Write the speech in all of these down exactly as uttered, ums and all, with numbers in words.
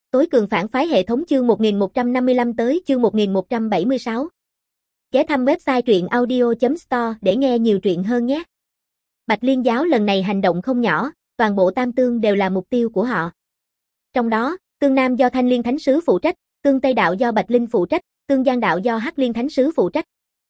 Tối cường phản phái hệ thống chương một nghìn một trăm năm mươi lăm tới chương một nghìn một trăm bảy mươi sáu. Ghé thăm website truyện audio chấm store để nghe nhiều truyện hơn nhé. Bạch Liên giáo lần này hành động không nhỏ, toàn bộ Tam Tương đều là mục tiêu của họ. Trong đó, Tương Nam do Thanh Liên Thánh Sứ phụ trách, Tương Tây đạo do Bạch Linh phụ trách, Tương Giang đạo do Hắc Liên Thánh Sứ phụ trách.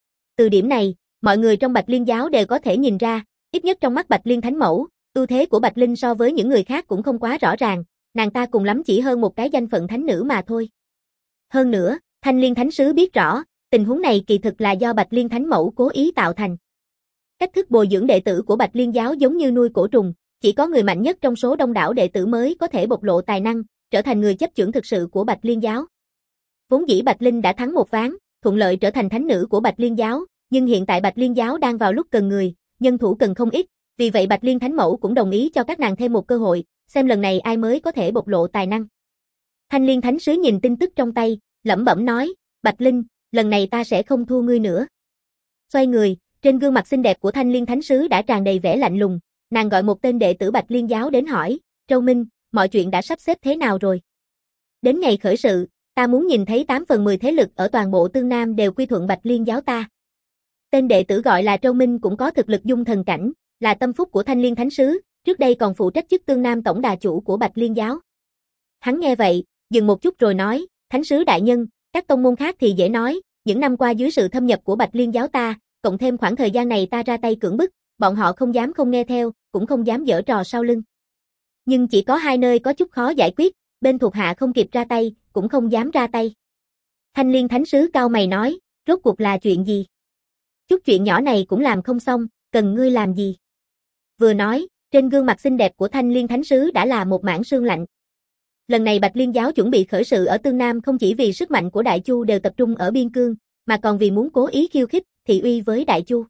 Từ điểm này, mọi người trong Bạch Liên giáo đều có thể nhìn ra, ít nhất trong mắt Bạch Liên Thánh Mẫu, ưu thế của Bạch Linh so với những người khác cũng không quá rõ ràng, nàng ta cùng lắm chỉ hơn một cái danh phận thánh nữ mà thôi. Hơn nữa, Thanh Liên Thánh Sứ biết rõ, tình huống này kỳ thực là do Bạch Liên Thánh Mẫu cố ý tạo thành. Cách thức bồi dưỡng đệ tử của Bạch Liên giáo giống như nuôi cổ trùng, chỉ có người mạnh nhất trong số đông đảo đệ tử mới có thể bộc lộ tài năng, trở thành người chấp chưởng thực sự của Bạch Liên giáo. Vốn dĩ Bạch Linh đã thắng một ván, thuận lợi trở thành thánh nữ của Bạch Liên giáo, nhưng hiện tại Bạch Liên giáo đang vào lúc cần người, nhân thủ cần không ít, vì vậy Bạch Liên Thánh Mẫu cũng đồng ý cho các nàng thêm một cơ hội, xem lần này ai mới có thể bộc lộ tài năng. Thanh Liên Thánh Sứ nhìn tin tức trong tay, lẩm bẩm nói, Bạch Linh, lần này ta sẽ không thua ngươi nữa. Xoay người, trên gương mặt xinh đẹp của Thanh Liên Thánh Sứ đã tràn đầy vẻ lạnh lùng, nàng gọi một tên đệ tử Bạch Liên giáo đến hỏi, Trâu Minh, mọi chuyện đã sắp xếp thế nào rồi? Đến ngày khởi sự, ta muốn nhìn thấy tám phần mười thế lực ở toàn bộ Tương Nam đều quy thuận Bạch Liên giáo ta. Tên đệ tử gọi là Trâu Minh cũng có thực lực dung thần cảnh, là tâm phúc của Thanh Liên Thánh Sứ, trước đây còn phụ trách chức Tương Nam tổng đà chủ của Bạch Liên giáo. Hắn nghe vậy, dừng một chút rồi nói, Thánh Sứ đại nhân, các tông môn khác thì dễ nói, những năm qua dưới sự thâm nhập của Bạch Liên giáo ta, cộng thêm khoảng thời gian này ta ra tay cưỡng bức, bọn họ không dám không nghe theo, cũng không dám giở trò sau lưng. Nhưng chỉ có hai nơi có chút khó giải quyết, bên thuộc hạ không kịp ra tay, cũng không dám ra tay. Thanh Liên Thánh Sứ cau mày nói, rốt cuộc là chuyện gì? Chút chuyện nhỏ này cũng làm không xong, cần ngươi làm gì? Vừa nói, trên gương mặt xinh đẹp của Thanh Liên Thánh Sứ đã là một mảng sương lạnh. Lần này Bạch Liên giáo chuẩn bị khởi sự ở Tương Nam không chỉ vì sức mạnh của Đại Chu đều tập trung ở biên cương, mà còn vì muốn cố ý khiêu khích, thị uy với Đại Chu.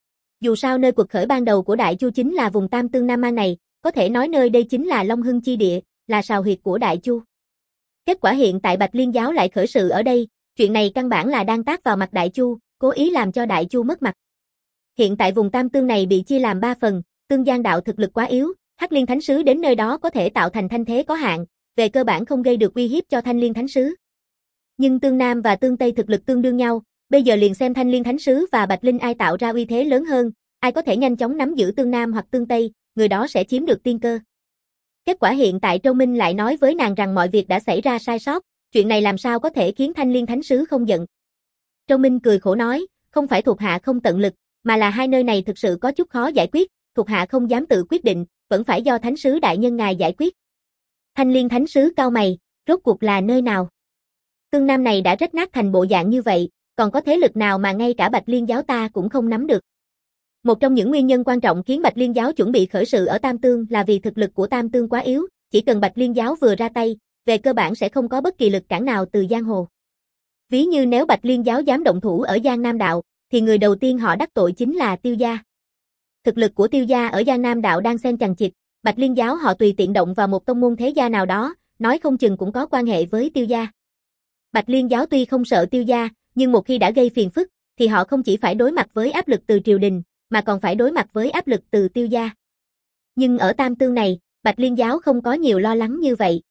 Dù sao nơi quật khởi ban đầu của Đại Chu chính là vùng Tam Tương Nam Man này, có thể nói nơi đây chính là Long Hưng chi địa, là sào huyệt của Đại Chu. Kết quả hiện tại Bạch Liên giáo lại khởi sự ở đây, chuyện này căn bản là đang tát vào mặt Đại Chu, cố ý làm cho Đại Chu mất mặt. Hiện tại vùng Tam Tương này bị chia làm ba phần, Tương Giang đạo thực lực quá yếu, Hắc Liên Thánh Sứ đến nơi đó có thể tạo thành thanh thế có hạn, về cơ bản không gây được uy hiếp cho Thanh Liên Thánh Sứ. Nhưng Tương Nam và Tương Tây thực lực tương đương nhau, bây giờ liền xem Thanh Liên Thánh Sứ và Bạch Linh ai tạo ra uy thế lớn hơn, ai có thể nhanh chóng nắm giữ Tương Nam hoặc Tương Tây, người đó sẽ chiếm được tiên cơ. Kết quả hiện tại Trâu Minh lại nói với nàng rằng mọi việc đã xảy ra sai sót, chuyện này làm sao có thể khiến Thanh Liên Thánh Sứ không giận. Trâu Minh cười khổ nói, không phải thuộc hạ không tận lực, mà là hai nơi này thực sự có chút khó giải quyết, thuộc hạ không dám tự quyết định, vẫn phải do Thánh Sứ đại nhân ngài giải quyết. Thanh Liên Thánh Sứ cau mày, rốt cuộc là nơi nào? Tương Nam này đã rách nát thành bộ dạng như vậy, còn có thế lực nào mà ngay cả Bạch Liên giáo ta cũng không nắm được. Một trong những nguyên nhân quan trọng khiến Bạch Liên giáo chuẩn bị khởi sự ở Tam Tương là vì thực lực của Tam Tương quá yếu, chỉ cần Bạch Liên giáo vừa ra tay, về cơ bản sẽ không có bất kỳ lực cản nào từ giang hồ. Ví như nếu Bạch Liên giáo dám động thủ ở Giang Nam đạo, thì người đầu tiên họ đắc tội chính là Tiêu gia. Thực lực của Tiêu gia ở Giang Nam đạo đang xen chằng chịt, Bạch Liên giáo họ tùy tiện động vào một tông môn thế gia nào đó, nói không chừng cũng có quan hệ với Tiêu gia. Bạch Liên giáo tuy không sợ Tiêu gia, nhưng một khi đã gây phiền phức, thì họ không chỉ phải đối mặt với áp lực từ triều đình, mà còn phải đối mặt với áp lực từ Tiêu gia. Nhưng ở Tam Tương này, Bạch Liên giáo không có nhiều lo lắng như vậy.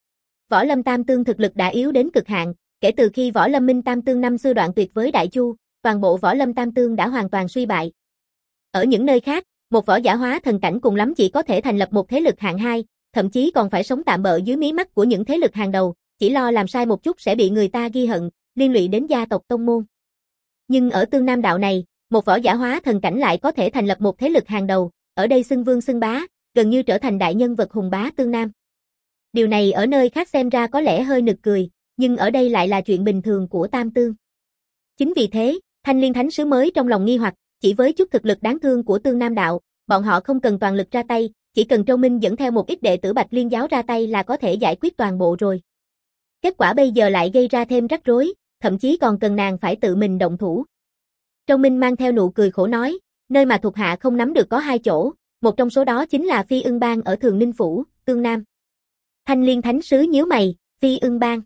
Võ Lâm Tam Tương thực lực đã yếu đến cực hạn, kể từ khi Võ Lâm Minh Tam Tương năm xưa đoạn tuyệt với Đại Chu, toàn bộ Võ Lâm Tam Tương đã hoàn toàn suy bại. Ở những nơi khác, một võ giả hóa thần cảnh cùng lắm chỉ có thể thành lập một thế lực hạng hai, thậm chí còn phải sống tạm bợ dưới mí mắt của những thế lực hàng đầu, chỉ lo làm sai một chút sẽ bị người ta ghi hận, liên lụy đến gia tộc tông môn. Nhưng ở Tương Nam đạo này, một võ giả hóa thần cảnh lại có thể thành lập một thế lực hàng đầu, ở đây xưng vương xưng bá, gần như trở thành đại nhân vật hùng bá Tương Nam. Điều này ở nơi khác xem ra có lẽ hơi nực cười, nhưng ở đây lại là chuyện bình thường của Tam Tương. Chính vì thế, Thanh Liên Thánh Sứ mới trong lòng nghi hoặc, chỉ với chút thực lực đáng thương của Tương Nam đạo, bọn họ không cần toàn lực ra tay, chỉ cần Trâu Minh dẫn theo một ít đệ tử Bạch Liên giáo ra tay là có thể giải quyết toàn bộ rồi. Kết quả bây giờ lại gây ra thêm rắc rối, thậm chí còn cần nàng phải tự mình động thủ. Trâu Minh mang theo nụ cười khổ nói, nơi mà thuộc hạ không nắm được có hai chỗ, một trong số đó chính là Phi Ưng Bang ở Thường Ninh Phủ, Tương Nam. Thanh Liên Thánh Sứ nhíu mày, Phi Ưng Bang.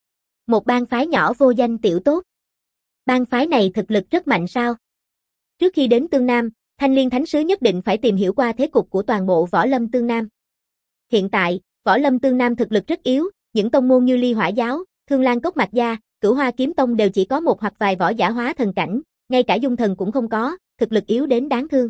Một bang phái nhỏ vô danh tiểu tốt. Bang phái này thực lực rất mạnh sao? Trước khi đến Tương Nam, Thanh Liên Thánh Sứ nhất định phải tìm hiểu qua thế cục của toàn bộ Võ Lâm Tương Nam. Hiện tại, Võ Lâm Tương Nam thực lực rất yếu, Những tông môn như Ly Hỏa giáo, Thương Lan Cốc Mạc gia, Cửu Hoa Kiếm tông đều chỉ có một hoặc vài võ giả hóa thần cảnh, ngay cả dung thần cũng không có, thực lực yếu đến đáng thương.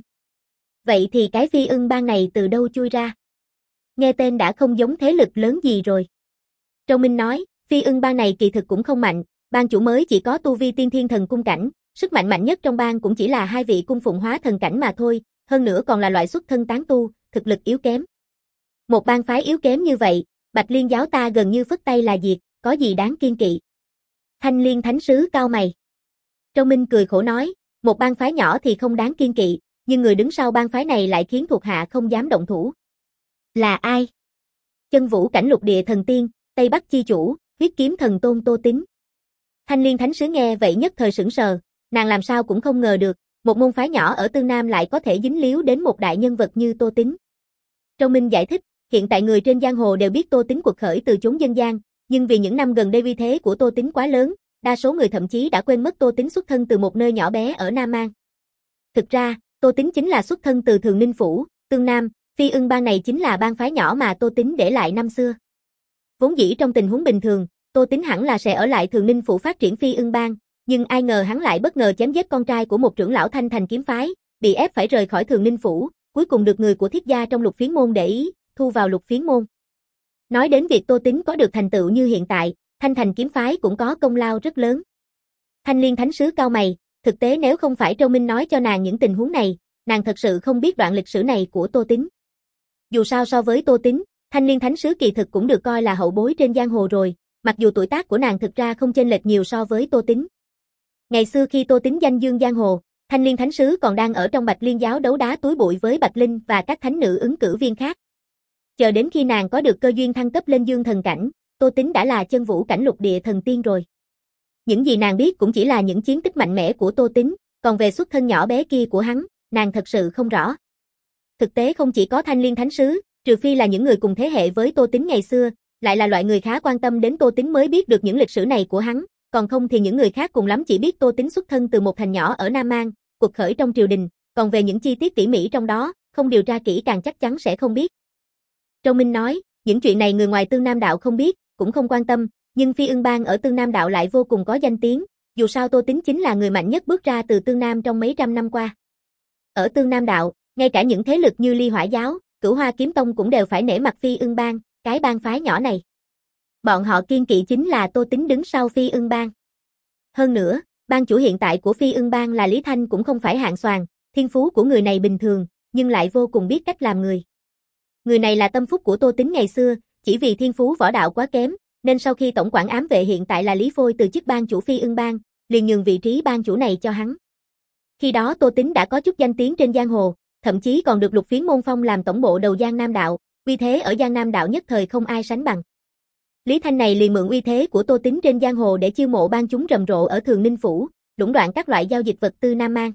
Vậy thì cái Phi Ưng bang này từ đâu chui ra? Nghe tên đã không giống thế lực lớn gì rồi. Châu Minh nói, Phi Ưng bang này kỳ thực cũng không mạnh, bang chủ mới chỉ có tu vi tiên thiên thần cung cảnh, sức mạnh mạnh nhất trong bang cũng chỉ là hai vị cung phụng hóa thần cảnh mà thôi, hơn nữa còn là loại xuất thân tán tu, thực lực yếu kém. Một bang phái yếu kém như vậy, Bạch Liên giáo ta gần như phất tay là diệt, có gì đáng kiên kỵ. Thanh Liên thánh sứ cau mày. Châu Minh cười khổ nói, một bang phái nhỏ thì không đáng kiên kỵ, nhưng người đứng sau bang phái này lại khiến thuộc hạ không dám động thủ. Là ai? Chân Vũ cảnh lục địa thần tiên, Tây Bắc chi chủ, huyết kiếm thần tôn Tô Tín. Thanh Liên thánh sứ nghe vậy nhất thời sững sờ, nàng làm sao cũng không ngờ được, một môn phái nhỏ ở Tương Nam lại có thể dính líu đến một đại nhân vật như Tô Tín. Châu Minh giải thích, hiện tại người trên giang hồ đều biết Tô Tín quật khởi từ chốn dân gian, nhưng vì những năm gần đây uy thế của Tô Tín quá lớn, đa số người thậm chí đã quên mất Tô Tín xuất thân từ một nơi nhỏ bé ở Nam An. Thực ra, Tô Tín chính là xuất thân từ Thường Ninh Phủ, Tương Nam, Phi Ưng bang này chính là bang phái nhỏ mà Tô Tín để lại năm xưa. Vốn dĩ trong tình huống bình thường, Tô Tín hẳn là sẽ ở lại Thường Ninh Phủ phát triển Phi Ưng bang, nhưng ai ngờ hắn lại bất ngờ chém giết con trai của một trưởng lão Thanh Thành kiếm phái, bị ép phải rời khỏi Thường Ninh Phủ, cuối cùng được người của Thiết gia trong Lục Phiến môn để ý, thu vào Lục Phiến môn. Nói đến việc Tô Tín có được thành tựu như hiện tại, Thanh Thành kiếm phái cũng có công lao rất lớn. Thanh Liên thánh sứ cau mày, thực tế nếu không phải Châu Minh nói cho nàng những tình huống này, nàng thật sự không biết đoạn lịch sử này của Tô Tín. Dù sao so với Tô Tín, Thanh Liên thánh sứ kỳ thực cũng được coi là hậu bối trên giang hồ rồi, mặc dù tuổi tác của nàng thực ra không chênh lệch nhiều so với Tô Tín. Ngày xưa khi Tô Tín danh dương giang hồ, Thanh Liên thánh sứ còn đang ở trong Bạch Liên giáo đấu đá túi bụi với Bạch Linh và các thánh nữ ứng cử viên khác. Chờ đến khi nàng có được cơ duyên thăng cấp lên dương thần cảnh, Tô Tín đã là chân vũ cảnh lục địa thần tiên rồi. Những gì nàng biết cũng chỉ là những chiến tích mạnh mẽ của Tô Tín, còn về xuất thân nhỏ bé kia của hắn, nàng thật sự không rõ. Thực tế không chỉ có Thanh Liên thánh sứ, trừ phi là những người cùng thế hệ với Tô Tín ngày xưa, lại là loại người khá quan tâm đến Tô Tín mới biết được những lịch sử này của hắn, còn không thì những người khác cùng lắm chỉ biết Tô Tín xuất thân từ một thành nhỏ ở Nam An, cuộc khởi trong triều đình, còn về những chi tiết tỉ mỉ trong đó, không điều tra kỹ càng chắc chắn sẽ không biết. Châu Minh nói, những chuyện này người ngoài Tương Nam đạo không biết, cũng không quan tâm, nhưng Phi Ưng bang ở Tương Nam đạo lại vô cùng có danh tiếng, dù sao Tô Tín chính là người mạnh nhất bước ra từ Tương Nam trong mấy trăm năm qua. Ở Tương Nam đạo, ngay cả những thế lực như Ly Hỏa giáo, Cửu Hoa kiếm tông cũng đều phải nể mặt Phi Ưng bang, cái bang phái nhỏ này. Bọn họ kiên kỵ chính là Tô Tín đứng sau Phi Ưng bang. Hơn nữa, bang chủ hiện tại của Phi Ưng bang là Lý Thanh cũng không phải hạng soàn, thiên phú của người này bình thường, nhưng lại vô cùng biết cách làm người. Người này là tâm phúc của Tô Tín ngày xưa, chỉ vì thiên phú võ đạo quá kém, nên sau khi tổng quản ám vệ hiện tại là Lý Phôi từ chức bang chủ Phi Ưng bang, liền nhường vị trí bang chủ này cho hắn. Khi đó Tô Tín đã có chút danh tiếng trên giang hồ, thậm chí còn được Lục Phiến môn phong làm tổng bộ đầu Giang Nam đạo, uy thế ở Giang Nam đạo nhất thời không ai sánh bằng. Lý Thanh này liền mượn uy thế của Tô Tín trên giang hồ để chiêu mộ bang chúng rầm rộ ở Thường Ninh Phủ, lũng đoạn các loại giao dịch vật tư Nam An.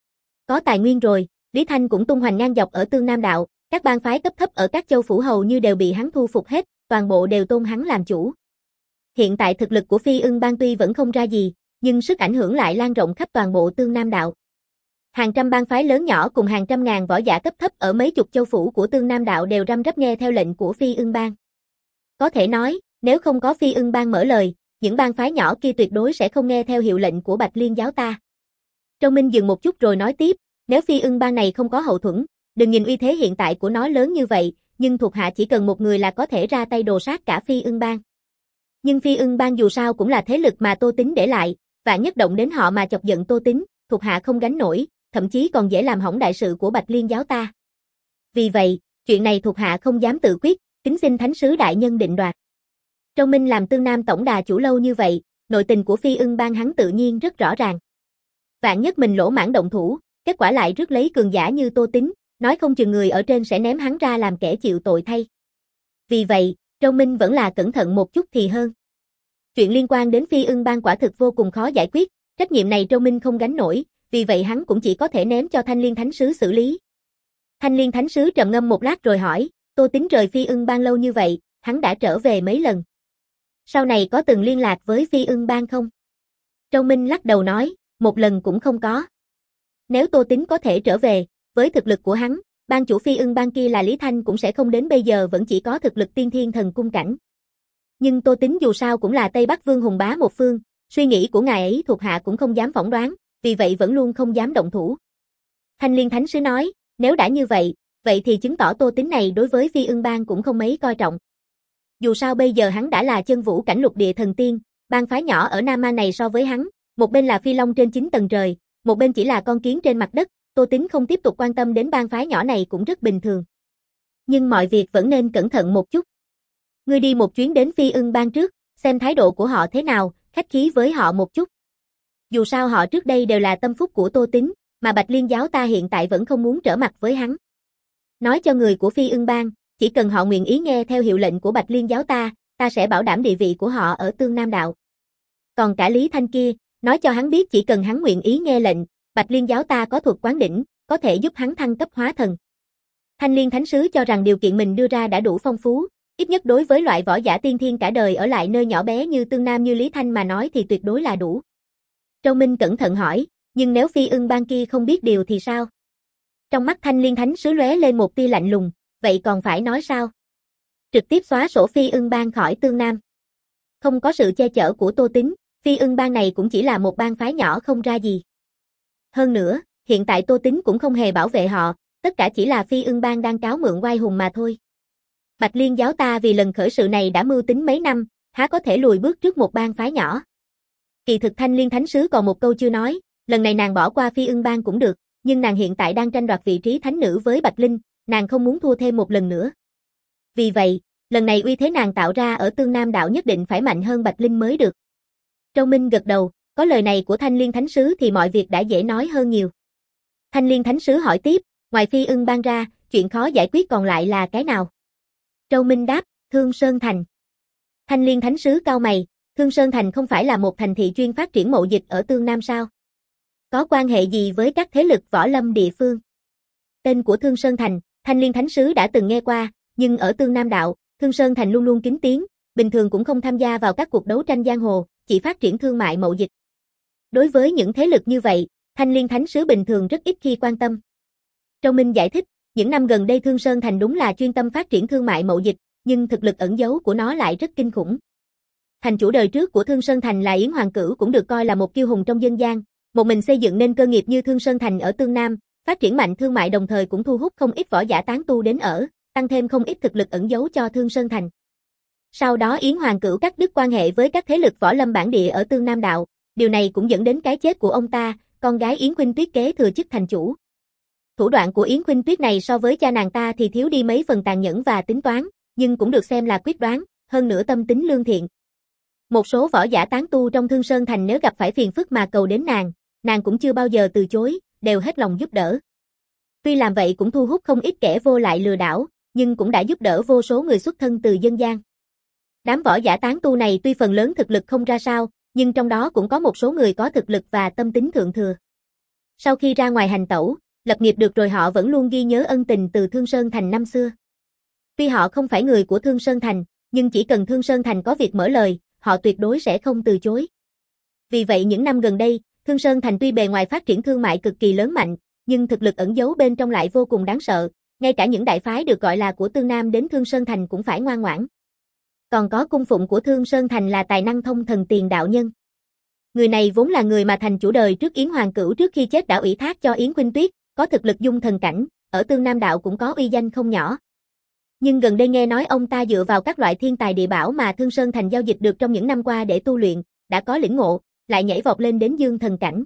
Có tài nguyên rồi, Lý Thanh cũng tung hoành ngang dọc ở Tương Nam đạo, các bang phái cấp thấp ở các châu phủ hầu như đều bị hắn thu phục hết, toàn bộ đều tôn hắn làm chủ. Hiện tại thực lực của Phi Ưng bang tuy vẫn không ra gì, nhưng sức ảnh hưởng lại lan rộng khắp toàn bộ Tương Nam đạo. Hàng trăm bang phái lớn nhỏ cùng hàng trăm ngàn võ giả cấp thấp ở mấy chục châu phủ của Tương Nam đạo đều răm rắp nghe theo lệnh của Phi Ưng bang. Có thể nói, nếu không có Phi Ưng bang mở lời, những bang phái nhỏ kia tuyệt đối sẽ không nghe theo hiệu lệnh của Bạch Liên giáo ta. Châu Minh dừng một chút rồi nói tiếp, nếu Phi Ưng bang này không có hậu thuẫn, đừng nhìn uy thế hiện tại của nó lớn như vậy, nhưng thuộc hạ chỉ cần một người là có thể ra tay đồ sát cả Phi Ưng bang. Nhưng Phi Ưng bang dù sao cũng là thế lực mà Tô Tín để lại, vạn nhất động đến họ mà chọc giận Tô Tín, thuộc hạ không gánh nổi, thậm chí còn dễ làm hỏng đại sự của Bạch Liên giáo ta. Vì vậy, chuyện này thuộc hạ không dám tự quyết, kính xin thánh sứ đại nhân định đoạt. Châu Minh làm Tương Nam tổng đà chủ lâu như vậy, nội tình của Phi Ưng bang hắn tự nhiên rất rõ ràng. Vạn nhất mình lỗ mãng động thủ, kết quả lại rước lấy cường giả như Tô Tín, nói không chừng người ở trên sẽ ném hắn ra làm kẻ chịu tội thay. Vì vậy, Châu Minh vẫn là cẩn thận một chút thì hơn. Chuyện liên quan đến Phi Ưng bang quả thực vô cùng khó giải quyết, trách nhiệm này Châu Minh không gánh nổi, vì vậy hắn cũng chỉ có thể ném cho Thanh Liên thánh sứ xử lý. Thanh Liên thánh sứ trầm ngâm một lát rồi hỏi, Tô Tín rời Phi Ưng bang lâu như vậy, hắn đã trở về mấy lần? Sau này có từng liên lạc với Phi Ưng bang không? Châu Minh lắc đầu nói, một lần cũng không có. Nếu Tô Tín có thể trở về, với thực lực của hắn, bang chủ Phi Ưng bang kia là Lý Thanh cũng sẽ không đến bây giờ vẫn chỉ có thực lực tiên thiên thần cung cảnh. Nhưng Tô Tín dù sao cũng là Tây Bắc Vương hùng bá một phương, suy nghĩ của ngài ấy thuộc hạ cũng không dám phỏng đoán, vì vậy vẫn luôn không dám động thủ. Thanh Liên Thánh Sứ nói, nếu đã như vậy, vậy thì chứng tỏ Tô Tín này đối với Phi Ưng Bang cũng không mấy coi trọng. Dù sao bây giờ hắn đã là chân vũ cảnh lục địa thần tiên, bang phái nhỏ ở Nam Man này so với hắn, một bên là phi long trên chín tầng trời, một bên chỉ là con kiến trên mặt đất, Tô Tín không tiếp tục quan tâm đến bang phái nhỏ này cũng rất bình thường. Nhưng mọi việc vẫn nên cẩn thận một chút. Ngươi đi một chuyến đến Phi Ưng Bang trước, xem thái độ của họ thế nào, khách khí với họ một chút. Dù sao họ trước đây đều là tâm phúc của Tô Tín, mà Bạch Liên giáo ta hiện tại vẫn không muốn trở mặt với hắn. Nói cho người của Phi Ưng Bang, chỉ cần họ nguyện ý nghe theo hiệu lệnh của Bạch Liên giáo ta, ta sẽ bảo đảm địa vị của họ ở Tương Nam Đạo. Còn cả Lý Thanh kia, nói cho hắn biết chỉ cần hắn nguyện ý nghe lệnh, Bạch Liên giáo ta có thuật quán đỉnh, có thể giúp hắn thăng cấp hóa thần. Thanh Liên Thánh Sứ cho rằng điều kiện mình đưa ra đã đủ phong phú, ít nhất đối với loại võ giả tiên thiên cả đời ở lại nơi nhỏ bé như Tương Nam như Lý Thanh mà nói thì tuyệt đối là đủ. Châu Minh cẩn thận hỏi, nhưng nếu Phi Ưng Bang kia không biết điều thì sao? Trong mắt Thanh Liên Thánh Sứ lóe lên một tia lạnh lùng, vậy còn phải nói sao? Trực tiếp xóa sổ Phi Ưng Bang khỏi Tương Nam. Không có sự che chở của Tô Tín, Phi Ưng Bang này cũng chỉ là một bang phái nhỏ không ra gì. Hơn nữa, hiện tại Tô Tín cũng không hề bảo vệ họ, tất cả chỉ là Phi Ưng Bang đang cáo mượn oai hùng mà thôi. Bạch Liên giáo ta vì lần khởi sự này đã mưu tính mấy năm, há có thể lùi bước trước một bang phái nhỏ. Kỳ thực Thanh Liên Thánh Sứ còn một câu chưa nói, lần này nàng bỏ qua Phi Ưng Bang cũng được, nhưng nàng hiện tại đang tranh đoạt vị trí thánh nữ với Bạch Linh, nàng không muốn thua thêm một lần nữa. Vì vậy, lần này uy thế nàng tạo ra ở Tương Nam Đạo nhất định phải mạnh hơn Bạch Linh mới được. Châu Minh gật đầu, có lời này của Thanh Liên Thánh Sứ thì mọi việc đã dễ nói hơn nhiều. Thanh Liên Thánh Sứ hỏi tiếp, ngoài Phi Ưng Bang ra, chuyện khó giải quyết còn lại là cái nào? Châu Minh đáp, Thương Sơn Thành. Thanh Liên Thánh Sứ cau mày, Thương Sơn Thành không phải là một thành thị chuyên phát triển mậu dịch ở Tương Nam sao? Có quan hệ gì với các thế lực võ lâm địa phương? Tên của Thương Sơn Thành, Thanh Liên Thánh Sứ đã từng nghe qua, nhưng ở Tương Nam Đạo, Thương Sơn Thành luôn luôn kín tiếng, bình thường cũng không tham gia vào các cuộc đấu tranh giang hồ, chỉ phát triển thương mại mậu dịch. Đối với những thế lực như vậy, Thanh Liên Thánh Sứ bình thường rất ít khi quan tâm. Châu Minh giải thích, những năm gần đây Thương Sơn Thành đúng là chuyên tâm phát triển thương mại mậu dịch, nhưng thực lực ẩn giấu của nó lại rất kinh khủng. Thành chủ đời trước của Thương Sơn Thành là Yến Hoàng Cửu cũng được coi là một kiêu hùng trong dân gian, một mình xây dựng nên cơ nghiệp như Thương Sơn Thành ở Tương Nam, phát triển mạnh thương mại đồng thời cũng thu hút không ít võ giả tán tu đến ở, tăng thêm không ít thực lực ẩn giấu cho Thương Sơn Thành. Sau đó Yến Hoàng Cửu cắt đứt quan hệ với các thế lực võ lâm bản địa ở Tương Nam Đạo, điều này cũng dẫn đến cái chết của ông ta, con gái Yến Khuynh Tuyết kế thừa chức thành chủ. Thủ đoạn của Yến Khuynh Tuyết này so với cha nàng ta thì thiếu đi mấy phần tàn nhẫn và tính toán, nhưng cũng được xem là quyết đoán, hơn nữa tâm tính lương thiện. Một số võ giả tán tu trong Thương Sơn Thành nếu gặp phải phiền phức mà cầu đến nàng, nàng cũng chưa bao giờ từ chối, đều hết lòng giúp đỡ. Tuy làm vậy cũng thu hút không ít kẻ vô lại lừa đảo, nhưng cũng đã giúp đỡ vô số người xuất thân từ dân gian. Đám võ giả tán tu này tuy phần lớn thực lực không ra sao, nhưng trong đó cũng có một số người có thực lực và tâm tính thượng thừa. Sau khi ra ngoài hành tẩu, lập nghiệp được rồi họ vẫn luôn ghi nhớ ân tình từ Thương Sơn Thành năm xưa. Tuy họ không phải người của Thương Sơn Thành, nhưng chỉ cần Thương Sơn Thành có việc mở lời, họ tuyệt đối sẽ không từ chối. Vì vậy những năm gần đây, Thương Sơn Thành tuy bề ngoài phát triển thương mại cực kỳ lớn mạnh, nhưng thực lực ẩn giấu bên trong lại vô cùng đáng sợ, ngay cả những đại phái được gọi là của Tương Nam đến Thương Sơn Thành cũng phải ngoan ngoãn. Còn có cung phụng của Thương Sơn Thành là tài năng thông thần Tiền đạo nhân. Người này vốn là người mà thành chủ đời trước Yến Hoàng Cửu trước khi chết đã ủy thác cho Yến Khuynh Tuyết, có thực lực dung thần cảnh, ở Tương Nam Đạo cũng có uy danh không nhỏ. Nhưng gần đây nghe nói ông ta dựa vào các loại thiên tài địa bảo mà Thương Sơn Thành giao dịch được trong những năm qua để tu luyện, đã có lĩnh ngộ, lại nhảy vọt lên đến dương thần cảnh.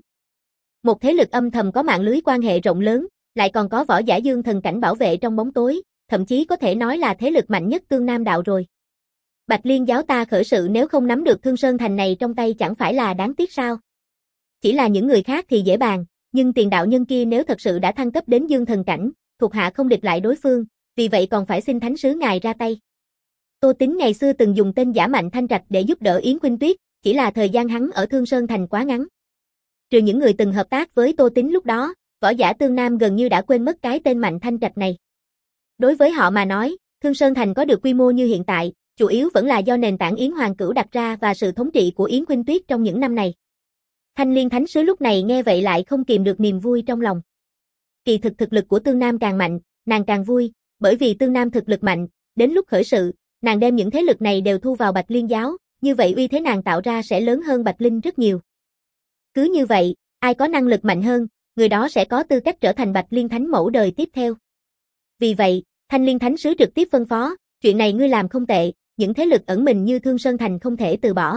Một thế lực âm thầm có mạng lưới quan hệ rộng lớn, lại còn có võ giả dương thần cảnh bảo vệ trong bóng tối, thậm chí có thể nói là thế lực mạnh nhất Tương Nam Đạo rồi. Bạch Liên giáo ta khởi sự nếu không nắm được Thương Sơn Thành này trong tay chẳng phải là đáng tiếc sao? Chỉ là những người khác thì dễ bàn, nhưng Tiền đạo nhân kia nếu thật sự đã thăng cấp đến dương thần cảnh, thuộc hạ không địch lại đối phương, vì vậy còn phải xin thánh sứ ngài ra tay. Tô Tín ngày xưa từng dùng tên giả Mạnh Thanh Trạch để giúp đỡ Yến Khuynh Tuyết, chỉ là thời gian hắn ở Thương Sơn Thành quá ngắn. Trừ những người từng hợp tác với Tô Tín lúc đó, võ giả Tương Nam gần như đã quên mất cái tên Mạnh Thanh Trạch này. Đối với họ mà nói, Thương Sơn Thành có được quy mô như hiện tại, chủ yếu vẫn là do nền tảng Yến Hoàng Cửu đặt ra và sự thống trị của Yến Khuynh Tuyết trong những năm này. Thanh Liên Thánh Sứ lúc này nghe vậy lại không kìm được niềm vui trong lòng. Kỳ thực thực lực của Tương Nam càng mạnh, nàng càng vui, bởi vì Tương Nam thực lực mạnh, đến lúc khởi sự, nàng đem những thế lực này đều thu vào Bạch Liên giáo, như vậy uy thế nàng tạo ra sẽ lớn hơn Bạch Linh rất nhiều. Cứ như vậy, ai có năng lực mạnh hơn, người đó sẽ có tư cách trở thành Bạch Liên Thánh mẫu đời tiếp theo. Vì vậy, Thanh Liên Thánh sứ trực tiếp phân phó, chuyện này ngươi làm không tệ, những thế lực ẩn mình như Thương Sơn Thành không thể từ bỏ.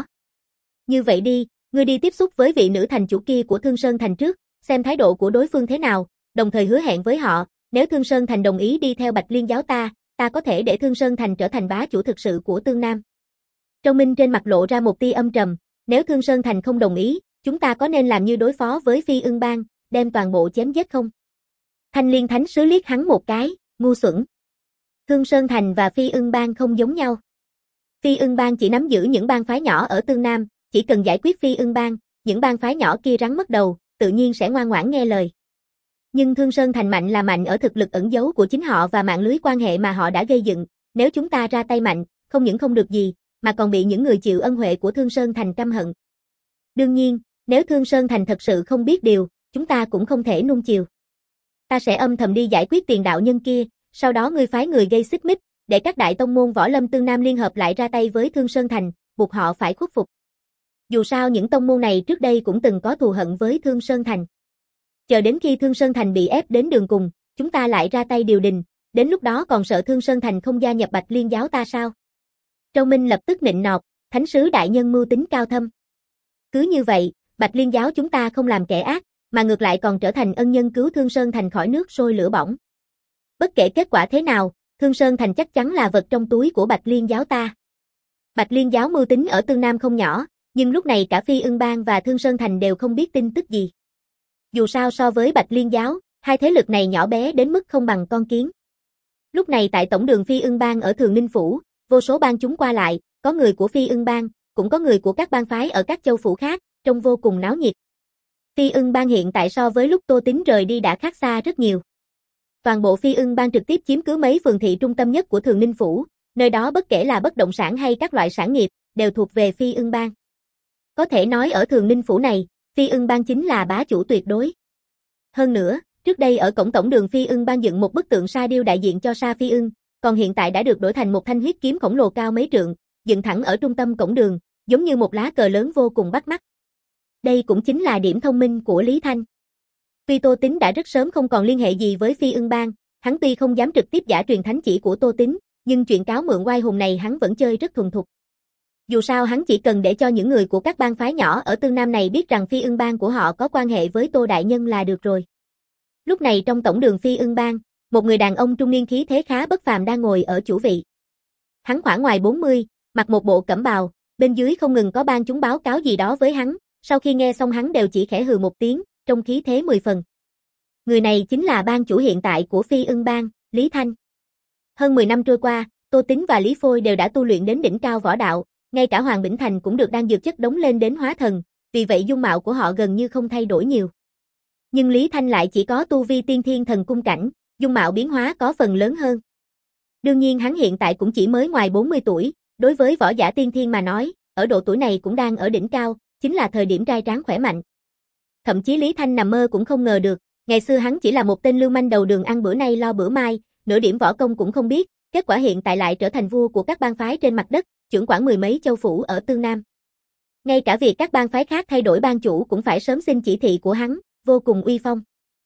Như vậy đi, ngươi đi tiếp xúc với vị nữ thành chủ kia của Thương Sơn Thành trước, xem thái độ của đối phương thế nào, đồng thời hứa hẹn với họ, nếu Thương Sơn Thành đồng ý đi theo Bạch Liên giáo ta, ta có thể để Thương Sơn Thành trở thành bá chủ thực sự của Tương Nam. Châu Minh trên mặt lộ ra một tia âm trầm, nếu Thương Sơn Thành không đồng ý, chúng ta có nên làm như đối phó với Phi Ưng Bang, đem toàn bộ chém giết không? Thanh Liên Thánh sứ liếc hắn một cái, ngu xuẩn. Thương Sơn Thành và Phi Ưng Bang không giống nhau. Phi Ưng Bang chỉ nắm giữ những bang phái nhỏ ở Tương Nam, chỉ cần giải quyết Phi Ưng Bang, những bang phái nhỏ kia rắn mất đầu, tự nhiên sẽ ngoan ngoãn nghe lời. Nhưng Thương Sơn Thành mạnh là mạnh ở thực lực ẩn giấu của chính họ và mạng lưới quan hệ mà họ đã gây dựng, nếu chúng ta ra tay mạnh, không những không được gì, mà còn bị những người chịu ân huệ của Thương Sơn Thành căm hận. Đương nhiên, nếu Thương Sơn Thành thật sự không biết điều, chúng ta cũng không thể nuông chiều. Ta sẽ âm thầm đi giải quyết tiền đạo nhân kia, sau đó ngươi phái người gây xích mích, để các đại tông môn võ lâm Tương Nam liên hợp lại ra tay với Thương Sơn Thành, buộc họ phải khuất phục. Dù sao những tông môn này trước đây cũng từng có thù hận với Thương Sơn Thành. Chờ đến khi Thương Sơn Thành bị ép đến đường cùng, chúng ta lại ra tay điều đình, đến lúc đó còn sợ Thương Sơn Thành không gia nhập Bạch Liên giáo ta sao? Châu Minh lập tức nịnh nọt, thánh sứ đại nhân mưu tính cao thâm. Cứ như vậy, Bạch Liên giáo chúng ta không làm kẻ ác, mà ngược lại còn trở thành ân nhân cứu Thương Sơn Thành khỏi nước sôi lửa bỏng. Bất kể kết quả thế nào, Thương Sơn Thành chắc chắn là vật trong túi của Bạch Liên giáo ta. Bạch Liên giáo mưu tính ở Tương Nam không nhỏ, nhưng lúc này cả Phi Ưng Bang và Thương Sơn Thành đều không biết tin tức gì. Dù sao so với Bạch Liên giáo, hai thế lực này nhỏ bé đến mức không bằng con kiến. Lúc này tại tổng đường Phi Ưng Bang ở Thường Ninh Phủ, vô số bang chúng qua lại, có người của Phi Ưng Bang, cũng có người của các bang phái ở các châu phủ khác, trông vô cùng náo nhiệt. Phi Ưng Bang hiện tại so với lúc Tô Tín rời đi đã khác xa rất nhiều. Toàn bộ Phi Ưng Bang trực tiếp chiếm cứ mấy phường thị trung tâm nhất của Thường Ninh Phủ, nơi đó bất kể là bất động sản hay các loại sản nghiệp, đều thuộc về Phi Ưng Bang. Có thể nói ở Thường Ninh Phủ này, Phi Ưng Bang chính là bá chủ tuyệt đối. Hơn nữa, trước đây ở cổng tổng đường Phi Ưng Bang dựng một bức tượng sa điêu đại diện cho Sa Phi Ưng, còn hiện tại đã được đổi thành một thanh huyết kiếm khổng lồ cao mấy trượng, dựng thẳng ở trung tâm cổng đường, giống như một lá cờ lớn vô cùng bắt mắt. Đây cũng chính là điểm thông minh của Lý Thanh. Tuy Tô Tín đã rất sớm không còn liên hệ gì với Phi Ưng Bang, hắn tuy không dám trực tiếp giả truyền thánh chỉ của Tô Tín, nhưng chuyện cáo mượn oai hùng này hắn vẫn chơi rất thuần thục. Dù sao hắn chỉ cần để cho những người của các bang phái nhỏ ở Tương Nam này biết rằng Phi Ưng Bang của họ có quan hệ với Tô Đại Nhân là được rồi. Lúc này trong tổng đường Phi Ưng Bang, một người đàn ông trung niên khí thế khá bất phàm đang ngồi ở chủ vị. Hắn khoảng ngoài bốn mươi, mặc một bộ cẩm bào, bên dưới không ngừng có bang chúng báo cáo gì đó với hắn, sau khi nghe xong hắn đều chỉ khẽ hừ một tiếng, trong khí thế mười phần. Người này chính là bang chủ hiện tại của Phi Ưng Bang, Lý Thanh. Hơn mười năm trôi qua, Tô Tín và Lý Phôi đều đã tu luyện đến đỉnh cao võ đạo, ngay cả Hoàng Bỉnh Thành cũng được đan dược chất đống lên đến hóa thần, vì vậy dung mạo của họ gần như không thay đổi nhiều. Nhưng Lý Thanh lại chỉ có tu vi tiên thiên thần cung cảnh, dung mạo biến hóa có phần lớn hơn. Đương nhiên hắn hiện tại cũng chỉ mới ngoài bốn mươi tuổi, đối với võ giả tiên thiên mà nói, ở độ tuổi này cũng đang ở đỉnh cao, chính là thời điểm trai tráng khỏe mạnh. Thậm chí Lý Thanh nằm mơ cũng không ngờ được, ngày xưa hắn chỉ là một tên lưu manh đầu đường ăn bữa nay lo bữa mai, nửa điểm võ công cũng không biết, kết quả hiện tại lại trở thành vua của các bang phái trên mặt đất, trưởng quản mười mấy châu phủ ở Tương Nam. Ngay cả việc các bang phái khác thay đổi bang chủ cũng phải sớm xin chỉ thị của hắn, vô cùng uy phong.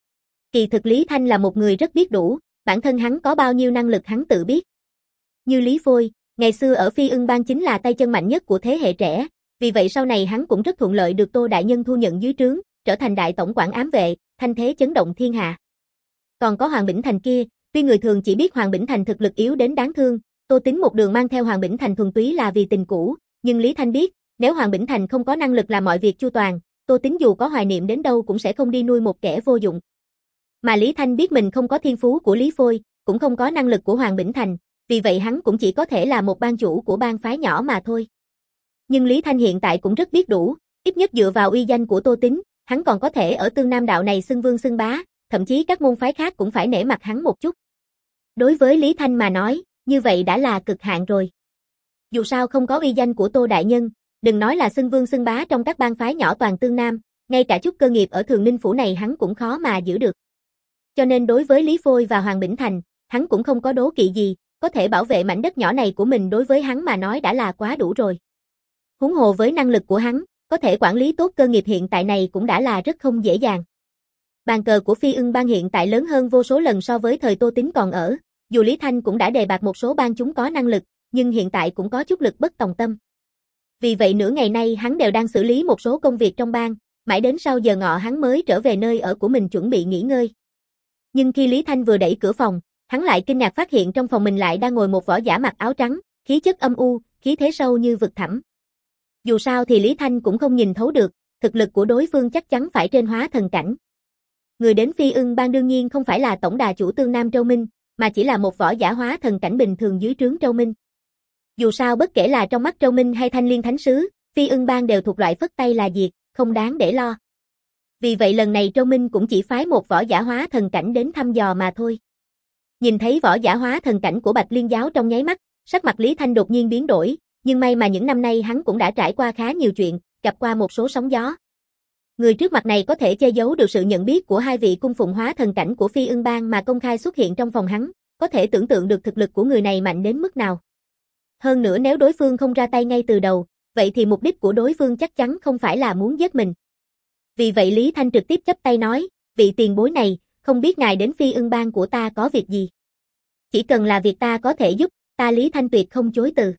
Kỳ thực Lý Thanh là một người rất biết đủ, bản thân hắn có bao nhiêu năng lực hắn tự biết. Như Lý Phôi, ngày xưa ở Phi Ưng Bang chính là tay chân mạnh nhất của thế hệ trẻ, vì vậy sau này hắn cũng rất thuận lợi được Tô Đại Nhân thu nhận dưới trướng, trở thành đại tổng quản ám vệ, thanh thế chấn động thiên hạ. Còn có Hoàng Bỉnh Thành kia, tuy người thường chỉ biết Hoàng Bỉnh Thành thực lực yếu đến đáng thương, Tô Tín một đường mang theo Hoàng Bỉnh Thành thuần túy là vì tình cũ, nhưng Lý Thanh biết, nếu Hoàng Bỉnh Thành không có năng lực làm mọi việc chu toàn, Tô Tín dù có hoài niệm đến đâu cũng sẽ không đi nuôi một kẻ vô dụng. Mà Lý Thanh biết mình không có thiên phú của Lý Phôi, cũng không có năng lực của Hoàng Bỉnh Thành, vì vậy hắn cũng chỉ có thể là một bang chủ của bang phái nhỏ mà thôi. Nhưng Lý Thanh hiện tại cũng rất biết đủ, ít nhất dựa vào uy danh của Tô Tín, hắn còn có thể ở Tương Nam đạo này xưng vương xưng bá, thậm chí các môn phái khác cũng phải nể mặt hắn một chút. Đối với Lý Thanh mà nói, như vậy đã là cực hạn rồi. Dù sao không có uy danh của Tô Đại Nhân, đừng nói là xưng vương xưng bá trong các bang phái nhỏ toàn Tương Nam, ngay cả chút cơ nghiệp ở Thường Ninh Phủ này hắn cũng khó mà giữ được. Cho nên đối với Lý Phôi và Hoàng Bỉnh Thành, hắn cũng không có đố kỵ gì, có thể bảo vệ mảnh đất nhỏ này của mình đối với hắn mà nói đã là quá đủ rồi. Huống hồ với năng lực của hắn, có thể quản lý tốt cơ nghiệp hiện tại này cũng đã là rất không dễ dàng. Bàn cờ của Phi Ưng Bang hiện tại lớn hơn vô số lần so với thời Tô Tín còn ở, dù Lý Thanh cũng đã đề bạt một số bang chúng có năng lực, nhưng hiện tại cũng có chút lực bất tòng tâm. Vì vậy nửa ngày nay hắn đều đang xử lý một số công việc trong bang, mãi đến sau giờ ngọ hắn mới trở về nơi ở của mình chuẩn bị nghỉ ngơi. Nhưng khi Lý Thanh vừa đẩy cửa phòng, hắn lại kinh ngạc phát hiện trong phòng mình lại đang ngồi một võ giả mặc áo trắng, khí chất âm u, khí thế sâu như vực thẳm. Dù sao thì Lý Thanh cũng không nhìn thấu được, thực lực của đối phương chắc chắn phải trên hóa thần cảnh. Người đến Phi Ưng Bang đương nhiên không phải là tổng đà chủ Tương Nam Châu Minh, mà chỉ là một võ giả hóa thần cảnh bình thường dưới trướng Châu Minh. Dù sao bất kể là trong mắt Châu Minh hay Thanh Liên Thánh Sứ, Phi Ưng Bang đều thuộc loại phất tay là diệt, không đáng để lo. Vì vậy lần này Châu Minh cũng chỉ phái một võ giả hóa thần cảnh đến thăm dò mà thôi. Nhìn thấy võ giả hóa thần cảnh của Bạch Liên Giáo trong nháy mắt, sắc mặt Lý Thanh đột nhiên biến đổi, nhưng may mà những năm nay hắn cũng đã trải qua khá nhiều chuyện, gặp qua một số sóng gió. Người trước mặt này có thể che giấu được sự nhận biết của hai vị cung phụng hóa thần cảnh của Phi Ưng Bang mà công khai xuất hiện trong phòng hắn, có thể tưởng tượng được thực lực của người này mạnh đến mức nào. Hơn nữa nếu đối phương không ra tay ngay từ đầu, vậy thì mục đích của đối phương chắc chắn không phải là muốn giết mình. Vì vậy Lý Thanh trực tiếp chắp tay nói, vị tiền bối này, không biết ngài đến Phi Ưng Bang của ta có việc gì. Chỉ cần là việc ta có thể giúp, ta Lý Thanh tuyệt không chối từ.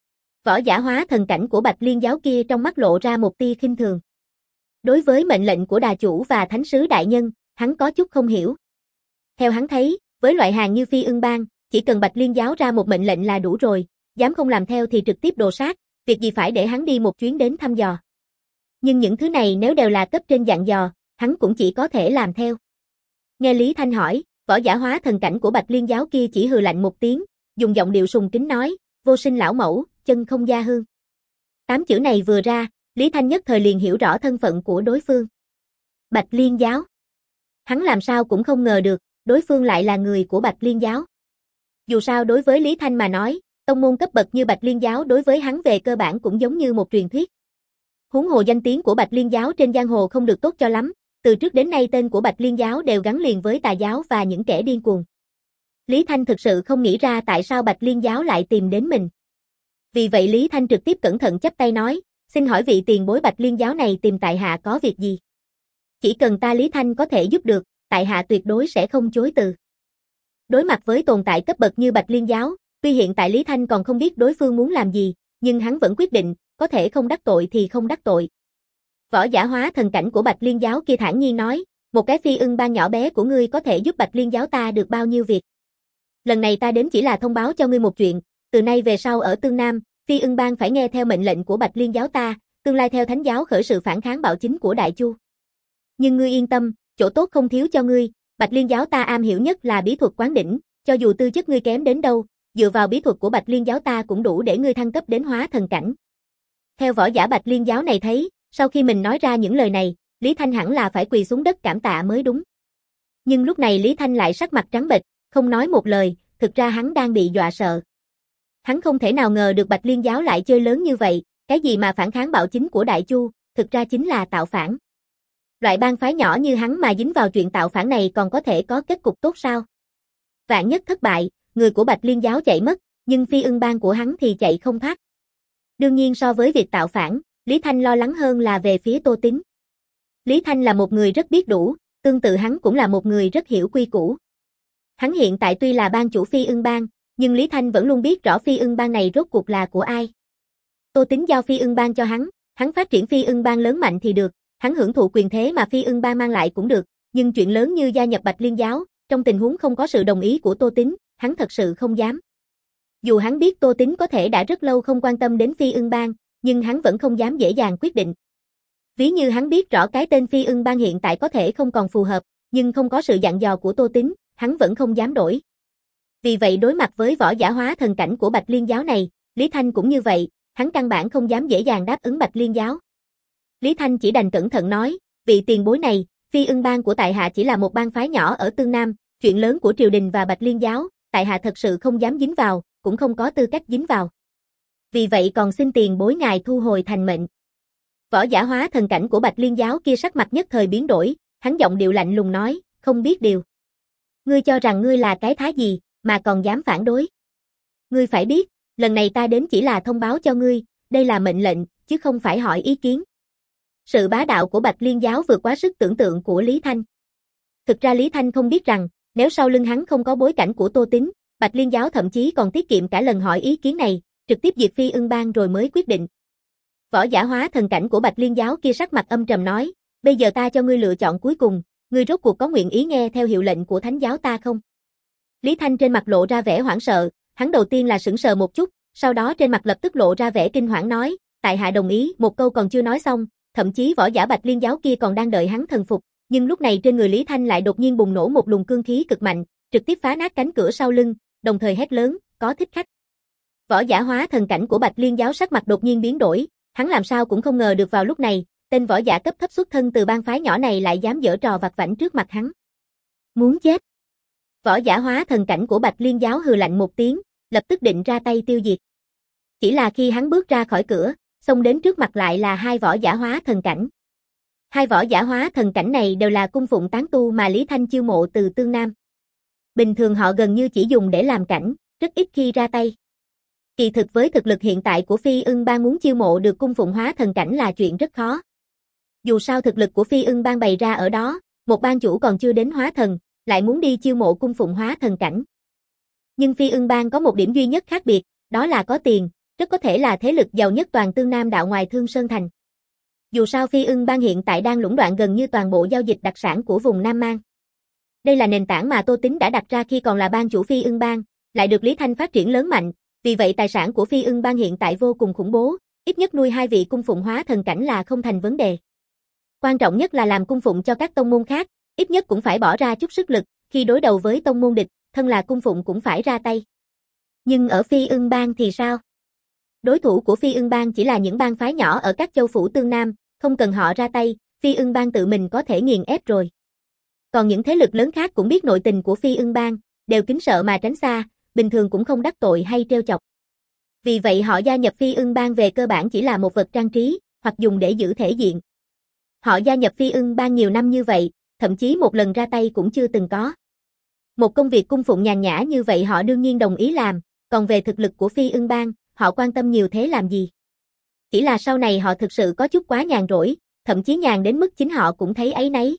Võ giả hóa thần cảnh của Bạch Liên Giáo kia trong mắt lộ ra một tia khinh thường. Đối với mệnh lệnh của đà chủ và thánh sứ đại nhân, hắn có chút không hiểu. Theo hắn thấy, với loại hàng như Phi Ưng Bang, chỉ cần Bạch Liên Giáo ra một mệnh lệnh là đủ rồi, dám không làm theo thì trực tiếp đồ sát, việc gì phải để hắn đi một chuyến đến thăm dò. Nhưng những thứ này nếu đều là cấp trên dặn dò, hắn cũng chỉ có thể làm theo. Nghe Lý Thanh hỏi, võ giả hóa thần cảnh của Bạch Liên Giáo kia chỉ hừ lạnh một tiếng, dùng giọng điệu sùng kính nói, vô sinh lão mẫu, chân không gia hương. Tám chữ này vừa ra, Lý Thanh nhất thời liền hiểu rõ thân phận của đối phương. Bạch Liên Giáo. Hắn làm sao cũng không ngờ được, đối phương lại là người của Bạch Liên Giáo. Dù sao đối với Lý Thanh mà nói, tông môn cấp bậc như Bạch Liên Giáo đối với hắn về cơ bản cũng giống như một truyền thuyết. Huống hồ danh tiếng của Bạch Liên Giáo trên giang hồ không được tốt cho lắm, từ trước đến nay tên của Bạch Liên Giáo đều gắn liền với tà giáo và những kẻ điên cuồng. Lý Thanh thực sự không nghĩ ra tại sao Bạch Liên Giáo lại tìm đến mình. Vì vậy Lý Thanh trực tiếp cẩn thận chắp tay nói, xin hỏi vị tiền bối Bạch Liên Giáo này tìm tại hạ có việc gì? Chỉ cần ta Lý Thanh có thể giúp được, tại hạ tuyệt đối sẽ không chối từ. Đối mặt với tồn tại cấp bậc như Bạch Liên Giáo, tuy hiện tại Lý Thanh còn không biết đối phương muốn làm gì, nhưng hắn vẫn quyết định, có thể không đắc tội thì không đắc tội. Võ giả hóa thần cảnh của Bạch Liên Giáo kia thản nhiên nói, một cái Phi Ưng Bang nhỏ bé của ngươi có thể giúp Bạch Liên Giáo ta được bao nhiêu việc. Lần này ta đến chỉ là thông báo cho ngươi một chuyện, từ nay về sau ở Tương Nam, Phi Ưng Bang phải nghe theo mệnh lệnh của Bạch Liên Giáo ta, tương lai theo Thánh Giáo khởi sự phản kháng bạo chính của Đại Chu. Nhưng ngươi yên tâm, chỗ tốt không thiếu cho ngươi, Bạch Liên Giáo ta am hiểu nhất là bí thuật quán đỉnh, cho dù tư chất ngươi kém đến đâu, dựa vào bí thuật của Bạch Liên Giáo ta cũng đủ để ngươi thăng cấp đến hóa thần cảnh. Theo võ giả Bạch Liên Giáo này thấy, sau khi mình nói ra những lời này, Lý Thanh hẳn là phải quỳ xuống đất cảm tạ mới đúng. Nhưng lúc này Lý Thanh lại sắc mặt trắng bệch, không nói một lời, thực ra hắn đang bị dọa sợ. Hắn không thể nào ngờ được Bạch Liên Giáo lại chơi lớn như vậy, cái gì mà phản kháng bạo chính của Đại Chu, thực ra chính là tạo phản. Loại bang phái nhỏ như hắn mà dính vào chuyện tạo phản này còn có thể có kết cục tốt sao? Vạn nhất thất bại, người của Bạch Liên Giáo chạy mất, nhưng Phi Ưng Bang của hắn thì chạy không thoát. Đương nhiên so với việc tạo phản, Lý Thanh lo lắng hơn là về phía Tô Tín. Lý Thanh là một người rất biết đủ, tương tự hắn cũng là một người rất hiểu quy củ. Hắn hiện tại tuy là bang chủ Phi Ưng Bang, nhưng Lý Thanh vẫn luôn biết rõ Phi Ưng Bang này rốt cuộc là của ai. Tô Tín giao Phi Ưng Bang cho hắn, hắn phát triển Phi Ưng Bang lớn mạnh thì được, hắn hưởng thụ quyền thế mà Phi Ưng Bang mang lại cũng được, nhưng chuyện lớn như gia nhập Bạch Liên Giáo, trong tình huống không có sự đồng ý của Tô Tín, hắn thật sự không dám. Dù hắn biết Tô Tín có thể đã rất lâu không quan tâm đến Phi Ưng Bang, nhưng hắn vẫn không dám dễ dàng quyết định. Ví như hắn biết rõ cái tên Phi Ưng Bang hiện tại có thể không còn phù hợp, nhưng không có sự dặn dò của Tô Tín, hắn vẫn không dám đổi. Vì vậy đối mặt với võ giả hóa thần cảnh của Bạch Liên Giáo này, Lý Thanh cũng như vậy, hắn căn bản không dám dễ dàng đáp ứng Bạch Liên Giáo. Lý Thanh chỉ đành cẩn thận nói, vị tiền bối này, Phi Ưng Bang của tại hạ chỉ là một bang phái nhỏ ở Tương Nam, chuyện lớn của triều đình và Bạch Liên Giáo, tại hạ thật sự không dám dính vào, cũng không có tư cách dính vào. Vì vậy còn xin tiền bối ngài thu hồi thành mệnh. Võ giả hóa thần cảnh của Bạch Liên Giáo kia sắc mặt nhất thời biến đổi, hắn giọng điệu lạnh lùng nói, không biết điều. Ngươi cho rằng ngươi là cái thá gì, mà còn dám phản đối. Ngươi phải biết, lần này ta đến chỉ là thông báo cho ngươi, đây là mệnh lệnh, chứ không phải hỏi ý kiến. Sự bá đạo của Bạch Liên giáo vượt quá sức tưởng tượng của Lý Thanh. Thực ra Lý Thanh không biết rằng, nếu sau lưng hắn không có bối cảnh của Tô Tín, Bạch Liên giáo thậm chí còn tiết kiệm cả lần hỏi ý kiến này, trực tiếp diệt Phi Ưng Bang rồi mới quyết định. Võ giả hóa thần cảnh của Bạch Liên giáo kia sắc mặt âm trầm nói, bây giờ ta cho ngươi lựa chọn cuối cùng, ngươi rốt cuộc có nguyện ý nghe theo hiệu lệnh của thánh giáo ta không? Lý Thanh trên mặt lộ ra vẻ hoảng sợ, hắn đầu tiên là sững sờ một chút, sau đó trên mặt lập tức lộ ra vẻ kinh hoảng nói, tại hạ đồng ý, một câu còn chưa nói xong, thậm chí võ giả Bạch Liên giáo kia còn đang đợi hắn thần phục, nhưng lúc này trên người Lý Thanh lại đột nhiên bùng nổ một luồng cương khí cực mạnh, trực tiếp phá nát cánh cửa sau lưng, đồng thời hét lớn, có thích khách. Võ giả hóa thần cảnh của Bạch Liên giáo sắc mặt đột nhiên biến đổi, hắn làm sao cũng không ngờ được vào lúc này, tên võ giả cấp thấp xuất thân từ bang phái nhỏ này lại dám giở trò vặt vãnh trước mặt hắn. Muốn chết. Võ giả hóa thần cảnh của Bạch Liên giáo hừ lạnh một tiếng, lập tức định ra tay tiêu diệt. Chỉ là khi hắn bước ra khỏi cửa, xông đến trước mặt lại là hai võ giả hóa thần cảnh. Hai võ giả hóa thần cảnh này đều là cung phụng tán tu mà Lý Thanh chiêu mộ từ Tương Nam. Bình thường họ gần như chỉ dùng để làm cảnh, rất ít khi ra tay. Kỳ thực với thực lực hiện tại của Phi Ưng Bang muốn chiêu mộ được cung phụng hóa thần cảnh là chuyện rất khó. Dù sao thực lực của Phi Ưng Bang bày ra ở đó, một bang chủ còn chưa đến hóa thần, lại muốn đi chiêu mộ cung phụng hóa thần cảnh. Nhưng Phi Ưng Bang có một điểm duy nhất khác biệt, đó là có tiền, rất có thể là thế lực giàu nhất toàn Tương Nam đạo ngoài Thương Sơn Thành. Dù sao Phi Ưng Bang hiện tại đang lũng đoạn gần như toàn bộ giao dịch đặc sản của vùng Nam Mang. Đây là nền tảng mà Tô Tín đã đặt ra khi còn là bang chủ Phi Ưng Bang, lại được Lý Thanh phát triển lớn mạnh, vì vậy tài sản của Phi Ưng Bang hiện tại vô cùng khủng bố, ít nhất nuôi hai vị cung phụng hóa thần cảnh là không thành vấn đề. Quan trọng nhất là làm cung phụng cho các tông môn khác, ít nhất cũng phải bỏ ra chút sức lực, khi đối đầu với tông môn địch, thân là cung phụng cũng phải ra tay. Nhưng ở Phi Ưng Bang thì sao? Đối thủ của Phi Ưng Bang chỉ là những bang phái nhỏ ở các châu phủ Tương Nam, không cần họ ra tay, Phi Ưng Bang tự mình có thể nghiền ép rồi. Còn những thế lực lớn khác cũng biết nội tình của Phi Ưng Bang, đều kính sợ mà tránh xa, bình thường cũng không đắc tội hay trêu chọc. Vì vậy họ gia nhập Phi Ưng Bang về cơ bản chỉ là một vật trang trí, hoặc dùng để giữ thể diện. Họ gia nhập Phi Ưng Bang nhiều năm như vậy, thậm chí một lần ra tay cũng chưa từng có. Một công việc cung phụng nhàn nhã như vậy họ đương nhiên đồng ý làm, còn về thực lực của Phi Ưng Bang, họ quan tâm nhiều thế làm gì? Chỉ là sau này họ thực sự có chút quá nhàn rỗi, thậm chí nhàn đến mức chính họ cũng thấy áy náy.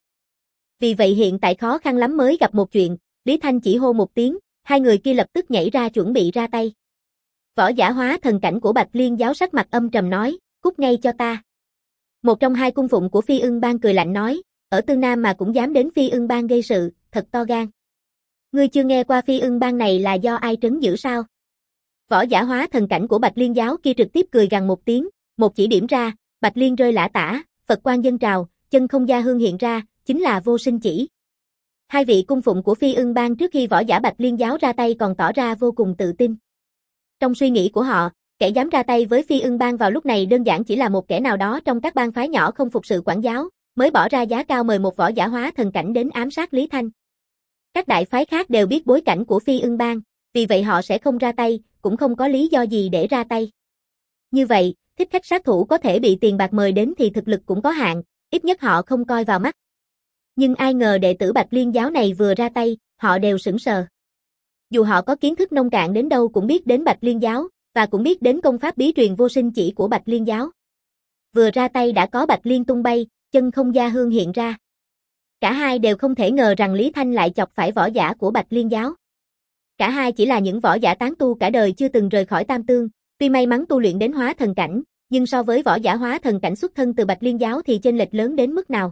Vì vậy hiện tại khó khăn lắm mới gặp một chuyện, Lý Thanh chỉ hô một tiếng, hai người kia lập tức nhảy ra chuẩn bị ra tay. Võ giả hóa thần cảnh của Bạch Liên giáo sắc mặt âm trầm nói, cút ngay cho ta. Một trong hai cung phụng của Phi Ưng Bang cười lạnh nói, ở Tương Nam mà cũng dám đến Phi Ưng Bang gây sự, thật to gan. Ngươi chưa nghe qua Phi Ưng Bang này là do ai trấn giữ sao? Võ giả hóa thần cảnh của Bạch Liên giáo kia trực tiếp cười gằn một tiếng, một chỉ điểm ra, Bạch Liên rơi lả tả, Phật quang dâng trào, chân không gia hương hiện ra, chính là vô sinh chỉ. Hai vị cung phụng của Phi Ưng Bang trước khi võ giả Bạch Liên giáo ra tay còn tỏ ra vô cùng tự tin. Trong suy nghĩ của họ, kẻ dám ra tay với Phi Ưng Bang vào lúc này đơn giản chỉ là một kẻ nào đó trong các bang phái nhỏ không phục sự quản giáo, mới bỏ ra giá cao mời một võ giả hóa thần cảnh đến ám sát Lý Thanh. Các đại phái khác đều biết bối cảnh của Phi Ưng Bang, vì vậy họ sẽ không ra tay, cũng không có lý do gì để ra tay. Như vậy, thích khách sát thủ có thể bị tiền bạc mời đến thì thực lực cũng có hạn, ít nhất họ không coi vào mắt. Nhưng ai ngờ đệ tử Bạch Liên giáo này vừa ra tay, họ đều sững sờ. Dù họ có kiến thức nông cạn đến đâu cũng biết đến Bạch Liên giáo, và cũng biết đến công pháp bí truyền vô sinh chỉ của Bạch Liên giáo. Vừa ra tay đã có Bạch Liên tung bay, chân không gia hương hiện ra. Cả hai đều không thể ngờ rằng Lý Thanh lại chọc phải võ giả của Bạch Liên giáo. Cả hai chỉ là những võ giả tán tu cả đời chưa từng rời khỏi Tam Tương, tuy may mắn tu luyện đến hóa thần cảnh, nhưng so với võ giả hóa thần cảnh xuất thân từ Bạch Liên giáo thì chênh lệch lớn đến mức nào.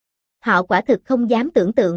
Họ quả thực không dám tưởng tượng.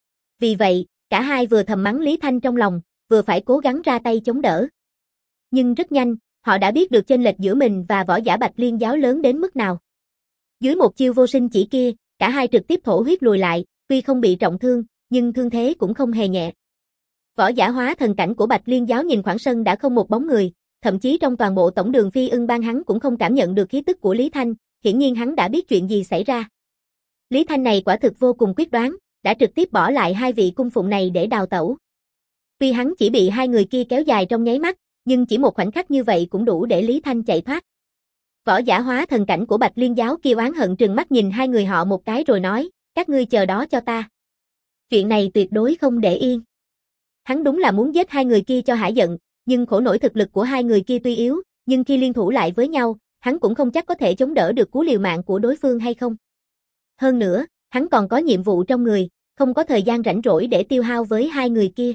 Vì vậy, cả hai vừa thầm mắng Lý Thanh trong lòng, vừa phải cố gắng ra tay chống đỡ. Nhưng rất nhanh, họ đã biết được chênh lệch giữa mình và võ giả Bạch Liên giáo lớn đến mức nào. Dưới một chiêu vô sinh chỉ kia, cả hai trực tiếp thổ huyết lùi lại, tuy không bị trọng thương, nhưng thương thế cũng không hề nhẹ. Võ giả hóa thần cảnh của Bạch Liên giáo nhìn khoảng sân đã không một bóng người, thậm chí trong toàn bộ tổng đường Phi Ưng Bang hắn cũng không cảm nhận được khí tức của Lý Thanh, hiển nhiên hắn đã biết chuyện gì xảy ra. Lý Thanh này quả thực vô cùng quyết đoán, đã trực tiếp bỏ lại hai vị cung phụng này để đào tẩu. Tuy hắn chỉ bị hai người kia kéo dài trong nháy mắt, nhưng chỉ một khoảnh khắc như vậy cũng đủ để Lý Thanh chạy thoát. Võ giả hóa thần cảnh của Bạch Liên giáo kia oán hận trừng mắt nhìn hai người họ một cái rồi nói, các ngươi chờ đó cho ta. Chuyện này tuyệt đối không để yên. Hắn đúng là muốn giết hai người kia cho hả giận, nhưng khổ nổi thực lực của hai người kia tuy yếu, nhưng khi liên thủ lại với nhau, hắn cũng không chắc có thể chống đỡ được cú liều mạng của đối phương hay không. Hơn nữa, hắn còn có nhiệm vụ trong người, không có thời gian rảnh rỗi để tiêu hao với hai người kia.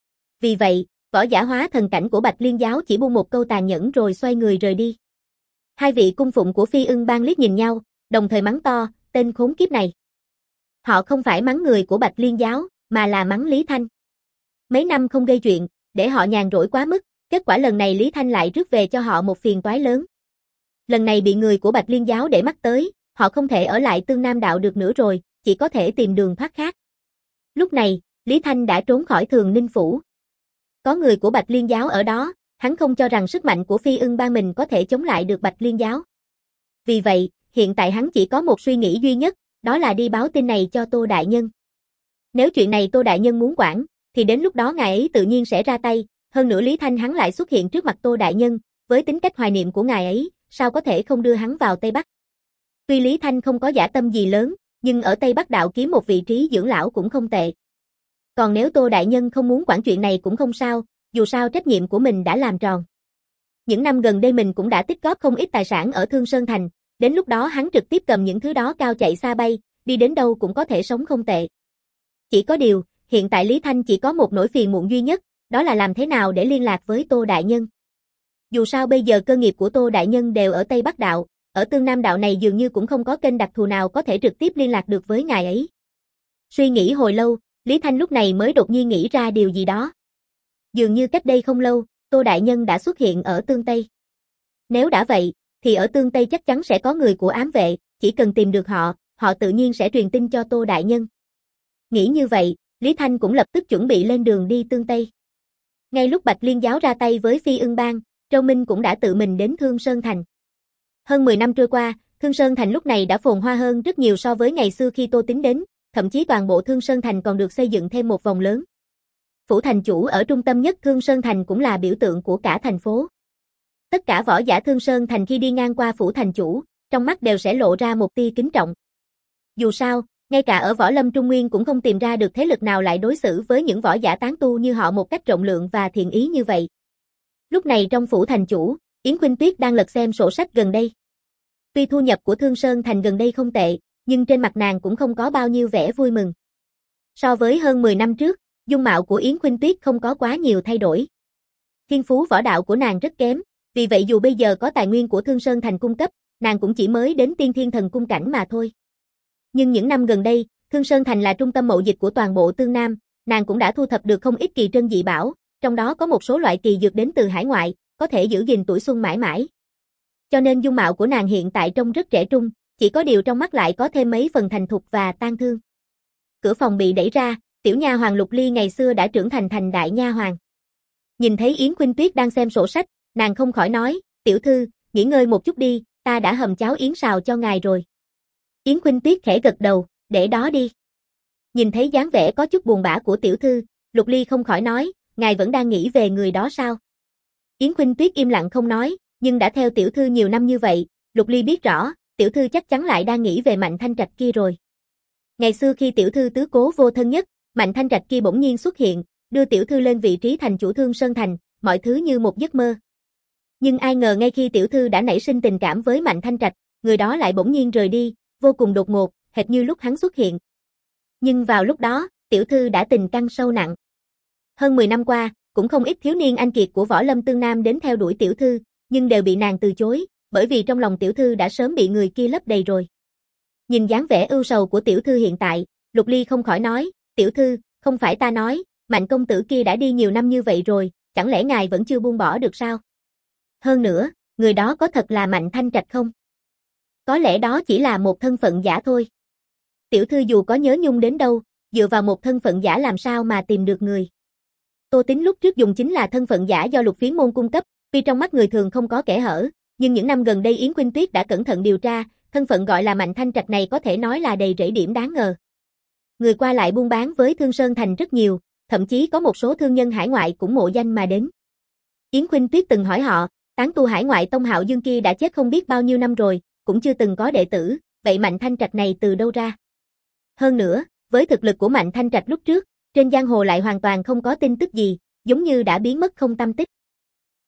Vì vậy, võ giả hóa thần cảnh của Bạch Liên giáo chỉ buông một câu tàn nhẫn rồi xoay người rời đi. Hai vị cung phụng của Phi Ưng Bang liếc nhìn nhau, đồng thời mắng to, tên khốn kiếp này. Họ không phải mắng người của Bạch Liên giáo, mà là mắng Lý Thanh. Mấy năm không gây chuyện, để họ nhàn rỗi quá mức, kết quả lần này Lý Thanh lại rước về cho họ một phiền toái lớn. Lần này bị người của Bạch Liên giáo để mắt tới, họ không thể ở lại Tương Nam đạo được nữa rồi, chỉ có thể tìm đường thoát khác. Lúc này, Lý Thanh đã trốn khỏi Thường Ninh phủ. Có người của Bạch Liên giáo ở đó, hắn không cho rằng sức mạnh của Phi Ưng Bang mình có thể chống lại được Bạch Liên giáo. Vì vậy, hiện tại hắn chỉ có một suy nghĩ duy nhất, đó là đi báo tin này cho Tô Đại Nhân. Nếu chuyện này Tô Đại Nhân muốn quản, thì đến lúc đó ngài ấy tự nhiên sẽ ra tay, hơn nữa Lý Thanh hắn lại xuất hiện trước mặt Tô Đại Nhân, với tính cách hoài niệm của ngài ấy, sao có thể không đưa hắn vào Tây Bắc. Tuy Lý Thanh không có dã tâm gì lớn, nhưng ở Tây Bắc đạo kiếm một vị trí dưỡng lão cũng không tệ. Còn nếu Tô Đại Nhân không muốn quản chuyện này cũng không sao, dù sao trách nhiệm của mình đã làm tròn. Những năm gần đây mình cũng đã tích góp không ít tài sản ở Thương Sơn Thành, đến lúc đó hắn trực tiếp cầm những thứ đó cao chạy xa bay, đi đến đâu cũng có thể sống không tệ. Chỉ có điều, hiện tại Lý Thanh chỉ có một nỗi phiền muộn duy nhất, đó là làm thế nào để liên lạc với Tô Đại Nhân. Dù sao bây giờ cơ nghiệp của Tô Đại Nhân đều ở Tây Bắc đạo, ở Tương Nam đạo này dường như cũng không có kênh đặc thù nào có thể trực tiếp liên lạc được với ngài ấy. Suy nghĩ hồi lâu, Lý Thanh lúc này mới đột nhiên nghĩ ra điều gì đó. Dường như cách đây không lâu, Tô Đại Nhân đã xuất hiện ở Tương Tây. Nếu đã vậy, thì ở Tương Tây chắc chắn sẽ có người của ám vệ, chỉ cần tìm được họ, họ tự nhiên sẽ truyền tin cho Tô Đại Nhân. Nghĩ như vậy, Lý Thanh cũng lập tức chuẩn bị lên đường đi Tương Tây. Ngay lúc Bạch Liên giáo ra tay với Phi Ưng Bang, Châu Minh cũng đã tự mình đến Thương Sơn Thành. Hơn mười năm trôi qua, Thương Sơn Thành lúc này đã phồn hoa hơn rất nhiều so với ngày xưa khi Tô Tín đến, thậm chí toàn bộ Thương Sơn Thành còn được xây dựng thêm một vòng lớn. Phủ thành chủ ở trung tâm nhất Thương Sơn Thành cũng là biểu tượng của cả thành phố. Tất cả võ giả Thương Sơn Thành khi đi ngang qua phủ thành chủ, trong mắt đều sẽ lộ ra một tia kính trọng. Dù sao, ngay cả ở Võ Lâm Trung Nguyên cũng không tìm ra được thế lực nào lại đối xử với những võ giả tán tu như họ một cách rộng lượng và thiện ý như vậy. Lúc này trong phủ thành chủ, Yến Khuynh Tuyết đang lật xem sổ sách gần đây. Tuy thu nhập của Thương Sơn Thành gần đây không tệ, nhưng trên mặt nàng cũng không có bao nhiêu vẻ vui mừng. So với hơn mười năm trước, dung mạo của Yến Khuynh Tuyết không có quá nhiều thay đổi. Thiên phú võ đạo của nàng rất kém, vì vậy dù bây giờ có tài nguyên của Thương Sơn Thành cung cấp, nàng cũng chỉ mới đến tiên thiên thần cung cảnh mà thôi. Nhưng những năm gần đây, Thương Sơn Thành là trung tâm mậu dịch của toàn bộ Tương Nam, nàng cũng đã thu thập được không ít kỳ trân dị bảo, trong đó có một số loại kỳ dược đến từ hải ngoại, có thể giữ gìn tuổi xuân mãi mãi. Cho nên dung mạo của nàng hiện tại trông rất trẻ trung, chỉ có điều trong mắt lại có thêm mấy phần thành thục và tang thương. Cửa phòng bị đẩy ra, tiểu nha hoàng Lục Ly ngày xưa đã trưởng thành thành đại nha hoàng. Nhìn thấy Yến Khuynh Tuyết đang xem sổ sách, nàng không khỏi nói, tiểu thư, nghỉ ngơi một chút đi, ta đã hầm cháo yến xào cho ngài rồi. Yến Khuynh Tuyết khẽ gật đầu, để đó đi. Nhìn thấy dáng vẻ có chút buồn bã của tiểu thư, Lục Ly không khỏi nói, ngài vẫn đang nghĩ về người đó sao? Yến Khuynh Tuyết im lặng không nói, nhưng đã theo tiểu thư nhiều năm như vậy, Lục Ly biết rõ, tiểu thư chắc chắn lại đang nghĩ về Mạnh Thanh Trạch kia rồi. Ngày xưa khi tiểu thư tứ cố vô thân nhất, Mạnh Thanh Trạch kia bỗng nhiên xuất hiện, đưa tiểu thư lên vị trí thành chủ Thương Sơn Thành, mọi thứ như một giấc mơ. Nhưng ai ngờ ngay khi tiểu thư đã nảy sinh tình cảm với Mạnh Thanh Trạch, người đó lại bỗng nhiên rời đi, vô cùng đột ngột, hệt như lúc hắn xuất hiện. Nhưng vào lúc đó, tiểu thư đã tình căn sâu nặng. Hơn mười năm qua, cũng không ít thiếu niên anh kiệt của Võ Lâm Tương Nam đến theo đuổi tiểu thư, nhưng đều bị nàng từ chối, bởi vì trong lòng tiểu thư đã sớm bị người kia lấp đầy rồi. Nhìn dáng vẻ ưu sầu của tiểu thư hiện tại, Lục Ly không khỏi nói, tiểu thư, không phải ta nói, Mạnh công tử kia đã đi nhiều năm như vậy rồi, chẳng lẽ ngài vẫn chưa buông bỏ được sao? Hơn nữa, người đó có thật là Mạnh Thanh Trạch không? Có lẽ đó chỉ là một thân phận giả thôi. Tiểu thư dù có nhớ nhung đến đâu, dựa vào một thân phận giả làm sao mà tìm được người. Tô Tín lúc trước dùng chính là thân phận giả do Lục Phiến môn cung cấp, tuy trong mắt người thường không có kẽ hở, nhưng những năm gần đây Yến Khuynh Tuyết đã cẩn thận điều tra, thân phận gọi là Mạnh Thanh Trạch này có thể nói là đầy rẫy điểm đáng ngờ. Người qua lại buôn bán với Thương Sơn Thành rất nhiều, thậm chí có một số thương nhân hải ngoại cũng mộ danh mà đến. Yến Khuynh Tuyết từng hỏi họ, tán tu hải ngoại Tông Hạo Dương kia đã chết không biết bao nhiêu năm rồi, cũng chưa từng có đệ tử, vậy Mạnh Thanh Trạch này từ đâu ra? Hơn nữa, với thực lực của Mạnh Thanh Trạch lúc trước, trên giang hồ lại hoàn toàn không có tin tức gì, giống như đã biến mất không tăm tích.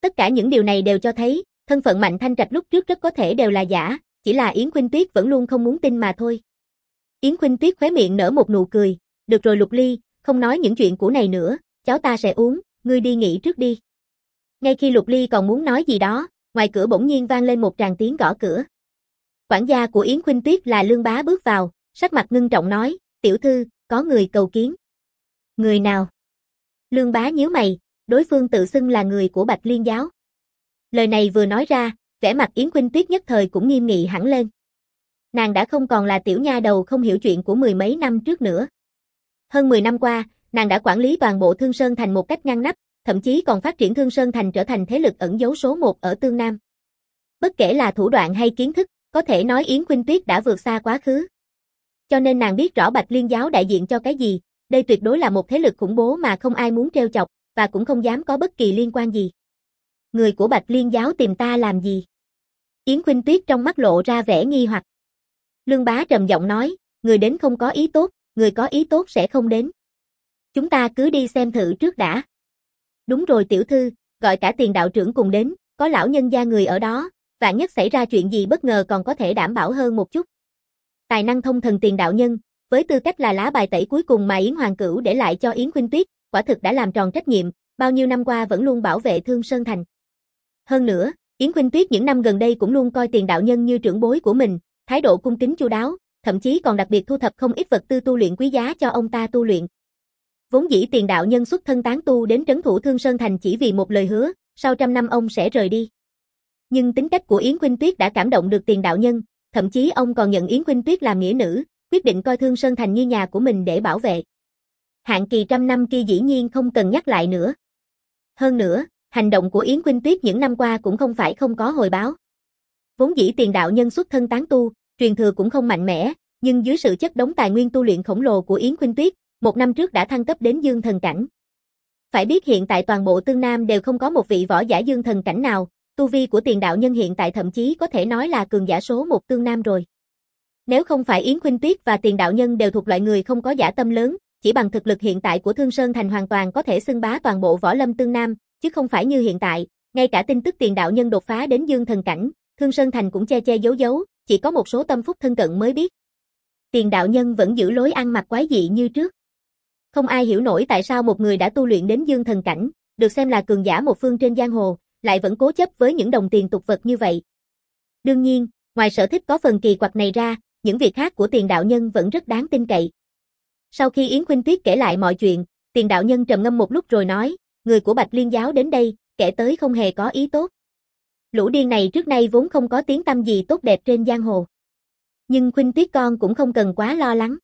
Tất cả những điều này đều cho thấy, thân phận Mạnh Thanh Trạch lúc trước rất có thể đều là giả, chỉ là Yến Khuynh Tuyết vẫn luôn không muốn tin mà thôi. Yến Khuynh Tuyết khóe miệng nở một nụ cười, được rồi Lục Ly, không nói những chuyện cũ này nữa, cháu ta sẽ uống, ngươi đi nghỉ trước đi. Ngay khi Lục Ly còn muốn nói gì đó, ngoài cửa bỗng nhiên vang lên một tràng tiếng gõ cửa. Quản gia của Yến Khuynh Tuyết là Lương Bá bước vào, sắc mặt ngưng trọng nói, tiểu thư, có người cầu kiến. Người nào? Lương Bá nhíu mày, đối phương tự xưng là người của Bạch Liên giáo. Lời này vừa nói ra, vẻ mặt Yến Khuynh Tuyết nhất thời cũng nghiêm nghị hẳn lên. Nàng đã không còn là tiểu nha đầu không hiểu chuyện của mười mấy năm trước nữa. Hơn mười năm qua, nàng đã quản lý toàn bộ Thương Sơn Thành một cách ngăn nắp, thậm chí còn phát triển Thương Sơn Thành trở thành thế lực ẩn giấu số một ở Tương Nam. Bất kể là thủ đoạn hay kiến thức, có thể nói Yến Khuynh Tuyết đã vượt xa quá khứ. Cho nên nàng biết rõ Bạch Liên giáo đại diện cho cái gì, đây tuyệt đối là một thế lực khủng bố mà không ai muốn trêu chọc, và cũng không dám có bất kỳ liên quan gì. Người của Bạch Liên giáo tìm ta làm gì? Yến Khuynh Tuyết trong mắt lộ ra vẻ nghi hoặc. Lương Bá trầm giọng nói, người đến không có ý tốt, người có ý tốt sẽ không đến. Chúng ta cứ đi xem thử trước đã. Đúng rồi tiểu thư, gọi cả Tiền đạo trưởng cùng đến, có lão nhân gia người ở đó, vạn nhất xảy ra chuyện gì bất ngờ còn có thể đảm bảo hơn một chút. Tài năng thông thần Tiền đạo nhân, với tư cách là lá bài tẩy cuối cùng mà Yến Hoàng Cửu để lại cho Yến Khuynh Tuyết, quả thực đã làm tròn trách nhiệm, bao nhiêu năm qua vẫn luôn bảo vệ Thương Sơn Thành. Hơn nữa, Yến Khuynh Tuyết những năm gần đây cũng luôn coi Tiền đạo nhân như trưởng bối của mình, thái độ cung kính chu đáo, thậm chí còn đặc biệt thu thập không ít vật tư tu luyện quý giá cho ông ta tu luyện. Vốn dĩ Tiền đạo nhân xuất thân tán tu đến trấn thủ Thương Sơn Thành chỉ vì một lời hứa, sau trăm năm ông sẽ rời đi. Nhưng tính cách của Yến Khuynh Tuyết đã cảm động được Tiền đạo nhân, thậm chí ông còn nhận Yến Khuynh Tuyết làm nghĩa nữ, quyết định coi Thương Sơn Thành như nhà của mình để bảo vệ. Hạn kỳ trăm năm kia dĩ nhiên không cần nhắc lại nữa. Hơn nữa, hành động của Yến Khuynh Tuyết những năm qua cũng không phải không có hồi báo. Vốn dĩ Tiền đạo nhân xuất thân tán tu, truyền thừa cũng không mạnh mẽ, nhưng dưới sự chất đống tài nguyên tu luyện khổng lồ của Yến Khuynh Tuyết, một năm trước đã thăng cấp đến dương thần cảnh. Phải biết hiện tại toàn bộ Tương Nam đều không có một vị võ giả dương thần cảnh nào, tu vi của Tiền đạo nhân hiện tại thậm chí có thể nói là cường giả số một Tương Nam rồi. Nếu không phải Yến Khuynh Tuyết và Tiền đạo nhân đều thuộc loại người không có dã tâm lớn, chỉ bằng thực lực hiện tại của Thương Sơn Thành hoàn toàn có thể xưng bá toàn bộ võ lâm Tương Nam, chứ không phải như hiện tại, ngay cả tin tức Tiền đạo nhân đột phá đến dương thần cảnh, Thương Sơn Thành cũng che che giấu giấu, chỉ có một số tâm phúc thân cận mới biết. Tiền đạo nhân vẫn giữ lối ăn mặc quái dị như trước. Không ai hiểu nổi tại sao một người đã tu luyện đến dương thần cảnh, được xem là cường giả một phương trên giang hồ, lại vẫn cố chấp với những đồng tiền tục vật như vậy. Đương nhiên, ngoài sở thích có phần kỳ quặc này ra, những việc khác của Tiền đạo nhân vẫn rất đáng tin cậy. Sau khi Yến Khuynh Tuyết kể lại mọi chuyện, Tiền đạo nhân trầm ngâm một lúc rồi nói, người của Bạch Liên giáo đến đây, kể tới không hề có ý tốt. Lũ điên này trước nay vốn không có tiếng tăm gì tốt đẹp trên giang hồ. Nhưng Khuynh Tuyết con cũng không cần quá lo lắng.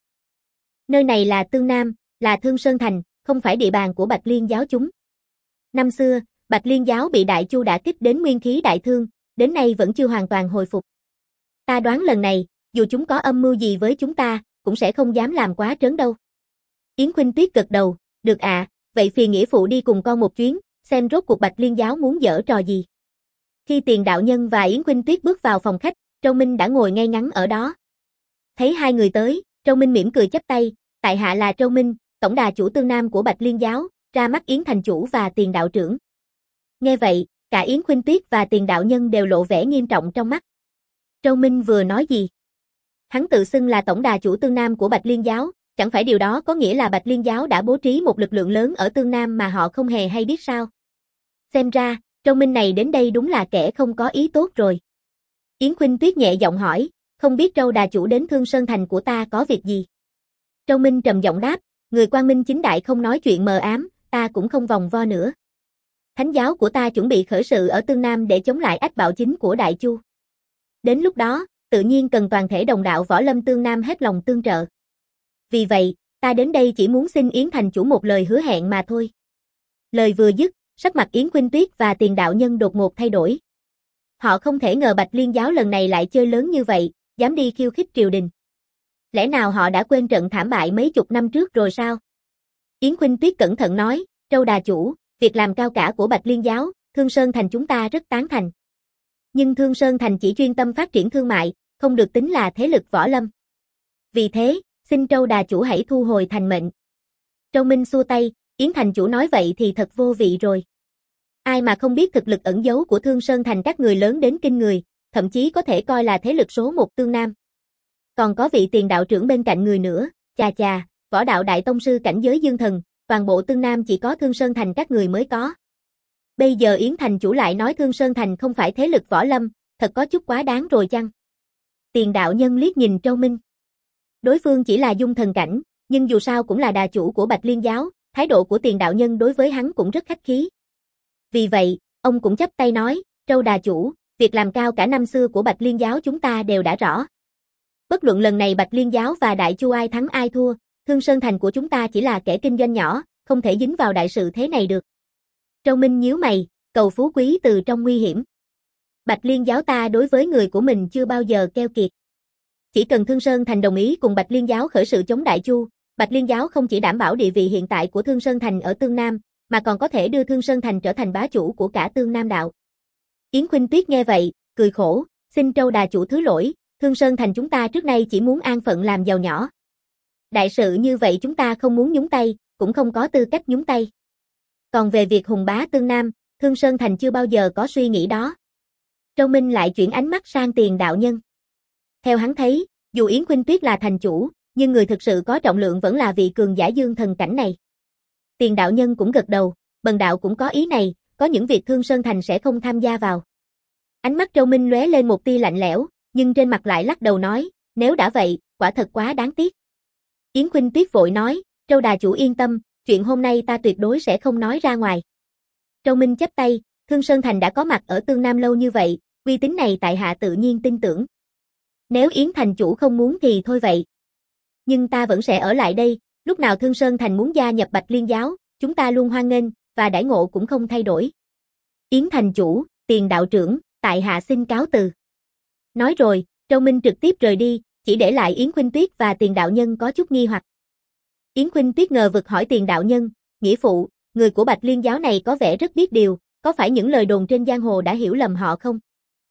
Nơi này là Tương Nam, là Thương Sơn Thành, không phải địa bàn của Bạch Liên giáo chúng. Năm xưa, Bạch Liên giáo bị Đại Chu đả kích đến nguyên khí đại thương, đến nay vẫn chưa hoàn toàn hồi phục. Ta đoán lần này, dù chúng có âm mưu gì với chúng ta, cũng sẽ không dám làm quá trớn đâu. Yến Khuynh Tuyết gật đầu, được ạ, à, vậy phiền nghĩa phụ đi cùng con một chuyến, xem rốt cuộc Bạch Liên giáo muốn giở trò gì. Khi Tiền đạo nhân và Yến Khuynh Tuyết bước vào phòng khách, Châu Minh đã ngồi ngay ngắn ở đó. Thấy hai người tới, Châu Minh mỉm cười chắp tay, tại hạ là Châu Minh, tổng đà chủ Tương Nam của Bạch Liên giáo, ra mắt Yến thành chủ và Tiền đạo trưởng. Nghe vậy, cả Yến Khuynh Tuyết và Tiền đạo nhân đều lộ vẻ nghiêm trọng trong mắt. Châu Minh vừa nói gì? Hắn tự xưng là tổng đà chủ Tương Nam của Bạch Liên giáo, chẳng phải điều đó có nghĩa là Bạch Liên giáo đã bố trí một lực lượng lớn ở Tương Nam mà họ không hề hay biết sao? Xem ra, Châu Minh này đến đây đúng là kẻ không có ý tốt rồi. Yến Khuynh Tuyết nhẹ giọng hỏi, không biết Châu đà chủ đến Thương Sơn Thành của ta có việc gì? Châu Minh trầm giọng đáp, người quang minh chính đại không nói chuyện mờ ám, ta cũng không vòng vo nữa. Thánh giáo của ta chuẩn bị khởi sự ở Tương Nam để chống lại ách bạo chính của Đại Chu. Đến lúc đó, tự nhiên cần toàn thể đồng đạo võ lâm Tương Nam hết lòng tương trợ. Vì vậy, ta đến đây chỉ muốn xin Yến thành chủ một lời hứa hẹn mà thôi. Lời vừa dứt, sắc mặt Yến Khuynh Tuyết và Tiền đạo nhân đột ngột thay đổi. Họ không thể ngờ Bạch Liên giáo lần này lại chơi lớn như vậy, dám đi khiêu khích triều đình. Lẽ nào họ đã quên trận thảm bại mấy chục năm trước rồi sao? Yến Khuynh Tuyết cẩn thận nói, Châu đà chủ, việc làm cao cả của Bạch Liên giáo, Thương Sơn Thành chúng ta rất tán thành. Nhưng Thương Sơn Thành chỉ chuyên tâm phát triển thương mại, không được tính là thế lực võ lâm. Vì thế, xin Châu đà chủ hãy thu hồi thành mệnh. Châu Minh xua tay, Yến thành chủ nói vậy thì thật vô vị rồi. Ai mà không biết thực lực ẩn giấu của Thương Sơn Thành các người lớn đến kinh người, thậm chí có thể coi là thế lực số một tương Nam. Còn có vị tiền đạo trưởng bên cạnh người nữa, chà chà, võ đạo đại tông sư cảnh giới dương thần, toàn bộ tương Nam chỉ có Thương Sơn Thành các người mới có. Bây giờ Yến Thành chủ lại nói Thương Sơn Thành không phải thế lực võ lâm, thật có chút quá đáng rồi chăng? Tiền đạo nhân liếc nhìn Châu Minh. Đối phương chỉ là dung thần cảnh, nhưng dù sao cũng là đà chủ của Bạch Liên giáo, thái độ của tiền đạo nhân đối với hắn cũng rất khách khí. Vì vậy, ông cũng chắp tay nói, Châu đà chủ, việc làm cao cả năm xưa của Bạch Liên giáo chúng ta đều đã rõ. Bất luận lần này Bạch Liên giáo và Đại Chu ai thắng ai thua, Thương Sơn Thành của chúng ta chỉ là kẻ kinh doanh nhỏ, không thể dính vào đại sự thế này được. Châu Minh nhíu mày, cầu phú quý từ trong nguy hiểm. Bạch Liên giáo ta đối với người của mình chưa bao giờ keo kiệt. Chỉ cần Thương Sơn Thành đồng ý cùng Bạch Liên giáo khởi sự chống Đại Chu, Bạch Liên giáo không chỉ đảm bảo địa vị hiện tại của Thương Sơn Thành ở Tương Nam, mà còn có thể đưa Thương Sơn Thành trở thành bá chủ của cả Tương Nam đạo. Yến Khuynh Tuyết nghe vậy, cười khổ, xin Châu đà chủ thứ lỗi, Thương Sơn Thành chúng ta trước nay chỉ muốn an phận làm giàu nhỏ. Đại sự như vậy chúng ta không muốn nhúng tay, cũng không có tư cách nhúng tay. Còn về việc hùng bá Tương Nam, Thương Sơn Thành chưa bao giờ có suy nghĩ đó. Châu Minh lại chuyển ánh mắt sang tiền đạo nhân. Theo hắn thấy, dù Yến Khuynh Tuyết là thành chủ, nhưng người thực sự có trọng lượng vẫn là vị cường giả dương thần cảnh này. Tiền đạo nhân cũng gật đầu, bần đạo cũng có ý này, có những việc Thương Sơn Thành sẽ không tham gia vào. Ánh mắt Châu Minh lóe lên một tia lạnh lẽo, nhưng trên mặt lại lắc đầu nói, nếu đã vậy, quả thật quá đáng tiếc. Yến Khuynh Tuyết vội nói, Châu đà chủ yên tâm, chuyện hôm nay ta tuyệt đối sẽ không nói ra ngoài. Châu Minh chắp tay, Thương Sơn Thành đã có mặt ở Tương Nam lâu như vậy, uy tín này tại hạ tự nhiên tin tưởng. Nếu Yến thành chủ không muốn thì thôi vậy. Nhưng ta vẫn sẽ ở lại đây, lúc nào Thương Sơn Thành muốn gia nhập Bạch Liên giáo, chúng ta luôn hoan nghênh, và đãi ngộ cũng không thay đổi. Yến thành chủ, tiền đạo trưởng, tại hạ xin cáo từ. Nói rồi, Châu Minh trực tiếp rời đi, chỉ để lại Yến Khuynh Tuyết và tiền đạo nhân có chút nghi hoặc. Yến Khuynh Tuyết ngờ vực hỏi tiền đạo nhân, nghĩa phụ, người của Bạch Liên giáo này có vẻ rất biết điều, có phải những lời đồn trên giang hồ đã hiểu lầm họ không?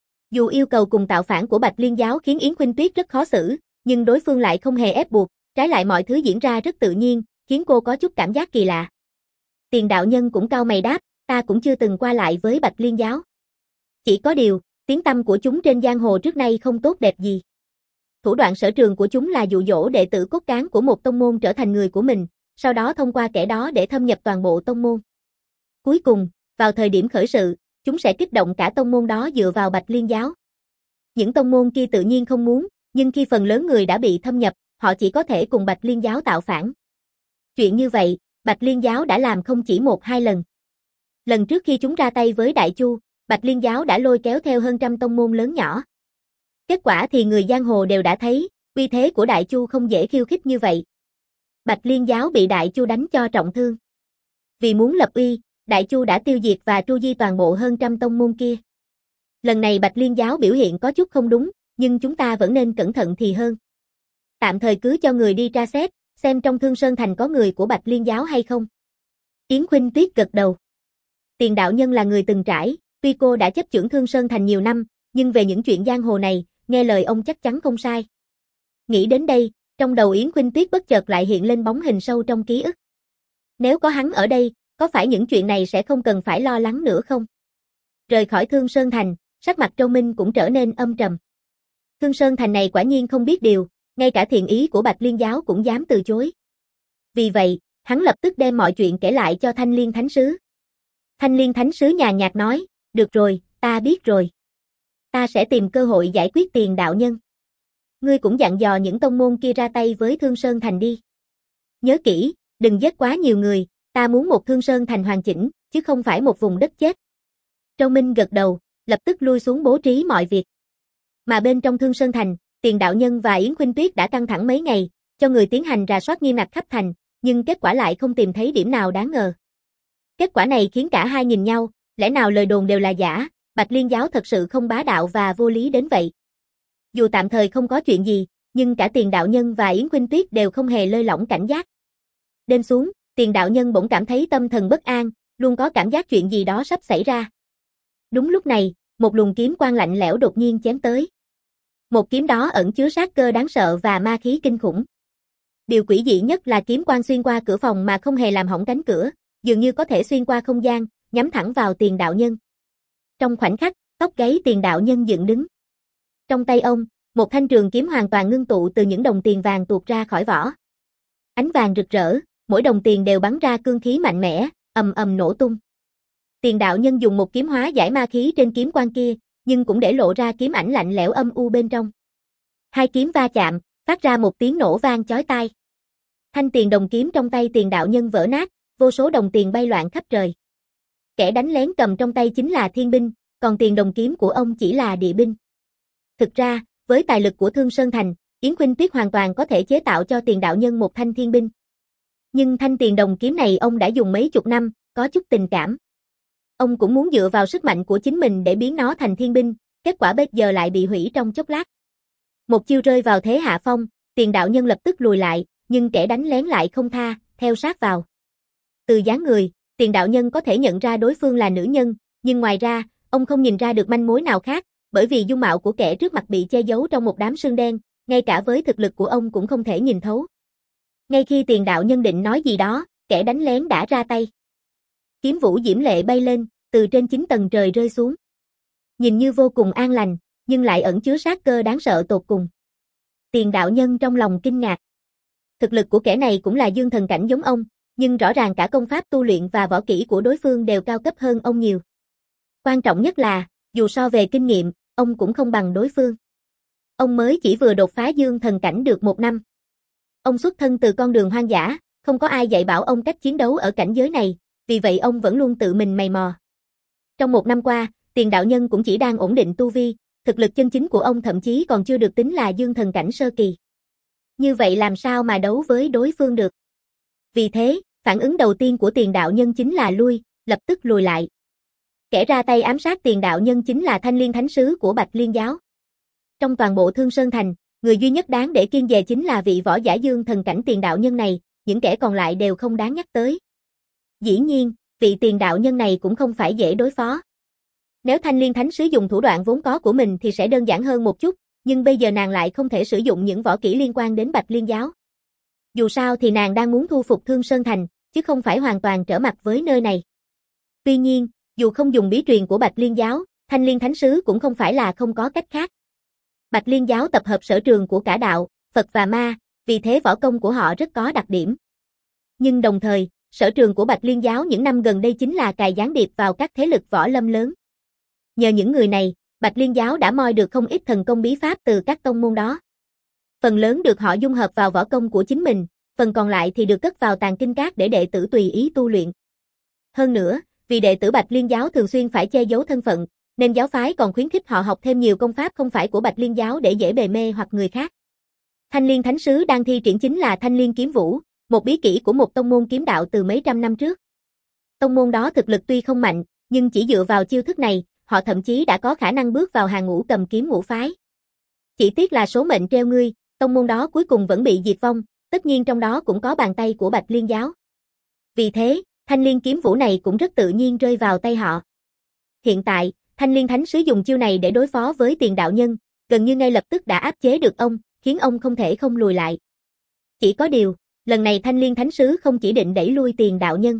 Dù yêu cầu cùng tạo phản của Bạch Liên giáo khiến Yến Khuynh Tuyết rất khó xử, nhưng đối phương lại không hề ép buộc, trái lại mọi thứ diễn ra rất tự nhiên, khiến cô có chút cảm giác kỳ lạ. Tiền đạo nhân cũng cau mày đáp, ta cũng chưa từng qua lại với Bạch Liên giáo. Chỉ có điều, tiếng tăm của chúng trên giang hồ trước nay không tốt đẹp gì. Thủ đoạn sở trường của chúng là dụ dỗ đệ tử cốt cán của một tông môn trở thành người của mình, sau đó thông qua kẻ đó để thâm nhập toàn bộ tông môn. Cuối cùng, vào thời điểm khởi sự, chúng sẽ kích động cả tông môn đó dựa vào Bạch Liên giáo. Những tông môn kia tự nhiên không muốn, nhưng khi phần lớn người đã bị thâm nhập, họ chỉ có thể cùng Bạch Liên giáo tạo phản. Chuyện như vậy, Bạch Liên giáo đã làm không chỉ một hai lần. Lần trước khi chúng ra tay với Đại Chu, Bạch Liên giáo đã lôi kéo theo hơn trăm tông môn lớn nhỏ. Kết quả thì người giang hồ đều đã thấy, uy thế của Đại Chu không dễ khiêu khích như vậy. Bạch Liên giáo bị Đại Chu đánh cho trọng thương. Vì muốn lập uy, Đại Chu đã tiêu diệt và tru di toàn bộ hơn trăm tông môn kia. Lần này Bạch Liên giáo biểu hiện có chút không đúng, nhưng chúng ta vẫn nên cẩn thận thì hơn. Tạm thời cứ cho người đi tra xét, xem trong Thương Sơn Thành có người của Bạch Liên giáo hay không. Yến Khuynh Tuyết gật đầu. Tiền đạo nhân là người từng trải, tuy cô đã chấp chưởng Thương Sơn Thành nhiều năm, nhưng về những chuyện giang hồ này, nghe lời ông chắc chắn không sai. Nghĩ đến đây, trong đầu Yến Khuynh Tuyết bất chợt lại hiện lên bóng hình sâu trong ký ức. Nếu có hắn ở đây, có phải những chuyện này sẽ không cần phải lo lắng nữa không? Rời khỏi Thương Sơn Thành, sắc mặt Châu Minh cũng trở nên âm trầm. Thương Sơn Thành này quả nhiên không biết điều, ngay cả thiện ý của Bạch Liên giáo cũng dám từ chối. Vì vậy, hắn lập tức đem mọi chuyện kể lại cho Thanh Liên Thánh Sứ. Thanh Liên Thánh Sứ nhàn nhạt nói, được rồi, ta biết rồi. Ta sẽ tìm cơ hội giải quyết tiền đạo nhân. Ngươi cũng dặn dò những tông môn kia ra tay với Thương Sơn Thành đi. Nhớ kỹ, đừng giết quá nhiều người, ta muốn một Thương Sơn Thành hoàn chỉnh, chứ không phải một vùng đất chết. Châu Minh gật đầu, lập tức lui xuống bố trí mọi việc. Mà bên trong Thương Sơn Thành, tiền đạo nhân và Yến Khuynh Tuyết đã căng thẳng mấy ngày, cho người tiến hành rà soát nghiêm ngặt khắp thành, nhưng kết quả lại không tìm thấy điểm nào đáng ngờ. Kết quả này khiến cả hai nhìn nhau, lẽ nào lời đồn đều là giả, Bạch Liên giáo thật sự không bá đạo và vô lý đến vậy. Dù tạm thời không có chuyện gì, nhưng cả tiền đạo nhân và Yến Khuynh Tuyết đều không hề lơi lỏng cảnh giác. Đêm xuống, tiền đạo nhân bỗng cảm thấy tâm thần bất an, luôn có cảm giác chuyện gì đó sắp xảy ra. Đúng lúc này, một luồng kiếm quang lạnh lẽo đột nhiên chém tới. Một kiếm đó ẩn chứa sát cơ đáng sợ và ma khí kinh khủng. Điều quỷ dị nhất là kiếm quang xuyên qua cửa phòng mà không hề làm hỏng cánh cửa, dường như có thể xuyên qua không gian, nhắm thẳng vào Tiền đạo nhân. Trong khoảnh khắc, tóc gáy Tiền đạo nhân dựng đứng. Trong tay ông, một thanh trường kiếm hoàn toàn ngưng tụ từ những đồng tiền vàng tuột ra khỏi vỏ. Ánh vàng rực rỡ, mỗi đồng tiền đều bắn ra cương khí mạnh mẽ, ầm ầm nổ tung. Tiền đạo nhân dùng một kiếm hóa giải ma khí trên kiếm quan kia, nhưng cũng để lộ ra kiếm ảnh lạnh lẽo âm u bên trong. Hai kiếm va chạm, phát ra một tiếng nổ vang chói tai. Thanh tiền đồng kiếm trong tay Tiền đạo nhân vỡ nát, vô số đồng tiền bay loạn khắp trời. Kẻ đánh lén cầm trong tay chính là thiên binh, còn tiền đồng kiếm của ông chỉ là địa binh. Thực ra, với tài lực của Thương Sơn Thành, Yến Khuynh Tuyết hoàn toàn có thể chế tạo cho Tiền đạo nhân một thanh thiên binh. Nhưng thanh tiền đồng kiếm này ông đã dùng mấy chục năm, có chút tình cảm. Ông cũng muốn dựa vào sức mạnh của chính mình để biến nó thành thiên binh, kết quả bây giờ lại bị hủy trong chốc lát. Một chiêu rơi vào thế hạ phong, Tiền đạo nhân lập tức lùi lại, nhưng kẻ đánh lén lại không tha, theo sát vào. Từ dáng người, Tiền đạo nhân có thể nhận ra đối phương là nữ nhân, nhưng ngoài ra, ông không nhìn ra được manh mối nào khác, bởi vì dung mạo của kẻ trước mặt bị che giấu trong một đám sương đen, ngay cả với thực lực của ông cũng không thể nhìn thấu. Ngay khi Tiền đạo nhân định nói gì đó, kẻ đánh lén đã ra tay. Kiếm vũ diễm lệ bay lên, từ trên chín tầng trời rơi xuống. Nhìn như vô cùng an lành, nhưng lại ẩn chứa sát cơ đáng sợ tột cùng. Tiền đạo nhân trong lòng kinh ngạc. Thực lực của kẻ này cũng là dương thần cảnh giống ông, nhưng rõ ràng cả công pháp tu luyện và võ kỹ của đối phương đều cao cấp hơn ông nhiều. Quan trọng nhất là, dù so về kinh nghiệm, ông cũng không bằng đối phương. Ông mới chỉ vừa đột phá dương thần cảnh được một năm. Ông xuất thân từ con đường hoang dã, không có ai dạy bảo ông cách chiến đấu ở cảnh giới này, vì vậy ông vẫn luôn tự mình mày mò. Trong một năm qua, Tiền đạo nhân cũng chỉ đang ổn định tu vi, thực lực chân chính của ông thậm chí còn chưa được tính là dương thần cảnh sơ kỳ. Như vậy làm sao mà đấu với đối phương được? Vì thế, phản ứng đầu tiên của Tiền đạo nhân chính là lui, lập tức lùi lại. Kẻ ra tay ám sát Tiền đạo nhân chính là Thanh Liên Thánh Sứ của Bạch Liên Giáo. Trong toàn bộ Thương Sơn Thành, người duy nhất đáng để kiêng dè chính là vị võ giả dương thần cảnh Tiền đạo nhân này, những kẻ còn lại đều không đáng nhắc tới. Dĩ nhiên, vị Tiền đạo nhân này cũng không phải dễ đối phó. Nếu Thanh Liên Thánh Sứ dùng thủ đoạn vốn có của mình thì sẽ đơn giản hơn một chút, nhưng bây giờ nàng lại không thể sử dụng những võ kỹ liên quan đến Bạch Liên Giáo. Dù sao thì nàng đang muốn thu phục Thương Sơn Thành, chứ không phải hoàn toàn trở mặt với nơi này. Tuy nhiên, dù không dùng bí truyền của Bạch Liên Giáo, Thanh Liên Thánh Sứ cũng không phải là không có cách khác. Bạch Liên Giáo tập hợp sở trường của cả đạo, Phật và ma, vì thế võ công của họ rất có đặc điểm. Nhưng đồng thời, sở trường của Bạch Liên Giáo những năm gần đây chính là cài gián điệp vào các thế lực võ lâm lớn. Nhờ những người này, Bạch Liên Giáo đã moi được không ít thần công bí pháp từ các tông môn đó. Phần lớn được họ dung hợp vào võ công của chính mình, phần còn lại thì được cất vào tàng kinh các để đệ tử tùy ý tu luyện. Hơn nữa, vì đệ tử Bạch Liên Giáo thường xuyên phải che giấu thân phận, nên giáo phái còn khuyến khích họ học thêm nhiều công pháp không phải của Bạch Liên Giáo để dễ bề mê hoặc người khác. Thanh Liên Thánh Sứ đang thi triển chính là Thanh Liên Kiếm Vũ, một bí kỹ của một tông môn kiếm đạo từ mấy trăm năm trước. Tông môn đó thực lực tuy không mạnh, nhưng chỉ dựa vào chiêu thức này, họ thậm chí đã có khả năng bước vào hàng ngũ cầm kiếm ngũ phái. Chỉ tiếc là số mệnh treo ngươi, tông môn đó cuối cùng vẫn bị diệt vong, tất nhiên trong đó cũng có bàn tay của Bạch Liên Giáo. Vì thế, Thanh Liên Kiếm Vũ này cũng rất tự nhiên rơi vào tay họ. Hiện tại, Thanh Liên Thánh Sứ dùng chiêu này để đối phó với Tiền đạo nhân, gần như ngay lập tức đã áp chế được ông, khiến ông không thể không lùi lại. Chỉ có điều, lần này Thanh Liên Thánh Sứ không chỉ định đẩy lui Tiền đạo nhân.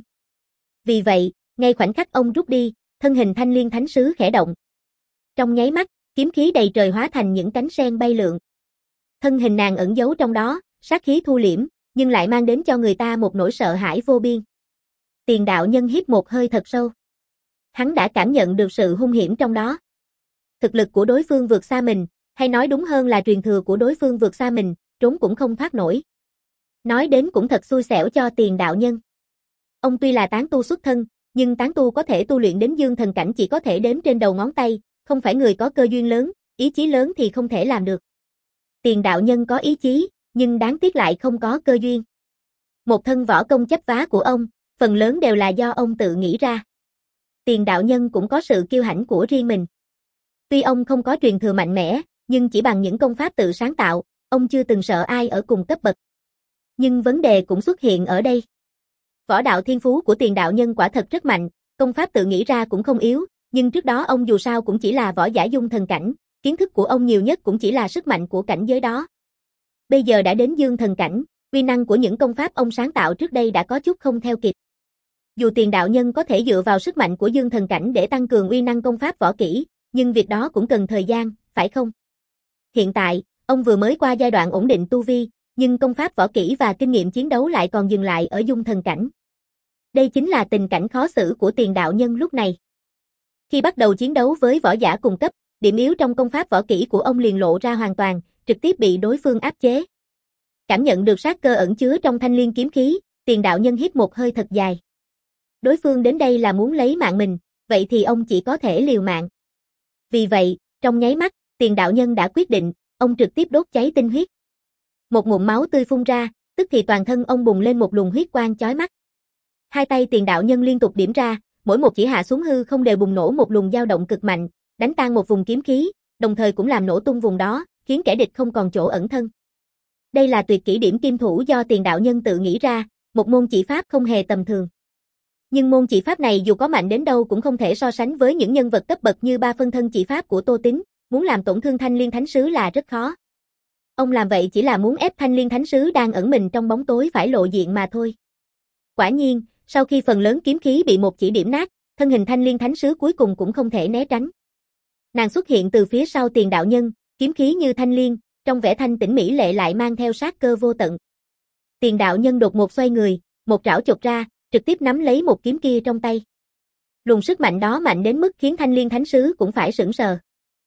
Vì vậy, ngay khoảnh khắc ông rút đi, thân hình Thanh Liên Thánh Sứ khẽ động. Trong nháy mắt, kiếm khí đầy trời hóa thành những cánh sen bay lượn. Thân hình nàng ẩn giấu trong đó, sát khí thu liễm, nhưng lại mang đến cho người ta một nỗi sợ hãi vô biên. Tiền đạo nhân hít một hơi thật sâu. Hắn đã cảm nhận được sự hung hiểm trong đó. Thực lực của đối phương vượt xa mình, hay nói đúng hơn là truyền thừa của đối phương vượt xa mình, trốn cũng không thoát nổi. Nói đến cũng thật xui xẻo cho Tiền đạo nhân. Ông tuy là tán tu xuất thân, nhưng tán tu có thể tu luyện đến dương thần cảnh chỉ có thể đếm trên đầu ngón tay, không phải người có cơ duyên lớn, ý chí lớn thì không thể làm được. Tiền đạo nhân có ý chí, nhưng đáng tiếc lại không có cơ duyên. Một thân võ công chấp vá của ông, phần lớn đều là do ông tự nghĩ ra. Tiền đạo nhân cũng có sự kiêu hãnh của riêng mình. Tuy ông không có truyền thừa mạnh mẽ, nhưng chỉ bằng những công pháp tự sáng tạo, ông chưa từng sợ ai ở cùng cấp bậc. Nhưng vấn đề cũng xuất hiện ở đây. Võ đạo thiên phú của Tiền đạo nhân quả thật rất mạnh, công pháp tự nghĩ ra cũng không yếu, nhưng trước đó ông dù sao cũng chỉ là võ giả dung thần cảnh, kiến thức của ông nhiều nhất cũng chỉ là sức mạnh của cảnh giới đó. Bây giờ đã đến dương thần cảnh, uy năng của những công pháp ông sáng tạo trước đây đã có chút không theo kịp. Dù Tiền đạo nhân có thể dựa vào sức mạnh của dương thần cảnh để tăng cường uy năng công pháp võ kỹ, nhưng việc đó cũng cần thời gian, phải không? Hiện tại, ông vừa mới qua giai đoạn ổn định tu vi, nhưng công pháp võ kỹ và kinh nghiệm chiến đấu lại còn dừng lại ở dung thần cảnh. Đây chính là tình cảnh khó xử của Tiền đạo nhân lúc này. Khi bắt đầu chiến đấu với võ giả cùng cấp, điểm yếu trong công pháp võ kỹ của ông liền lộ ra hoàn toàn, trực tiếp bị đối phương áp chế. Cảm nhận được sát cơ ẩn chứa trong thanh liên kiếm khí, Tiền đạo nhân hít một hơi thật dài. Đối phương đến đây là muốn lấy mạng mình, vậy thì ông chỉ có thể liều mạng. Vì vậy, trong nháy mắt, Tiền đạo nhân đã quyết định, ông trực tiếp đốt cháy tinh huyết. Một ngụm máu tươi phun ra, tức thì toàn thân ông bùng lên một luồng huyết quang chói mắt. Hai tay Tiền đạo nhân liên tục điểm ra, mỗi một chỉ hạ xuống hư không đều bùng nổ một luồng dao động cực mạnh, đánh tan một vùng kiếm khí, đồng thời cũng làm nổ tung vùng đó, khiến kẻ địch không còn chỗ ẩn thân. Đây là tuyệt kỹ điểm kim thủ do Tiền đạo nhân tự nghĩ ra, một môn chỉ pháp không hề tầm thường. Nhưng môn chỉ pháp này dù có mạnh đến đâu cũng không thể so sánh với những nhân vật cấp bậc như ba phân thân chỉ pháp của Tô Tín, muốn làm tổn thương Thanh Liên Thánh Sứ là rất khó. Ông làm vậy chỉ là muốn ép Thanh Liên Thánh Sứ đang ẩn mình trong bóng tối phải lộ diện mà thôi. Quả nhiên, sau khi phần lớn kiếm khí bị một chỉ điểm nát, thân hình Thanh Liên Thánh Sứ cuối cùng cũng không thể né tránh. Nàng xuất hiện từ phía sau Tiền đạo nhân, kiếm khí như thanh liên, trong vẻ thanh tĩnh mỹ lệ lại mang theo sát cơ vô tận. Tiền đạo nhân đột ngột xoay người, một trảo chộp ra, trực tiếp nắm lấy một kiếm kia trong tay. Luồng sức mạnh đó mạnh đến mức khiến Thanh Liên Thánh Sứ cũng phải sững sờ.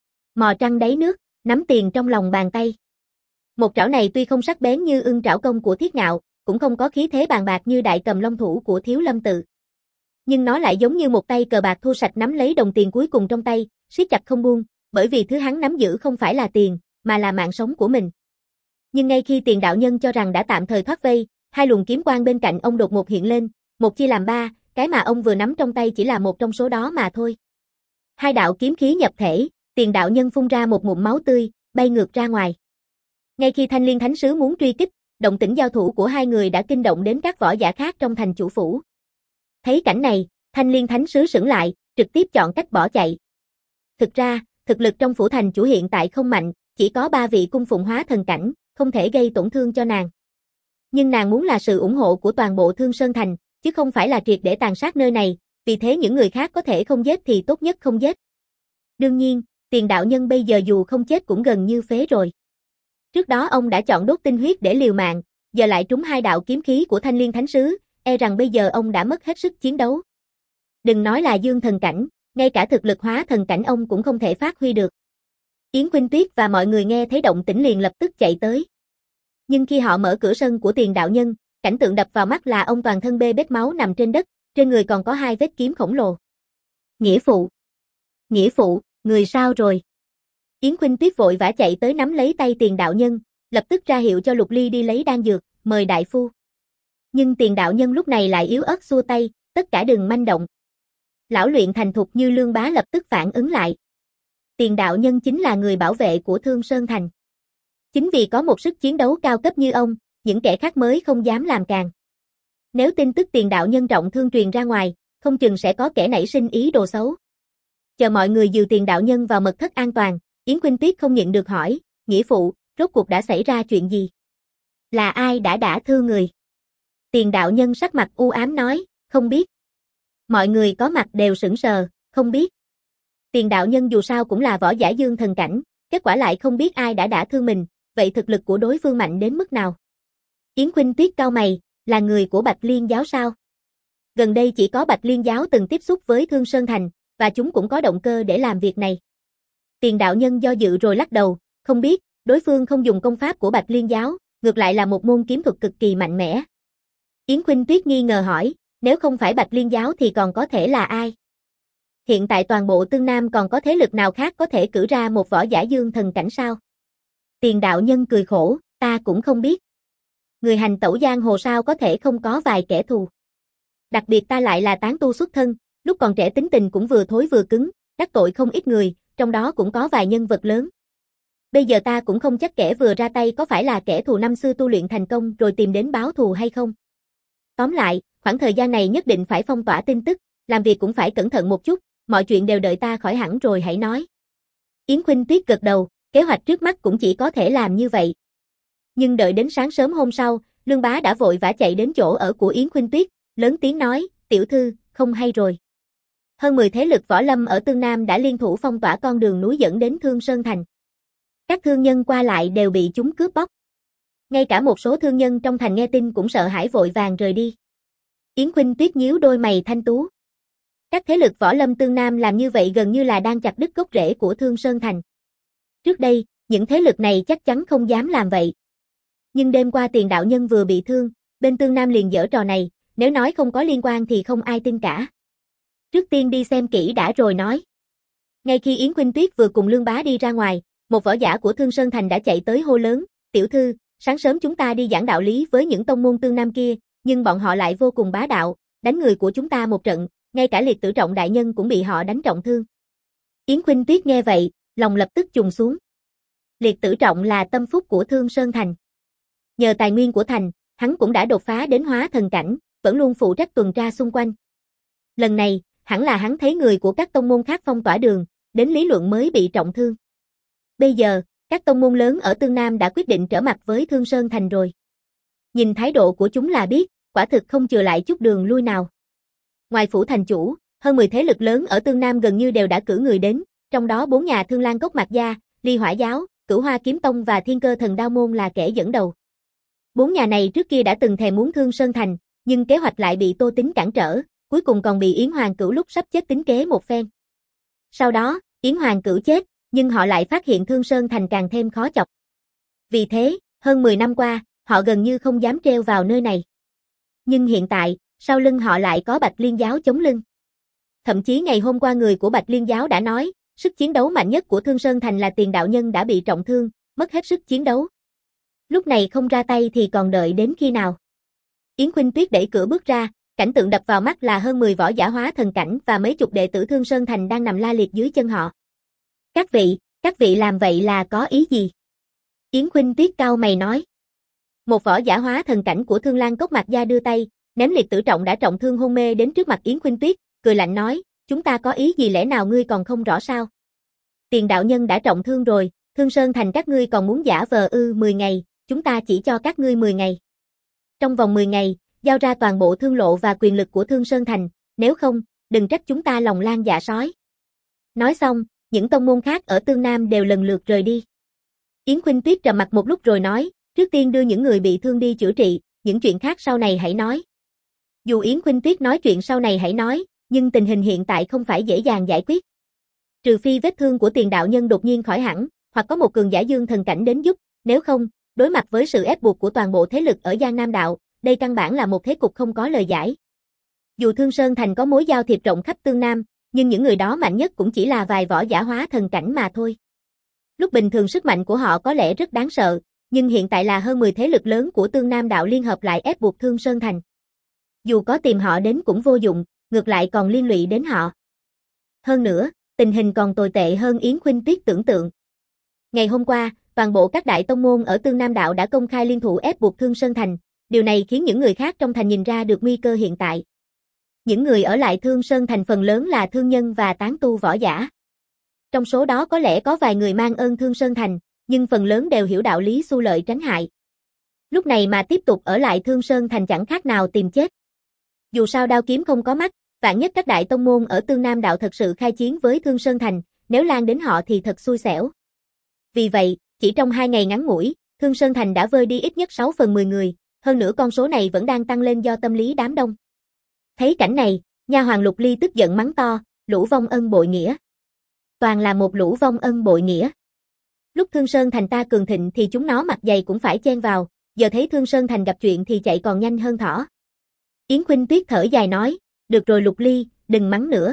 Mò trăng đáy nước, nắm tiền trong lòng bàn tay. Một trảo này tuy không sắc bén như ưng trảo công của Thiết Ngạo, cũng không có khí thế bàn bạc như đại cầm long thủ của Thiếu Lâm Tự. Nhưng nó lại giống như một tay cờ bạc thua sạch nắm lấy đồng tiền cuối cùng trong tay, siết chặt không buông, bởi vì thứ hắn nắm giữ không phải là tiền, mà là mạng sống của mình. Nhưng ngay khi Tiền đạo nhân cho rằng đã tạm thời thoát vây, hai luồng kiếm quang bên cạnh ông đột ngột hiện lên, một chia làm ba, cái mà ông vừa nắm trong tay chỉ là một trong số đó mà thôi. Hai đạo kiếm khí nhập thể, Tiền đạo nhân phun ra một ngụm máu tươi, bay ngược ra ngoài. Ngay khi Thanh Liên Thánh Sứ muốn truy kích, động tĩnh giao thủ của hai người đã kinh động đến các võ giả khác trong thành chủ phủ. Thấy cảnh này, Thanh Liên Thánh Sứ sững lại, trực tiếp chọn cách bỏ chạy. Thực ra, thực lực trong phủ thành chủ hiện tại không mạnh, chỉ có ba vị cung phụng hóa thần cảnh, không thể gây tổn thương cho nàng. Nhưng nàng muốn là sự ủng hộ của toàn bộ Thương Sơn Thành, chứ không phải là triệt để tàn sát nơi này, vì thế những người khác có thể không giết thì tốt nhất không giết. Đương nhiên, Tiền đạo nhân bây giờ dù không chết cũng gần như phế rồi. Trước đó ông đã chọn đốt tinh huyết để liều mạng, giờ lại trúng hai đạo kiếm khí của Thanh Liên Thánh Sứ, e rằng bây giờ ông đã mất hết sức chiến đấu. Đừng nói là dương thần cảnh, ngay cả thực lực hóa thần cảnh ông cũng không thể phát huy được. Yến Khuynh Tuyết và mọi người nghe thấy động tĩnh liền lập tức chạy tới. Nhưng khi họ mở cửa sân của Tiền đạo nhân, cảnh tượng đập vào mắt là ông toàn thân bê bết máu nằm trên đất, trên người còn có hai vết kiếm khổng lồ. Nghĩa phụ! Nghĩa phụ, người sao rồi? Yến Khuynh Tuyết vội vã chạy tới nắm lấy tay Tiền đạo nhân, lập tức ra hiệu cho Lục Ly đi lấy đan dược, mời đại phu. Nhưng Tiền đạo nhân lúc này lại yếu ớt xua tay, tất cả đừng manh động. Lão luyện thành thục như Lương Bá lập tức phản ứng lại. Tiền đạo nhân chính là người bảo vệ của Thương Sơn Thành. Chính vì có một sức chiến đấu cao cấp như ông, những kẻ khác mới không dám làm càng. Nếu tin tức Tiền đạo nhân trọng thương truyền ra ngoài, không chừng sẽ có kẻ nảy sinh ý đồ xấu. Chờ mọi người dìu Tiền đạo nhân vào mật thất an toàn, Yến Khuynh Tuyết không nhịn được hỏi, nghĩa phụ, rốt cuộc đã xảy ra chuyện gì? Là ai đã đả thương người? Tiền đạo nhân sắc mặt u ám nói, không biết. Mọi người có mặt đều sững sờ, không biết. Tiền đạo nhân dù sao cũng là võ giả dương thần cảnh, kết quả lại không biết ai đã đả thương mình, vậy thực lực của đối phương mạnh đến mức nào? Yến Khuynh Tuyết cau mày, là người của Bạch Liên giáo sao? Gần đây chỉ có Bạch Liên giáo từng tiếp xúc với Thương Sơn Thành, và chúng cũng có động cơ để làm việc này. Tiền đạo nhân do dự rồi lắc đầu, không biết, đối phương không dùng công pháp của Bạch Liên giáo, ngược lại là một môn kiếm thuật cực kỳ mạnh mẽ. Yến Khuynh Tuyết nghi ngờ hỏi, nếu không phải Bạch Liên giáo thì còn có thể là ai? Hiện tại toàn bộ Tương Nam còn có thế lực nào khác có thể cử ra một võ giả dương thần cảnh sao? Tiền đạo nhân cười khổ, ta cũng không biết. Người hành tẩu giang hồ sao có thể không có vài kẻ thù. Đặc biệt ta lại là tán tu xuất thân, lúc còn trẻ tính tình cũng vừa thối vừa cứng, đắc tội không ít người, trong đó cũng có vài nhân vật lớn. Bây giờ ta cũng không chắc kẻ vừa ra tay có phải là kẻ thù năm xưa tu luyện thành công rồi tìm đến báo thù hay không. Tóm lại, khoảng thời gian này nhất định phải phong tỏa tin tức, làm việc cũng phải cẩn thận một chút, mọi chuyện đều đợi ta khỏi hẳn rồi hãy nói. Yến Khuynh Tuyết gật đầu, kế hoạch trước mắt cũng chỉ có thể làm như vậy. Nhưng đợi đến sáng sớm hôm sau, Lương Bá đã vội vã chạy đến chỗ ở của Yến Khuynh Tuyết, lớn tiếng nói, tiểu thư, không hay rồi. Hơn mười thế lực võ lâm ở Tương Nam đã liên thủ phong tỏa con đường núi dẫn đến Thương Sơn Thành. Các thương nhân qua lại đều bị chúng cướp bóc. Ngay cả một số thương nhân trong thành nghe tin cũng sợ hãi vội vàng rời đi. Yến Khuynh Tuyết nhíu đôi mày thanh tú. Các thế lực võ lâm Tương Nam làm như vậy gần như là đang chặt đứt gốc rễ của Thương Sơn Thành. Trước đây, những thế lực này chắc chắn không dám làm vậy. Nhưng đêm qua Tiền đạo nhân vừa bị thương, bên Tương Nam liền giở trò này, nếu nói không có liên quan thì không ai tin cả. Trước tiên đi xem kỹ đã rồi nói. Ngay khi Yến Khuynh Tuyết vừa cùng Lương Bá đi ra ngoài, một võ giả của Thương Sơn Thành đã chạy tới hô lớn, tiểu thư, sáng sớm chúng ta đi giảng đạo lý với những tông môn Tương Nam kia, nhưng bọn họ lại vô cùng bá đạo, đánh người của chúng ta một trận, ngay cả Liệt Tử Trọng đại nhân cũng bị họ đánh trọng thương. Yến Khuynh Tuyết nghe vậy, lòng lập tức trùng xuống. Liệt Tử Trọng là tâm phúc của Thương Sơn Thành. Nhờ tài nguyên của thành, hắn cũng đã đột phá đến hóa thần cảnh, vẫn luôn phụ trách tuần tra xung quanh. Lần này, hẳn là hắn thấy người của các tông môn khác phong tỏa đường, đến lý luận mới bị trọng thương. Bây giờ, các tông môn lớn ở Tương Nam đã quyết định trở mặt với Thương Sơn Thành rồi. Nhìn thái độ của chúng là biết, quả thực không chừa lại chút đường lui nào. Ngoài phủ thành chủ, hơn mười thế lực lớn ở Tương Nam gần như đều đã cử người đến, trong đó bốn nhà Thương Lan Cốc Mạc Gia, Ly Hỏa Giáo, Cửu Hoa Kiếm Tông và Thiên Cơ Thần Đao Môn là kẻ dẫn đầu. Bốn nhà này trước kia đã từng thèm muốn Thương Sơn Thành, nhưng kế hoạch lại bị Tô Tính cản trở, cuối cùng còn bị Yến Hoàng Cửu lúc sắp chết tính kế một phen. Sau đó, Yến Hoàng Cửu chết, nhưng họ lại phát hiện Thương Sơn Thành càng thêm khó chọc. Vì thế, hơn mười năm qua, họ gần như không dám treo vào nơi này. Nhưng hiện tại, sau lưng họ lại có Bạch Liên Giáo chống lưng. Thậm chí ngày hôm qua người của Bạch Liên Giáo đã nói, sức chiến đấu mạnh nhất của Thương Sơn Thành là Tiền đạo nhân đã bị trọng thương, mất hết sức chiến đấu. Lúc này không ra tay thì còn đợi đến khi nào? Yến Khuynh Tuyết đẩy cửa bước ra, cảnh tượng đập vào mắt là hơn mười võ giả hóa thần cảnh và mấy chục đệ tử Thương Sơn Thành đang nằm la liệt dưới chân họ. Các vị, các vị làm vậy là có ý gì? Yến Khuynh Tuyết cau mày nói. Một võ giả hóa thần cảnh của Thương Lan Cốc Mạc Gia đưa tay, ném Liệt Tử Trọng đã trọng thương hôn mê đến trước mặt Yến Khuynh Tuyết, cười lạnh nói, chúng ta có ý gì lẽ nào ngươi còn không rõ sao? Tiền đạo nhân đã trọng thương rồi, Thương Sơn Thành các ngươi còn muốn giả vờ ư mười ngày, chúng ta chỉ cho các ngươi mười ngày. Trong vòng mười ngày, giao ra toàn bộ thương lộ và quyền lực của Thương Sơn Thành, nếu không, đừng trách chúng ta lòng lang dạ sói. Nói xong, những tông môn khác ở Tương Nam đều lần lượt rời đi. Yến Khuynh Tuyết trầm mặt một lúc rồi nói, trước tiên đưa những người bị thương đi chữa trị, những chuyện khác sau này hãy nói. Dù Yến Khuynh Tuyết nói chuyện sau này hãy nói, nhưng tình hình hiện tại không phải dễ dàng giải quyết. Trừ phi vết thương của Tiền đạo nhân đột nhiên khỏi hẳn, hoặc có một cường giả dương thần cảnh đến giúp, nếu không, đối mặt với sự ép buộc của toàn bộ thế lực ở Giang Nam Đạo, đây căn bản là một thế cục không có lời giải. Dù Thương Sơn Thành có mối giao thiệp rộng khắp Tương Nam, nhưng những người đó mạnh nhất cũng chỉ là vài võ giả hóa thần cảnh mà thôi. Lúc bình thường sức mạnh của họ có lẽ rất đáng sợ, nhưng hiện tại là hơn mười thế lực lớn của Tương Nam Đạo liên hợp lại ép buộc Thương Sơn Thành. Dù có tìm họ đến cũng vô dụng, ngược lại còn liên lụy đến họ. Hơn nữa, tình hình còn tồi tệ hơn Yến Khuynh Tuyết tưởng tượng. Ngày hôm qua, toàn bộ các đại tông môn ở Tương Nam Đạo đã công khai liên thủ ép buộc Thương Sơn Thành, điều này khiến những người khác trong thành nhìn ra được nguy cơ hiện tại. Những người ở lại Thương Sơn Thành phần lớn là thương nhân và tán tu võ giả. Trong số đó có lẽ có vài người mang ơn Thương Sơn Thành, nhưng phần lớn đều hiểu đạo lý xu lợi tránh hại. Lúc này mà tiếp tục ở lại Thương Sơn Thành chẳng khác nào tìm chết. Dù sao đao kiếm không có mắt, vạn nhất các đại tông môn ở Tương Nam Đạo thật sự khai chiến với Thương Sơn Thành, nếu lan đến họ thì thật xui xẻo. Vì vậy, chỉ trong hai ngày ngắn ngủi, Thương Sơn Thành đã vơi đi ít nhất sáu phần mười người, hơn nữa con số này vẫn đang tăng lên do tâm lý đám đông. Thấy cảnh này, nha hoàn Lục Ly tức giận mắng to, lũ vong ân bội nghĩa. Toàn là một lũ vong ân bội nghĩa. Lúc Thương Sơn Thành ta cường thịnh thì chúng nó mặt dày cũng phải chen vào, giờ thấy Thương Sơn Thành gặp chuyện thì chạy còn nhanh hơn thỏ. Yến Khuynh Tuyết thở dài nói, được rồi Lục Ly, đừng mắng nữa.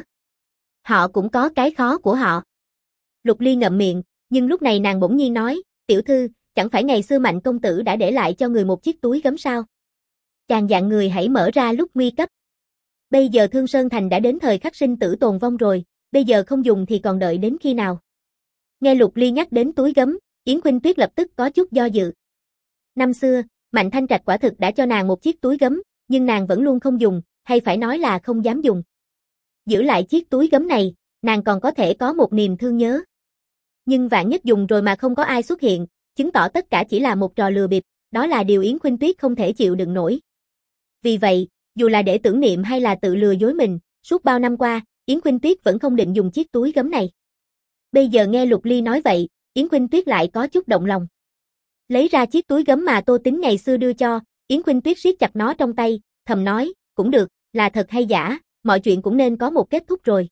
Họ cũng có cái khó của họ. Lục Ly ngậm miệng, nhưng lúc này nàng bỗng nhiên nói, tiểu thư, chẳng phải ngày xưa Mạnh công tử đã để lại cho người một chiếc túi gấm sao? Chàng dặn người hãy mở ra lúc nguy cấp. Bây giờ Thương Sơn Thành đã đến thời khắc sinh tử tồn vong rồi, bây giờ không dùng thì còn đợi đến khi nào? Nghe Lục Ly nhắc đến túi gấm, Yến Khuynh Tuyết lập tức có chút do dự. Năm xưa, Mạnh Thanh Trạch quả thực đã cho nàng một chiếc túi gấm, nhưng nàng vẫn luôn không dùng, hay phải nói là không dám dùng. Giữ lại chiếc túi gấm này, nàng còn có thể có một niềm thương nhớ. Nhưng vạn nhất dùng rồi mà không có ai xuất hiện, chứng tỏ tất cả chỉ là một trò lừa bịp, đó là điều Yến Khuynh Tuyết không thể chịu đựng nổi. Vì vậy, Dù là để tưởng niệm hay là tự lừa dối mình, suốt bao năm qua, Yến Khuynh Tuyết vẫn không định dùng chiếc túi gấm này. Bây giờ nghe Lục Ly nói vậy, Yến Khuynh Tuyết lại có chút động lòng. Lấy ra chiếc túi gấm mà Tô Tính ngày xưa đưa cho, Yến Khuynh Tuyết siết chặt nó trong tay, thầm nói, cũng được, là thật hay giả, mọi chuyện cũng nên có một kết thúc rồi.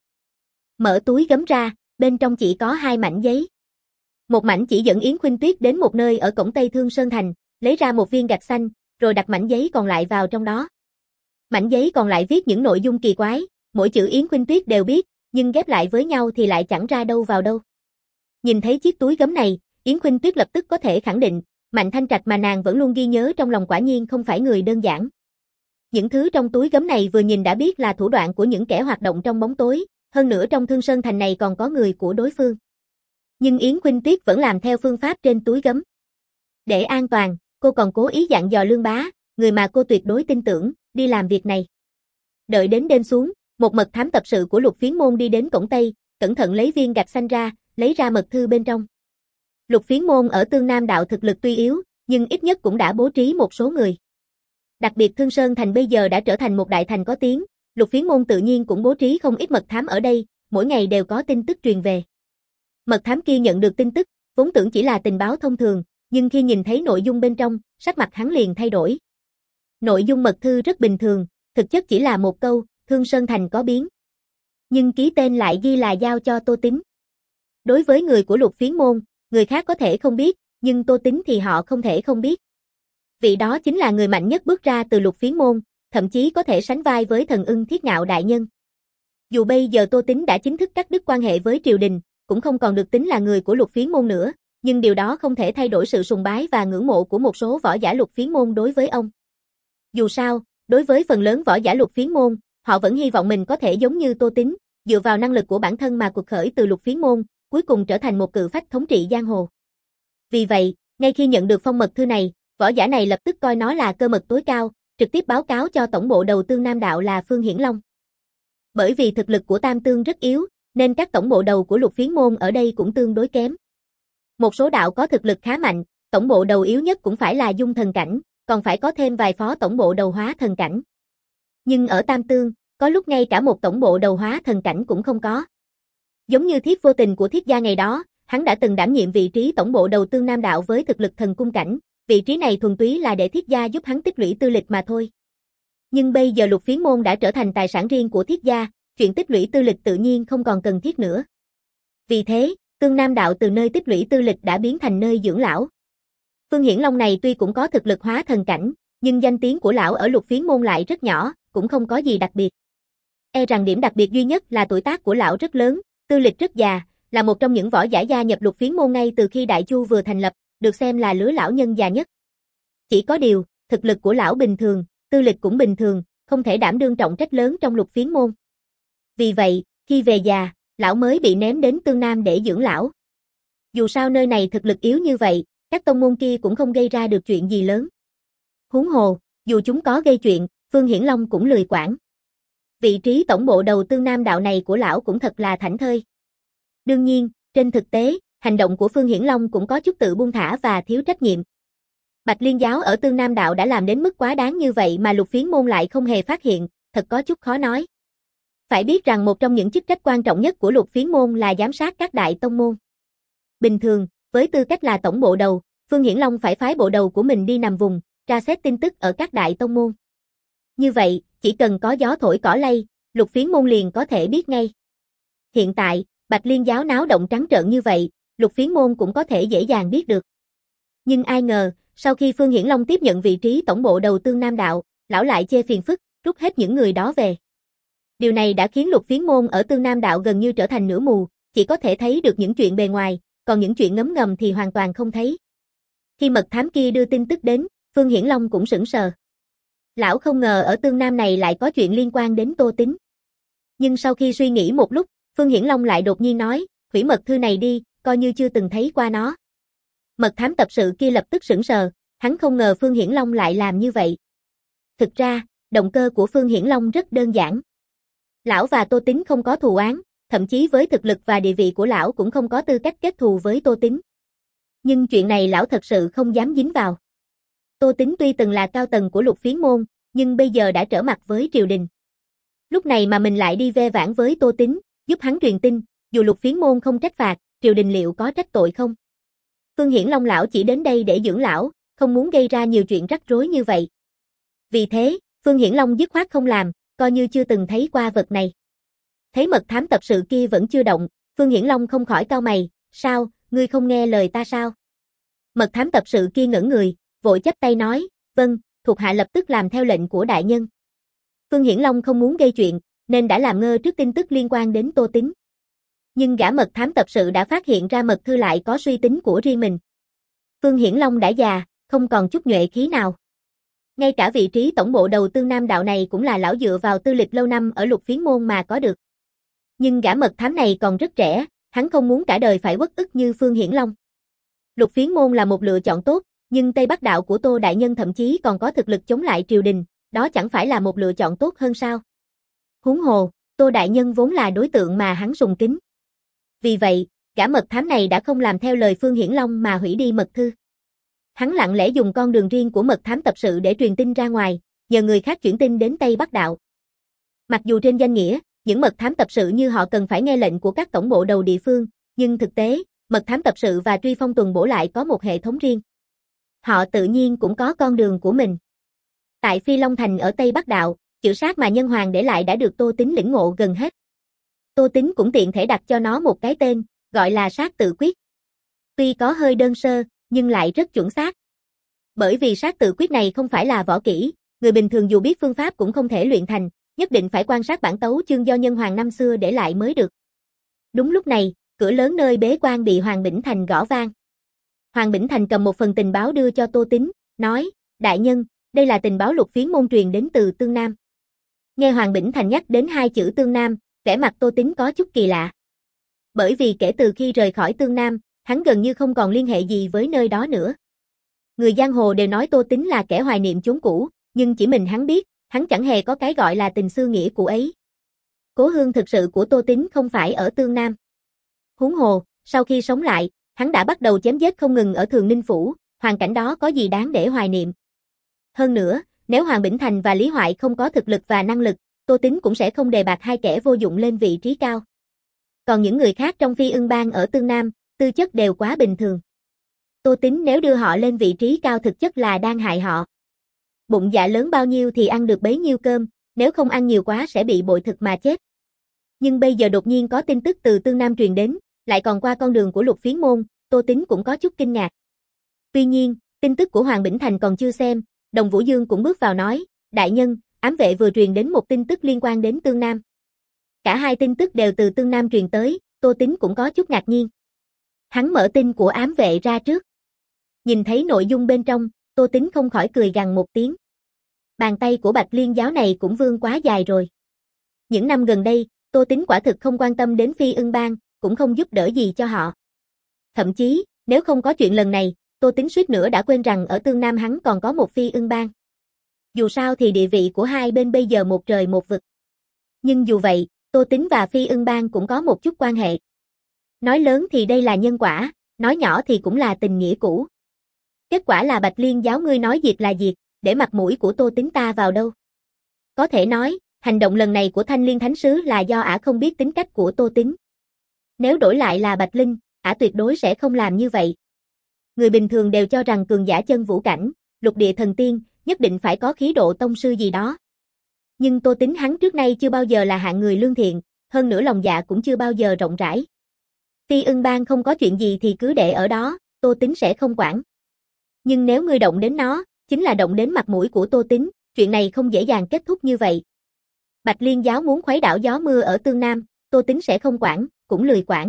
Mở túi gấm ra, bên trong chỉ có hai mảnh giấy. Một mảnh chỉ dẫn Yến Khuynh Tuyết đến một nơi ở cổng Tây Thương Sơn Thành, lấy ra một viên gạch xanh, rồi đặt mảnh giấy còn lại vào trong đó. Mảnh giấy còn lại viết những nội dung kỳ quái, mỗi chữ Yến Khuynh Tuyết đều biết, nhưng ghép lại với nhau thì lại chẳng ra đâu vào đâu. Nhìn thấy chiếc túi gấm này, Yến Khuynh Tuyết lập tức có thể khẳng định, Mạnh Thanh Trạch mà nàng vẫn luôn ghi nhớ trong lòng quả nhiên không phải người đơn giản. Những thứ trong túi gấm này vừa nhìn đã biết là thủ đoạn của những kẻ hoạt động trong bóng tối, hơn nữa trong Thương Sơn Thành này còn có người của đối phương. Nhưng Yến Khuynh Tuyết vẫn làm theo phương pháp trên túi gấm. Để an toàn, cô còn cố ý dặn dò Lương Bá, người mà cô tuyệt đối tin tưởng, đi làm việc này. Đợi đến đêm xuống, một mật thám tập sự của Lục Phiến Môn đi đến cổng Tây, cẩn thận lấy viên gạch xanh ra, lấy ra mật thư bên trong. Lục Phiến Môn ở Tương Nam Đạo thực lực tuy yếu, nhưng ít nhất cũng đã bố trí một số người. Đặc biệt Thương Sơn Thành bây giờ đã trở thành một đại thành có tiếng, Lục Phiến Môn tự nhiên cũng bố trí không ít mật thám ở đây, mỗi ngày đều có tin tức truyền về. Mật thám kia nhận được tin tức, vốn tưởng chỉ là tình báo thông thường, nhưng khi nhìn thấy nội dung bên trong, sắc mặt hắn liền thay đổi. Nội dung mật thư rất bình thường, thực chất chỉ là một câu, Thương Sơn Thành có biến. Nhưng ký tên lại ghi là giao cho Tô Tính. Đối với người của Lục Phiến Môn, người khác có thể không biết, nhưng Tô Tính thì họ không thể không biết. Vị đó chính là người mạnh nhất bước ra từ Lục Phiến Môn, thậm chí có thể sánh vai với Thần Ưng Thiết Ngạo đại nhân. Dù bây giờ Tô Tính đã chính thức cắt đứt quan hệ với triều đình, cũng không còn được tính là người của Lục Phiến Môn nữa, nhưng điều đó không thể thay đổi sự sùng bái và ngưỡng mộ của một số võ giả Lục Phiến Môn đối với ông. Dù sao, đối với phần lớn võ giả Lục Phiến Môn, họ vẫn hy vọng mình có thể giống như Tô Tính, dựa vào năng lực của bản thân mà cuộc khởi từ Lục Phiến Môn, cuối cùng trở thành một cự phách thống trị giang hồ. Vì vậy, ngay khi nhận được phong mật thư này, võ giả này lập tức coi nó là cơ mật tối cao, trực tiếp báo cáo cho tổng bộ đầu Tương Nam Đạo là Phương Hiển Long. Bởi vì thực lực của Tam Tương rất yếu, nên các tổng bộ đầu của Lục Phiến Môn ở đây cũng tương đối kém. Một số đạo có thực lực khá mạnh, tổng bộ đầu yếu nhất cũng phải là Dung Thần Cảnh, còn phải có thêm vài phó tổng bộ đầu Hóa Thần Cảnh. Nhưng ở Tam Tương, có lúc ngay cả một tổng bộ đầu Hóa Thần Cảnh cũng không có. Giống như Thiết Vô Tình của Thiết gia ngày đó, hắn đã từng đảm nhiệm vị trí tổng bộ đầu Tương Nam Đạo với thực lực thần cung cảnh, vị trí này thuần túy là để Thiết gia giúp hắn tích lũy tư lịch mà thôi. Nhưng bây giờ Lục Phiến Môn đã trở thành tài sản riêng của Thiết gia, chuyện tích lũy tư lịch tự nhiên không còn cần thiết nữa. Vì thế, Tương Nam Đạo từ nơi tích lũy tư lịch đã biến thành nơi dưỡng lão. Phương Hiển Long này tuy cũng có thực lực Hóa Thần Cảnh, nhưng danh tiếng của lão ở Lục Phiến Môn lại rất nhỏ, cũng không có gì đặc biệt. E rằng điểm đặc biệt duy nhất là tuổi tác của lão rất lớn, tư lịch rất già, là một trong những võ giả gia nhập Lục Phiến Môn ngay từ khi Đại Chu vừa thành lập, được xem là lứa lão nhân già nhất. Chỉ có điều, thực lực của lão bình thường, tư lịch cũng bình thường, không thể đảm đương trọng trách lớn trong Lục Phiến Môn. Vì vậy, khi về già, lão mới bị ném đến Tương Nam để dưỡng lão. Dù sao nơi này thực lực yếu như vậy, các tông môn kia cũng không gây ra được chuyện gì lớn. Huống hồ, dù chúng có gây chuyện, Phương Hiển Long cũng lười quản. Vị trí tổng bộ đầu Tương Nam Đạo này của lão cũng thật là thảnh thơi. Đương nhiên, trên thực tế, hành động của Phương Hiển Long cũng có chút tự buông thả và thiếu trách nhiệm. Bạch Liên giáo ở Tương Nam Đạo đã làm đến mức quá đáng như vậy mà Lục Phiến Môn lại không hề phát hiện, thật có chút khó nói. Phải biết rằng một trong những chức trách quan trọng nhất của Lục Phiến Môn là giám sát các đại tông môn. Bình thường, với tư cách là tổng bộ đầu, Phương Hiển Long phải phái bộ đầu của mình đi nằm vùng, tra xét tin tức ở các đại tông môn. Như vậy, chỉ cần có gió thổi cỏ lay, Lục Phiến Môn liền có thể biết ngay. Hiện tại, Bạch Liên giáo náo động trắng trợn như vậy, Lục Phiến Môn cũng có thể dễ dàng biết được. Nhưng ai ngờ, sau khi Phương Hiển Long tiếp nhận vị trí tổng bộ đầu Tương Nam Đạo, lão lại chê phiền phức, rút hết những người đó về. Điều này đã khiến Lục Phiến Môn ở Tương Nam Đạo gần như trở thành nửa mù, chỉ có thể thấy được những chuyện bề ngoài, còn những chuyện ngấm ngầm thì hoàn toàn không thấy. Khi mật thám kia đưa tin tức đến, Phương Hiển Long cũng sững sờ. Lão không ngờ ở Tương Nam này lại có chuyện liên quan đến Tô Tính. Nhưng sau khi suy nghĩ một lúc, Phương Hiển Long lại đột nhiên nói, hủy mật thư này đi, coi như chưa từng thấy qua nó. Mật thám tập sự kia lập tức sững sờ, hắn không ngờ Phương Hiển Long lại làm như vậy. Thực ra, động cơ của Phương Hiển Long rất đơn giản. Lão và Tô Tính không có thù oán, thậm chí với thực lực và địa vị của lão cũng không có tư cách kết thù với Tô Tính. Nhưng chuyện này lão thật sự không dám dính vào. Tô Tính tuy từng là cao tầng của Lục Phiến Môn, nhưng bây giờ đã trở mặt với triều đình. Lúc này mà mình lại đi ve vãn với Tô Tín, giúp hắn truyền tin, dù Lục Phiến môn không trách phạt, triều đình liệu có trách tội không? Phương Hiển Long lão chỉ đến đây để dưỡng lão, không muốn gây ra nhiều chuyện rắc rối như vậy. Vì thế, Phương Hiển Long dứt khoát không làm, coi như chưa từng thấy qua vật này. Thấy mật thám tập sự kia vẫn chưa động, Phương Hiển Long không khỏi cau mày, sao, ngươi không nghe lời ta sao? Mật thám tập sự kia ngẩn người, vội chắp tay nói, vâng, thuộc hạ lập tức làm theo lệnh của đại nhân. Phương Hiển Long không muốn gây chuyện, nên đã làm ngơ trước tin tức liên quan đến Tô Tín. Nhưng gã mật thám tập sự đã phát hiện ra mật thư lại có suy tính của riêng mình. Phương Hiển Long đã già, không còn chút nhuệ khí nào. Ngay cả vị trí tổng bộ đầu Tương Nam đạo này cũng là lão dựa vào tư lịch lâu năm ở Lục Phiến môn mà có được. Nhưng gã mật thám này còn rất trẻ, hắn không muốn cả đời phải uất ức như Phương Hiển Long. Lục Phiến môn là một lựa chọn tốt, nhưng Tây Bắc đạo của Tô đại nhân thậm chí còn có thực lực chống lại triều đình, đó chẳng phải là một lựa chọn tốt hơn sao? Huống hồ, Tô đại nhân vốn là đối tượng mà hắn sùng kính. Vì vậy, gã mật thám này đã không làm theo lời Phương Hiển Long mà hủy đi mật thư. Hắn lặng lẽ dùng con đường riêng của mật thám tập sự để truyền tin ra ngoài, nhờ người khác chuyển tin đến Tây Bắc đạo. Mặc dù trên danh nghĩa, những mật thám tập sự như họ cần phải nghe lệnh của các tổng bộ đầu địa phương, nhưng thực tế, mật thám tập sự và truy phong tuần bổ lại có một hệ thống riêng. Họ tự nhiên cũng có con đường của mình. Tại Phi Long Thành ở Tây Bắc đạo, chữ sát mà Nhân Hoàng để lại đã được Tô Tín lĩnh ngộ gần hết. Tô Tín cũng tiện thể đặt cho nó một cái tên, gọi là sát tự quyết. Tuy có hơi đơn sơ, nhưng lại rất chuẩn xác. Bởi vì sát tự quyết này không phải là võ kỹ, người bình thường dù biết phương pháp cũng không thể luyện thành, nhất định phải quan sát bản tấu chương do Nhân Hoàng năm xưa để lại mới được. Đúng lúc này, cửa lớn nơi bế quan bị Hoàng Bỉnh Thành gõ vang. Hoàng Bỉnh Thành cầm một phần tình báo đưa cho Tô Tín, nói, đại nhân, đây là tình báo Lục Phiến môn truyền đến từ Tương Nam. Nghe Hoàng Bỉnh Thành nhắc đến hai chữ Tương Nam, vẻ mặt Tô Tín có chút kỳ lạ. Bởi vì kể từ khi rời khỏi Tương Nam, hắn gần như không còn liên hệ gì với nơi đó nữa. Người giang hồ đều nói Tô Tín là kẻ hoài niệm chốn cũ, nhưng chỉ mình hắn biết, hắn chẳng hề có cái gọi là tình xưa nghĩa cũ ấy. Cố hương thực sự của Tô Tín không phải ở Tương Nam. Huống hồ, sau khi sống lại, hắn đã bắt đầu chém giết không ngừng ở Thường Ninh Phủ, hoàn cảnh đó có gì đáng để hoài niệm. Hơn nữa, nếu Hoàng Bỉnh Thành và Lý Hoại không có thực lực và năng lực, Tô Tín cũng sẽ không đề bạt hai kẻ vô dụng lên vị trí cao. Còn những người khác trong Phi Ưng Bang ở Tương Nam, tư chất đều quá bình thường. Tô Tín nếu đưa họ lên vị trí cao thực chất là đang hại họ. Bụng dạ lớn bao nhiêu thì ăn được bấy nhiêu cơm, nếu không ăn nhiều quá sẽ bị bội thực mà chết. Nhưng bây giờ đột nhiên có tin tức từ Tương Nam truyền đến, lại còn qua con đường của Lục Phiến môn, Tô Tín cũng có chút kinh ngạc. Tuy nhiên, tin tức của Hoàng Bỉnh Thành còn chưa xem, Đồng Vũ Dương cũng bước vào nói, đại nhân, ám vệ vừa truyền đến một tin tức liên quan đến Tương Nam. Cả hai tin tức đều từ Tương Nam truyền tới, Tô Tín cũng có chút ngạc nhiên. Hắn mở tin của ám vệ ra trước. Nhìn thấy nội dung bên trong, Tô Tín không khỏi cười gằn một tiếng. Bàn tay của Bạch Liên giáo này cũng vươn quá dài rồi. Những năm gần đây, Tô Tín quả thực không quan tâm đến Phi Ưng Bang, cũng không giúp đỡ gì cho họ. Thậm chí, nếu không có chuyện lần này, Tô Tín suýt nữa đã quên rằng ở Tương Nam hắn còn có một Phi Ưng Bang. Dù sao thì địa vị của hai bên bây giờ một trời một vực. Nhưng dù vậy, Tô Tín và Phi Ưng Bang cũng có một chút quan hệ. Nói lớn thì đây là nhân quả, nói nhỏ thì cũng là tình nghĩa cũ. Kết quả là Bạch Liên giáo ngươi nói diệt là diệt, để mặt mũi của Tô Tín ta vào đâu. Có thể nói, hành động lần này của Thanh Liên Thánh Sứ là do ả không biết tính cách của Tô Tín. Nếu đổi lại là Bạch Linh, ả tuyệt đối sẽ không làm như vậy. Người bình thường đều cho rằng cường giả chân vũ cảnh, lục địa thần tiên, nhất định phải có khí độ tông sư gì đó. Nhưng Tô Tín hắn trước nay chưa bao giờ là hạng người lương thiện, hơn nữa lòng dạ cũng chưa bao giờ rộng rãi. Phi Ưng Bang không có chuyện gì thì cứ để ở đó, Tô Tín sẽ không quản. Nhưng nếu ngươi động đến nó, chính là động đến mặt mũi của Tô Tín, chuyện này không dễ dàng kết thúc như vậy. Bạch Liên giáo muốn khuấy đảo gió mưa ở Tương Nam, Tô Tín sẽ không quản, cũng lười quản.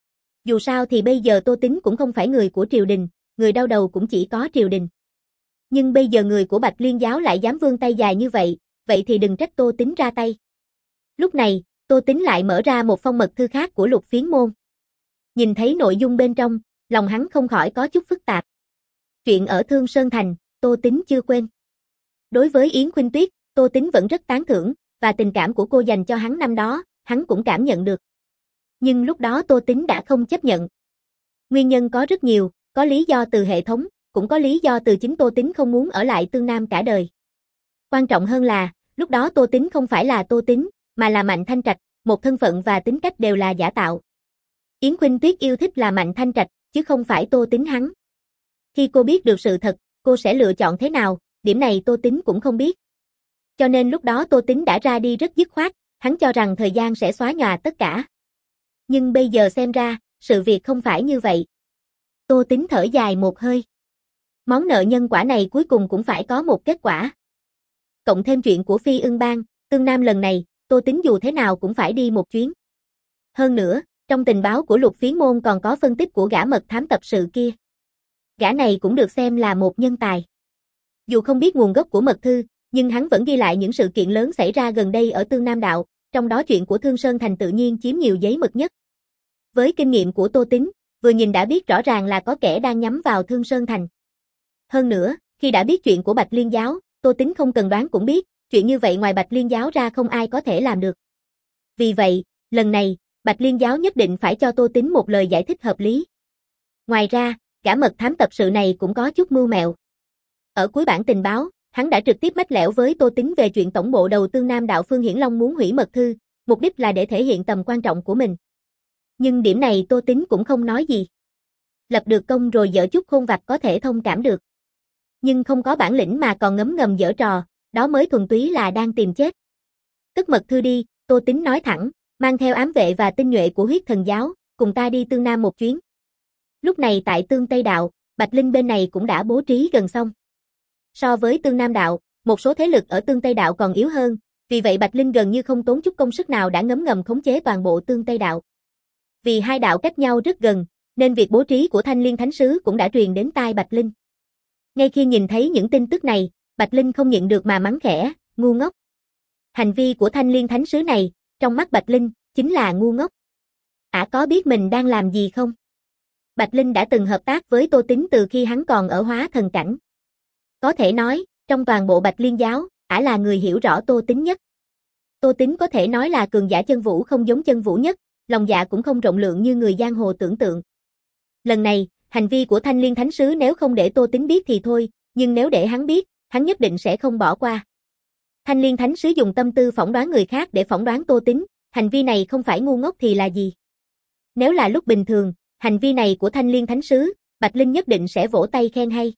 Dù sao thì bây giờ Tô Tín cũng không phải người của triều đình, người đau đầu cũng chỉ có triều đình. Nhưng bây giờ người của Bạch Liên giáo lại dám vươn tay dài như vậy, vậy thì đừng trách Tô Tín ra tay. Lúc này, Tô Tín lại mở ra một phong mật thư khác của Lục Phiến môn. Nhìn thấy nội dung bên trong, lòng hắn không khỏi có chút phức tạp. Chuyện ở Thương Sơn Thành, Tô Tín chưa quên. Đối với Yến Khuynh Tuyết, Tô Tín vẫn rất tán thưởng, và tình cảm của cô dành cho hắn năm đó, hắn cũng cảm nhận được. Nhưng lúc đó Tô Tín đã không chấp nhận. Nguyên nhân có rất nhiều, có lý do từ hệ thống, cũng có lý do từ chính Tô Tín không muốn ở lại Tương Nam cả đời. Quan trọng hơn là, lúc đó Tô Tính không phải là Tô Tính, mà là Mạnh Thanh Trạch, một thân phận và tính cách đều là giả tạo. Yến Khuynh Tuyết yêu thích là Mạnh Thanh Trạch, chứ không phải Tô Tính hắn. Khi cô biết được sự thật, cô sẽ lựa chọn thế nào, điểm này Tô Tính cũng không biết. Cho nên lúc đó Tô Tính đã ra đi rất dứt khoát, hắn cho rằng thời gian sẽ xóa nhòa tất cả. Nhưng bây giờ xem ra, sự việc không phải như vậy. Tô Tính thở dài một hơi. Món nợ nhân quả này cuối cùng cũng phải có một kết quả. Cộng thêm chuyện của Phi Ưng Bang, Tương Nam lần này, Tô Tính dù thế nào cũng phải đi một chuyến. Hơn nữa, trong tình báo của Lục Phiến Môn còn có phân tích của gã mật thám tập sự kia. Gã này cũng được xem là một nhân tài. Dù không biết nguồn gốc của mật thư, nhưng hắn vẫn ghi lại những sự kiện lớn xảy ra gần đây ở Tương Nam Đạo, trong đó chuyện của Thương Sơn Thành tự nhiên chiếm nhiều giấy mực nhất. Với kinh nghiệm của Tô Tính, vừa nhìn đã biết rõ ràng là có kẻ đang nhắm vào Thương Sơn Thành. Hơn nữa, khi đã biết chuyện của Bạch Liên Giáo, Tô Tính không cần đoán cũng biết, chuyện như vậy ngoài Bạch Liên Giáo ra không ai có thể làm được. Vì vậy, lần này, Bạch Liên Giáo nhất định phải cho Tô Tính một lời giải thích hợp lý. Ngoài ra, gã mật thám tập sự này cũng có chút mưu mẹo. Ở cuối bản tình báo, hắn đã trực tiếp mách lẻo với Tô Tính về chuyện tổng bộ đầu Tương Nam Đạo Phương Hiển Long muốn hủy mật thư, mục đích là để thể hiện tầm quan trọng của mình. Nhưng điểm này Tô Tính cũng không nói gì. Lập được công rồi dở chút khôn vặt có thể thông cảm được. Nhưng không có bản lĩnh mà còn ngấm ngầm giở trò, đó mới thuần túy là đang tìm chết. Cất mật thư đi, Tô Tính nói thẳng, mang theo ám vệ và tinh nhuệ của huyết thần giáo, cùng ta đi Tương Nam một chuyến. Lúc này tại Tương Tây Đạo, Bạch Linh bên này cũng đã bố trí gần xong. So với Tương Nam Đạo, một số thế lực ở Tương Tây Đạo còn yếu hơn, vì vậy Bạch Linh gần như không tốn chút công sức nào đã ngấm ngầm khống chế toàn bộ Tương Tây Đạo. Vì hai đạo cách nhau rất gần, nên việc bố trí của Thanh Liên Thánh Sứ cũng đã truyền đến tai Bạch Linh. Ngay khi nhìn thấy những tin tức này, Bạch Linh không nhịn được mà mắng khẽ, ngu ngốc. Hành vi của Thanh Liên Thánh Sứ này, trong mắt Bạch Linh, chính là ngu ngốc. Ả có biết mình đang làm gì không? Bạch Linh đã từng hợp tác với Tô Tính từ khi hắn còn ở hóa thần cảnh. Có thể nói, trong toàn bộ Bạch Liên Giáo, Ả là người hiểu rõ Tô Tính nhất. Tô Tính có thể nói là cường giả chân vũ không giống chân vũ nhất, lòng dạ cũng không rộng lượng như người giang hồ tưởng tượng. Lần này, hành vi của Thanh Liên Thánh Sứ nếu không để Tô Tính biết thì thôi, nhưng nếu để hắn biết, hắn nhất định sẽ không bỏ qua. Thanh Liên Thánh Sứ dùng tâm tư phỏng đoán người khác để phỏng đoán Tô Tính, hành vi này không phải ngu ngốc thì là gì? Nếu là lúc bình thường, hành vi này của Thanh Liên Thánh Sứ, Bạch Linh nhất định sẽ vỗ tay khen hay.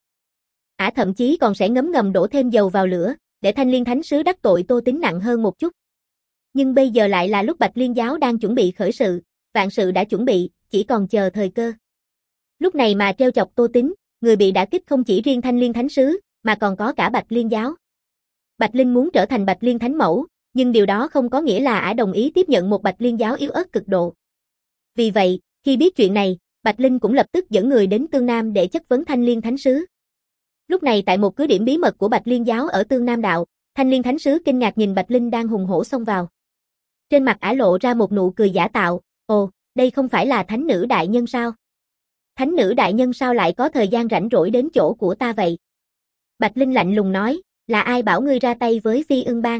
Ả thậm chí còn sẽ ngấm ngầm đổ thêm dầu vào lửa, để Thanh Liên Thánh Sứ đắc tội Tô Tính nặng hơn một chút. Nhưng bây giờ lại là lúc Bạch Liên Giáo đang chuẩn bị khởi sự, vạn sự đã chuẩn bị, chỉ còn chờ thời cơ. Lúc này mà trêu chọc Tô Tính, người bị đả kích không chỉ riêng Thanh Liên Thánh Sứ, mà còn có cả Bạch Liên Giáo. Bạch Linh muốn trở thành Bạch Liên Thánh Mẫu, nhưng điều đó không có nghĩa là Ả đồng ý tiếp nhận một Bạch Liên Giáo yếu ớt cực độ. Vì vậy, khi biết chuyện này, Bạch Linh cũng lập tức dẫn người đến Tương Nam để chất vấn Thanh Liên Thánh Sứ. Lúc này tại một cứ điểm bí mật của Bạch Liên Giáo ở Tương Nam Đạo, Thanh Liên Thánh Sứ kinh ngạc nhìn Bạch Linh đang hùng hổ xông vào. Trên mặt Ả lộ ra một nụ cười giả tạo, ồ, đây không phải là Thánh Nữ Đại Nhân sao? Thánh Nữ Đại Nhân sao lại có thời gian rảnh rỗi đến chỗ của ta vậy? Bạch Linh lạnh lùng nói, là ai bảo ngươi ra tay với Phi Ưng Bang?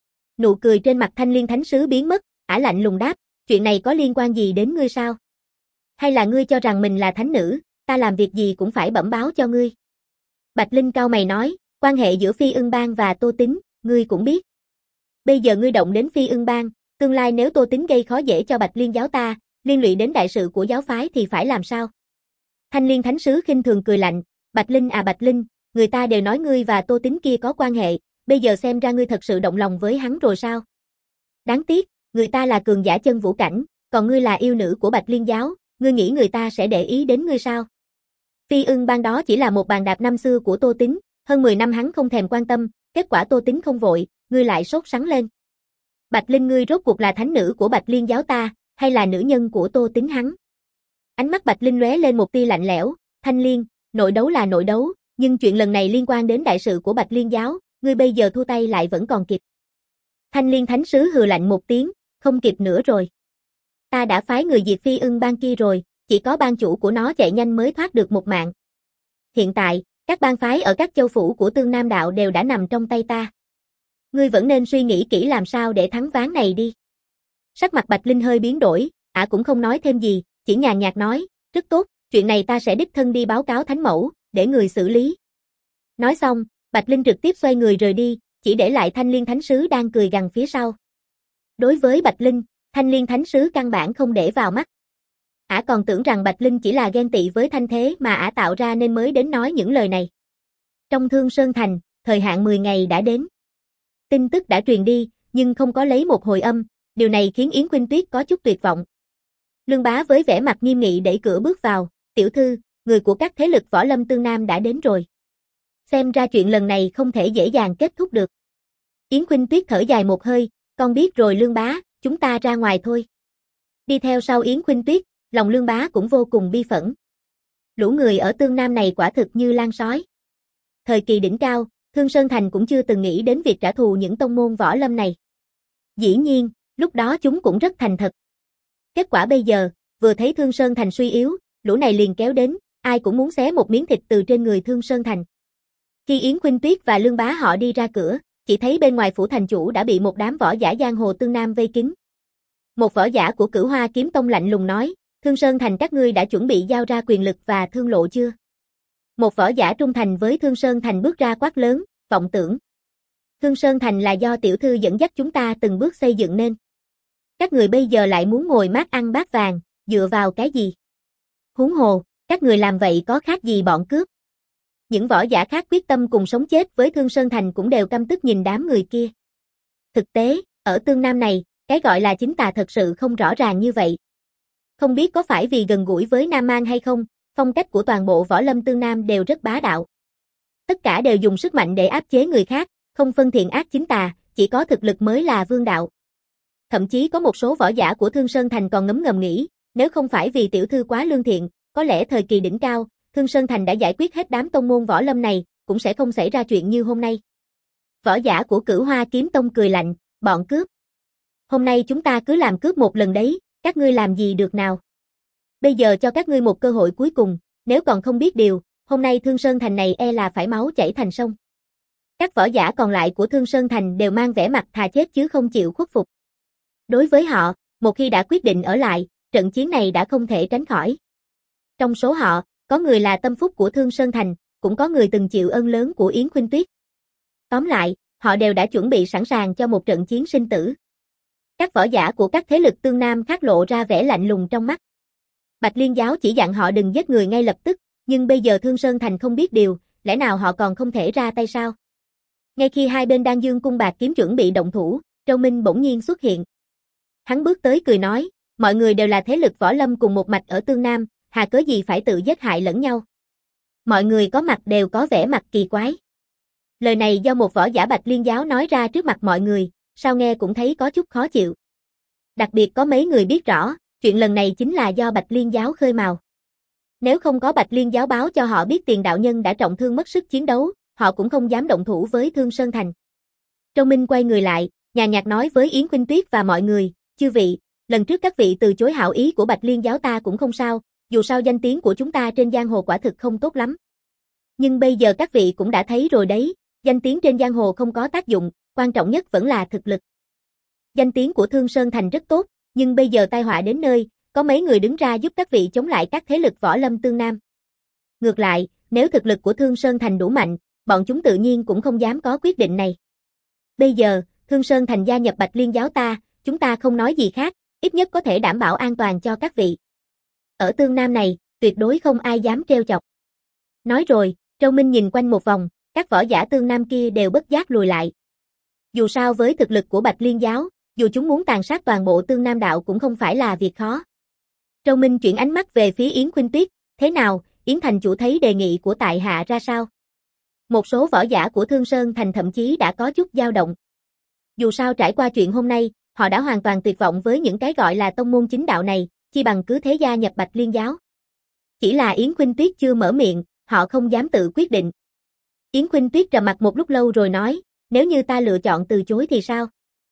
Nụ cười trên mặt Thanh Liên Thánh Sứ biến mất, Ả lạnh lùng đáp, chuyện này có liên quan gì đến ngươi sao? Hay là ngươi cho rằng mình là thánh nữ, ta làm việc gì cũng phải bẩm báo cho ngươi? Bạch Linh cau mày nói, quan hệ giữa Phi Ưng Bang và Tô Tính, ngươi cũng biết. Bây giờ ngươi động đến Phi Ưng Bang, tương lai nếu Tô Tính gây khó dễ cho Bạch Liên Giáo ta, liên lụy đến đại sự của giáo phái thì phải làm sao? Thanh Liên Thánh Sứ khinh thường cười lạnh, Bạch Linh à Bạch Linh, người ta đều nói ngươi và Tô Tính kia có quan hệ, bây giờ xem ra ngươi thật sự động lòng với hắn rồi sao? Đáng tiếc, người ta là cường giả chân vũ cảnh, còn ngươi là yêu nữ của Bạch Liên Giáo, ngươi nghĩ người ta sẽ để ý đến ngươi sao? Phi Ưng Bang đó chỉ là một bàn đạp năm xưa của Tô Tính, hơn mười năm hắn không thèm quan tâm, kết quả Tô Tính không vội, ngươi lại sốt sắng lên. Bạch Linh ngươi rốt cuộc là thánh nữ của Bạch Liên Giáo ta, hay là nữ nhân của Tô Tính hắn? Ánh mắt Bạch Linh lóe lên một tia lạnh lẽo, Thanh Liên, nội đấu là nội đấu, nhưng chuyện lần này liên quan đến đại sự của Bạch Liên Giáo, ngươi bây giờ thu tay lại vẫn còn kịp. Thanh Liên Thánh Sứ hừ lạnh một tiếng, không kịp nữa rồi. Ta đã phái người diệt Phi Ưng Bang kia rồi, chỉ có bang chủ của nó chạy nhanh mới thoát được một mạng. Hiện tại, các bang phái ở các châu phủ của Tương Nam Đạo đều đã nằm trong tay ta. Ngươi vẫn nên suy nghĩ kỹ làm sao để thắng ván này đi. Sắc mặt Bạch Linh hơi biến đổi, ả cũng không nói thêm gì, chỉ nhàn nhạt nói, rất tốt, chuyện này ta sẽ đích thân đi báo cáo Thánh Mẫu, để người xử lý. Nói xong, Bạch Linh trực tiếp xoay người rời đi, chỉ để lại Thanh Liên Thánh Sứ đang cười gằn phía sau. Đối với Bạch Linh, Thanh Liên Thánh Sứ căn bản không để vào mắt. Ả còn tưởng rằng Bạch Linh chỉ là ghen tị với Thanh Thế mà Ả tạo ra nên mới đến nói những lời này. Trong Thương Sơn Thành, thời hạn mười ngày đã đến. Tin tức đã truyền đi, nhưng không có lấy một hồi âm, điều này khiến Yến Khuynh Tuyết có chút tuyệt vọng. Lương Bá với vẻ mặt nghiêm nghị đẩy cửa bước vào, "Tiểu thư, người của các thế lực võ lâm Tương Nam đã đến rồi. Xem ra chuyện lần này không thể dễ dàng kết thúc được." Yến Khuynh Tuyết thở dài một hơi, "Con biết rồi Lương Bá, chúng ta ra ngoài thôi." Đi theo sau Yến Khuynh Tuyết, lòng Lương Bá cũng vô cùng bi phẫn. Lũ người ở Tương Nam này quả thực như lang sói. Thời kỳ đỉnh cao, Thương Sơn Thành cũng chưa từng nghĩ đến việc trả thù những tông môn võ lâm này. Dĩ nhiên, lúc đó chúng cũng rất thành thật. Kết quả bây giờ, vừa thấy Thương Sơn Thành suy yếu, lũ này liền kéo đến, ai cũng muốn xé một miếng thịt từ trên người Thương Sơn Thành. Khi Yến Khuynh Tuyết và Lương Bá họ đi ra cửa, chỉ thấy bên ngoài phủ thành chủ đã bị một đám võ giả giang hồ Tương Nam vây kín. Một võ giả của Cửu Hoa Kiếm Tông lạnh lùng nói, "Thương Sơn Thành các ngươi đã chuẩn bị giao ra quyền lực và thương lộ chưa?" Một võ giả trung thành với Thương Sơn Thành bước ra quát lớn, "Vọng tưởng. Thương Sơn Thành là do tiểu thư dẫn dắt chúng ta từng bước xây dựng nên. Các người bây giờ lại muốn ngồi mát ăn bát vàng, dựa vào cái gì? Huống hồ, các người làm vậy có khác gì bọn cướp?" Những võ giả khác quyết tâm cùng sống chết với Thương Sơn Thành cũng đều căm tức nhìn đám người kia. Thực tế, ở Tương Nam này, cái gọi là chính tà thật sự không rõ ràng như vậy. Không biết có phải vì gần gũi với Nam Mang hay không, phong cách của toàn bộ võ lâm Tương Nam đều rất bá đạo. Tất cả đều dùng sức mạnh để áp chế người khác, không phân thiện ác chính tà, chỉ có thực lực mới là vương đạo. Thậm chí có một số võ giả của Thương Sơn Thành còn ngấm ngầm nghĩ, nếu không phải vì tiểu thư quá lương thiện, có lẽ thời kỳ đỉnh cao, Thương Sơn Thành đã giải quyết hết đám tông môn võ lâm này, cũng sẽ không xảy ra chuyện như hôm nay. Võ giả của Cửu Hoa Kiếm Tông cười lạnh, "Bọn cướp. Hôm nay chúng ta cứ làm cướp một lần đấy, các ngươi làm gì được nào? Bây giờ cho các ngươi một cơ hội cuối cùng, nếu còn không biết điều, hôm nay Thương Sơn Thành này e là phải máu chảy thành sông." Các võ giả còn lại của Thương Sơn Thành đều mang vẻ mặt thà chết chứ không chịu khuất phục. Đối với họ, một khi đã quyết định ở lại, trận chiến này đã không thể tránh khỏi. Trong số họ, có người là tâm phúc của Thương Sơn Thành, cũng có người từng chịu ơn lớn của Yến Khuynh Tuyết. Tóm lại, họ đều đã chuẩn bị sẵn sàng cho một trận chiến sinh tử. Các võ giả của các thế lực Tương Nam khác lộ ra vẻ lạnh lùng trong mắt. Bạch Liên Giáo chỉ dặn họ đừng giết người ngay lập tức, nhưng bây giờ Thương Sơn Thành không biết điều, lẽ nào họ còn không thể ra tay sao? Ngay khi hai bên đang dương cung bạc kiếm chuẩn bị động thủ, Châu Minh bỗng nhiên xuất hiện. Hắn bước tới cười nói, mọi người đều là thế lực võ lâm cùng một mạch ở Tương Nam, hà cớ gì phải tự giết hại lẫn nhau. Mọi người có mặt đều có vẻ mặt kỳ quái. Lời này do một võ giả Bạch Liên Giáo nói ra trước mặt mọi người, sao nghe cũng thấy có chút khó chịu. Đặc biệt có mấy người biết rõ, chuyện lần này chính là do Bạch Liên Giáo khơi mào. Nếu không có Bạch Liên Giáo báo cho họ biết Tiền đạo nhân đã trọng thương mất sức chiến đấu, họ cũng không dám động thủ với Thương Sơn Thành. Châu Minh quay người lại, nhàn nhạt nói với Yến Khuynh Tuyết và mọi người, chư vị, lần trước các vị từ chối hảo ý của Bạch Liên Giáo ta cũng không sao, dù sao danh tiếng của chúng ta trên giang hồ quả thực không tốt lắm. Nhưng bây giờ các vị cũng đã thấy rồi đấy, danh tiếng trên giang hồ không có tác dụng, quan trọng nhất vẫn là thực lực. Danh tiếng của Thương Sơn Thành rất tốt, nhưng bây giờ tai họa đến nơi, có mấy người đứng ra giúp các vị chống lại các thế lực võ lâm Tương Nam. Ngược lại, nếu thực lực của Thương Sơn Thành đủ mạnh, bọn chúng tự nhiên cũng không dám có quyết định này. Bây giờ, Thương Sơn Thành gia nhập Bạch Liên Giáo ta, chúng ta không nói gì khác, ít nhất có thể đảm bảo an toàn cho các vị. Ở Tương Nam này, tuyệt đối không ai dám trêu chọc. Nói rồi, Châu Minh nhìn quanh một vòng, các võ giả Tương Nam kia đều bất giác lùi lại. Dù sao với thực lực của Bạch Liên Giáo, dù chúng muốn tàn sát toàn bộ Tương Nam đạo cũng không phải là việc khó. Châu Minh chuyển ánh mắt về phía Yến Khuynh Tuyết, thế nào, Yến thành chủ thấy đề nghị của tại hạ ra sao? Một số võ giả của Thương Sơn Thành thậm chí đã có chút dao động. Dù sao trải qua chuyện hôm nay, họ đã hoàn toàn tuyệt vọng với những cái gọi là tông môn chính đạo này, chi bằng cứ thế gia nhập Bạch Liên Giáo. Chỉ là Yến Khuynh Tuyết chưa mở miệng, họ không dám tự quyết định. Yến Khuynh Tuyết trầm mặc một lúc lâu rồi nói, nếu như ta lựa chọn từ chối thì sao?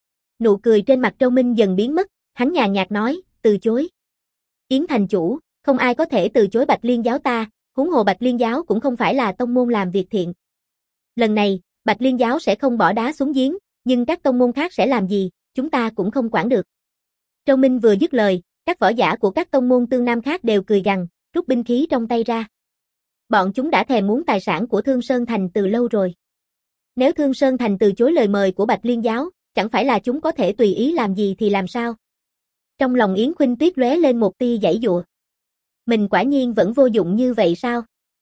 Nụ cười trên mặt Châu Minh dần biến mất, hắn nhàn nhạt nói, từ chối. Yến thành chủ, không ai có thể từ chối Bạch Liên Giáo ta, huống hồ Bạch Liên Giáo cũng không phải là tông môn làm việc thiện. Lần này, Bạch Liên Giáo sẽ không bỏ đá xuống giếng, nhưng các tông môn khác sẽ làm gì, chúng ta cũng không quản được. Châu Minh vừa dứt lời, các võ giả của các tông môn Tương Nam khác đều cười gằn, rút binh khí trong tay ra. Bọn chúng đã thèm muốn tài sản của Thương Sơn Thành từ lâu rồi. Nếu Thương Sơn Thành từ chối lời mời của Bạch Liên giáo, chẳng phải là chúng có thể tùy ý làm gì thì làm sao? Trong lòng Yến Khuynh Tuyết lóe lên một tia giãy giụa. Mình quả nhiên vẫn vô dụng như vậy sao?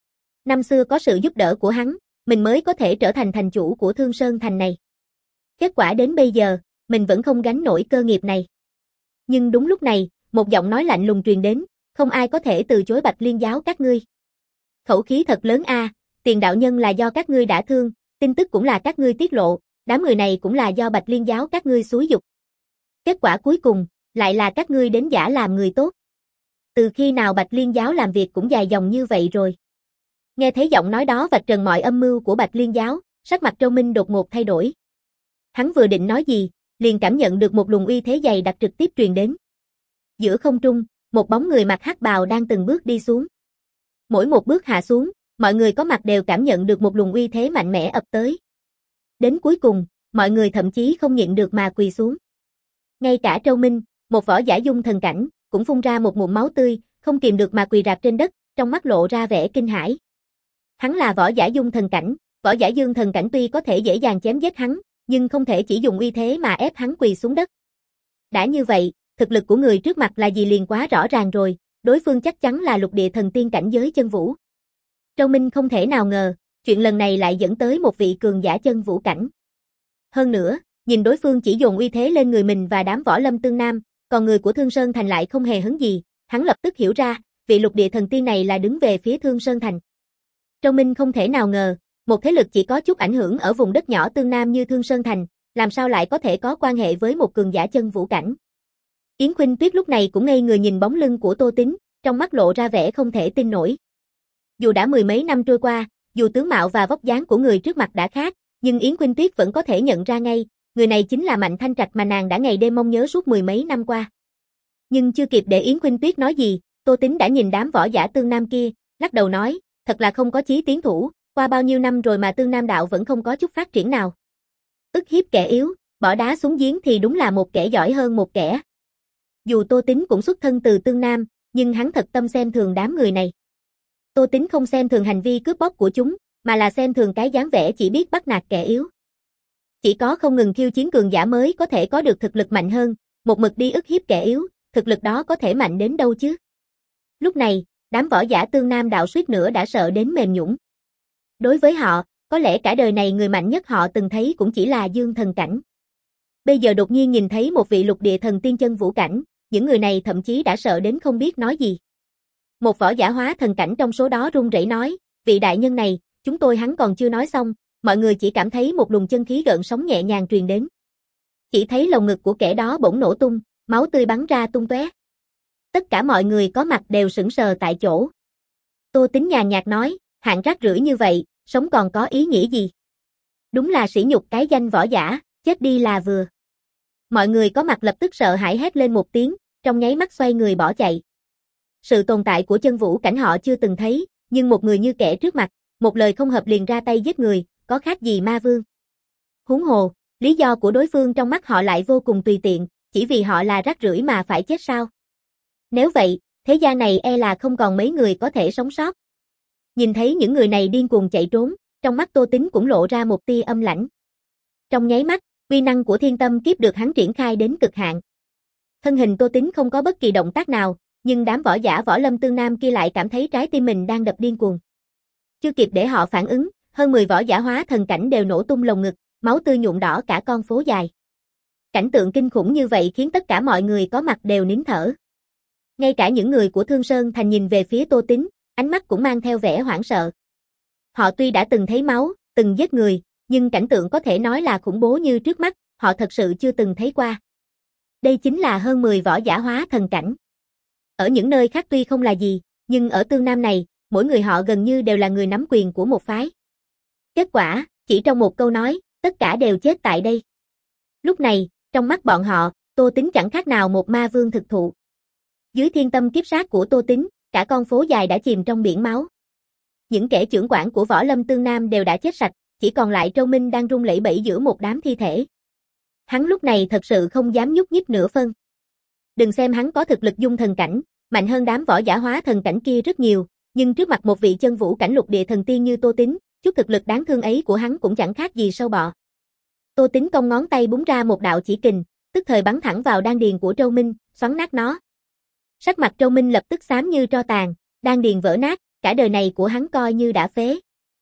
Năm xưa có sự giúp đỡ của hắn, mình mới có thể trở thành thành chủ của Thương Sơn Thành này. Kết quả đến bây giờ, mình vẫn không gánh nổi cơ nghiệp này. Nhưng đúng lúc này, một giọng nói lạnh lùng truyền đến, không ai có thể từ chối Bạch Liên giáo các ngươi. Khẩu khí thật lớn a, à, Tiền đạo nhân là do các ngươi đã thương, tin tức cũng là các ngươi tiết lộ, đám người này cũng là do Bạch Liên giáo các ngươi xúi giục. Kết quả cuối cùng, lại là các ngươi đến giả làm người tốt. Từ khi nào Bạch Liên giáo làm việc cũng dài dòng như vậy rồi? Nghe thấy giọng nói đó vạch trần mọi âm mưu của Bạch Liên giáo, sắc mặt Châu Minh đột ngột thay đổi. Hắn vừa định nói gì, liền cảm nhận được một luồng uy thế dày đặc trực tiếp truyền đến. Giữa không trung, một bóng người mặc hắc bào đang từng bước đi xuống. Mỗi một bước hạ xuống, mọi người có mặt đều cảm nhận được một luồng uy thế mạnh mẽ ập tới. Đến cuối cùng, mọi người thậm chí không nhịn được mà quỳ xuống. Ngay cả Châu Minh, một võ giả dung thần cảnh, cũng phun ra một ngụm máu tươi, không kìm được mà quỳ rạp trên đất, trong mắt lộ ra vẻ kinh hãi. Hắn là võ giả dung thần cảnh, võ giả dương thần cảnh tuy có thể dễ dàng chém giết hắn, nhưng không thể chỉ dùng uy thế mà ép hắn quỳ xuống đất. Đã như vậy, thực lực của người trước mặt là gì liền quá rõ ràng rồi, đối phương chắc chắn là lục địa thần tiên cảnh giới chân vũ. Châu Minh không thể nào ngờ, chuyện lần này lại dẫn tới một vị cường giả chân vũ cảnh. Hơn nữa, nhìn đối phương chỉ dồn uy thế lên người mình và đám võ lâm tương nam, còn người của Thương Sơn Thành lại không hề hứng gì, hắn lập tức hiểu ra, vị lục địa thần tiên này là đứng về phía Thương Sơn Thành. Châu Minh không thể nào ngờ, một thế lực chỉ có chút ảnh hưởng ở vùng đất nhỏ tương nam như Thương Sơn Thành, làm sao lại có thể có quan hệ với một cường giả chân vũ cảnh. Yến Khuynh Tuyết lúc này cũng ngây người nhìn bóng lưng của Tô Tín, trong mắt lộ ra vẻ không thể tin nổi. Dù đã mười mấy năm trôi qua, dù tướng mạo và vóc dáng của người trước mặt đã khác, nhưng Yến Khuynh Tuyết vẫn có thể nhận ra ngay, người này chính là Mạnh Thanh Trạch mà nàng đã ngày đêm mong nhớ suốt mười mấy năm qua. Nhưng chưa kịp để Yến Khuynh Tuyết nói gì, Tô Tín đã nhìn đám võ giả tương nam kia, lắc đầu nói, thật là không có chí tiến thủ, qua bao nhiêu năm rồi mà tương nam đạo vẫn không có chút phát triển nào. Ức hiếp kẻ yếu, bỏ đá xuống giếng thì đúng là một kẻ giỏi hơn một kẻ. Dù Tô Tín cũng xuất thân từ tương nam, nhưng hắn thật tâm xem thường đám người này. Tô Tín không xem thường hành vi cướp bóc của chúng, mà là xem thường cái dáng vẻ chỉ biết bắt nạt kẻ yếu. Chỉ có không ngừng khiêu chiến cường giả mới có thể có được thực lực mạnh hơn, một mực đi ức hiếp kẻ yếu, thực lực đó có thể mạnh đến đâu chứ? Lúc này, đám võ giả tương nam đạo suýt nữa đã sợ đến mềm nhũn. Đối với họ, có lẽ cả đời này người mạnh nhất họ từng thấy cũng chỉ là dương thần cảnh. Bây giờ đột nhiên nhìn thấy một vị lục địa thần tiên chân vũ cảnh, những người này thậm chí đã sợ đến không biết nói gì. Một võ giả hóa thần cảnh trong số đó run rẩy nói, vị đại nhân này, chúng tôi hắn còn chưa nói xong, mọi người chỉ cảm thấy một luồng chân khí gợn sóng nhẹ nhàng truyền đến. Chỉ thấy lồng ngực của kẻ đó bỗng nổ tung, máu tươi bắn ra tung tóe. Tất cả mọi người có mặt đều sững sờ tại chỗ. Tô Tín nhàn nhạt nói, hạng rác rưởi như vậy, sống còn có ý nghĩa gì? Đúng là sỉ nhục cái danh võ giả, chết đi là vừa. Mọi người có mặt lập tức sợ hãi hét lên một tiếng, trong nháy mắt xoay người bỏ chạy. Sự tồn tại của chân vũ cảnh họ chưa từng thấy, nhưng một người như kẻ trước mặt, một lời không hợp liền ra tay giết người, có khác gì ma vương. Huống hồ, lý do của đối phương trong mắt họ lại vô cùng tùy tiện, chỉ vì họ là rác rưởi mà phải chết sao? Nếu vậy, thế gian này e là không còn mấy người có thể sống sót. Nhìn thấy những người này điên cuồng chạy trốn, trong mắt Tô Tín cũng lộ ra một tia âm lãnh. Trong nháy mắt, uy năng của thiên tâm kiếp được hắn triển khai đến cực hạn. Thân hình Tô Tín không có bất kỳ động tác nào, nhưng đám võ giả võ lâm tương nam kia lại cảm thấy trái tim mình đang đập điên cuồng. Chưa kịp để họ phản ứng, hơn mười võ giả hóa thần cảnh đều nổ tung lồng ngực, máu tươi nhuộm đỏ cả con phố dài. Cảnh tượng kinh khủng như vậy khiến tất cả mọi người có mặt đều nín thở. Ngay cả những người của Thương Sơn Thành nhìn về phía Tô Tín, ánh mắt cũng mang theo vẻ hoảng sợ. Họ tuy đã từng thấy máu, từng giết người, nhưng cảnh tượng có thể nói là khủng bố như trước mắt, họ thật sự chưa từng thấy qua. Đây chính là hơn mười võ giả hóa thần cảnh. Ở những nơi khác tuy không là gì, nhưng ở Tương Nam này, mỗi người họ gần như đều là người nắm quyền của một phái. Kết quả, chỉ trong một câu nói, tất cả đều chết tại đây. Lúc này, trong mắt bọn họ, Tô Tín chẳng khác nào một ma vương thực thụ. Dưới thiên tâm kiếp sát của Tô Tín, cả con phố dài đã chìm trong biển máu. Những kẻ trưởng quản của võ lâm Tương Nam đều đã chết sạch, chỉ còn lại Châu Minh đang run lẩy bẩy giữa một đám thi thể. Hắn lúc này thật sự không dám nhúc nhích nửa phân. Đừng xem hắn có thực lực dung thần cảnh, mạnh hơn đám võ giả hóa thần cảnh kia rất nhiều, nhưng trước mặt một vị chân vũ cảnh lục địa thần tiên như Tô Tín, chút thực lực đáng thương ấy của hắn cũng chẳng khác gì sâu bọ. Tô Tính cong ngón tay búng ra một đạo chỉ kình, tức thời bắn thẳng vào đan điền của Trâu Minh, xoắn nát nó. Sắc mặt Trâu Minh lập tức xám như tro tàn, đan điền vỡ nát, cả đời này của hắn coi như đã phế.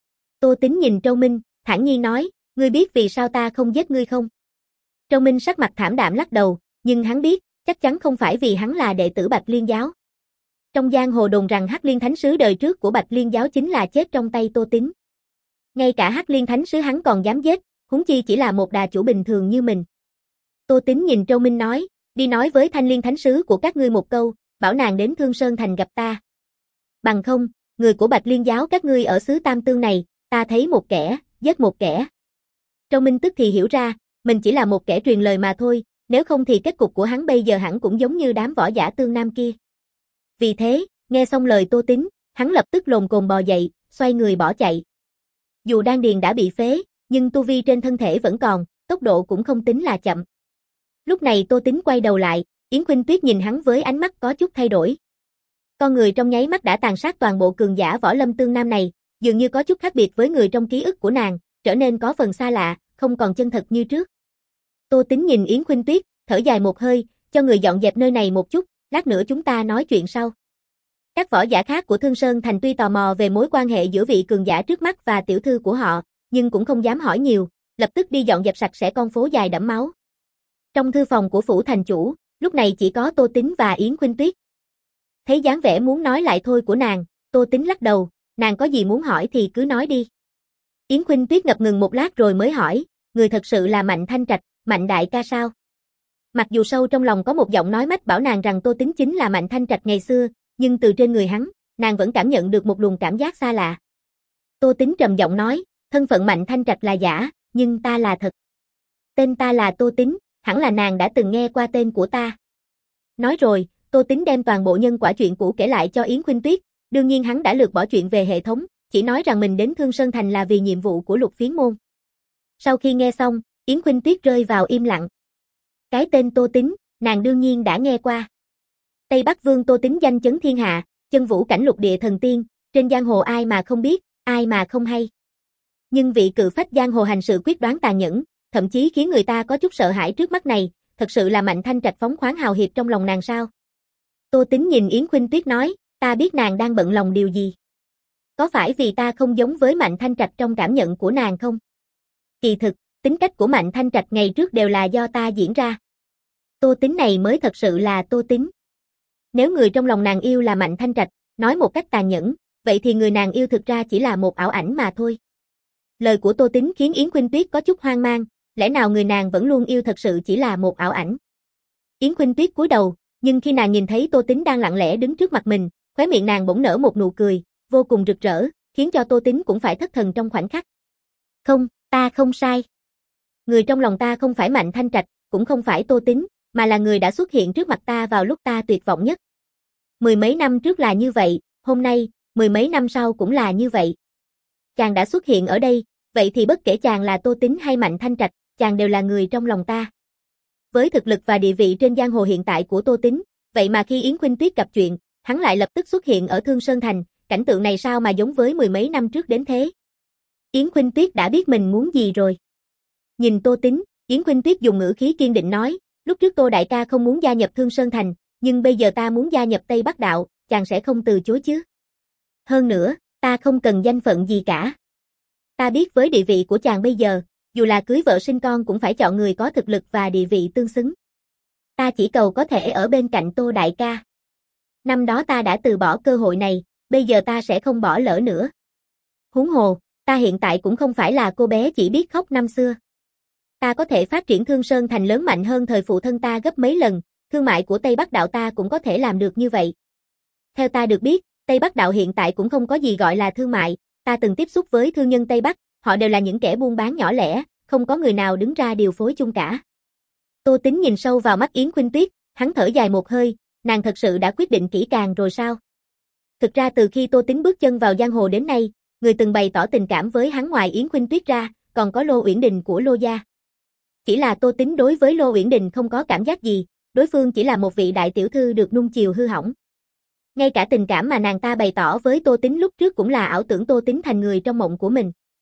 Tô Tính nhìn Trâu Minh, thản nhiên nói, ngươi biết vì sao ta không giết ngươi không? Trâu Minh sắc mặt thảm đạm lắc đầu, nhưng hắn biết, chắc chắn không phải vì hắn là đệ tử Bạch Liên giáo. Trong giang hồ đồn rằng Hắc Liên Thánh Sứ đời trước của Bạch Liên giáo chính là chết trong tay Tô Tính. Ngay cả Hắc Liên Thánh Sứ hắn còn dám giết, huống chi chỉ là một đà chủ bình thường như mình. Tô Tính nhìn Trâu Minh nói, đi nói với Thanh Liên Thánh Sứ của các ngươi một câu, bảo nàng đến Thương Sơn Thành gặp ta. Bằng không, người của Bạch Liên giáo các ngươi ở xứ Tam Tương này, ta thấy một kẻ, giết một kẻ. Trâu Minh tức thì hiểu ra, mình chỉ là một kẻ truyền lời mà thôi, nếu không thì kết cục của hắn bây giờ hẳn cũng giống như đám võ giả Tương Nam kia. Vì thế, nghe xong lời Tô Tính, hắn lập tức lồm cồm bò dậy, xoay người bỏ chạy. Dù đan điền đã bị phế, nhưng tu vi trên thân thể vẫn còn, tốc độ cũng không tính là chậm. Lúc này Tô Tính quay đầu lại, Yến Khuynh Tuyết nhìn hắn với ánh mắt có chút thay đổi. Con người trong nháy mắt đã tàn sát toàn bộ cường giả võ lâm Tương Nam này, dường như có chút khác biệt với người trong ký ức của nàng, trở nên có phần xa lạ, không còn chân thật như trước. Tô Tính nhìn Yến Khuynh Tuyết, thở dài một hơi, cho người dọn dẹp nơi này một chút, lát nữa chúng ta nói chuyện sau. Các võ giả khác của Thương Sơn Thành tuy tò mò về mối quan hệ giữa vị cường giả trước mắt và tiểu thư của họ, nhưng cũng không dám hỏi nhiều, lập tức đi dọn dẹp sạch sẽ con phố dài đẫm máu. Trong thư phòng của phủ thành chủ, lúc này chỉ có Tô Tính và Yến Khuynh Tuyết. Thấy dáng vẻ muốn nói lại thôi của nàng, Tô Tính lắc đầu, nàng có gì muốn hỏi thì cứ nói đi. Yến Khuynh Tuyết ngập ngừng một lát rồi mới hỏi, người thật sự là Mạnh Thanh Trạch, Mạnh đại ca sao? Mặc dù sâu trong lòng có một giọng nói mách bảo nàng rằng Tô Tính chính là Mạnh Thanh Trạch ngày xưa, nhưng từ trên người hắn, nàng vẫn cảm nhận được một luồng cảm giác xa lạ. Tô Tính trầm giọng nói, thân phận Mạnh Thanh Trạch là giả, nhưng ta là thật. Tên ta là Tô Tính, hẳn là nàng đã từng nghe qua tên của ta. Nói rồi, Tô Tính đem toàn bộ nhân quả chuyện cũ kể lại cho Yến Khuynh Tuyết, đương nhiên hắn đã lược bỏ chuyện về hệ thống, chỉ nói rằng mình đến Thương Sơn Thành là vì nhiệm vụ của Lục Phiến môn. Sau khi nghe xong, Yến Khuynh Tuyết rơi vào im lặng. Cái tên Tô Tính, nàng đương nhiên đã nghe qua. Tây Bắc Vương Tô Tính danh chấn thiên hạ, chân vũ cảnh lục địa thần tiên, trên giang hồ ai mà không biết, ai mà không hay. Nhưng vị cự phách giang hồ hành sự quyết đoán tàn nhẫn, thậm chí khiến người ta có chút sợ hãi trước mắt này, thật sự là Mạnh Thanh Trạch phóng khoáng hào hiệp trong lòng nàng sao? Tô Tính nhìn Yến Khuynh Tuyết nói, ta biết nàng đang bận lòng điều gì. Có phải vì ta không giống với Mạnh Thanh Trạch trong cảm nhận của nàng không? Kỳ thực, tính cách của Mạnh Thanh Trạch ngày trước đều là do ta diễn ra. Tô Tính này mới thật sự là Tô Tính. Nếu người trong lòng nàng yêu là Mạnh Thanh Trạch, nói một cách tàn nhẫn, vậy thì người nàng yêu thực ra chỉ là một ảo ảnh mà thôi. Lời của Tô Tính khiến Yến Khuynh Tuyết có chút hoang mang, lẽ nào người nàng vẫn luôn yêu thật sự chỉ là một ảo ảnh? Yến Khuynh Tuyết cúi đầu, nhưng khi nàng nhìn thấy Tô Tính đang lặng lẽ đứng trước mặt mình, khóe miệng nàng bỗng nở một nụ cười, vô cùng rực rỡ, khiến cho Tô Tính cũng phải thất thần trong khoảnh khắc. Không, ta không sai. Người trong lòng ta không phải Mạnh Thanh Trạch, cũng không phải Tô Tính, mà là người đã xuất hiện trước mặt ta vào lúc ta tuyệt vọng nhất. Mười mấy năm trước là như vậy, hôm nay, mười mấy năm sau cũng là như vậy. Chàng đã xuất hiện ở đây, vậy thì bất kể chàng là Tô Tính hay Mạnh Thanh Trạch, chàng đều là người trong lòng ta. Với thực lực và địa vị trên giang hồ hiện tại của Tô Tính, vậy mà khi Yến Khuynh Tuyết gặp chuyện, hắn lại lập tức xuất hiện ở Thương Sơn Thành, cảnh tượng này sao mà giống với mười mấy năm trước đến thế. Yến Khuynh Tuyết đã biết mình muốn gì rồi. Nhìn Tô Tính, Yến Khuynh Tuyết dùng ngữ khí kiên định nói, lúc trước Tô đại ca không muốn gia nhập Thương Sơn Thành, nhưng bây giờ ta muốn gia nhập Tây Bắc Đạo, chàng sẽ không từ chối chứ? Hơn nữa, ta không cần danh phận gì cả. Ta biết với địa vị của chàng bây giờ, dù là cưới vợ sinh con cũng phải chọn người có thực lực và địa vị tương xứng. Ta chỉ cầu có thể ở bên cạnh Tô đại ca. Năm đó ta đã từ bỏ cơ hội này, bây giờ ta sẽ không bỏ lỡ nữa. Huống hồ, ta hiện tại cũng không phải là cô bé chỉ biết khóc năm xưa. Ta có thể phát triển Thương Sơn Thành lớn mạnh hơn thời phụ thân ta gấp mấy lần, thương mại của Tây Bắc Đạo ta cũng có thể làm được như vậy. Theo ta được biết, Tây Bắc Đạo hiện tại cũng không có gì gọi là thương mại, ta từng tiếp xúc với thương nhân Tây Bắc, họ đều là những kẻ buôn bán nhỏ lẻ, không có người nào đứng ra điều phối chung cả. Tô Tính nhìn sâu vào mắt Yến Khuynh Tuyết, hắn thở dài một hơi, nàng thật sự đã quyết định kỹ càng rồi sao? Thực ra từ khi Tô Tính bước chân vào giang hồ đến nay, người từng bày tỏ tình cảm với hắn ngoài Yến Khuynh Tuyết ra, còn có Lô Uyển Đình của Lô gia. Chỉ là Tô Tính đối với Lô Uyển Đình không có cảm giác gì, đối phương chỉ là một vị đại tiểu thư được nuông chiều hư hỏng. Ngay cả tình cảm mà nàng ta bày tỏ với Tô Tính lúc trước cũng là ảo tưởng Tô Tính thành người trong mộng của mình.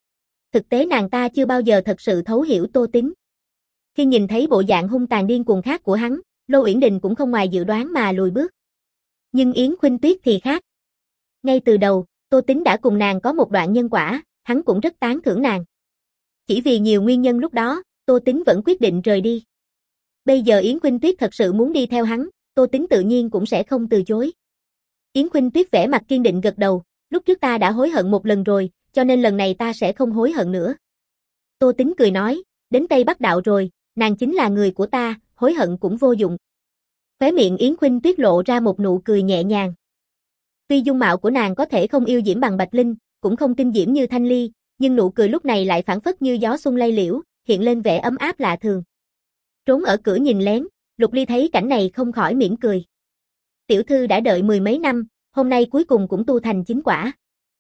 Thực tế nàng ta chưa bao giờ thật sự thấu hiểu Tô Tín. Khi nhìn thấy bộ dạng hung tàn điên cuồng khác của hắn, Lô Uyển Đình cũng không ngoài dự đoán mà lùi bước. Nhưng Yến Khuynh Tuyết thì khác. Ngay từ đầu, Tô Tín đã cùng nàng có một đoạn nhân quả, hắn cũng rất tán thưởng nàng. Chỉ vì nhiều nguyên nhân lúc đó, Tô Tín vẫn quyết định rời đi. Bây giờ Yến Khuynh Tuyết thật sự muốn đi theo hắn, Tô Tín tự nhiên cũng sẽ không từ chối. Yến Khuynh Tuyết vẻ mặt kiên định gật đầu, lúc trước ta đã hối hận một lần rồi, cho nên lần này ta sẽ không hối hận nữa. Tô Tín cười nói, đến Tây Bắc Đạo rồi, nàng chính là người của ta, hối hận cũng vô dụng. Khóe miệng Yến Khuynh Tuyết lộ ra một nụ cười nhẹ nhàng. Tuy dung mạo của nàng có thể không yêu diễm bằng Bạch Linh, cũng không kinh diễm như Thanh Ly, nhưng nụ cười lúc này lại phảng phất như gió xuân lay liễu, hiện lên vẻ ấm áp lạ thường. Trốn ở cửa nhìn lén, Lục Ly thấy cảnh này không khỏi mỉm cười. Tiểu thư đã đợi mười mấy năm, hôm nay cuối cùng cũng tu thành chính quả.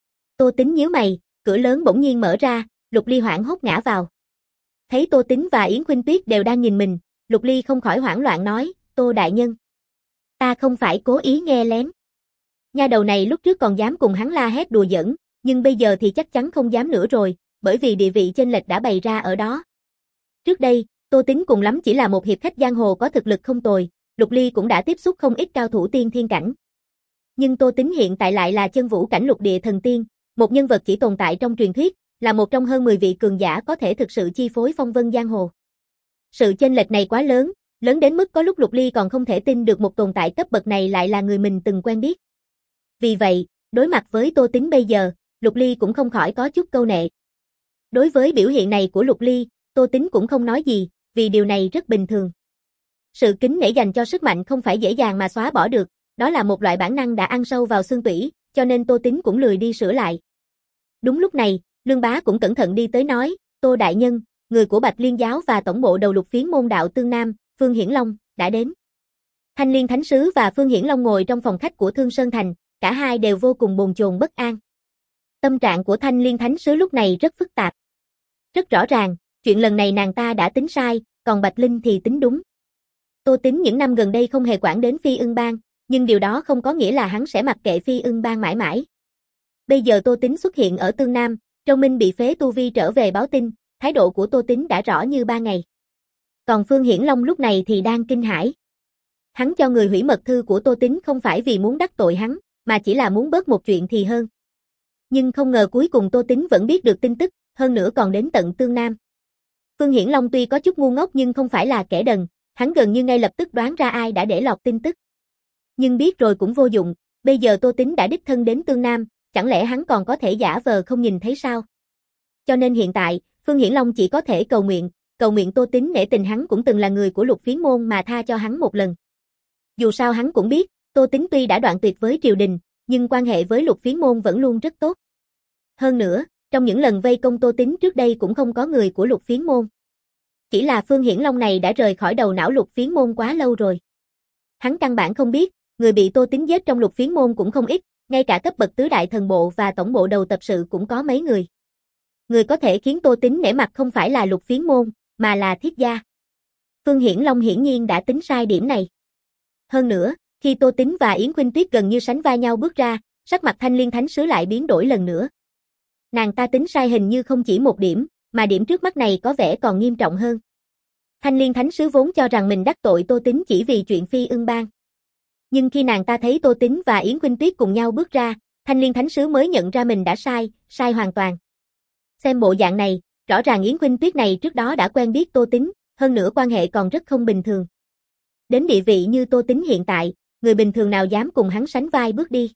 Tô Tín nhíu mày, cửa lớn bỗng nhiên mở ra, Lục Ly hoảng hốt ngã vào. Thấy Tô Tín và Yến Khuynh Tuyết đều đang nhìn mình, Lục Ly không khỏi hoảng loạn nói, Tô đại nhân. Ta không phải cố ý nghe lén. Nha đầu này lúc trước còn dám cùng hắn la hét đùa giỡn, nhưng bây giờ thì chắc chắn không dám nữa rồi, bởi vì địa vị chênh lệch đã bày ra ở đó. Trước đây, Tô Tín cùng lắm chỉ là một hiệp khách giang hồ có thực lực không tồi, Lục Ly cũng đã tiếp xúc không ít cao thủ tiên thiên cảnh. Nhưng Tô Tín hiện tại lại là chân vũ cảnh lục địa thần tiên, một nhân vật chỉ tồn tại trong truyền thuyết, là một trong hơn mười vị cường giả có thể thực sự chi phối phong vân giang hồ. Sự chênh lệch này quá lớn, lớn đến mức có lúc Lục Ly còn không thể tin được một tồn tại cấp bậc này lại là người mình từng quen biết. Vì vậy, đối mặt với Tô Tín bây giờ, Lục Ly cũng không khỏi có chút câu nệ. Đối với biểu hiện này của Lục Ly, Tô Tín cũng không nói gì, vì điều này rất bình thường. Sự kính nể dành cho sức mạnh không phải dễ dàng mà xóa bỏ được, đó là một loại bản năng đã ăn sâu vào xương tủy, cho nên Tô Tín cũng lười đi sửa lại. Đúng lúc này, Lương Bá cũng cẩn thận đi tới nói, Tô đại nhân, người của Bạch Liên giáo và tổng bộ đầu lục phiến môn đạo Tương Nam, Phương Hiển Long, đã đến. Thanh Liên Thánh Sứ và Phương Hiển Long ngồi trong phòng khách của Thương Sơn Thành, cả hai đều vô cùng bồn chồn bất an. Tâm trạng của Thanh Liên Thánh Sứ lúc này rất phức tạp. Rất rõ ràng, chuyện lần này nàng ta đã tính sai, còn Bạch Linh thì tính đúng. Tô Tín những năm gần đây không hề quản đến Phi Ưng Bang, nhưng điều đó không có nghĩa là hắn sẽ mặc kệ Phi Ưng Bang mãi mãi. Bây giờ Tô Tín xuất hiện ở Tương Nam, Châu Minh bị phế tu vi trở về báo tin, thái độ của Tô Tín đã rõ như ba ngày. Còn Phương Hiển Long lúc này thì đang kinh hãi. Hắn cho người hủy mật thư của Tô Tín không phải vì muốn đắc tội hắn, mà chỉ là muốn bớt một chuyện thì hơn. Nhưng không ngờ cuối cùng Tô Tín vẫn biết được tin tức, hơn nữa còn đến tận Tương Nam. Phương Hiển Long tuy có chút ngu ngốc nhưng không phải là kẻ đần, hắn gần như ngay lập tức đoán ra ai đã để lọt tin tức. Nhưng biết rồi cũng vô dụng, bây giờ Tô Tín đã đích thân đến Tương Nam, chẳng lẽ hắn còn có thể giả vờ không nhìn thấy sao? Cho nên hiện tại, Phương Hiển Long chỉ có thể cầu nguyện, cầu nguyện Tô Tín nể tình hắn cũng từng là người của Lục Phiến môn mà tha cho hắn một lần. Dù sao hắn cũng biết, Tô Tín tuy đã đoạn tuyệt với triều đình, nhưng quan hệ với Lục Phiến môn vẫn luôn rất tốt. Hơn nữa, trong những lần vây công Tô Tín trước đây cũng không có người của Lục Phiến môn. Chỉ là Phương Hiển Long này đã rời khỏi đầu não Lục Phiến môn quá lâu rồi. Hắn căn bản không biết, người bị Tô Tín giết trong Lục Phiến môn cũng không ít, ngay cả cấp bậc tứ đại thần bộ và tổng bộ đầu tập sự cũng có mấy người. Người có thể khiến Tô Tín nể mặt không phải là Lục Phiến môn, mà là Thiết gia. Phương Hiển Long hiển nhiên đã tính sai điểm này. Hơn nữa, khi Tô Tín và Yến Khuynh Tuyết gần như sánh vai nhau bước ra, sắc mặt Thanh Liên Thánh Sứ lại biến đổi lần nữa. Nàng ta tính sai hình như không chỉ một điểm, mà điểm trước mắt này có vẻ còn nghiêm trọng hơn. Thanh Liên Thánh Sứ vốn cho rằng mình đắc tội Tô Tín chỉ vì chuyện Phi Ưng Bang. Nhưng khi nàng ta thấy Tô Tín và Yến Khuynh Tuyết cùng nhau bước ra, Thanh Liên Thánh Sứ mới nhận ra mình đã sai, sai hoàn toàn. Xem bộ dạng này, rõ ràng Yến Khuynh Tuyết này trước đó đã quen biết Tô Tín, hơn nữa quan hệ còn rất không bình thường. Đến địa vị như Tô Tín hiện tại, người bình thường nào dám cùng hắn sánh vai bước đi.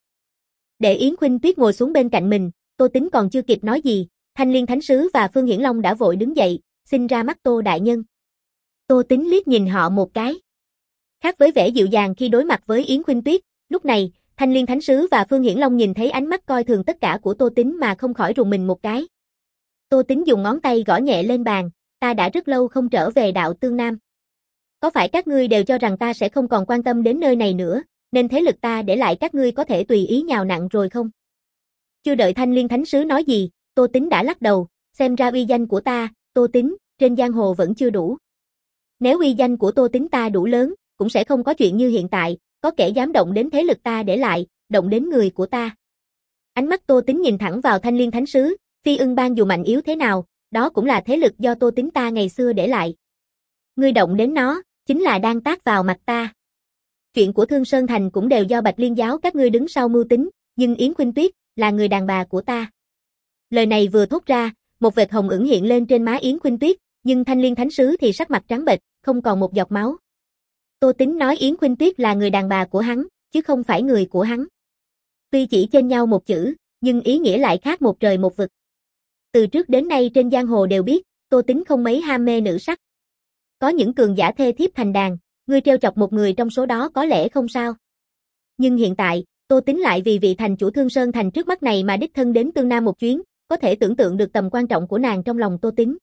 Để Yến Khuynh Tuyết ngồi xuống bên cạnh mình, Tô Tín còn chưa kịp nói gì, Thanh Liên Thánh Sứ và Phương Hiển Long đã vội đứng dậy, xin ra mắt Tô đại nhân. Tô Tín liếc nhìn họ một cái. Khác với vẻ dịu dàng khi đối mặt với Yến Khuynh Tuyết, lúc này, Thanh Liên Thánh Sứ và Phương Hiển Long nhìn thấy ánh mắt coi thường tất cả của Tô Tín mà không khỏi rùng mình một cái. Tô Tín dùng ngón tay gõ nhẹ lên bàn, ta đã rất lâu không trở về đạo Tương Nam. Có phải các ngươi đều cho rằng ta sẽ không còn quan tâm đến nơi này nữa, nên thế lực ta để lại các ngươi có thể tùy ý nhào nặn rồi không? Chưa đợi Thanh Liên Thánh Sứ nói gì, Tô Tín đã lắc đầu, xem ra uy danh của ta, Tô Tín, trên giang hồ vẫn chưa đủ. Nếu uy danh của Tô Tín ta đủ lớn, cũng sẽ không có chuyện như hiện tại, có kẻ dám động đến thế lực ta để lại, động đến người của ta. Ánh mắt Tô Tín nhìn thẳng vào Thanh Liên Thánh Sứ, Phi Ưng Bang dù mạnh yếu thế nào, đó cũng là thế lực do Tô Tín ta ngày xưa để lại. Ngươi động đến nó, chính là đang tát vào mặt ta. Chuyện của Thương Sơn Thành cũng đều do Bạch Liên giáo các ngươi đứng sau mưu tính, nhưng Yến Khuynh Tuyết là người đàn bà của ta. Lời này vừa thốt ra, một vệt hồng ửng hiện lên trên má Yến Khuynh Tuyết, nhưng Thanh Liên Thánh Sứ thì sắc mặt trắng bệch, không còn một giọt máu. Tô Tín nói Yến Khuynh Tuyết là người đàn bà của hắn, chứ không phải người của hắn. Tuy chỉ chênh nhau một chữ, nhưng ý nghĩa lại khác một trời một vực. Từ trước đến nay trên giang hồ đều biết, Tô Tín không mấy ham mê nữ sắc. Có những cường giả thê thiếp thành đàn, ngươi trêu chọc một người trong số đó có lẽ không sao. Nhưng hiện tại, Tô Tín lại vì vị thành chủ Thương Sơn Thành trước mắt này mà đích thân đến Tương Nam một chuyến, có thể tưởng tượng được tầm quan trọng của nàng trong lòng Tô Tín.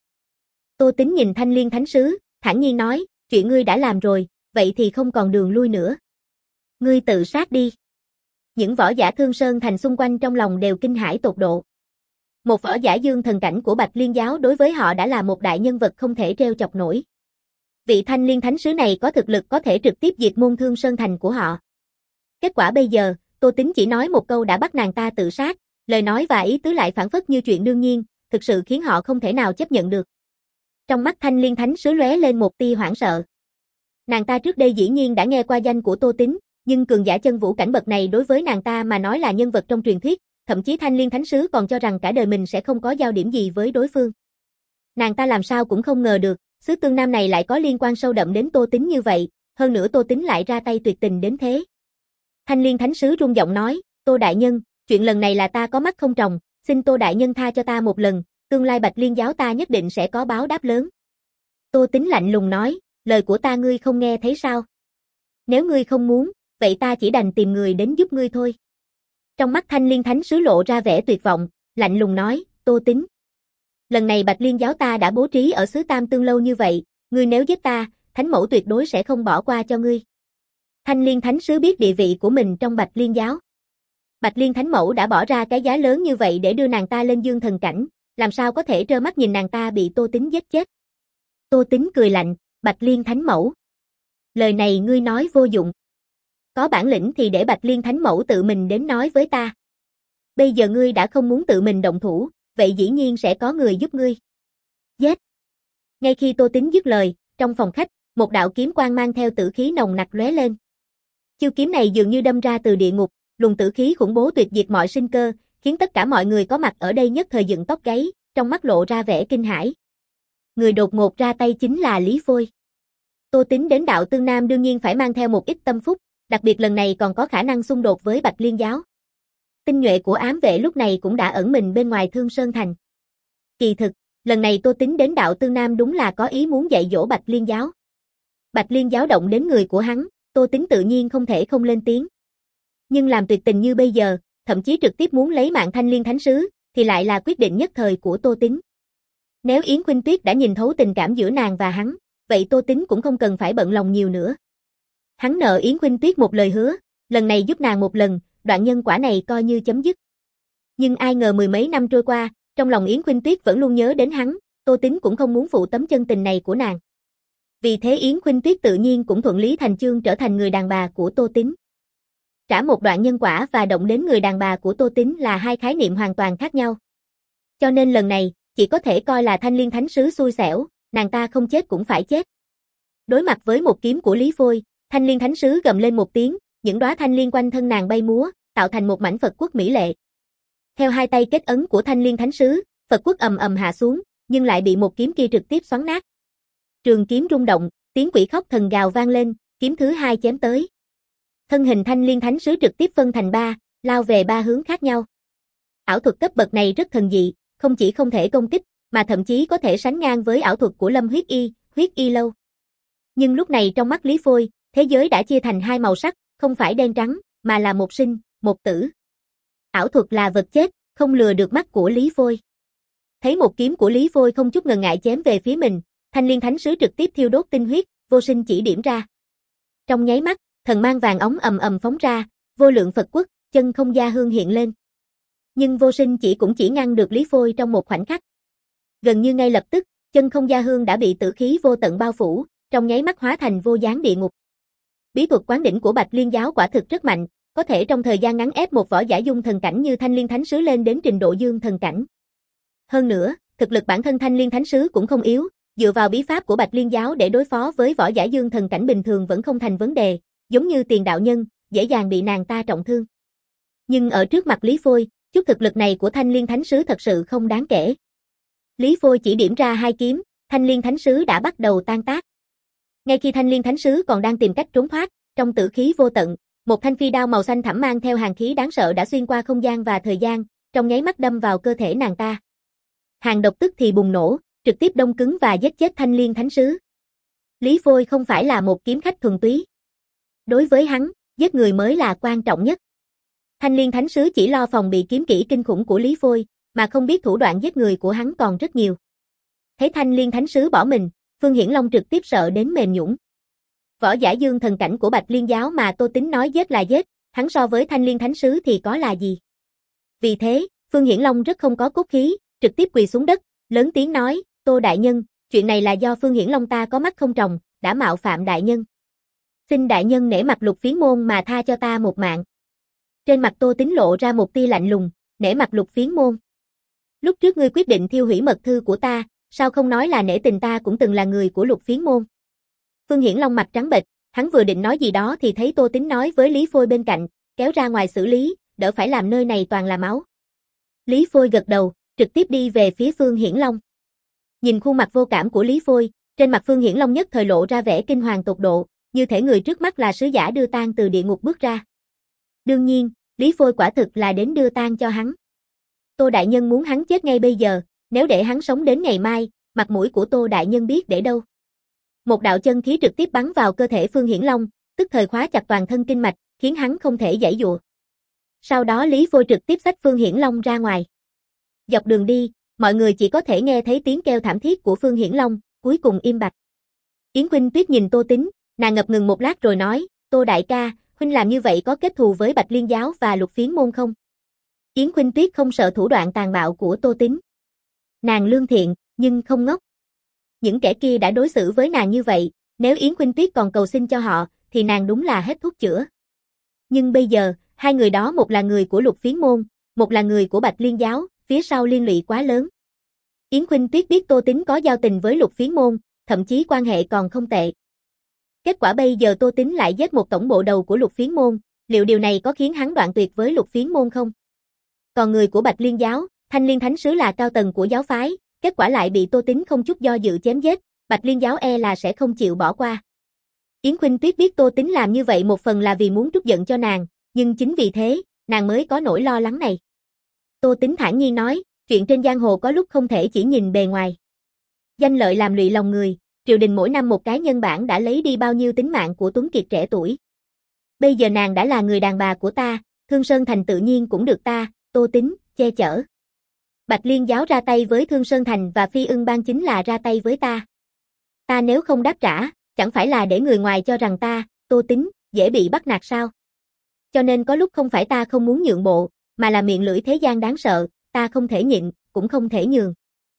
Tô Tín nhìn Thanh Liên Thánh Sứ, thản nhiên nói, chuyện ngươi đã làm rồi, vậy thì không còn đường lui nữa. Ngươi tự sát đi. Những võ giả Thương Sơn Thành xung quanh trong lòng đều kinh hãi tột độ. Một võ giả dương thần cảnh của Bạch Liên giáo đối với họ đã là một đại nhân vật không thể trêu chọc nổi. Vị Thanh Liên Thánh Sứ này có thực lực có thể trực tiếp diệt môn Thương Sơn Thành của họ. Kết quả bây giờ, Tô Tín chỉ nói một câu đã bắt nàng ta tự sát, lời nói và ý tứ lại phản phất như chuyện đương nhiên, thực sự khiến họ không thể nào chấp nhận được. Trong mắt Thanh Liên Thánh Sứ lóe lên một tia hoảng sợ. Nàng ta trước đây dĩ nhiên đã nghe qua danh của Tô Tín, nhưng cường giả chân vũ cảnh bậc này đối với nàng ta mà nói là nhân vật trong truyền thuyết, thậm chí Thanh Liên Thánh Sứ còn cho rằng cả đời mình sẽ không có giao điểm gì với đối phương. Nàng ta làm sao cũng không ngờ được, xứ Tương Nam này lại có liên quan sâu đậm đến Tô Tín như vậy, hơn nữa Tô Tín lại ra tay tuyệt tình đến thế. Thanh Liên Thánh Sứ rung giọng nói, Tô Đại Nhân, chuyện lần này là ta có mắt không tròng, xin Tô Đại Nhân tha cho ta một lần, tương lai Bạch Liên giáo ta nhất định sẽ có báo đáp lớn. Tô Tín lạnh lùng nói, lời của ta ngươi không nghe thấy sao? Nếu ngươi không muốn, vậy ta chỉ đành tìm người đến giúp ngươi thôi. Trong mắt Thanh Liên Thánh Sứ lộ ra vẻ tuyệt vọng, lạnh lùng nói, Tô Tín. Lần này Bạch Liên giáo ta đã bố trí ở xứ Tam Tương lâu như vậy, ngươi nếu giết ta, Thánh Mẫu tuyệt đối sẽ không bỏ qua cho ngươi. Thanh Liên Thánh Sứ biết địa vị của mình trong Bạch Liên giáo. Bạch Liên Thánh Mẫu đã bỏ ra cái giá lớn như vậy để đưa nàng ta lên dương thần cảnh, làm sao có thể trơ mắt nhìn nàng ta bị Tô Tín giết chết. Tô Tín cười lạnh, Bạch Liên Thánh Mẫu. Lời này ngươi nói vô dụng. Có bản lĩnh thì để Bạch Liên Thánh Mẫu tự mình đến nói với ta. Bây giờ ngươi đã không muốn tự mình động thủ, vậy dĩ nhiên sẽ có người giúp ngươi. Giết. Ngay khi Tô Tín dứt lời, trong phòng khách, một đạo kiếm quang mang theo tử khí nồng nặc lóe lên. Chiêu kiếm này dường như đâm ra từ địa ngục, luồng tử khí khủng bố tuyệt diệt mọi sinh cơ, khiến tất cả mọi người có mặt ở đây nhất thời dựng tóc gáy, trong mắt lộ ra vẻ kinh hãi. Người đột ngột ra tay chính là Lý Phôi. Tô Tín đến đạo Tương Nam đương nhiên phải mang theo một ít tâm phúc, đặc biệt lần này còn có khả năng xung đột với Bạch Liên giáo. Tinh nhuệ của ám vệ lúc này cũng đã ẩn mình bên ngoài Thương Sơn Thành. Kỳ thực, lần này Tô Tín đến đạo Tương Nam đúng là có ý muốn dạy dỗ Bạch Liên giáo. Bạch Liên giáo động đến người của hắn, Tô Tín tự nhiên không thể không lên tiếng. Nhưng làm tuyệt tình như bây giờ, thậm chí trực tiếp muốn lấy mạng Thanh Liên Thánh Sứ, thì lại là quyết định nhất thời của Tô Tín. Nếu Yến Khuynh Tuyết đã nhìn thấu tình cảm giữa nàng và hắn, vậy Tô Tín cũng không cần phải bận lòng nhiều nữa. Hắn nợ Yến Khuynh Tuyết một lời hứa, lần này giúp nàng một lần, đoạn nhân quả này coi như chấm dứt. Nhưng ai ngờ mười mấy năm trôi qua, trong lòng Yến Khuynh Tuyết vẫn luôn nhớ đến hắn, Tô Tín cũng không muốn phụ tấm chân tình này của nàng. Vì thế Yến Khuynh Tuyết tự nhiên cũng thuận lý thành chương trở thành người đàn bà của Tô Tín. Trả một đoạn nhân quả và động đến người đàn bà của Tô Tín là hai khái niệm hoàn toàn khác nhau. Cho nên lần này, chỉ có thể coi là Thanh Liên Thánh Sứ xui xẻo, nàng ta không chết cũng phải chết. Đối mặt với một kiếm của Lý Phôi, Thanh Liên Thánh Sứ gầm lên một tiếng, những đóa thanh liên quanh thân nàng bay múa, tạo thành một mảnh Phật quốc mỹ lệ. Theo hai tay kết ấn của Thanh Liên Thánh Sứ, Phật quốc ầm ầm hạ xuống, nhưng lại bị một kiếm kia trực tiếp xoắn nát. Trường kiếm rung động, tiếng quỷ khóc thần gào vang lên, kiếm thứ hai chém tới. Thân hình Thanh Liên Thánh Sứ trực tiếp phân thành ba, lao về ba hướng khác nhau. Ảo thuật cấp bậc này rất thần dị, không chỉ không thể công kích, mà thậm chí có thể sánh ngang với ảo thuật của Lâm Huyết Y, Huyết Y Lâu. Nhưng lúc này trong mắt Lý Phôi, thế giới đã chia thành hai màu sắc, không phải đen trắng, mà là một sinh, một tử. Ảo thuật là vật chết, không lừa được mắt của Lý Phôi. Thấy một kiếm của Lý Phôi không chút ngần ngại chém về phía mình, Thanh Liên Thánh Sứ trực tiếp thiêu đốt tinh huyết, vô sinh chỉ điểm ra. Trong nháy mắt, thần mang vàng óng ầm ầm phóng ra, vô lượng Phật quốc, chân không gia hương hiện lên. Nhưng vô sinh chỉ cũng chỉ ngăn được Lý Phôi trong một khoảnh khắc. Gần như ngay lập tức, chân không gia hương đã bị tử khí vô tận bao phủ, trong nháy mắt hóa thành vô gián địa ngục. Bí thuật quán đỉnh của Bạch Liên giáo quả thực rất mạnh, có thể trong thời gian ngắn ép một võ giả dung thần cảnh như Thanh Liên Thánh Sứ lên đến trình độ dương thần cảnh. Hơn nữa, thực lực bản thân Thanh Liên Thánh Sứ cũng không yếu, dựa vào bí pháp của Bạch Liên giáo để đối phó với võ giả dương thần cảnh bình thường vẫn không thành vấn đề, giống như Tiền đạo nhân, dễ dàng bị nàng ta trọng thương. Nhưng ở trước mặt Lý Phôi, chút thực lực này của Thanh Liên Thánh Sứ thật sự không đáng kể. Lý Phôi chỉ điểm ra hai kiếm, Thanh Liên Thánh Sứ đã bắt đầu tan tác. Ngay khi Thanh Liên Thánh Sứ còn đang tìm cách trốn thoát, trong tử khí vô tận, một thanh phi đao màu xanh thẳm mang theo hàn khí đáng sợ đã xuyên qua không gian và thời gian, trong nháy mắt đâm vào cơ thể nàng ta. Hàn độc tức thì bùng nổ, trực tiếp đông cứng và giết chết Thanh Liên Thánh Sứ. Lý Phôi không phải là một kiếm khách thuần túy. Đối với hắn, giết người mới là quan trọng nhất. Thanh Liên Thánh Sứ chỉ lo phòng bị kiếm kỹ kinh khủng của Lý Phôi, mà không biết thủ đoạn giết người của hắn còn rất nhiều. Thấy Thanh Liên Thánh Sứ bỏ mình, Phương Hiển Long trực tiếp sợ đến mềm nhũn. Võ giả dương thần cảnh của Bạch Liên giáo mà Tô Tính nói giết là giết, hắn so với Thanh Liên Thánh Sứ thì có là gì? Vì thế, Phương Hiển Long rất không có cốt khí, trực tiếp quỳ xuống đất, lớn tiếng nói, Tô đại nhân, chuyện này là do Phương Hiển Long ta có mắt không tròng, đã mạo phạm đại nhân. Xin đại nhân nể mặt Lục Phiến môn mà tha cho ta một mạng. Trên mặt Tô Tính lộ ra một tia lạnh lùng, nể mặt Lục Phiến môn. Lúc trước ngươi quyết định thiêu hủy mật thư của ta, sao không nói là nể tình ta cũng từng là người của Lục Phiến môn. Phương Hiển Long mặt trắng bệch, hắn vừa định nói gì đó thì thấy Tô Tính nói với Lý Phôi bên cạnh, kéo ra ngoài xử lý, đỡ phải làm nơi này toàn là máu. Lý Phôi gật đầu, trực tiếp đi về phía Phương Hiển Long. Nhìn khuôn mặt vô cảm của Lý Phôi, trên mặt Phương Hiển Long nhất thời lộ ra vẻ kinh hoàng tột độ, như thể người trước mắt là sứ giả đưa tang từ địa ngục bước ra. Đương nhiên, Lý Phôi quả thực là đến đưa tang cho hắn. Tô đại nhân muốn hắn chết ngay bây giờ, nếu để hắn sống đến ngày mai, mặt mũi của Tô đại nhân biết để đâu. Một đạo chân khí trực tiếp bắn vào cơ thể Phương Hiển Long, tức thời khóa chặt toàn thân kinh mạch, khiến hắn không thể giãy giụa. Sau đó Lý Phôi trực tiếp xách Phương Hiển Long ra ngoài. Dọc đường đi, mọi người chỉ có thể nghe thấy tiếng kêu thảm thiết của Phương Hiển Long, cuối cùng im bặt. Yến Khuynh Tuyết nhìn Tô Tính, nàng ngập ngừng một lát rồi nói, Tô đại ca, huynh làm như vậy có kết thù với Bạch Liên giáo và Lục Phiến môn không? Yến Khuynh Tuyết không sợ thủ đoạn tàn bạo của Tô Tính. Nàng lương thiện, nhưng không ngốc. Những kẻ kia đã đối xử với nàng như vậy, nếu Yến Khuynh Tuyết còn cầu xin cho họ, thì nàng đúng là hết thuốc chữa. Nhưng bây giờ, hai người đó một là người của Lục Phiến môn, một là người của Bạch Liên giáo, phía sau liên lụy quá lớn. Yến Khuynh Tuyết biết Tô Tính có giao tình với Lục Phiến môn, thậm chí quan hệ còn không tệ. Kết quả bây giờ Tô Tính lại giết một tổng bộ đầu của Lục Phiến môn, liệu điều này có khiến hắn đoạn tuyệt với Lục Phiến môn không? Còn người của Bạch Liên giáo, Thanh Liên Thánh Sứ là cao tầng của giáo phái, kết quả lại bị Tô Tính không chút do dự chém giết, Bạch Liên giáo e là sẽ không chịu bỏ qua. Yến Khuynh Tuyết biết Tô Tính làm như vậy một phần là vì muốn trút giận cho nàng, nhưng chính vì thế, nàng mới có nỗi lo lắng này. Tô Tính thản nhiên nói, chuyện trên giang hồ có lúc không thể chỉ nhìn bề ngoài. Danh lợi làm lụy lòng người, triều đình mỗi năm một cái nhân bản đã lấy đi bao nhiêu tính mạng của tuấn kiệt trẻ tuổi. Bây giờ nàng đã là người đàn bà của ta, Thương Sơn Thành tự nhiên cũng được ta, Tô Tính, che chở. Bạch Liên giáo ra tay với Thương Sơn Thành và Phi Ưng Bang chính là ra tay với ta. Ta nếu không đáp trả, chẳng phải là để người ngoài cho rằng ta, Tô Tính, dễ bị bắt nạt sao? Cho nên có lúc không phải ta không muốn nhượng bộ, mà là miệng lưỡi thế gian đáng sợ, ta không thể nhịn, cũng không thể nhường.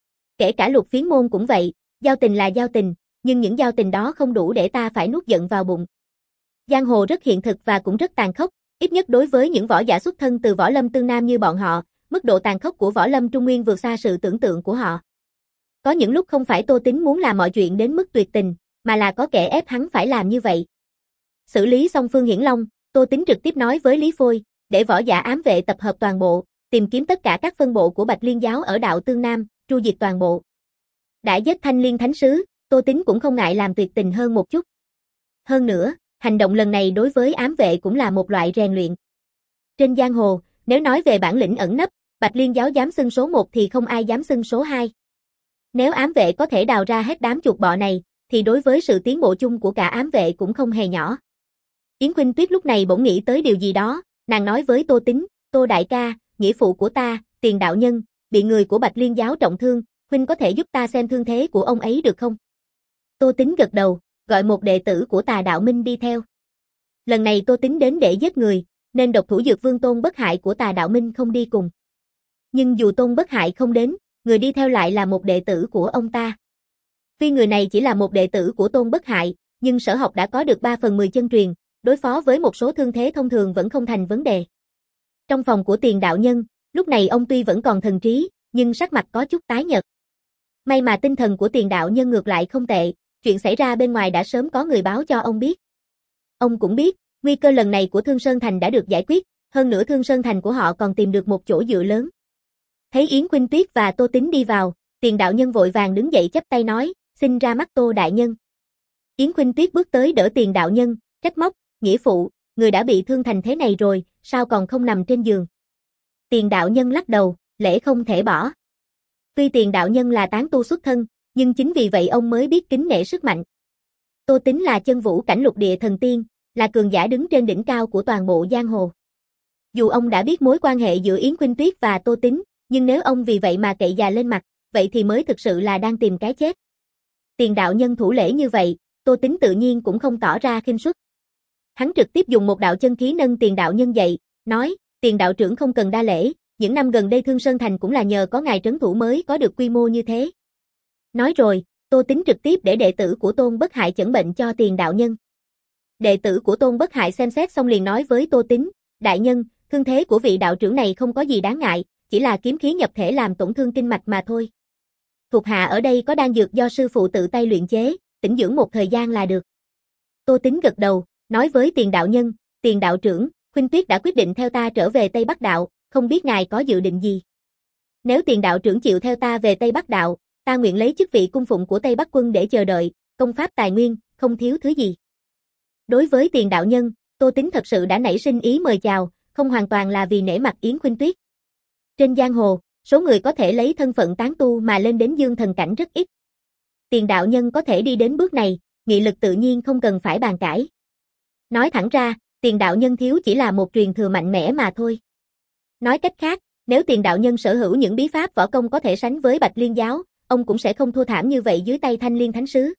Kể cả Lục Phiến môn cũng vậy, giao tình là giao tình, nhưng những giao tình đó không đủ để ta phải nuốt giận vào bụng. Giang hồ rất hiện thực và cũng rất tàn khốc, ít nhất đối với những võ giả xuất thân từ võ lâm tương nam như bọn họ, mức độ tàn khốc của võ lâm trung nguyên vượt xa sự tưởng tượng của họ. Có những lúc không phải Tô Tính muốn làm mọi chuyện đến mức tuyệt tình, mà là có kẻ ép hắn phải làm như vậy. Xử lý xong Phương Hiển Long, Tô Tính trực tiếp nói với Lý Phôi, để võ giả ám vệ tập hợp toàn bộ, tìm kiếm tất cả các phân bộ của Bạch Liên giáo ở đạo Tương Nam, tru diệt toàn bộ. Đã giết Thanh Liên Thánh Sứ, Tô Tính cũng không ngại làm tuyệt tình hơn một chút. Hơn nữa, hành động lần này đối với ám vệ cũng là một loại rèn luyện. Trên giang hồ, nếu nói về bản lĩnh ẩn nấp, Bạch Liên giáo dám xưng số một thì không ai dám xưng số hai. Nếu ám vệ có thể đào ra hết đám chuột bọ này, thì đối với sự tiến bộ chung của cả ám vệ cũng không hề nhỏ. Yến Khuynh Tuyết lúc này bỗng nghĩ tới điều gì đó, nàng nói với Tô Tính, Tô đại ca, nghĩa phụ của ta, Tiền đạo nhân, bị người của Bạch Liên giáo trọng thương, huynh có thể giúp ta xem thương thế của ông ấy được không? Tô Tính gật đầu, gọi một đệ tử của Tà Đạo Minh đi theo. Lần này Tô Tính đến để giết người, nên độc thủ dược vương Tôn Bất Hại của Tà Đạo Minh không đi cùng. Nhưng dù Tôn Bất Hại không đến, người đi theo lại là một đệ tử của ông ta. Tuy người này chỉ là một đệ tử của Tôn Bất Hại, nhưng sở học đã có được ba phần mười chân truyền, đối phó với một số thương thế thông thường vẫn không thành vấn đề. Trong phòng của Tiền đạo nhân, lúc này ông tuy vẫn còn thần trí, nhưng sắc mặt có chút tái nhợt. May mà tinh thần của Tiền đạo nhân ngược lại không tệ, chuyện xảy ra bên ngoài đã sớm có người báo cho ông biết. Ông cũng biết, nguy cơ lần này của Thương Sơn Thành đã được giải quyết, hơn nữa Thương Sơn Thành của họ còn tìm được một chỗ dựa lớn. Thấy Yến Khuynh Tuyết và Tô Tín đi vào, Tiền đạo nhân vội vàng đứng dậy chắp tay nói, xin ra mắt Tô đại nhân. Yến Khuynh Tuyết bước tới đỡ Tiền đạo nhân, trách móc, nghĩa phụ, người đã bị thương thành thế này rồi, sao còn không nằm trên giường. Tiền đạo nhân lắc đầu, lễ không thể bỏ. Tuy Tiền đạo nhân là tán tu xuất thân, nhưng chính vì vậy ông mới biết kính nể sức mạnh. Tô Tín là chân vũ cảnh lục địa thần tiên, là cường giả đứng trên đỉnh cao của toàn bộ giang hồ. Dù ông đã biết mối quan hệ giữa Yến Khuynh Tuyết và Tô Tín, nhưng nếu ông vì vậy mà cậy già lên mặt, vậy thì mới thực sự là đang tìm cái chết. Tiền đạo nhân thủ lễ như vậy, Tô Tín tự nhiên cũng không tỏ ra khinh suất. Hắn trực tiếp dùng một đạo chân khí nâng Tiền đạo nhân dậy, nói, Tiền đạo trưởng không cần đa lễ, những năm gần đây Thương Sơn Thành cũng là nhờ có ngài trấn thủ mới có được quy mô như thế. Nói rồi, Tô Tín trực tiếp để đệ tử của Tôn Bất Hại chẩn bệnh cho Tiền đạo nhân. Đệ tử của Tôn Bất Hại xem xét xong liền nói với Tô Tín, đại nhân, thương thế của vị đạo trưởng này không có gì đáng ngại, chỉ là kiếm khí nhập thể làm tổn thương kinh mạch mà thôi. Thuộc hạ ở đây có đan dược do sư phụ tự tay luyện chế, tĩnh dưỡng một thời gian là được. Tô Tín gật đầu, nói với Tiền đạo nhân, Tiền đạo trưởng, Khuynh Tuyết đã quyết định theo ta trở về Tây Bắc Đạo, không biết ngài có dự định gì. Nếu Tiền đạo trưởng chịu theo ta về Tây Bắc Đạo, ta nguyện lấy chức vị cung phụng của Tây Bắc quân để chờ đợi, công pháp tài nguyên, không thiếu thứ gì. Đối với Tiền đạo nhân, Tô Tín thật sự đã nảy sinh ý mời chào, không hoàn toàn là vì nể mặt Yến Khuynh Tuyết. Trên giang hồ, số người có thể lấy thân phận tán tu mà lên đến dương thần cảnh rất ít. Tiền đạo nhân có thể đi đến bước này, nghị lực tự nhiên không cần phải bàn cãi. Nói thẳng ra, Tiền đạo nhân thiếu chỉ là một truyền thừa mạnh mẽ mà thôi. Nói cách khác, nếu Tiền đạo nhân sở hữu những bí pháp võ công có thể sánh với Bạch Liên giáo, ông cũng sẽ không thua thảm như vậy dưới tay Thanh Liên Thánh Sứ.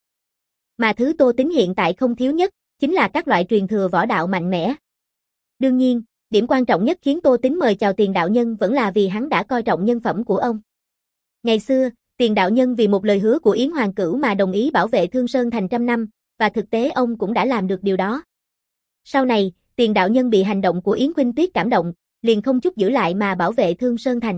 Mà thứ Tô Tín hiện tại không thiếu nhất, chính là các loại truyền thừa võ đạo mạnh mẽ. Đương nhiên, điểm quan trọng nhất khiến Tô Tín mời chào Tiền đạo nhân vẫn là vì hắn đã coi trọng nhân phẩm của ông. Ngày xưa, Tiền đạo nhân vì một lời hứa của Yến Hoàng Cửu mà đồng ý bảo vệ Thương Sơn Thành trăm năm, và thực tế ông cũng đã làm được điều đó. Sau này, Tiền đạo nhân bị hành động của Yến Khuynh Tuyết cảm động, liền không chút giữ lại mà bảo vệ Thương Sơn Thành.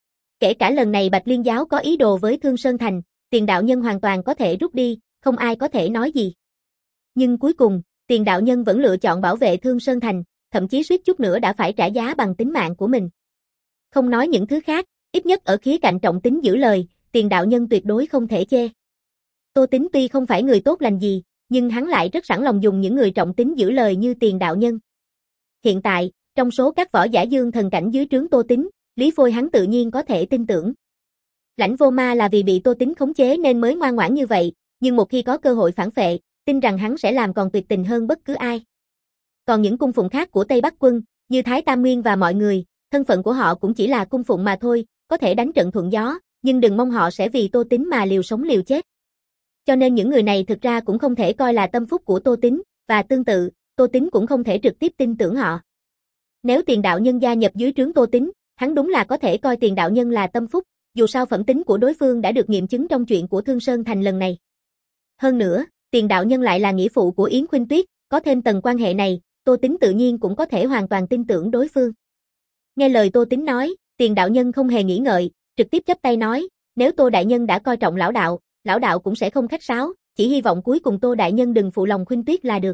Kể cả lần này Bạch Liên giáo có ý đồ với Thương Sơn Thành, Tiền đạo nhân hoàn toàn có thể rút đi, không ai có thể nói gì. Nhưng cuối cùng, Tiền đạo nhân vẫn lựa chọn bảo vệ Thương Sơn Thành, thậm chí suýt chút nữa đã phải trả giá bằng tính mạng của mình. Không nói những thứ khác, ít nhất ở khía cạnh trọng tính giữ lời, Tiền đạo nhân tuyệt đối không thể chê. Tô Tín tuy không phải người tốt lành gì, nhưng hắn lại rất sẵn lòng dùng những người trọng tính giữ lời như Tiền đạo nhân. Hiện tại, trong số các võ giả dương thần cảnh dưới trướng Tô Tín, Lý Phôi hắn tự nhiên có thể tin tưởng. Lãnh Vô Ma là vì bị Tô Tín khống chế nên mới ngoan ngoãn như vậy, nhưng một khi có cơ hội phản phệ, tin rằng hắn sẽ làm còn tuyệt tình hơn bất cứ ai. Còn những cung phụng khác của Tây Bắc quân, như Thái Tam Nguyên và mọi người, thân phận của họ cũng chỉ là cung phụng mà thôi, có thể đánh trận thuận gió, nhưng đừng mong họ sẽ vì Tô Tín mà liều sống liều chết. Cho nên những người này thực ra cũng không thể coi là tâm phúc của Tô Tín, và tương tự, Tô Tín cũng không thể trực tiếp tin tưởng họ. Nếu Tiền đạo nhân gia nhập dưới trướng Tô Tín, hắn đúng là có thể coi Tiền đạo nhân là tâm phúc, dù sao phẩm tính của đối phương đã được nghiệm chứng trong chuyện của Thương Sơn Thành lần này. Hơn nữa, Tiền đạo nhân lại là nghĩa phụ của Yến Khuynh Tuyết, có thêm tầng quan hệ này, Tô Tín tự nhiên cũng có thể hoàn toàn tin tưởng đối phương. Nghe lời Tô Tín nói, Tiền đạo nhân không hề nghĩ ngợi, trực tiếp chắp tay nói, nếu Tô đại nhân đã coi trọng lão đạo, lão đạo cũng sẽ không khách sáo, chỉ hy vọng cuối cùng Tô đại nhân đừng phụ lòng Khuynh Tuyết là được.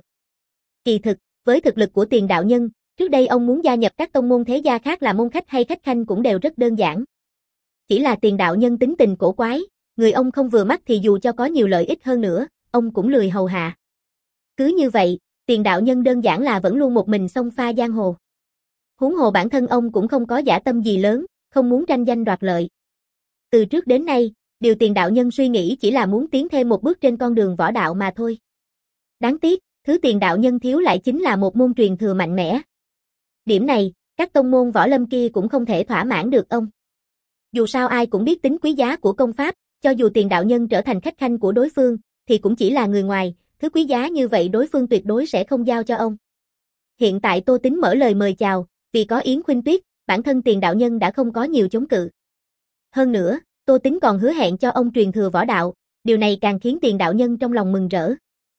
Kỳ thực, với thực lực của Tiền đạo nhân, trước đây ông muốn gia nhập các tông môn thế gia khác là môn khách hay khách khanh cũng đều rất đơn giản. Chỉ là Tiền đạo nhân tính tình cổ quái, người ông không vừa mắt thì dù cho có nhiều lợi ích hơn nữa, ông cũng lười hầu hạ. Cứ như vậy, Tiền đạo nhân đơn giản là vẫn luôn một mình xông pha giang hồ. Huống hồ bản thân ông cũng không có dã tâm gì lớn, không muốn tranh danh đoạt lợi. Từ trước đến nay, điều Tiền đạo nhân suy nghĩ chỉ là muốn tiến thêm một bước trên con đường võ đạo mà thôi. Đáng tiếc, thứ Tiền đạo nhân thiếu lại chính là một môn truyền thừa mạnh mẽ. Điểm này, các tông môn võ lâm kia cũng không thể thỏa mãn được ông. Dù sao ai cũng biết tính quý giá của công pháp, cho dù Tiền đạo nhân trở thành khách khanh của đối phương, thì cũng chỉ là người ngoài, thứ quý giá như vậy đối phương tuyệt đối sẽ không giao cho ông. Hiện tại Tô Tín mở lời mời chào, vì có Yến Khuynh Tuyết, bản thân Tiền đạo nhân đã không có nhiều chống cự. Hơn nữa, Tô Tín còn hứa hẹn cho ông truyền thừa võ đạo, điều này càng khiến Tiền đạo nhân trong lòng mừng rỡ.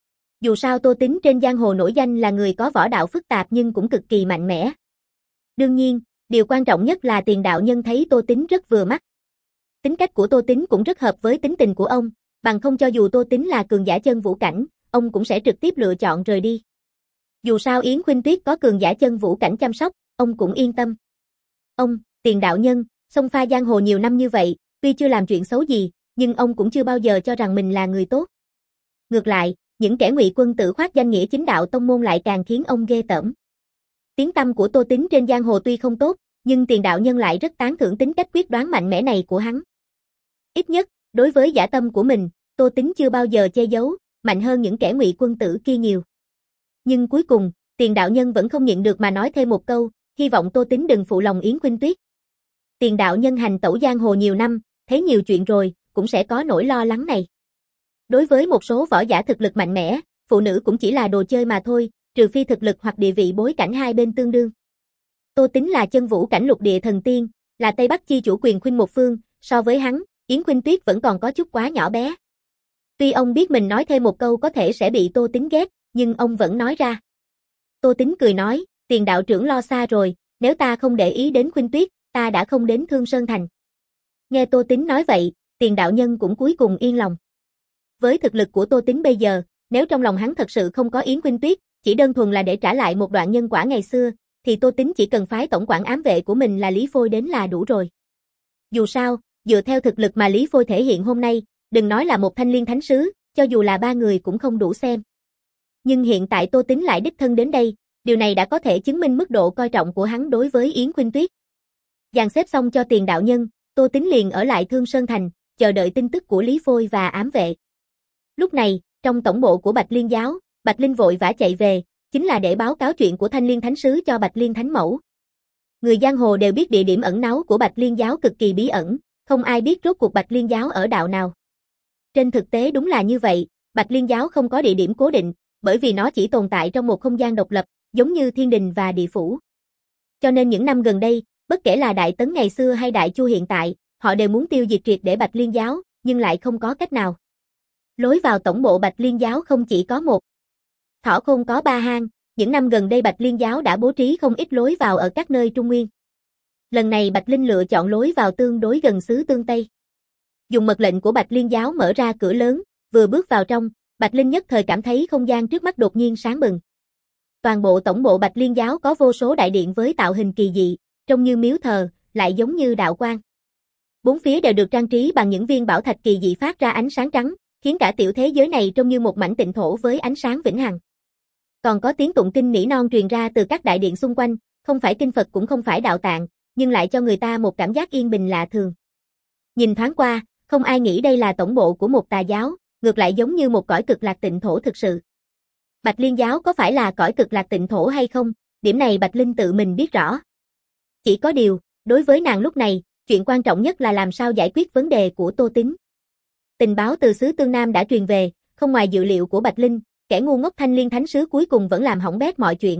Dù sao Tô Tín trên giang hồ nổi danh là người có võ đạo phức tạp nhưng cũng cực kỳ mạnh mẽ. Đương nhiên, điều quan trọng nhất là Tiền đạo nhân thấy Tô Tín rất vừa mắt. Tính cách của Tô Tính cũng rất hợp với tính tình của ông, bằng không cho dù Tô Tính là cường giả chân vũ cảnh, ông cũng sẽ trực tiếp lựa chọn rời đi. Dù sao Yến Khuynh Tuyết có cường giả chân vũ cảnh chăm sóc, ông cũng yên tâm. Ông, Tiền đạo nhân, xông pha giang hồ nhiều năm như vậy, tuy chưa làm chuyện xấu gì, nhưng ông cũng chưa bao giờ cho rằng mình là người tốt. Ngược lại, những kẻ ngụy quân tử khoác danh nghĩa chính đạo tông môn lại càng khiến ông ghê tởm. Tiếng tăm của Tô Tính trên giang hồ tuy không tốt, nhưng Tiền đạo nhân lại rất tán thưởng tính cách quyết đoán mạnh mẽ này của hắn. Ít nhất, đối với dã tâm của mình, Tô Tính chưa bao giờ che giấu, mạnh hơn những kẻ ngụy quân tử kia nhiều. Nhưng cuối cùng, Tiền đạo nhân vẫn không nhịn được mà nói thêm một câu, hy vọng Tô Tính đừng phụ lòng Yến Khuynh Tuyết. Tiền đạo nhân hành tẩu giang hồ nhiều năm, thấy nhiều chuyện rồi, cũng sẽ có nỗi lo lắng này. Đối với một số võ giả thực lực mạnh mẽ, phụ nữ cũng chỉ là đồ chơi mà thôi, trừ phi thực lực hoặc địa vị bối cảnh hai bên tương đương. Tô Tính là chân vũ cảnh lục địa thần tiên, là Tây Bắc chi chủ quyền khuynh một phương, so với hắn, Yến Khuynh Tuyết vẫn còn có chút quá nhỏ bé. Tuy ông biết mình nói thêm một câu có thể sẽ bị Tô Tính ghét, nhưng ông vẫn nói ra. Tô Tính cười nói, Tiền đạo trưởng lo xa rồi, nếu ta không để ý đến Khuynh Tuyết, ta đã không đến Thương Sơn Thành. Nghe Tô Tính nói vậy, Tiền đạo nhân cũng cuối cùng yên lòng. Với thực lực của Tô Tính bây giờ, nếu trong lòng hắn thật sự không có Yến Khuynh Tuyết, chỉ đơn thuần là để trả lại một đoạn nhân quả ngày xưa, thì Tô Tính chỉ cần phái tổng quản ám vệ của mình là Lý Phôi đến là đủ rồi. Dù sao, dựa theo thực lực mà Lý Phôi thể hiện hôm nay, đừng nói là một thanh liên thánh sứ, cho dù là ba người cũng không đủ xem. Nhưng hiện tại Tô Tính lại đích thân đến đây, điều này đã có thể chứng minh mức độ coi trọng của hắn đối với Yến Khuynh Tuyết. Dàn xếp xong cho Tiền đạo nhân, Tô Tính liền ở lại Thương Sơn Thành, chờ đợi tin tức của Lý Phôi và ám vệ. Lúc này, trong tổng bộ của Bạch Liên giáo, Bạch Linh vội vã chạy về, chính là để báo cáo chuyện của Thanh Liên Thánh Sứ cho Bạch Liên Thánh Mẫu. Người giang hồ đều biết địa điểm ẩn náu của Bạch Liên giáo cực kỳ bí ẩn, không ai biết rốt cuộc Bạch Liên giáo ở đạo nào. Trên thực tế đúng là như vậy, Bạch Liên giáo không có địa điểm cố định, bởi vì nó chỉ tồn tại trong một không gian độc lập, giống như thiên đình và địa phủ. Cho nên những năm gần đây, bất kể là Đại Tấn ngày xưa hay Đại Chu hiện tại, họ đều muốn tiêu diệt triệt để Bạch Liên giáo, nhưng lại không có cách nào. Lối vào tổng bộ Bạch Liên giáo không chỉ có một. Thỏ Khôn có ba hang, những năm gần đây Bạch Liên giáo đã bố trí không ít lối vào ở các nơi Trung Nguyên. Lần này Bạch Linh lựa chọn lối vào tương đối gần xứ Tương Tây. Dùng mật lệnh của Bạch Liên giáo mở ra cửa lớn, vừa bước vào trong, Bạch Linh nhất thời cảm thấy không gian trước mắt đột nhiên sáng bừng. Toàn bộ tổng bộ Bạch Liên giáo có vô số đại điện với tạo hình kỳ dị, trông như miếu thờ, lại giống như đạo quan. Bốn phía đều được trang trí bằng những viên bảo thạch kỳ dị phát ra ánh sáng trắng, khiến cả tiểu thế giới này trông như một mảnh tịnh thổ với ánh sáng vĩnh hằng. Còn có tiếng tụng kinh nỉ non truyền ra từ các đại điện xung quanh, không phải kinh Phật cũng không phải đạo tạng, nhưng lại cho người ta một cảm giác yên bình lạ thường. Nhìn thoáng qua, không ai nghĩ đây là tổng bộ của một tà giáo, ngược lại giống như một cõi cực lạc tịnh thổ thực sự. Bạch Liên giáo có phải là cõi cực lạc tịnh thổ hay không, điểm này Bạch Linh tự mình biết rõ. Chỉ có điều, đối với nàng lúc này, chuyện quan trọng nhất là làm sao giải quyết vấn đề của Tô Tính. Tình báo từ xứ Tương Nam đã truyền về, không ngoài dự liệu của Bạch Linh, kẻ ngu ngốc Thanh Liên Thánh Sứ cuối cùng vẫn làm hỏng bét mọi chuyện.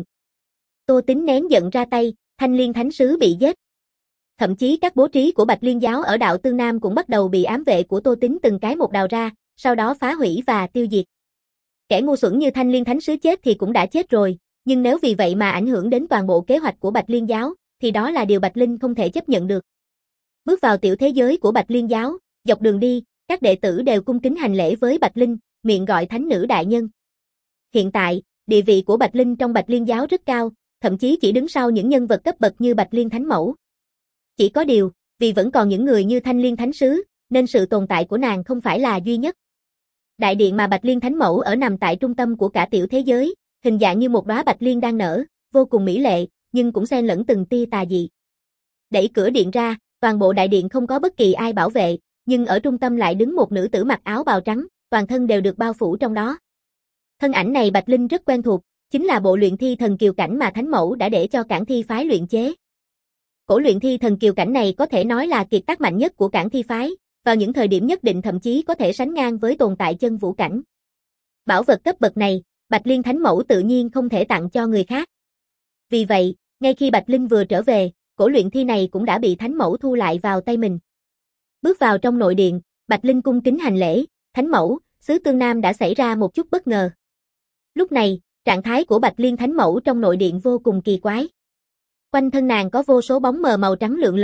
Tô Tính nén giận ra tay, Thanh Liên Thánh Sứ bị giết. Thậm chí các bố trí của Bạch Liên giáo ở đạo Tương Nam cũng bắt đầu bị ám vệ của Tô Tính từng cái một đào ra, sau đó phá hủy và tiêu diệt. Kẻ ngu xuẩn như Thanh Liên Thánh Sứ chết thì cũng đã chết rồi, nhưng nếu vì vậy mà ảnh hưởng đến toàn bộ kế hoạch của Bạch Liên giáo, thì đó là điều Bạch Linh không thể chấp nhận được. Bước vào tiểu thế giới của Bạch Liên giáo, dọc đường đi, các đệ tử đều cung kính hành lễ với Bạch Linh, miệng gọi thánh nữ đại nhân. Hiện tại, địa vị của Bạch Linh trong Bạch Liên giáo rất cao, thậm chí chỉ đứng sau những nhân vật cấp bậc như Bạch Liên Thánh Mẫu. Chỉ có điều, vì vẫn còn những người như Thanh Liên Thánh Sứ, nên sự tồn tại của nàng không phải là duy nhất. Đại điện mà Bạch Liên Thánh Mẫu ở nằm tại trung tâm của cả tiểu thế giới, hình dạng như một đóa bạch liên đang nở, vô cùng mỹ lệ, nhưng cũng xen lẫn từng tia tà dị. Đẩy cửa điện ra, toàn bộ đại điện không có bất kỳ ai bảo vệ, nhưng ở trung tâm lại đứng một nữ tử mặc áo bào trắng, toàn thân đều được bao phủ trong đó. Thân ảnh này Bạch Linh rất quen thuộc, chính là bộ luyện thi thần kiều cảnh mà Thánh Mẫu đã để cho Cảng Thi phái luyện chế. Cổ luyện thi thần kiều cảnh này có thể nói là kiệt tác mạnh nhất của Cảng Thi phái, vào những thời điểm nhất định thậm chí có thể sánh ngang với tồn tại chân vũ cảnh. Bảo vật cấp bậc này, Bạch Liên Thánh Mẫu tự nhiên không thể tặng cho người khác. Vì vậy, ngay khi Bạch Linh vừa trở về, cổ luyện thi này cũng đã bị Thánh Mẫu thu lại vào tay mình. Bước vào trong nội điện, Bạch Linh cung kính hành lễ, Thánh Mẫu, xứ Tương Nam đã xảy ra một chút bất ngờ. Lúc này, trạng thái của Bạch Liên Thánh Mẫu trong nội điện vô cùng kỳ quái. Quanh thân nàng có vô số bóng mờ màu trắng lượn lờ,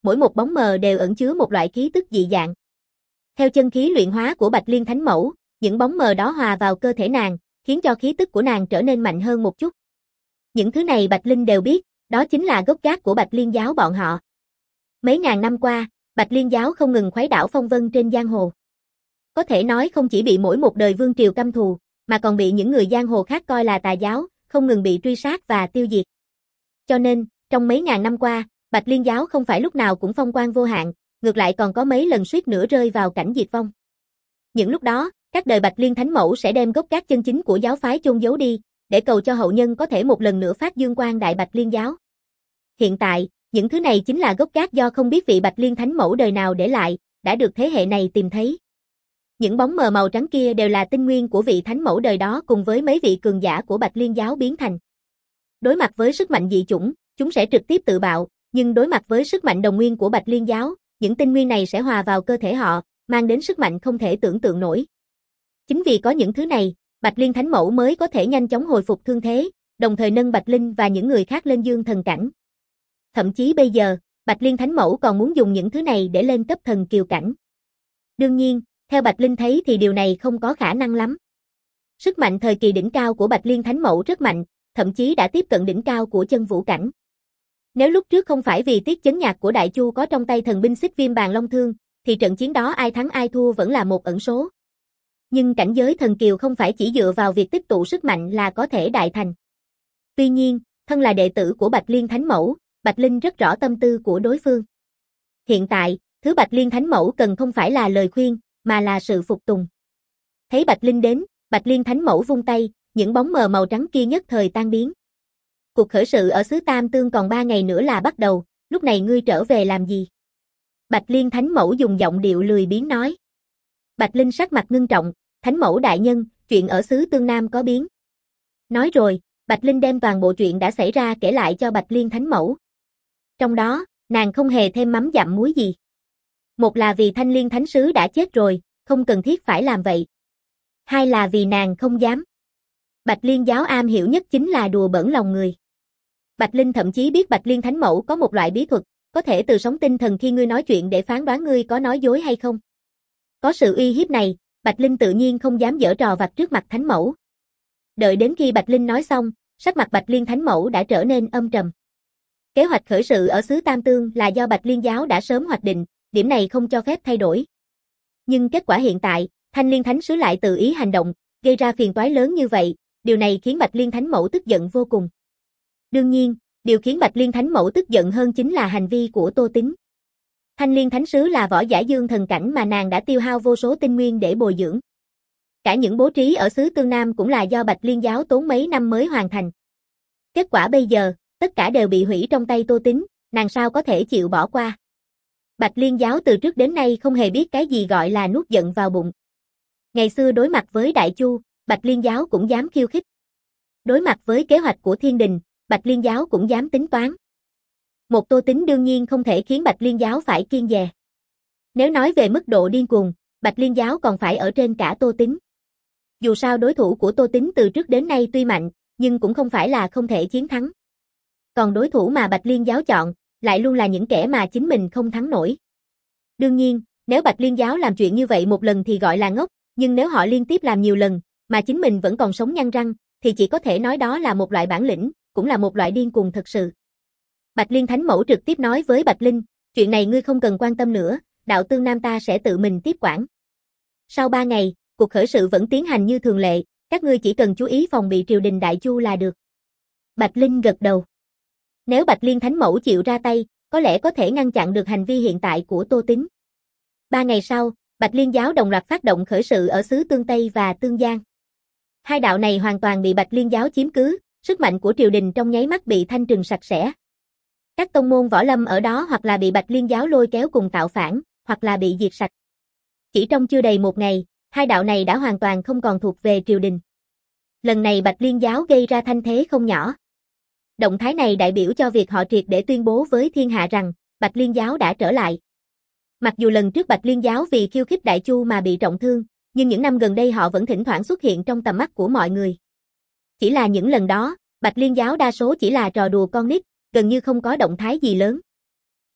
mỗi một bóng mờ đều ẩn chứa một loại khí tức dị dạng. Theo chân khí luyện hóa của Bạch Liên Thánh Mẫu, những bóng mờ đó hòa vào cơ thể nàng, khiến cho khí tức của nàng trở nên mạnh hơn một chút. Những thứ này Bạch Linh đều biết, đó chính là gốc gác của Bạch Liên giáo bọn họ. Mấy ngàn năm qua, Bạch Liên giáo không ngừng khuấy đảo phong vân trên giang hồ. Có thể nói không chỉ bị mỗi một đời vương triều căm thù, mà còn bị những người giang hồ khác coi là tà giáo, không ngừng bị truy sát và tiêu diệt. Cho nên, trong mấy ngàn năm qua, Bạch Liên giáo không phải lúc nào cũng phong quang vô hạn, ngược lại còn có mấy lần suýt nữa rơi vào cảnh diệt vong. Những lúc đó, các đời Bạch Liên Thánh Mẫu sẽ đem gốc gác chân chính của giáo phái chôn giấu đi, để cầu cho hậu nhân có thể một lần nữa phát dương quang đại Bạch Liên giáo. Hiện tại, những thứ này chính là gốc gác do không biết vị Bạch Liên Thánh Mẫu đời nào để lại, đã được thế hệ này tìm thấy. Những bóng mờ màu trắng kia đều là tinh nguyên của vị Thánh Mẫu đời đó cùng với mấy vị cường giả của Bạch Liên giáo biến thành. Đối mặt với sức mạnh dị chủng, chúng sẽ trực tiếp tự bạo, nhưng đối mặt với sức mạnh đồng nguyên của Bạch Liên giáo, những tinh nguyên này sẽ hòa vào cơ thể họ, mang đến sức mạnh không thể tưởng tượng nổi. Chính vì có những thứ này, Bạch Liên Thánh Mẫu mới có thể nhanh chóng hồi phục thương thế, đồng thời nâng Bạch Linh và những người khác lên dương thần cảnh. Thậm chí bây giờ, Bạch Liên Thánh Mẫu còn muốn dùng những thứ này để lên cấp thần kiều cảnh. Đương nhiên, theo Bạch Linh thấy thì điều này không có khả năng lắm. Sức mạnh thời kỳ đỉnh cao của Bạch Liên Thánh Mẫu rất mạnh, thậm chí đã tiếp cận đỉnh cao của chân vũ cảnh. Nếu lúc trước không phải vì tiết chấn nhạc của Đại Chu có trong tay thần binh xích viêm bàn long thương, thì trận chiến đó ai thắng ai thua vẫn là một ẩn số. Nhưng cảnh giới thần kiều không phải chỉ dựa vào việc tích tụ sức mạnh là có thể đại thành. Tuy nhiên, thân là đệ tử của Bạch Liên Thánh Mẫu, Bạch Linh rất rõ tâm tư của đối phương. Hiện tại, thứ Bạch Liên Thánh Mẫu cần không phải là lời khuyên, mà là sự phục tùng. Thấy Bạch Linh đến, Bạch Liên Thánh Mẫu vung tay, những bóng mờ màu trắng kia nhất thời tan biến. Cuộc khởi sự ở xứ Tam Tương còn ba ngày nữa là bắt đầu, lúc này ngươi trở về làm gì? Bạch Liên Thánh Mẫu dùng giọng điệu lười biếng nói. Bạch Linh sắc mặt ngưng trọng, Thánh Mẫu đại nhân, chuyện ở xứ Tương Nam có biến. Nói rồi, Bạch Linh đem toàn bộ chuyện đã xảy ra kể lại cho Bạch Liên Thánh Mẫu. Trong đó, nàng không hề thêm mắm dặm muối gì. Một là vì Thanh Liên Thánh Sứ đã chết rồi, không cần thiết phải làm vậy. Hai là vì nàng không dám. Bạch Liên giáo am hiểu nhất chính là đùa bỡn lòng người. Bạch Linh thậm chí biết Bạch Liên Thánh Mẫu có một loại bí thuật, có thể từ sóng tinh thần khi ngươi nói chuyện để phán đoán ngươi có nói dối hay không. Có sự uy hiếp này, Bạch Linh tự nhiên không dám giở trò vặt trước mặt Thánh Mẫu. Đợi đến khi Bạch Linh nói xong, sắc mặt Bạch Liên Thánh Mẫu đã trở nên âm trầm. Kế hoạch khởi sự ở xứ Tam Tương là do Bạch Liên giáo đã sớm hoạch định, điểm này không cho phép thay đổi. Nhưng kết quả hiện tại, Thanh Liên Thánh Sứ lại tự ý hành động, gây ra phiền toái lớn như vậy, điều này khiến Bạch Liên Thánh Mẫu tức giận vô cùng. Đương nhiên, điều khiến Bạch Liên Thánh Mẫu tức giận hơn chính là hành vi của Tô Tín. Thanh Liên Thánh Sứ là võ giả dương thần cảnh mà nàng đã tiêu hao vô số tinh nguyên để bồi dưỡng. Cả những bố trí ở xứ Tương Nam cũng là do Bạch Liên giáo tốn mấy năm mới hoàn thành. Kết quả bây giờ, tất cả đều bị hủy trong tay Tô Tín, nàng sao có thể chịu bỏ qua. Bạch Liên giáo từ trước đến nay không hề biết cái gì gọi là nuốt giận vào bụng. Ngày xưa đối mặt với Đại Chu, Bạch Liên giáo cũng dám khiêu khích. Đối mặt với kế hoạch của Thiên Đình, Bạch Liên giáo cũng dám tính toán. Một Tô Tín đương nhiên không thể khiến Bạch Liên giáo phải kiêng dè. Nếu nói về mức độ điên cuồng, Bạch Liên giáo còn phải ở trên cả Tô Tín. Dù sao đối thủ của Tô Tín từ trước đến nay tuy mạnh, nhưng cũng không phải là không thể chiến thắng. Còn đối thủ mà Bạch Liên giáo chọn, lại luôn là những kẻ mà chính mình không thắng nổi. Đương nhiên, nếu Bạch Liên giáo làm chuyện như vậy một lần thì gọi là ngốc, nhưng nếu họ liên tiếp làm nhiều lần, mà chính mình vẫn còn sống nhăn răng, thì chỉ có thể nói đó là một loại bản lĩnh, cũng là một loại điên cuồng thật sự. Bạch Liên Thánh Mẫu trực tiếp nói với Bạch Linh, chuyện này ngươi không cần quan tâm nữa, đạo Tương Nam ta sẽ tự mình tiếp quản. Sau ba ngày, cuộc khởi sự vẫn tiến hành như thường lệ, các ngươi chỉ cần chú ý phòng bị triều đình Đại Chu là được. Bạch Linh gật đầu. Nếu Bạch Liên Thánh Mẫu chịu ra tay, có lẽ có thể ngăn chặn được hành vi hiện tại của Tô Tín. Ba ngày sau, Bạch Liên giáo đồng loạt phát động khởi sự ở xứ Tương Tây và Tương Giang. Hai đạo này hoàn toàn bị Bạch Liên giáo chiếm cứ, sức mạnh của triều đình trong nháy mắt bị thanh trừng sạch sẽ. Các tông môn võ lâm ở đó hoặc là bị Bạch Liên giáo lôi kéo cùng tạo phản, hoặc là bị diệt sạch. Chỉ trong chưa đầy một ngày, hai đạo này đã hoàn toàn không còn thuộc về triều đình. Lần này Bạch Liên giáo gây ra thanh thế không nhỏ. Động thái này đại biểu cho việc họ triệt để tuyên bố với thiên hạ rằng, Bạch Liên giáo đã trở lại. Mặc dù lần trước Bạch Liên giáo vì khiêu khích Đại Chu mà bị trọng thương, nhưng những năm gần đây họ vẫn thỉnh thoảng xuất hiện trong tầm mắt của mọi người. Chỉ là những lần đó, Bạch Liên giáo đa số chỉ là trò đùa con nít, gần như không có động thái gì lớn.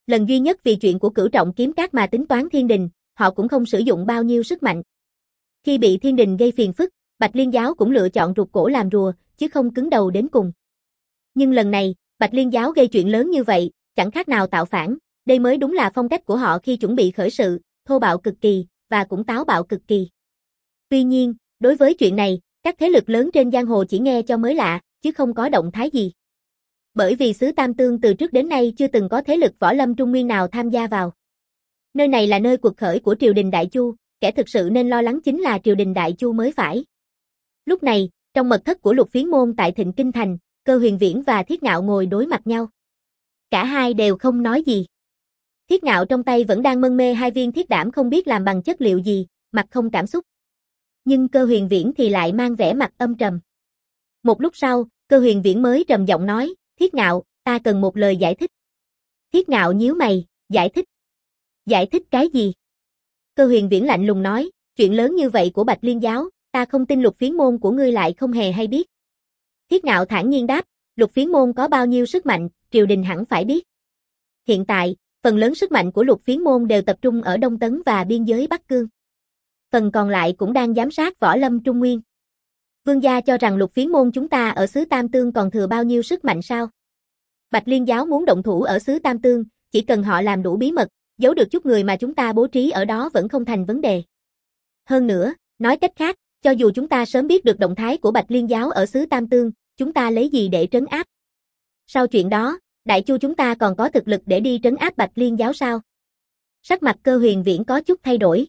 Lần duy nhất vì chuyện của Cửu Trọng kiếm các mà tính toán thiên đình, họ cũng không sử dụng bao nhiêu sức mạnh. Khi bị thiên đình gây phiền phức, Bạch Liên giáo cũng lựa chọn rụt cổ làm rùa, chứ không cứng đầu đến cùng. Nhưng lần này, Bạch Liên giáo gây chuyện lớn như vậy, chẳng khác nào tạo phản, đây mới đúng là phong cách của họ khi chuẩn bị khởi sự, thô bạo cực kỳ, và cũng táo bạo cực kỳ. Tuy nhiên, đối với chuyện này, các thế lực lớn trên giang hồ chỉ nghe cho mới lạ, chứ không có động thái gì. Bởi vì xứ Tam Tương từ trước đến nay chưa từng có thế lực võ lâm Trung Nguyên nào tham gia vào. Nơi này là nơi cuộc khởi của triều đình Đại Chu, kẻ thực sự nên lo lắng chính là triều đình Đại Chu mới phải. Lúc này, trong mật thất của Lục Phiến môn tại Thịnh Kinh Thành, Cơ Huyền Viễn và Thiết Ngạo ngồi đối mặt nhau. Cả hai đều không nói gì. Thiết Ngạo trong tay vẫn đang mân mê hai viên thiết đảm không biết làm bằng chất liệu gì, mặt không cảm xúc. Nhưng Cơ Huyền Viễn thì lại mang vẻ mặt âm trầm. Một lúc sau, Cơ Huyền Viễn mới trầm giọng nói, Thiết Ngạo, ta cần một lời giải thích. Thiết Ngạo nhíu mày, giải thích. Giải thích cái gì? Cơ Huyền Viễn lạnh lùng nói, chuyện lớn như vậy của Bạch Liên giáo, ta không tin Lục Phiến môn của ngươi lại không hề hay biết. Thiết Ngạo thản nhiên đáp, Lục Phiến môn có bao nhiêu sức mạnh, triều đình hẳn phải biết. Hiện tại, phần lớn sức mạnh của Lục Phiến môn đều tập trung ở Đông Tấn và biên giới Bắc Cương. Phần còn lại cũng đang giám sát võ lâm Trung Nguyên. Vương gia cho rằng Lục Phiến môn chúng ta ở xứ Tam Tương còn thừa bao nhiêu sức mạnh sao? Bạch Liên giáo muốn động thủ ở xứ Tam Tương, chỉ cần họ làm đủ bí mật, giấu được chút người mà chúng ta bố trí ở đó vẫn không thành vấn đề. Hơn nữa, nói cách khác, cho dù chúng ta sớm biết được động thái của Bạch Liên giáo ở xứ Tam Tương, chúng ta lấy gì để trấn áp? Sau chuyện đó, Đại Chu chúng ta còn có thực lực để đi trấn áp Bạch Liên giáo sao? Sắc mặt Cơ Huyền Viễn có chút thay đổi.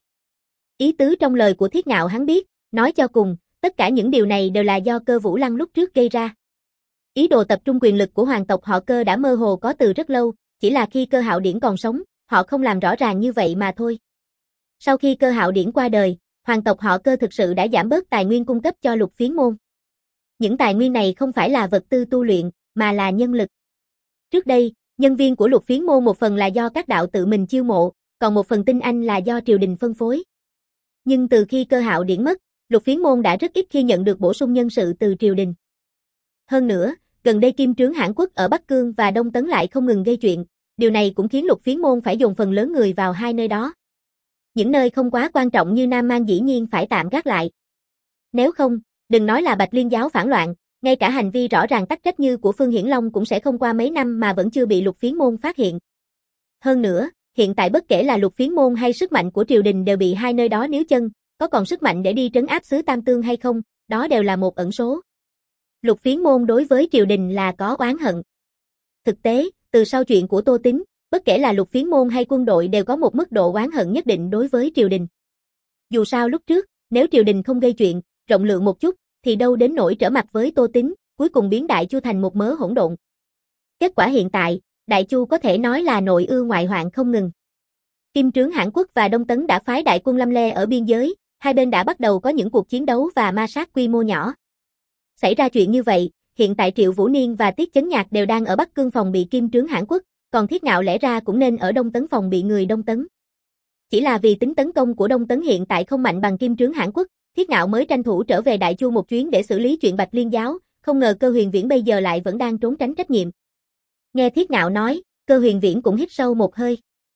Ý tứ trong lời của Thiết Ngạo hắn biết, nói cho cùng, tất cả những điều này đều là do Cơ Vũ Lăng lúc trước gây ra. Ý đồ tập trung quyền lực của hoàng tộc họ Cơ đã mơ hồ có từ rất lâu, chỉ là khi Cơ Hạo Điển còn sống, họ không làm rõ ràng như vậy mà thôi. Sau khi Cơ Hạo Điển qua đời, hoàng tộc họ Cơ thực sự đã giảm bớt tài nguyên cung cấp cho Lục Phiến môn. Những tài nguyên này không phải là vật tư tu luyện, mà là nhân lực. Trước đây, nhân viên của Lục Phiến môn một phần là do các đạo tự mình chiêu mộ, còn một phần tinh anh là do triều đình phân phối. Nhưng từ khi Cơ Hạo Điển mất, Lục Phiến môn đã rất ít khi nhận được bổ sung nhân sự từ triều đình. Hơn nữa, gần đây Kim Trướng Hãn Quốc ở Bắc Cương và Đông Tấn lại không ngừng gây chuyện, điều này cũng khiến Lục Phiến môn phải dồn phần lớn người vào hai nơi đó. Những nơi không quá quan trọng như Nam Mang dĩ nhiên phải tạm gác lại. Nếu không, đừng nói là Bạch Liên giáo phản loạn, ngay cả hành vi rõ ràng tắc trách như của Phương Hiển Long cũng sẽ không qua mấy năm mà vẫn chưa bị Lục Phiến môn phát hiện. Hơn nữa, hiện tại bất kể là Lục Phiến môn hay sức mạnh của triều đình đều bị hai nơi đó níu chân, có còn sức mạnh để đi trấn áp xứ Tam Tương hay không, đó đều là một ẩn số. Lục Phiến môn đối với triều đình là có oán hận. Thực tế, từ sau chuyện của Tô Tín, bất kể là Lục Phiến môn hay quân đội đều có một mức độ oán hận nhất định đối với triều đình. Dù sao lúc trước, nếu triều đình không gây chuyện, rộng lượng một chút, thì đâu đến nỗi trở mặt với Tô Tín, cuối cùng biến Đại Chu thành một mớ hỗn độn. Kết quả hiện tại, Đại Chu có thể nói là nội ư ngoại hoạn không ngừng. Kim Trướng Hãn Quốc và Đông Tấn đã phái đại quân Lâm Le ở biên giới, hai bên đã bắt đầu có những cuộc chiến đấu và ma sát quy mô nhỏ. Xảy ra chuyện như vậy, hiện tại Triệu Vũ Niên và Tiết Chấn Nhạc đều đang ở Bắc Cương phòng bị Kim Trướng Hãn Quốc, còn Thiết Ngạo lẽ ra cũng nên ở Đông Tấn phòng bị người Đông Tấn. Chỉ là vì tính tấn công của Đông Tấn hiện tại không mạnh bằng Kim Trướng Hãn Quốc, Thiết Ngạo mới tranh thủ trở về Đại Chu một chuyến để xử lý chuyện Bạch Liên giáo, không ngờ Cơ Huyền Viễn bây giờ lại vẫn đang trốn tránh trách nhiệm. Nghe Thiết Ngạo nói, Cơ Huyền Viễn cũng hít sâu một hơi.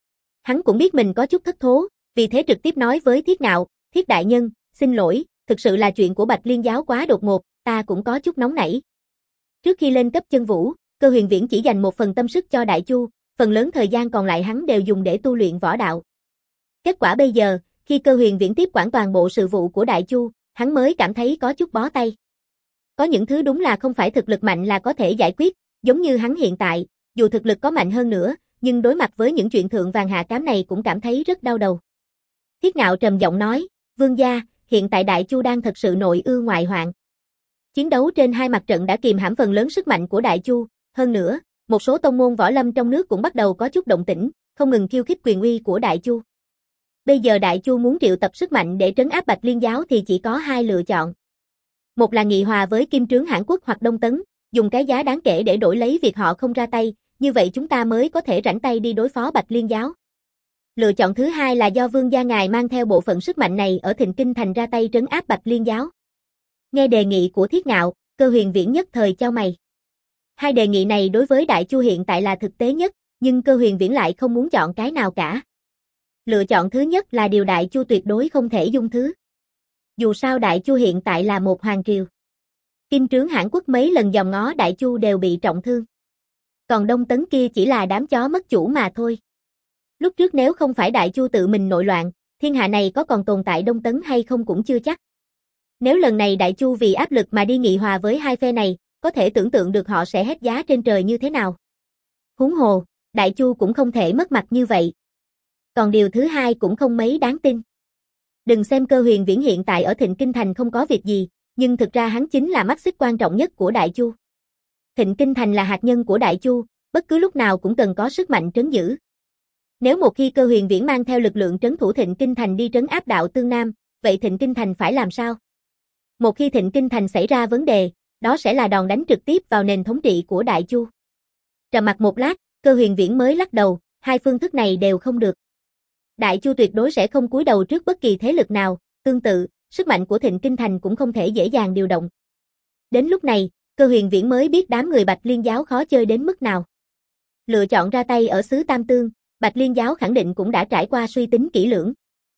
Hắn cũng biết mình có chút thất thố, vì thế trực tiếp nói với Thiết Ngạo, Thiết đại nhân, xin lỗi, thực sự là chuyện của Bạch Liên giáo quá đột ngột, ta cũng có chút nóng nảy. Trước khi lên cấp chân vũ, Cơ Huyền Viễn chỉ dành một phần tâm sức cho Đại Chu, phần lớn thời gian còn lại hắn đều dùng để tu luyện võ đạo. Kết quả bây giờ, khi Cơ Huyền Viễn tiếp quản toàn bộ sự vụ của Đại Chu, hắn mới cảm thấy có chút bó tay. Có những thứ đúng là không phải thực lực mạnh là có thể giải quyết, giống như hắn hiện tại, dù thực lực có mạnh hơn nữa, nhưng đối mặt với những chuyện thượng vàng hạ cám này cũng cảm thấy rất đau đầu. Thiết Ngạo trầm giọng nói, Vương gia, hiện tại Đại Chu đang thật sự nội ư ngoại hoạn. Chiến đấu trên hai mặt trận đã kìm hãm phần lớn sức mạnh của Đại Chu, hơn nữa, một số tông môn võ lâm trong nước cũng bắt đầu có chút động tĩnh, không ngừng khiêu khích quyền uy của Đại Chu. Bây giờ Đại Chu muốn triệu tập sức mạnh để trấn áp Bạch Liên giáo thì chỉ có hai lựa chọn. Một là nghị hòa với Kim Trướng Hãn Quốc hoặc Đông Tấn, dùng cái giá đáng kể để đổi lấy việc họ không ra tay, như vậy chúng ta mới có thể rảnh tay đi đối phó Bạch Liên giáo. Lựa chọn thứ hai là do Vương gia ngài mang theo bộ phận sức mạnh này ở Thịnh Kinh thành ra tay trấn áp Bạch Liên giáo. Nghe đề nghị của Thiết Ngạo, Cơ Huyền Viễn nhất thời chau mày. Hai đề nghị này đối với Đại Chu hiện tại là thực tế nhất, nhưng Cơ Huyền Viễn lại không muốn chọn cái nào cả. Lựa chọn thứ nhất là điều Đại Chu tuyệt đối không thể dung thứ. Dù sao Đại Chu hiện tại là một hoàng triều. Kim Trướng Hãn Quốc mấy lần dòm ngó Đại Chu đều bị trọng thương. Còn Đông Tấn kia chỉ là đám chó mất chủ mà thôi. Lúc trước nếu không phải Đại Chu tự mình nội loạn, thiên hạ này có còn tồn tại Đông Tấn hay không cũng chưa chắc. Nếu lần này Đại Chu vì áp lực mà đi nghị hòa với hai phe này, có thể tưởng tượng được họ sẽ hét giá trên trời như thế nào. Huống hồ, Đại Chu cũng không thể mất mặt như vậy. Còn điều thứ hai cũng không mấy đáng tin. Đừng xem Cơ Huyền Viễn hiện tại ở Thịnh Kinh Thành không có việc gì, nhưng thực ra hắn chính là mắt xích quan trọng nhất của Đại Chu. Thịnh Kinh Thành là hạt nhân của Đại Chu, bất cứ lúc nào cũng cần có sức mạnh trấn giữ. Nếu một khi Cơ Huyền Viễn mang theo lực lượng trấn thủ Thịnh Kinh Thành đi trấn áp đạo Tương Nam, vậy Thịnh Kinh Thành phải làm sao? Một khi Thịnh Kinh Thành xảy ra vấn đề, đó sẽ là đòn đánh trực tiếp vào nền thống trị của Đại Chu. Trầm mặc một lát, Cơ Huyền Viễn mới lắc đầu, hai phương thức này đều không được. Đại Chu tuyệt đối sẽ không cúi đầu trước bất kỳ thế lực nào, tương tự, sức mạnh của Thịnh Kinh Thành cũng không thể dễ dàng điều động. Đến lúc này, Cơ Huyền Viễn mới biết đám người Bạch Liên giáo khó chơi đến mức nào. Lựa chọn ra tay ở xứ Tam Tương, Bạch Liên giáo khẳng định cũng đã trải qua suy tính kỹ lưỡng.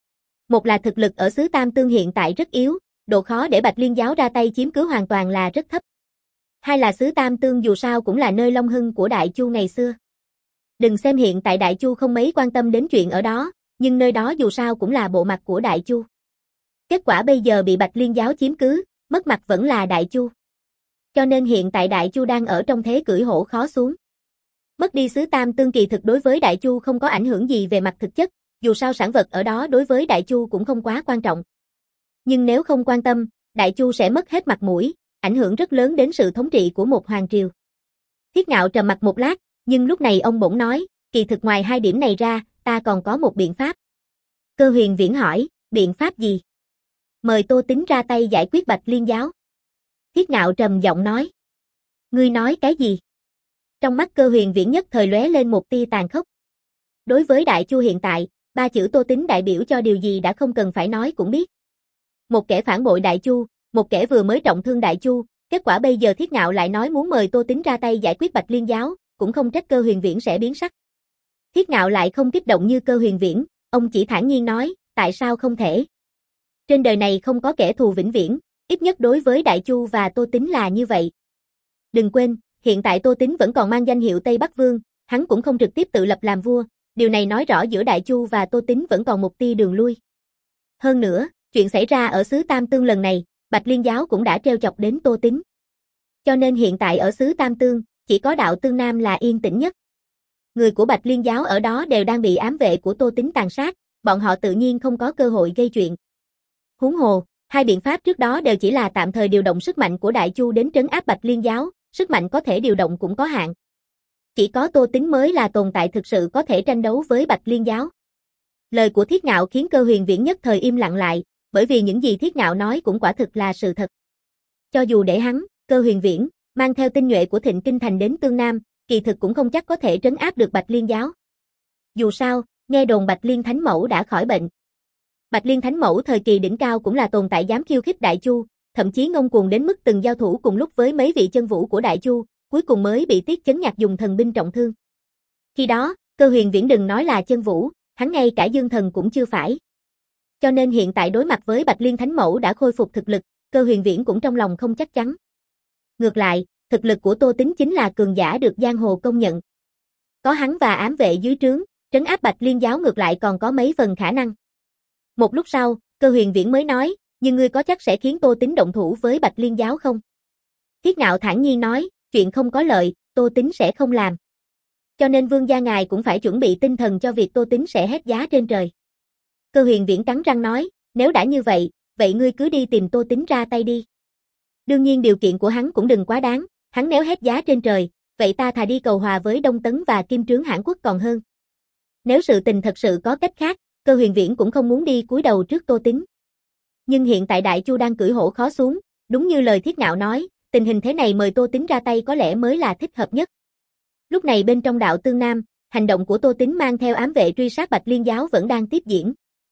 Một là thực lực ở xứ Tam Tương hiện tại rất yếu, độ khó để Bạch Liên giáo ra tay chiếm cứ hoàn toàn là rất thấp. Hai là xứ Tam Tương dù sao cũng là nơi Long Hưng của Đại Chu ngày xưa. Đừng xem hiện tại Đại Chu không mấy quan tâm đến chuyện ở đó, nhưng nơi đó dù sao cũng là bộ mặt của Đại Chu. Kết quả bây giờ bị Bạch Liên giáo chiếm cứ, mất mặt vẫn là Đại Chu. Cho nên hiện tại Đại Chu đang ở trong thế cưỡi hổ khó xuống. Mất đi xứ Tam Tương kỳ thực đối với Đại Chu không có ảnh hưởng gì về mặt thực chất, dù sao sản vật ở đó đối với Đại Chu cũng không quá quan trọng. Nhưng nếu không quan tâm, Đại Chu sẽ mất hết mặt mũi, ảnh hưởng rất lớn đến sự thống trị của một hoàng triều. Thiết Ngạo trầm mặt một lát, nhưng lúc này ông bỗng nói, kỳ thực ngoài hai điểm này ra, ta còn có một biện pháp. Cơ Huyền Viễn hỏi, biện pháp gì? Mời Tô Tín ra tay giải quyết Bạch Liên giáo. Thiết Ngạo trầm giọng nói. Ngươi nói cái gì? Trong mắt Cơ Huyền Viễn nhất thời lóe lên một tia tàn khốc. Đối với Đại Chu hiện tại, ba chữ Tô Tín đại biểu cho điều gì đã không cần phải nói cũng biết. Một kẻ phản bội Đại Chu, một kẻ vừa mới trọng thương Đại Chu, kết quả bây giờ Thiết Ngạo lại nói muốn mời Tô Tín ra tay giải quyết Bạch Liên giáo, cũng không trách Cơ Huyền Viễn sẽ biến sắc. Thiết Ngạo lại không kích động như Cơ Huyền Viễn, ông chỉ thản nhiên nói, tại sao không thể? Trên đời này không có kẻ thù vĩnh viễn, ít nhất đối với Đại Chu và Tô Tín là như vậy. Đừng quên, hiện tại Tô Tín vẫn còn mang danh hiệu Tây Bắc Vương, hắn cũng không trực tiếp tự lập làm vua, điều này nói rõ giữa Đại Chu và Tô Tín vẫn còn một tia đường lui. Hơn nữa, chuyện xảy ra ở xứ Tam Tương lần này, Bạch Liên giáo cũng đã treo chọc đến Tô Tín. Cho nên hiện tại ở xứ Tam Tương, chỉ có đạo Tương Nam là yên tĩnh nhất. Người của Bạch Liên giáo ở đó đều đang bị ám vệ của Tô Tín tàn sát, bọn họ tự nhiên không có cơ hội gây chuyện. Huống hồ, hai biện pháp trước đó đều chỉ là tạm thời điều động sức mạnh của Đại Chu đến trấn áp Bạch Liên giáo, sức mạnh có thể điều động cũng có hạn. Chỉ có Tô Tín mới là tồn tại thực sự có thể tranh đấu với Bạch Liên giáo. Lời của Thiết Ngạo khiến Cơ Huyền Viễn nhất thời im lặng lại, bởi vì những gì Thiết Ngạo nói cũng quả thực là sự thật. Cho dù để hắn, Cơ Huyền Viễn, mang theo tinh nhuệ của Thịnh Kinh Thành đến Tương Nam, kỳ thực cũng không chắc có thể trấn áp được Bạch Liên giáo. Dù sao, nghe đồn Bạch Liên Thánh Mẫu đã khỏi bệnh. Bạch Liên Thánh Mẫu thời kỳ đỉnh cao cũng là tồn tại dám khiêu khích Đại Chu, thậm chí ngông cuồng đến mức từng giao thủ cùng lúc với mấy vị chân vũ của Đại Chu, cuối cùng mới bị Tiết Chấn Nhạc dùng thần binh trọng thương. Khi đó, Cơ Huyền Viễn đừng nói là chân vũ, hắn ngay cả dương thần cũng chưa phải. Cho nên hiện tại đối mặt với Bạch Liên Thánh Mẫu đã khôi phục thực lực, Cơ Huyền Viễn cũng trong lòng không chắc chắn. Ngược lại, thực lực của Tô Tín chính là cường giả được giang hồ công nhận. Có hắn và ám vệ dưới trướng, trấn áp Bạch Liên giáo ngược lại còn có mấy phần khả năng. Một lúc sau, Cơ Huyền Viễn mới nói, nhưng ngươi có chắc sẽ khiến Tô Tín động thủ với Bạch Liên giáo không? Thiết Ngạo thản nhiên nói, chuyện không có lợi, Tô Tín sẽ không làm. Cho nên vương gia ngài cũng phải chuẩn bị tinh thần cho việc Tô Tín sẽ hét giá trên trời. Cơ Huyền Viễn cắn răng nói, nếu đã như vậy, vậy ngươi cứ đi tìm Tô Tín ra tay đi. Đương nhiên điều kiện của hắn cũng đừng quá đáng, hắn nếu hét giá trên trời, vậy ta thà đi cầu hòa với Đông Tấn và Kim Trướng Hãn Quốc còn hơn. Nếu sự tình thật sự có cách khác, Cơ Huyền Viễn cũng không muốn đi cúi đầu trước Tô Tín. Nhưng hiện tại Đại Chu đang cưỡi hổ khó xuống, đúng như lời Thiết Ngạo nói, tình hình thế này mời Tô Tín ra tay có lẽ mới là thích hợp nhất. Lúc này bên trong đạo Tương Nam, hành động của Tô Tín mang theo ám vệ truy sát Bạch Liên giáo vẫn đang tiếp diễn.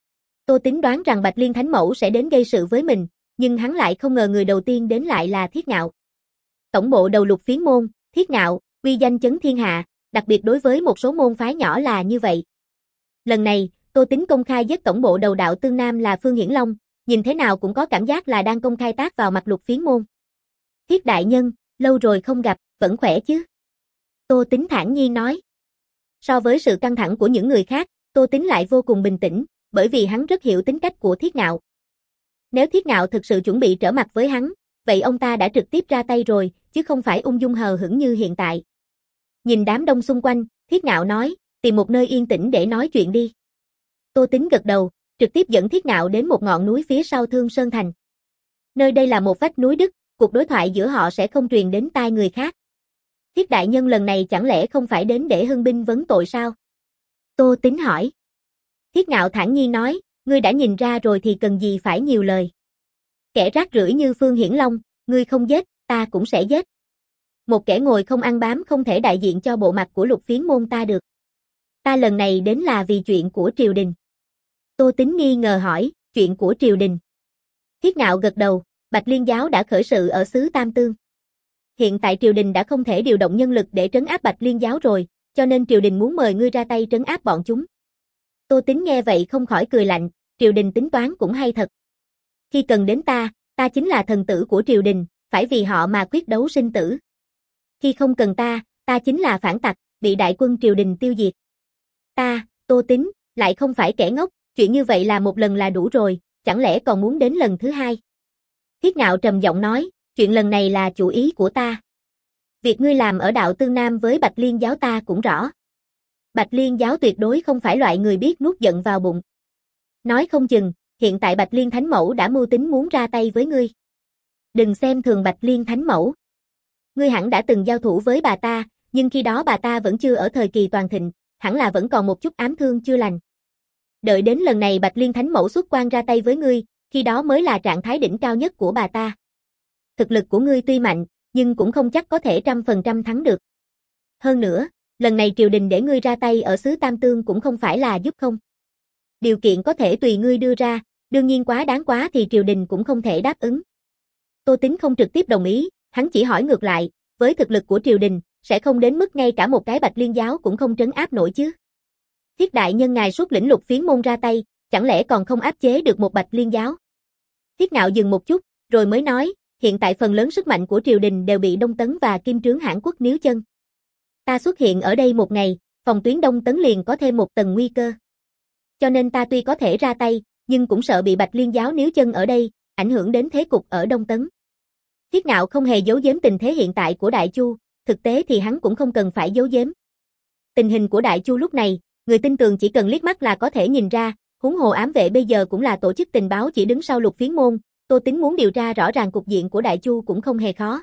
Tô Tín đoán rằng Bạch Liên Thánh Mẫu sẽ đến gây sự với mình, nhưng hắn lại không ngờ người đầu tiên đến lại là Thiết Ngạo. Tổng bộ đầu lục phiến môn, Thiết Ngạo, uy danh chấn thiên hạ, đặc biệt đối với một số môn phái nhỏ là như vậy. Lần này, Tô Tín công khai giết tổng bộ đầu đạo Tương Nam là Phương Hiển Long, nhìn thế nào cũng có cảm giác là đang công khai tác vào mặt Lục Phiến môn. Thiết đại nhân, lâu rồi không gặp, vẫn khỏe chứ? Tô Tín thản nhiên nói. So với sự căng thẳng của những người khác, Tô Tín lại vô cùng bình tĩnh, bởi vì hắn rất hiểu tính cách của Thiết Ngạo. Nếu Thiết Ngạo thực sự chuẩn bị trở mặt với hắn, vậy ông ta đã trực tiếp ra tay rồi, chứ không phải ung dung hờ hững như hiện tại. Nhìn đám đông xung quanh, Thiết Ngạo nói, tìm một nơi yên tĩnh để nói chuyện đi. Tô Tín gật đầu, trực tiếp dẫn Thiết Ngạo đến một ngọn núi phía sau Thương Sơn Thành. Nơi đây là một vách núi đức, cuộc đối thoại giữa họ sẽ không truyền đến tai người khác. Thiết đại nhân lần này chẳng lẽ không phải đến để hưng binh vấn tội sao? Tô Tín hỏi. Thiết Ngạo thản nhiên nói, ngươi đã nhìn ra rồi thì cần gì phải nhiều lời. Kẻ rác rưởi như Phương Hiển Long, ngươi không giết, ta cũng sẽ giết. Một kẻ ngồi không ăn bám không thể đại diện cho bộ mặt của Lục Phiến môn ta được. Ta lần này đến là vì chuyện của triều đình. Tô Tín nghi ngờ hỏi, chuyện của triều đình. Thiết Ngạo gật đầu, Bạch Liên giáo đã khởi sự ở xứ Tam Tương. Hiện tại triều đình đã không thể điều động nhân lực để trấn áp Bạch Liên giáo rồi, cho nên triều đình muốn mời ngươi ra tay trấn áp bọn chúng. Tô Tín nghe vậy không khỏi cười lạnh, triều đình tính toán cũng hay thật. Khi cần đến ta, ta chính là thần tử của triều đình, phải vì họ mà quyết đấu sinh tử. Khi không cần ta, ta chính là phản tặc, bị đại quân triều đình tiêu diệt. Ta, Tô Tín, lại không phải kẻ ngốc, chuyện như vậy là một lần là đủ rồi, chẳng lẽ còn muốn đến lần thứ hai? Thiết Ngạo trầm giọng nói, chuyện lần này là chủ ý của ta. Việc ngươi làm ở đạo Tương Nam với Bạch Liên giáo ta cũng rõ. Bạch Liên giáo tuyệt đối không phải loại người biết nuốt giận vào bụng. Nói không chừng, hiện tại Bạch Liên Thánh Mẫu đã mưu tính muốn ra tay với ngươi. Đừng xem thường Bạch Liên Thánh Mẫu. Ngươi hẳn đã từng giao thủ với bà ta, nhưng khi đó bà ta vẫn chưa ở thời kỳ toàn thịnh, hẳn là vẫn còn một chút ám thương chưa lành. Đợi đến lần này Bạch Liên Thánh Mẫu xuất quan ra tay với ngươi, khi đó mới là trạng thái đỉnh cao nhất của bà ta. Thực lực của ngươi tuy mạnh, nhưng cũng không chắc có thể trăm phần trăm thắng được. Hơn nữa, lần này triều đình để ngươi ra tay ở xứ Tam Tương cũng không phải là giúp không. Điều kiện có thể tùy ngươi đưa ra, đương nhiên quá đáng quá thì triều đình cũng không thể đáp ứng. Tô Tín không trực tiếp đồng ý, hắn chỉ hỏi ngược lại, với thực lực của triều đình, sẽ không đến mức ngay cả một cái Bạch Liên giáo cũng không trấn áp nổi chứ. Thiết đại nhân ngài xuất lĩnh Lục Phiến môn ra tay, chẳng lẽ còn không áp chế được một Bạch Liên giáo? Thiết Ngạo dừng một chút, rồi mới nói, hiện tại phần lớn sức mạnh của triều đình đều bị Đông Tấn và Kim Trướng Hãn Quốc níu chân. Ta xuất hiện ở đây một ngày, phòng tuyến Đông Tấn liền có thêm một tầng nguy cơ. Cho nên ta tuy có thể ra tay, nhưng cũng sợ bị Bạch Liên giáo níu chân ở đây, ảnh hưởng đến thế cục ở Đông Tấn. Thiết Ngạo không hề giấu giếm tình thế hiện tại của Đại Chu, thực tế thì hắn cũng không cần phải giấu giếm. Tình hình của Đại Chu lúc này, người tin tưởng chỉ cần liếc mắt là có thể nhìn ra, huống hồ ám vệ bây giờ cũng là tổ chức tình báo chỉ đứng sau Lục Phiến môn, Tô Tín muốn điều tra rõ ràng cục diện của Đại Chu cũng không hề khó.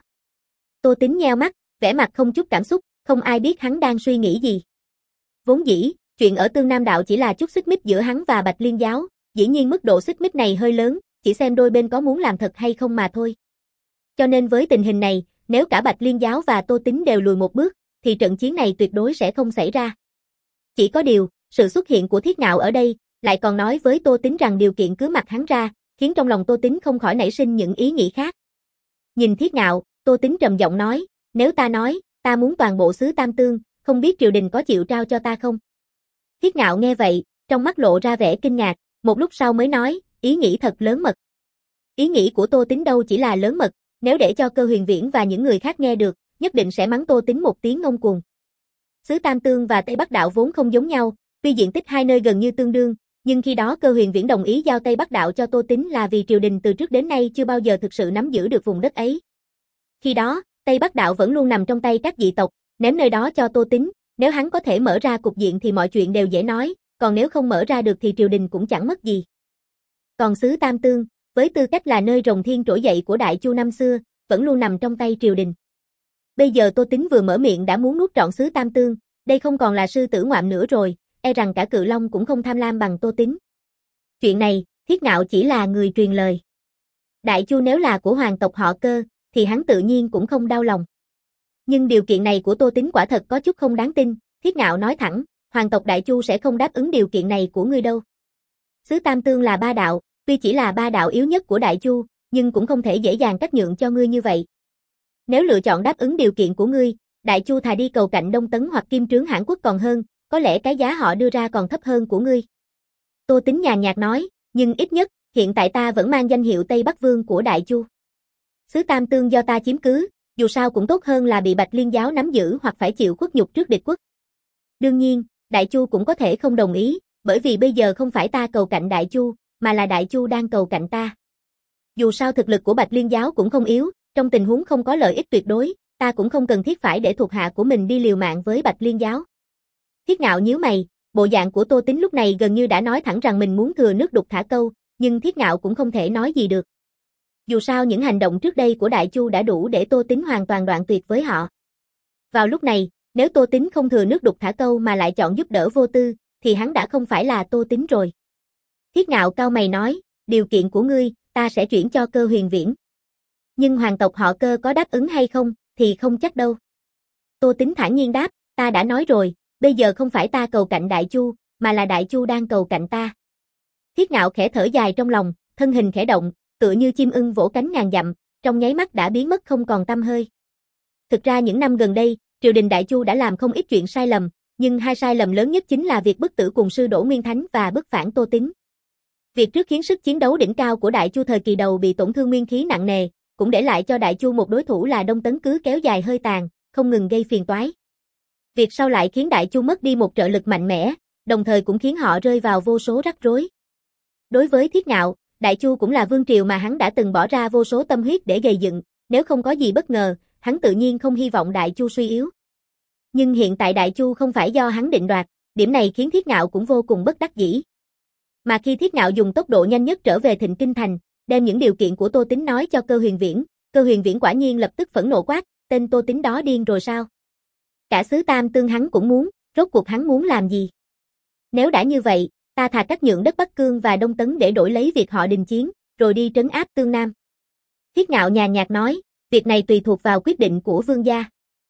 Tô Tín nheo mắt, vẻ mặt không chút cảm xúc, không ai biết hắn đang suy nghĩ gì. Vốn dĩ, chuyện ở Tương Nam đạo chỉ là chút xích mích giữa hắn và Bạch Liên giáo, dĩ nhiên mức độ xích mích này hơi lớn, chỉ xem đôi bên có muốn làm thật hay không mà thôi. Cho nên với tình hình này, nếu cả Bạch Liên giáo và Tô Tín đều lùi một bước, thì trận chiến này tuyệt đối sẽ không xảy ra. Chỉ có điều, sự xuất hiện của Thiết Ngạo ở đây, lại còn nói với Tô Tín rằng điều kiện cứ mặc hắn ra, khiến trong lòng Tô Tín không khỏi nảy sinh những ý nghĩ khác. Nhìn Thiết Ngạo, Tô Tín trầm giọng nói, nếu ta nói, ta muốn toàn bộ xứ Tam Tương, không biết triều đình có chịu trao cho ta không? Thiết Ngạo nghe vậy, trong mắt lộ ra vẻ kinh ngạc, một lúc sau mới nói, ý nghĩ thật lớn mật. Ý nghĩ của Tô Tín đâu chỉ là lớn mật, nếu để cho Cơ Huyền Viễn và những người khác nghe được, nhất định sẽ mắng Tô Tín một tiếng ngông cuồng. Xứ Tam Tương và Tây Bắc đạo vốn không giống nhau, tuy diện tích hai nơi gần như tương đương, nhưng khi đó Cơ Huyền Viễn đồng ý giao Tây Bắc đạo cho Tô Tín là vì triều đình từ trước đến nay chưa bao giờ thực sự nắm giữ được vùng đất ấy. Khi đó, Tây Bắc đạo vẫn luôn nằm trong tay các dị tộc, ném nơi đó cho Tô Tín, nếu hắn có thể mở ra cục diện thì mọi chuyện đều dễ nói, còn nếu không mở ra được thì triều đình cũng chẳng mất gì. Còn xứ Tam Tương, với tư cách là nơi rồng thiên trỗi dậy của Đại Chu năm xưa, vẫn luôn nằm trong tay triều đình. Bây giờ Tô Tín vừa mở miệng đã muốn nuốt trọn xứ Tam Tương, đây không còn là sư tử ngoạm nữa rồi, e rằng cả Cự Long cũng không tham lam bằng Tô Tín. Chuyện này, Thiết Ngạo chỉ là người truyền lời. Đại Chu nếu là của hoàng tộc họ Cơ, thì hắn tự nhiên cũng không đau lòng. Nhưng điều kiện này của Tô Tín quả thật có chút không đáng tin, Thiết Ngạo nói thẳng, hoàng tộc Đại Chu sẽ không đáp ứng điều kiện này của ngươi đâu. Xứ Tam Tương là ba đạo, tuy chỉ là ba đạo yếu nhất của Đại Chu, nhưng cũng không thể dễ dàng cách nhượng cho ngươi như vậy. Nếu lựa chọn đáp ứng điều kiện của ngươi, Đại Chu thà đi cầu cạnh Đông Tấn hoặc Kim Trướng Hãn Quốc còn hơn, có lẽ cái giá họ đưa ra còn thấp hơn của ngươi. Tô Tính nhàn nhạt nói, nhưng ít nhất, hiện tại ta vẫn mang danh hiệu Tây Bắc Vương của Đại Chu. Xứ Tam Tương do ta chiếm cứ, dù sao cũng tốt hơn là bị Bạch Liên giáo nắm giữ hoặc phải chịu khuất nhục trước địch quốc. Đương nhiên, Đại Chu cũng có thể không đồng ý, bởi vì bây giờ không phải ta cầu cạnh Đại Chu, mà là Đại Chu đang cầu cạnh ta. Dù sao thực lực của Bạch Liên giáo cũng không yếu, trong tình huống không có lợi ích tuyệt đối, ta cũng không cần thiết phải để thuộc hạ của mình đi liều mạng với Bạch Liên giáo. Thiết Ngạo nhíu mày, bộ dạng của Tô Tính lúc này gần như đã nói thẳng rằng mình muốn thừa nước đục thả câu, nhưng Thiết Ngạo cũng không thể nói gì được. Dù sao những hành động trước đây của Đại Chu đã đủ để Tô Tính hoàn toàn đoạn tuyệt với họ. Vào lúc này, nếu Tô Tính không thừa nước đục thả câu mà lại chọn giúp đỡ Vô Tư, thì hắn đã không phải là Tô Tính rồi. Thiết Ngạo cau mày nói, điều kiện của ngươi, ta sẽ chuyển cho Cơ Huyền Viễn. Nhưng hoàng tộc họ Cơ có đáp ứng hay không, thì không chắc đâu. Tô Tính thản nhiên đáp, ta đã nói rồi, bây giờ không phải ta cầu cạnh Đại Chu, mà là Đại Chu đang cầu cạnh ta. Thiết Ngạo khẽ thở dài trong lòng, thân hình khẽ động, tựa như chim ưng vỗ cánh ngàn dặm, trong nháy mắt đã biến mất không còn tăm hơi. Thực ra những năm gần đây, triều đình Đại Chu đã làm không ít chuyện sai lầm, nhưng hai sai lầm lớn nhất chính là việc bức tử cùng sư Đỗ Nguyên Thánh và bức phản Tô Tính. Việc trước khiến sức chiến đấu đỉnh cao của Đại Chu thời kỳ đầu bị tổn thương nguyên khí nặng nề, cũng để lại cho Đại Chu một đối thủ là Đông Tấn cứ kéo dài hơi tàn, không ngừng gây phiền toái. Việc sau lại khiến Đại Chu mất đi một trợ lực mạnh mẽ, đồng thời cũng khiến họ rơi vào vô số rắc rối. Đối với Thiết Ngạo, Đại Chu cũng là vương triều mà hắn đã từng bỏ ra vô số tâm huyết để gây dựng, nếu không có gì bất ngờ, hắn tự nhiên không hy vọng Đại Chu suy yếu. Nhưng hiện tại Đại Chu không phải do hắn định đoạt, điểm này khiến Thiết Ngạo cũng vô cùng bất đắc dĩ. Mà khi Thiết Ngạo dùng tốc độ nhanh nhất trở về Thịnh Kinh Thành, đem những điều kiện của Tô Tính nói cho Cơ Huyền Viễn, Cơ Huyền Viễn quả nhiên lập tức phẫn nộ quát, tên Tô Tính đó điên rồi sao? Cả xứ Tam Tương hắn cũng muốn, rốt cuộc hắn muốn làm gì? Nếu đã như vậy, ta thà cắt nhượng đất Bắc Cương và Đông Tấn để đổi lấy việc họ đình chiến, rồi đi trấn áp Tương Nam. Thiết Ngạo nhàn nhạt nói, việc này tùy thuộc vào quyết định của vương gia.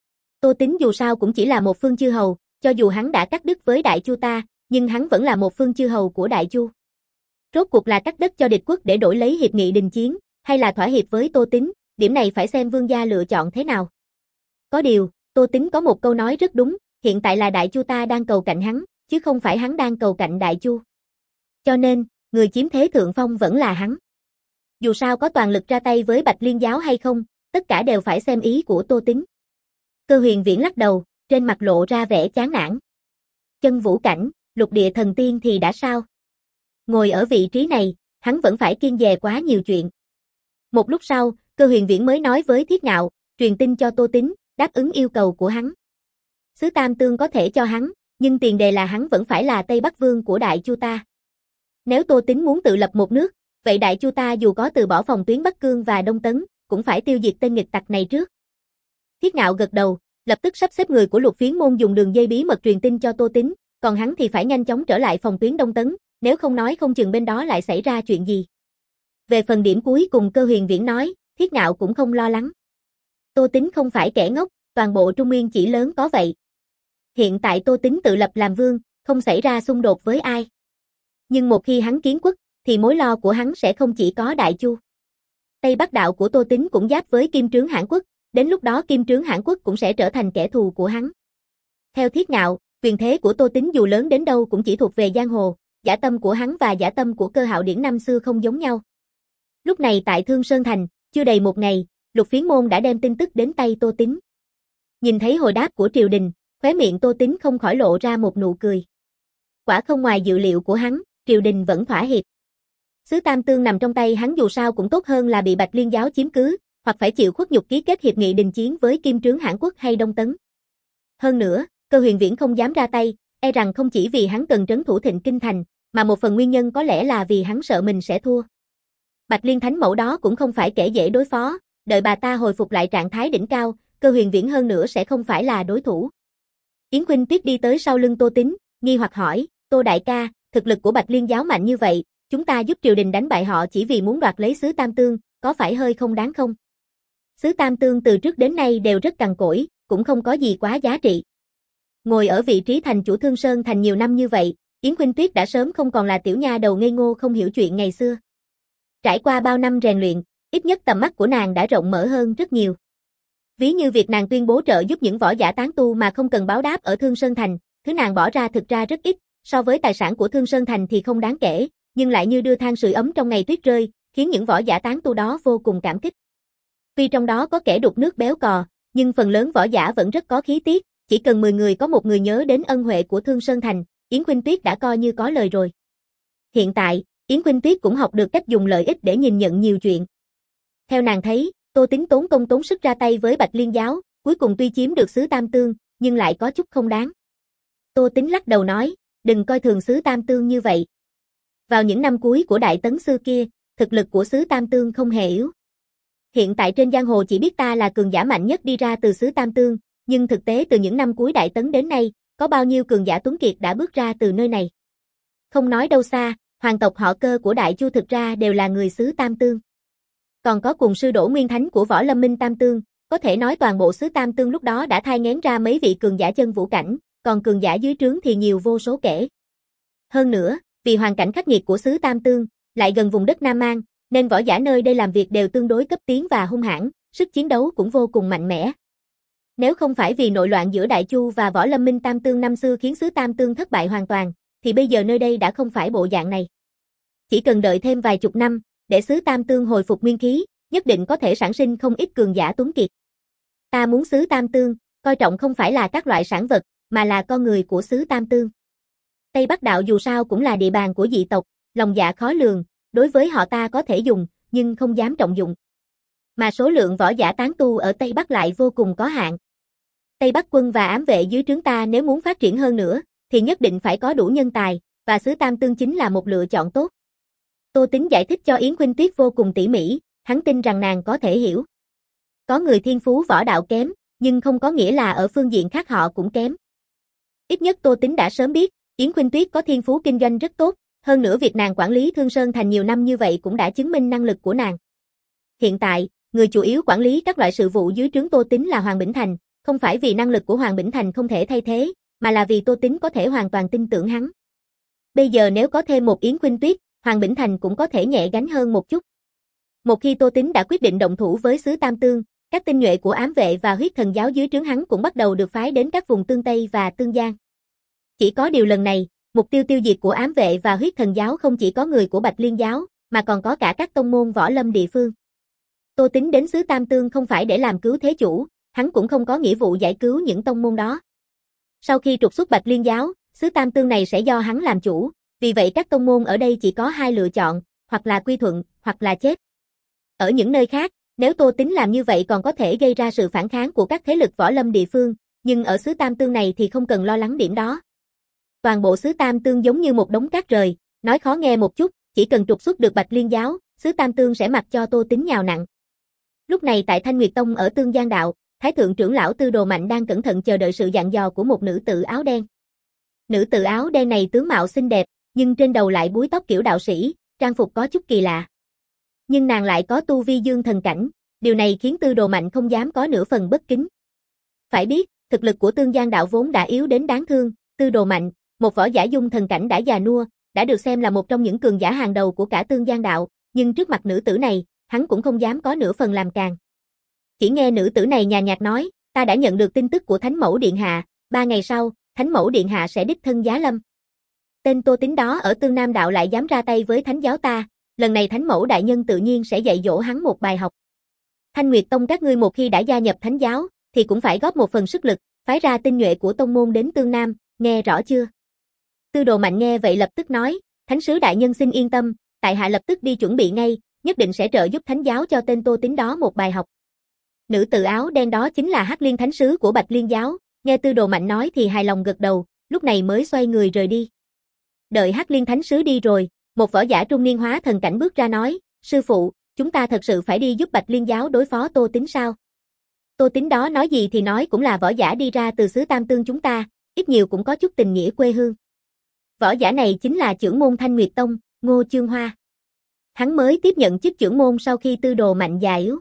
Tô Tính dù sao cũng chỉ là một phương chư hầu, cho dù hắn đã cắt đứt với Đại Chu ta, nhưng hắn vẫn là một phương chư hầu của Đại Chu. Rốt cuộc là cắt đất cho địch quốc để đổi lấy hiệp nghị đình chiến, hay là thỏa hiệp với Tô Tính, điểm này phải xem vương gia lựa chọn thế nào. Có điều, Tô Tính có một câu nói rất đúng, hiện tại là Đại Chu ta đang cầu cạnh hắn, chứ không phải hắn đang cầu cạnh Đại Chu. Cho nên, người chiếm thế thượng phong vẫn là hắn. Dù sao có toàn lực ra tay với Bạch Liên giáo hay không, tất cả đều phải xem ý của Tô Tính. Cơ Huyền Viễn lắc đầu, trên mặt lộ ra vẻ chán nản. Chân vũ cảnh, lục địa thần tiên thì đã sao? Ngồi ở vị trí này, hắn vẫn phải kiêng dè quá nhiều chuyện. Một lúc sau, Cơ Huyền Viễn mới nói với Thiết Ngạo, truyền tin cho Tô Tính, đáp ứng yêu cầu của hắn. Xứ Tam Tương có thể cho hắn, nhưng tiền đề là hắn vẫn phải là Tây Bắc Vương của Đại Chu ta. Nếu Tô Tính muốn tự lập một nước, vậy Đại Chu ta dù có từ bỏ phòng tuyến Bắc Cương và Đông Tấn, cũng phải tiêu diệt tên nghịch tặc này trước. Thiết Ngạo gật đầu, lập tức sắp xếp người của Lục Phiến môn dùng đường dây bí mật truyền tin cho Tô Tính, còn hắn thì phải nhanh chóng trở lại phòng tuyến Đông Tấn, nếu không nói không chừng bên đó lại xảy ra chuyện gì. Về phần điểm cuối cùng Cơ Huyền Viễn nói, Thiết Ngạo cũng không lo lắng. Tô Tính không phải kẻ ngốc, toàn bộ Trung Nguyên chỉ lớn có vậy. Hiện tại Tô Tính tự lập làm vương, không xảy ra xung đột với ai. Nhưng một khi hắn kiến quốc, thì mối lo của hắn sẽ không chỉ có Đại Chu. Tây Bắc đạo của Tô Tính cũng giáp với Kim Trướng Hãn Quốc, đến lúc đó Kim Trướng Hãn Quốc cũng sẽ trở thành kẻ thù của hắn. Theo Thiết Ngạo, quyền thế của Tô Tính dù lớn đến đâu cũng chỉ thuộc về giang hồ, dã tâm của hắn và dã tâm của Cơ Hạo Điển năm xưa không giống nhau. Lúc này tại Thương Sơn Thành, chưa đầy một ngày, Lục Phiến môn đã đem tin tức đến tay Tô Tính. Nhìn thấy hồi đáp của triều đình, khóe miệng Tô Tính không khỏi lộ ra một nụ cười. Quả không ngoài dự liệu của hắn, triều đình vẫn thỏa hiệp. Xứ Tam Tương nằm trong tay hắn dù sao cũng tốt hơn là bị Bạch Liên giáo chiếm cứ, hoặc phải chịu khuất nhục ký kết hiệp nghị đình chiến với Kim Trướng Hãn Quốc hay Đông Tấn. Hơn nữa, Cơ Huyền Viễn không dám ra tay, e rằng không chỉ vì hắn cần trấn thủ Thịnh Kinh Thành, mà một phần nguyên nhân có lẽ là vì hắn sợ mình sẽ thua. Bạch Liên Thánh Mẫu đó cũng không phải kẻ dễ đối phó, đợi bà ta hồi phục lại trạng thái đỉnh cao, Cơ Huyền Viễn hơn nữa sẽ không phải là đối thủ. Yến Khuynh Tuyết đi tới sau lưng Tô Tính, nghi hoặc hỏi, Tô đại ca, thực lực của Bạch Liên giáo mạnh như vậy, chúng ta giúp triều đình đánh bại họ chỉ vì muốn đoạt lấy xứ Tam Tương, có phải hơi không đáng không? Xứ Tam Tương từ trước đến nay đều rất cằn cỗi, cũng không có gì quá giá trị. Ngồi ở vị trí thành chủ Thương Sơn Thành nhiều năm như vậy, Yến Khuynh Tuyết đã sớm không còn là tiểu nha đầu ngây ngô không hiểu chuyện ngày xưa. Trải qua bao năm rèn luyện, ít nhất tầm mắt của nàng đã rộng mở hơn rất nhiều. Ví như việc nàng tuyên bố trợ giúp những võ giả tán tu mà không cần báo đáp ở Thương Sơn Thành, thứ nàng bỏ ra thực ra rất ít, so với tài sản của Thương Sơn Thành thì không đáng kể, nhưng lại như đưa than sưởi ấm trong ngày tuyết rơi, khiến những võ giả tán tu đó vô cùng cảm kích. Tuy trong đó có kẻ đục nước béo cò, nhưng phần lớn võ giả vẫn rất có khí tiết, chỉ cần mười người có một người nhớ đến ân huệ của Thương Sơn Thành, Yến Khuynh Tuyết đã coi như có lời rồi. Hiện tại, Yến Khuynh Tuyết cũng học được cách dùng lợi ích để nhìn nhận nhiều chuyện. Theo nàng thấy, Tô Tín tốn công tốn sức ra tay với Bạch Liên giáo, cuối cùng tuy chiếm được xứ Tam Tương, nhưng lại có chút không đáng. Tô Tín lắc đầu nói, đừng coi thường xứ Tam Tương như vậy. Vào những năm cuối của Đại Tấn xưa kia, thực lực của xứ Tam Tương không hề yếu. Hiện tại trên giang hồ chỉ biết ta là cường giả mạnh nhất đi ra từ xứ Tam Tương, nhưng thực tế từ những năm cuối Đại Tấn đến nay, có bao nhiêu cường giả tuấn kiệt đã bước ra từ nơi này. Không nói đâu xa, hoàng tộc họ Cơ của Đại Chu thực ra đều là người xứ Tam Tương. Còn có cùng sư Đỗ Nguyên Thánh của Võ Lâm Minh Tam Tương, có thể nói toàn bộ xứ Tam Tương lúc đó đã thai nghén ra mấy vị cường giả chân vũ cảnh, còn cường giả dưới trướng thì nhiều vô số kể. Hơn nữa, vì hoàn cảnh khắc nghiệt của xứ Tam Tương, lại gần vùng đất Nam Mang, nên võ giả nơi đây làm việc đều tương đối cấp tiến và hung hãn, sức chiến đấu cũng vô cùng mạnh mẽ. Nếu không phải vì nội loạn giữa Đại Chu và Võ Lâm Minh Tam Tương năm xưa khiến xứ Tam Tương thất bại hoàn toàn, thì bây giờ nơi đây đã không phải bộ dạng này. Chỉ cần đợi thêm vài chục năm, để xứ Tam Tương hồi phục nguyên khí, nhất định có thể sản sinh không ít cường giả tuấn kiệt. Ta muốn xứ Tam Tương, coi trọng không phải là các loại sản vật, mà là con người của xứ Tam Tương. Tây Bắc Đạo dù sao cũng là địa bàn của dị tộc, lòng dạ khó lường, đối với họ ta có thể dùng, nhưng không dám trọng dụng. Mà số lượng võ giả tán tu ở Tây Bắc lại vô cùng có hạn. Tây Bắc quân và ám vệ dưới trướng ta nếu muốn phát triển hơn nữa, thì nhất định phải có đủ nhân tài, và xứ Tam Tương chính là một lựa chọn tốt. Tô Tín giải thích cho Yến Khuynh Tuyết vô cùng tỉ mỉ, hắn tin rằng nàng có thể hiểu. Có người thiên phú võ đạo kém, nhưng không có nghĩa là ở phương diện khác họ cũng kém. Ít nhất Tô Tín đã sớm biết, Yến Khuynh Tuyết có thiên phú kinh doanh rất tốt, hơn nữa việc nàng quản lý Thương Sơn Thành nhiều năm như vậy cũng đã chứng minh năng lực của nàng. Hiện tại, người chủ yếu quản lý các loại sự vụ dưới trướng Tô Tín là Hoàng Bỉnh Thành, không phải vì năng lực của Hoàng Bỉnh Thành không thể thay thế, mà là vì Tô Tín có thể hoàn toàn tin tưởng hắn. Bây giờ nếu có thêm một Yến Khuynh Tuyết, Hoàng Bỉnh Thành cũng có thể nhẹ gánh hơn một chút. Một khi Tô Tín đã quyết định động thủ với xứ Tam Tương, các tinh nhuệ của ám vệ và huyết thần giáo dưới trướng hắn cũng bắt đầu được phái đến các vùng Tương Tây và Tương Giang. Chỉ có điều lần này, mục tiêu tiêu diệt của ám vệ và huyết thần giáo không chỉ có người của Bạch Liên giáo, mà còn có cả các tông môn võ lâm địa phương. Tô Tín đến xứ Tam Tương không phải để làm cứu thế chủ, hắn cũng không có nghĩa vụ giải cứu những tông môn đó. Sau khi trục xuất Bạch Liên giáo, xứ Tam Tương này sẽ do hắn làm chủ, vì vậy các tông môn ở đây chỉ có hai lựa chọn, hoặc là quy thuận, hoặc là chết. Ở những nơi khác, nếu Tô Tín làm như vậy còn có thể gây ra sự phản kháng của các thế lực võ lâm địa phương, nhưng ở xứ Tam Tương này thì không cần lo lắng điểm đó. Toàn bộ xứ Tam Tương giống như một đống cát rời, nói khó nghe một chút, chỉ cần trục xuất được Bạch Liên giáo, xứ Tam Tương sẽ mặc cho Tô Tín nhào nặn. Lúc này tại Thanh Nguyệt Tông ở Tương Giang Đạo, Thái thượng trưởng lão Tư Đồ Mạnh đang cẩn thận chờ đợi sự dặn dò của một nữ tử áo đen. Nữ tử áo đen này tướng mạo xinh đẹp, nhưng trên đầu lại búi tóc kiểu đạo sĩ, trang phục có chút kỳ lạ. Nhưng nàng lại có tu vi dương thần cảnh, điều này khiến Tư Đồ Mạnh không dám có nửa phần bất kính. Phải biết, thực lực của Tương Giang Đạo vốn đã yếu đến đáng thương, Tư Đồ Mạnh, một võ giả dung thần cảnh đã già nua, đã được xem là một trong những cường giả hàng đầu của cả Tương Giang Đạo, nhưng trước mặt nữ tử này, hắn cũng không dám có nửa phần làm càn. Chỉ nghe nữ tử này nhàn nhạt nói, ta đã nhận được tin tức của Thánh Mẫu Điện Hạ, ba ngày sau, Thánh Mẫu Điện Hạ sẽ đích thân giá lâm. Tên Tô Tín đó ở Tương Nam Đạo lại dám ra tay với Thánh giáo ta, lần này Thánh Mẫu Đại Nhân tự nhiên sẽ dạy dỗ hắn một bài học. Thanh Nguyệt Tông các ngươi một khi đã gia nhập Thánh giáo, thì cũng phải góp một phần sức lực, phái ra tinh nhuệ của tông môn đến Tương Nam, nghe rõ chưa? Tư Đồ Mạnh nghe vậy lập tức nói, Thánh sứ Đại Nhân xin yên tâm, tại hạ lập tức đi chuẩn bị ngay, nhất định sẽ trợ giúp Thánh giáo cho tên Tô Tín đó một bài học. Nữ tử áo đen đó chính là Hắc Liên Thánh sứ của Bạch Liên giáo, nghe Tư Đồ Mạnh nói thì hài lòng gật đầu, lúc này mới xoay người rời đi. Đợi Hắc Liên Thánh sứ đi rồi, một võ giả trung niên hóa thần cảnh bước ra nói, sư phụ, chúng ta thật sự phải đi giúp Bạch Liên giáo đối phó Tô Tín sao? Tô Tín đó nói gì thì nói cũng là võ giả đi ra từ xứ Tam Tương chúng ta, ít nhiều cũng có chút tình nghĩa quê hương. Võ giả này chính là trưởng môn Thanh Nguyệt Tông, Ngô Chương Hoa. Hắn mới tiếp nhận chức trưởng môn sau khi Tư Đồ Mạnh già yếu.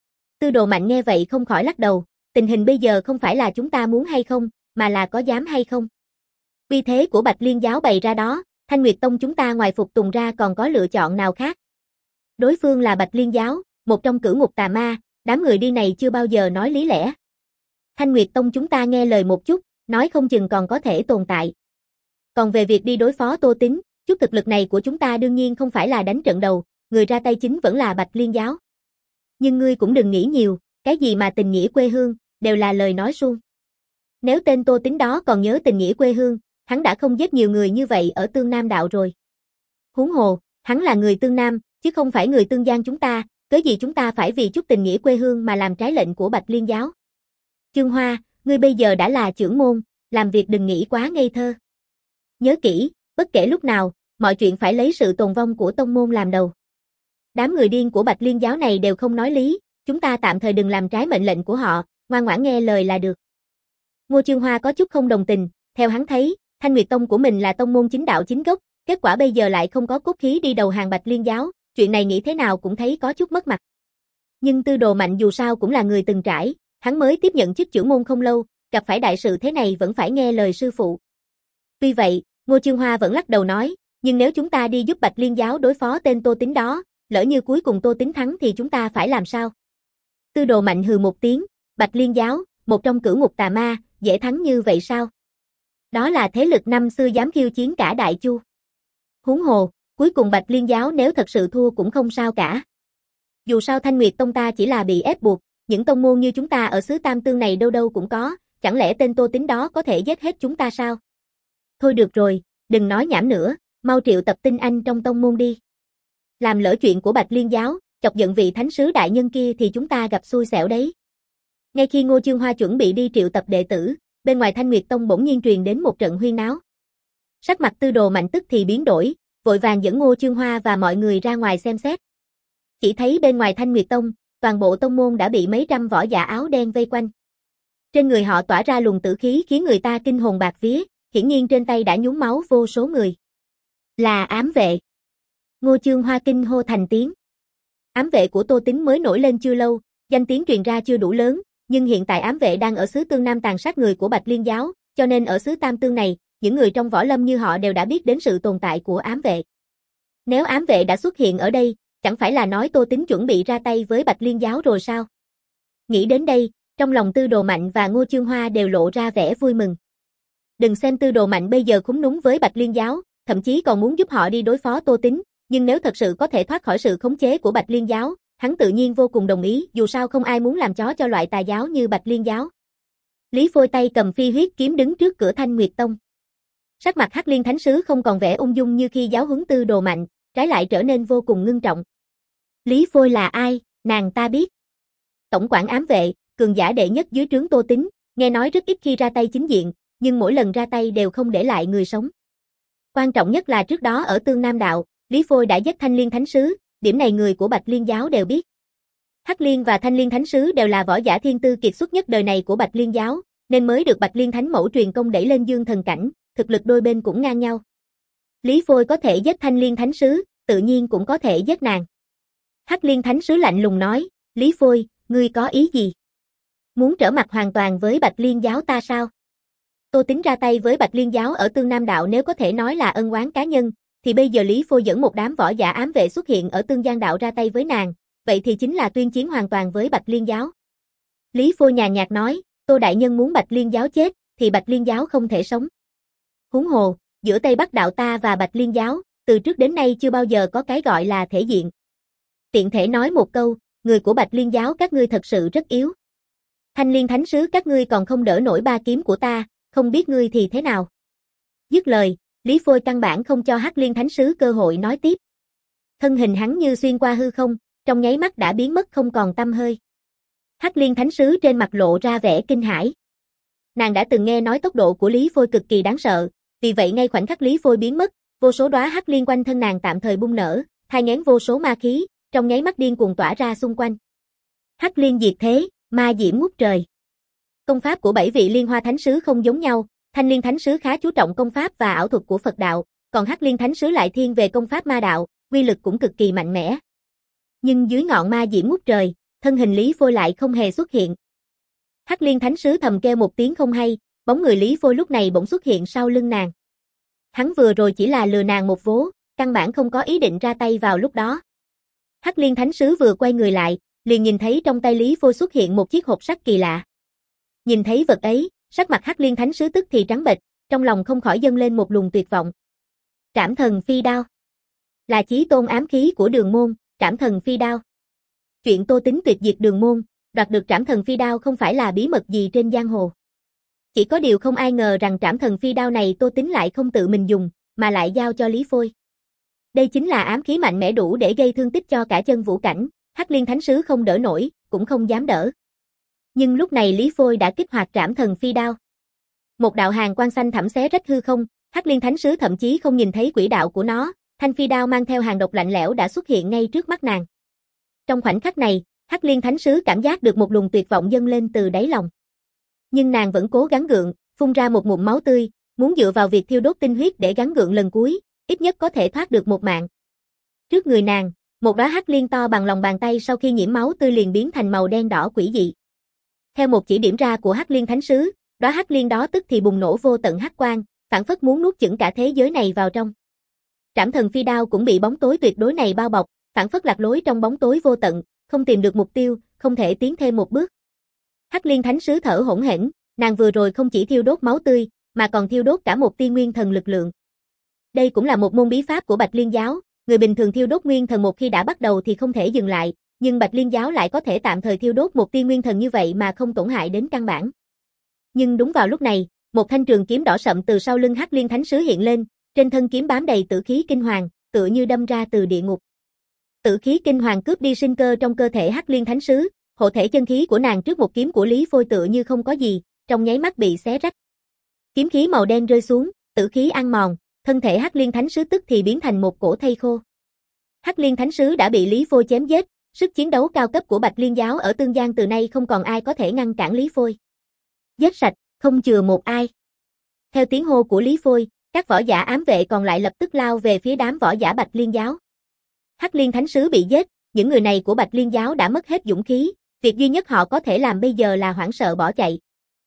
Tư Đồ Mạnh nghe vậy không khỏi lắc đầu, tình hình bây giờ không phải là chúng ta muốn hay không, mà là có dám hay không. Uy thế của Bạch Liên giáo bày ra đó, Thanh Nguyệt Tông chúng ta ngoài phục tùng ra còn có lựa chọn nào khác. Đối phương là Bạch Liên giáo, một trong cửu ngục tà ma, Đám người đi này chưa bao giờ nói lý lẽ. Thanh Nguyệt Tông chúng ta nghe lời một chút, nói không chừng còn có thể tồn tại. Còn về việc đi đối phó Tô Tín, chút thực lực này của chúng ta đương nhiên không phải là đánh trận đầu, người ra tay chính vẫn là Bạch Liên giáo. Nhưng ngươi cũng đừng nghĩ nhiều, cái gì mà tình nghĩa quê hương, đều là lời nói suông. Nếu tên Tô Tín đó còn nhớ tình nghĩa quê hương, hắn đã không giết nhiều người như vậy ở Tương Nam đạo rồi. Huống hồ, hắn là người Tương Nam, chứ không phải người Tương Giang chúng ta, cớ gì chúng ta phải vì chút tình nghĩa quê hương mà làm trái lệnh của Bạch Liên giáo. Chương Hoa, ngươi bây giờ đã là trưởng môn, làm việc đừng nghĩ quá ngây thơ. Nhớ kỹ, bất kể lúc nào, mọi chuyện phải lấy sự tồn vong của tông môn làm đầu. Đám người điên của Bạch Liên giáo này đều không nói lý, chúng ta tạm thời đừng làm trái mệnh lệnh của họ, ngoan ngoãn nghe lời là được. Ngô Chương Hoa có chút không đồng tình, theo hắn thấy, Thanh Nguyệt Tông của mình là tông môn chính đạo chính gốc, kết quả bây giờ lại không có cốt khí đi đầu hàng Bạch Liên giáo, chuyện này nghĩ thế nào cũng thấy có chút mất mặt. Nhưng Tư Đồ Mạnh dù sao cũng là người từng trải, hắn mới tiếp nhận chức trưởng môn không lâu, gặp phải đại sự thế này vẫn phải nghe lời sư phụ. Tuy vậy, Ngô Chương Hoa vẫn lắc đầu nói, nhưng nếu chúng ta đi giúp Bạch Liên giáo đối phó tên Tô Tín đó, lỡ như cuối cùng Tô Tín thắng thì chúng ta phải làm sao? Tư Đồ Mạnh hừ một tiếng, Bạch Liên giáo, một trong cửu ngục tà ma, dễ thắng như vậy sao? Đó là thế lực năm xưa dám khiêu chiến cả Đại Chu. Huống hồ, cuối cùng Bạch Liên giáo nếu thật sự thua cũng không sao cả. Dù sao Thanh Nguyệt Tông ta chỉ là bị ép buộc, những tông môn như chúng ta ở xứ Tam Tương này đâu đâu cũng có, chẳng lẽ tên Tô Tín đó có thể giết hết chúng ta sao? Thôi được rồi, đừng nói nhảm nữa, mau triệu tập tinh anh trong tông môn đi. Làm lỡ chuyện của Bạch Liên giáo, chọc giận vị thánh sứ đại nhân kia thì chúng ta gặp xui xẻo đấy. Ngay khi Ngô Chương Hoa chuẩn bị đi triệu tập đệ tử, bên ngoài Thanh Nguyệt Tông bỗng nhiên truyền đến một trận huyên náo. Sắc mặt Tư Đồ Mạnh tức thì biến đổi, vội vàng dẫn Ngô Chương Hoa và mọi người ra ngoài xem xét. Chỉ thấy bên ngoài Thanh Nguyệt Tông, toàn bộ tông môn đã bị mấy trăm võ giả áo đen vây quanh. Trên người họ tỏa ra luồng tử khí khiến người ta kinh hồn bạt vía, hiển nhiên trên tay đã nhuốm máu vô số người. Là ám vệ. Ngô Chương Hoa kinh hô thành tiếng. Ám vệ của Tô Tín mới nổi lên chưa lâu, danh tiếng truyền ra chưa đủ lớn, nhưng hiện tại ám vệ đang ở xứ Tương Nam tàn sát người của Bạch Liên giáo, cho nên ở xứ Tam Tương này, những người trong võ lâm như họ đều đã biết đến sự tồn tại của ám vệ. Nếu ám vệ đã xuất hiện ở đây, chẳng phải là nói Tô Tín chuẩn bị ra tay với Bạch Liên giáo rồi sao? Nghĩ đến đây, trong lòng Tư Đồ Mạnh và Ngô Chương Hoa đều lộ ra vẻ vui mừng. Đừng xem Tư Đồ Mạnh bây giờ khúm núm với Bạch Liên giáo, thậm chí còn muốn giúp họ đi đối phó Tô Tín, nhưng nếu thật sự có thể thoát khỏi sự khống chế của Bạch Liên giáo, hắn tự nhiên vô cùng đồng ý, dù sao không ai muốn làm chó cho loại tà giáo như Bạch Liên giáo. Lý Phôi tay cầm phi huyết kiếm đứng trước cửa Thanh Nguyệt Tông. Sắc mặt Hắc Liên Thánh sứ không còn vẻ ung dung như khi giáo huấn Tư Đồ Mạnh, trái lại trở nên vô cùng ngưng trọng. Lý Phôi là ai, nàng ta biết. Tổng quản ám vệ, cường giả đệ nhất dưới trướng Tô Tín, nghe nói rất ít khi ra tay chính diện, nhưng mỗi lần ra tay đều không để lại người sống. Quan trọng nhất là trước đó ở Tương Nam đạo, Lý Phôi đã giết Thanh Liên Thánh sứ, điểm này người của Bạch Liên giáo đều biết. Hắc Liên và Thanh Liên Thánh sứ đều là võ giả thiên tư kiệt xuất nhất đời này của Bạch Liên giáo, nên mới được Bạch Liên Thánh mẫu truyền công đẩy lên dương thần cảnh, thực lực đôi bên cũng ngang nhau. Lý Phôi có thể giết Thanh Liên Thánh sứ, tự nhiên cũng có thể giết nàng. Hắc Liên Thánh sứ lạnh lùng nói, Lý Phôi, ngươi có ý gì? Muốn trở mặt hoàn toàn với Bạch Liên giáo ta sao? Tô Tín ra tay với Bạch Liên giáo ở Tương Nam đạo nếu có thể nói là ân oán cá nhân, thì bây giờ Lý Phôi dẫn một đám võ giả ám vệ xuất hiện ở Tương Giang đạo ra tay với nàng, vậy thì chính là tuyên chiến hoàn toàn với Bạch Liên giáo. Lý Phôi nhàn nhạt nói, Tô đại nhân muốn Bạch Liên giáo chết, thì Bạch Liên giáo không thể sống. Huống hồ, giữa Tây Bắc đạo ta và Bạch Liên giáo, từ trước đến nay chưa bao giờ có cái gọi là thể diện. Tiện thể nói một câu, người của Bạch Liên giáo các ngươi thật sự rất yếu. Thanh Liên Thánh sứ các ngươi còn không đỡ nổi ba kiếm của ta, không biết ngươi thì thế nào. Dứt lời, Lý Phôi căn bản không cho Hắc Liên Thánh sứ cơ hội nói tiếp. Thân hình hắn như xuyên qua hư không, trong nháy mắt đã biến mất không còn tăm hơi. Hắc Liên Thánh sứ trên mặt lộ ra vẻ kinh hãi. Nàng đã từng nghe nói tốc độ của Lý Phôi cực kỳ đáng sợ, vì vậy ngay khoảnh khắc Lý Phôi biến mất, vô số đóa hắc liên quanh thân nàng tạm thời bung nở, thai nghén vô số ma khí, trong nháy mắt điên cuồng tỏa ra xung quanh. Hắc liên diệt thế, ma diễm ngút trời. Công pháp của bảy vị Liên Hoa Thánh sứ không giống nhau, Thanh Liên Thánh sứ khá chú trọng công pháp và ảo thuật của Phật đạo, còn Hắc Liên Thánh sứ lại thiên về công pháp ma đạo, uy lực cũng cực kỳ mạnh mẽ. Nhưng dưới ngọn ma diễm ngút trời, thân hình Lý Phôi lại không hề xuất hiện. Hắc Liên Thánh sứ thầm kêu một tiếng không hay, bóng người Lý Phôi lúc này bỗng xuất hiện sau lưng nàng. Hắn vừa rồi chỉ là lừa nàng một vố, căn bản không có ý định ra tay vào lúc đó. Hắc Liên Thánh sứ vừa quay người lại, liền nhìn thấy trong tay Lý Phôi xuất hiện một chiếc hộp sắt kỳ lạ. Nhìn thấy vật ấy, sắc mặt Hắc Liên Thánh Sứ tức thì trắng bệch, trong lòng không khỏi dâng lên một luồng tuyệt vọng. Trảm Thần Phi Đao. Là chí tôn ám khí của Đường Môn, Trảm Thần Phi Đao. Chuyện Tô Tính tuyệt diệt Đường Môn, đoạt được Trảm Thần Phi Đao không phải là bí mật gì trên giang hồ. Chỉ có điều không ai ngờ rằng Trảm Thần Phi Đao này Tô Tính lại không tự mình dùng, mà lại giao cho Lý Phôi. Đây chính là ám khí mạnh mẽ đủ để gây thương tích cho cả chân vũ cảnh, Hắc Liên Thánh Sứ không đỡ nổi, cũng không dám đỡ. Nhưng lúc này Lý Phôi đã kích hoạt Trảm Thần Phi Đao. Một đạo hàn quang xanh thẳm xé rách hư không, Hắc Liên Thánh Sứ thậm chí không nhìn thấy quỹ đạo của nó, thanh phi đao mang theo hàn độc lạnh lẽo đã xuất hiện ngay trước mắt nàng. Trong khoảnh khắc này, Hắc Liên Thánh Sứ cảm giác được một luồng tuyệt vọng dâng lên từ đáy lòng. Nhưng nàng vẫn cố gắng gượng, phun ra một ngụm máu tươi, muốn dựa vào việc thiêu đốt tinh huyết để gắng gượng lần cuối, ít nhất có thể thoát được một mạng. Trước người nàng, một đóa hắc liên to bằng lòng bàn tay sau khi nhiễm máu tươi liền biến thành màu đen đỏ quỷ dị. Theo một chỉ điểm ra của Hắc Liên Thánh Sứ, đóa hắc liên đó tức thì bùng nổ vô tận hắc quang, phảng phất muốn nuốt chửng cả thế giới này vào trong. Trảm Thần Phi Đao cũng bị bóng tối tuyệt đối này bao bọc, phảng phất lạc lối trong bóng tối vô tận, không tìm được mục tiêu, không thể tiến thêm một bước. Hắc Liên Thánh Sứ thở hổn hển, nàng vừa rồi không chỉ thiêu đốt máu tươi, mà còn thiêu đốt cả một tia nguyên thần lực lượng. Đây cũng là một môn bí pháp của Bạch Liên Giáo, người bình thường thiêu đốt nguyên thần một khi đã bắt đầu thì không thể dừng lại, nhưng Bạch Liên Giáo lại có thể tạm thời thiêu đốt một tia nguyên thần như vậy mà không tổn hại đến căn bản. Nhưng đúng vào lúc này, một thanh trường kiếm đỏ sậm từ sau lưng Hắc Liên Thánh Sứ hiện lên, trên thân kiếm bám đầy tử khí kinh hoàng, tựa như đâm ra từ địa ngục. Tử khí kinh hoàng cướp đi sinh cơ trong cơ thể Hắc Liên Thánh Sứ, hộ thể chân khí của nàng trước một kiếm của Lý Phôi tựa như không có gì, trong nháy mắt bị xé rách. Kiếm khí màu đen rơi xuống, tử khí ăn mòn, thân thể Hắc Liên Thánh Sứ tức thì biến thành một cổ thây khô. Hắc Liên Thánh Sứ đã bị Lý Phôi chém giết, sức chiến đấu cao cấp của Bạch Liên Giáo ở Tương Giang từ nay không còn ai có thể ngăn cản Lý Phôi. Giết sạch, không chừa một ai. Theo tiếng hô của Lý Phôi, các võ giả ám vệ còn lại lập tức lao về phía đám võ giả Bạch Liên Giáo. Hắc Liên Thánh Sứ bị giết, những người này của Bạch Liên Giáo đã mất hết dũng khí, việc duy nhất họ có thể làm bây giờ là hoảng sợ bỏ chạy.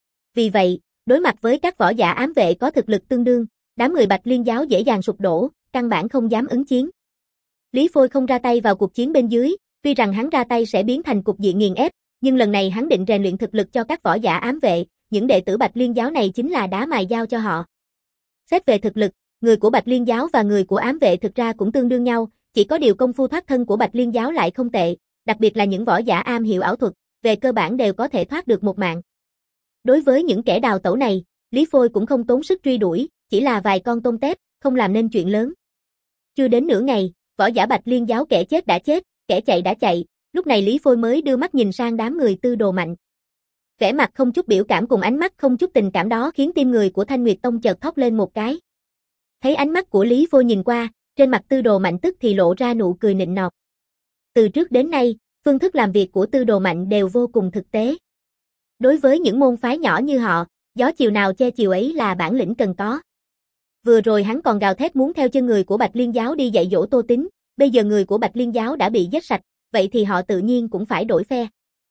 Vì vậy, đối mặt với các võ giả ám vệ có thực lực tương đương, đám người Bạch Liên Giáo dễ dàng sụp đổ, căn bản không dám ứng chiến. Lý Phôi không ra tay vào cuộc chiến bên dưới, tuy rằng hắn ra tay sẽ biến thành cục diện nghiền ép, nhưng lần này hắn định rèn luyện thực lực cho các võ giả ám vệ, những đệ tử Bạch Liên Giáo này chính là đá mài dao cho họ. Xét về thực lực, người của Bạch Liên Giáo và người của ám vệ thực ra cũng tương đương nhau, chỉ có điều công phu thoát thân của Bạch Liên Giáo lại không tệ, đặc biệt là những võ giả am hiểu ảo thuật, về cơ bản đều có thể thoát được một mạng. Đối với những kẻ đào tẩu này, Lý Phôi cũng không tốn sức truy đuổi, chỉ là vài con tôm tép, không làm nên chuyện lớn. Chưa đến nửa ngày, võ giả Bạch Liên Giáo kẻ chết đã chết, kẻ chạy đã chạy, lúc này Lý Phôi mới đưa mắt nhìn sang đám người Tư Đồ Mạnh. Vẻ mặt không chút biểu cảm cùng ánh mắt không chút tình cảm đó khiến tim người của Thanh Nguyệt Tông chợt thót lên một cái. Thấy ánh mắt của Lý Phôi nhìn qua, trên mặt Tư Đồ Mạnh tức thì lộ ra nụ cười nịnh nọt. Từ trước đến nay, phương thức làm việc của Tư Đồ Mạnh đều vô cùng thực tế. Đối với những môn phái nhỏ như họ, gió chiều nào che chiều ấy là bản lĩnh cần có. Vừa rồi hắn còn gào thét muốn theo chân người của Bạch Liên Giáo đi dạy dỗ Tô Tính, bây giờ người của Bạch Liên Giáo đã bị giết sạch, vậy thì họ tự nhiên cũng phải đổi phe.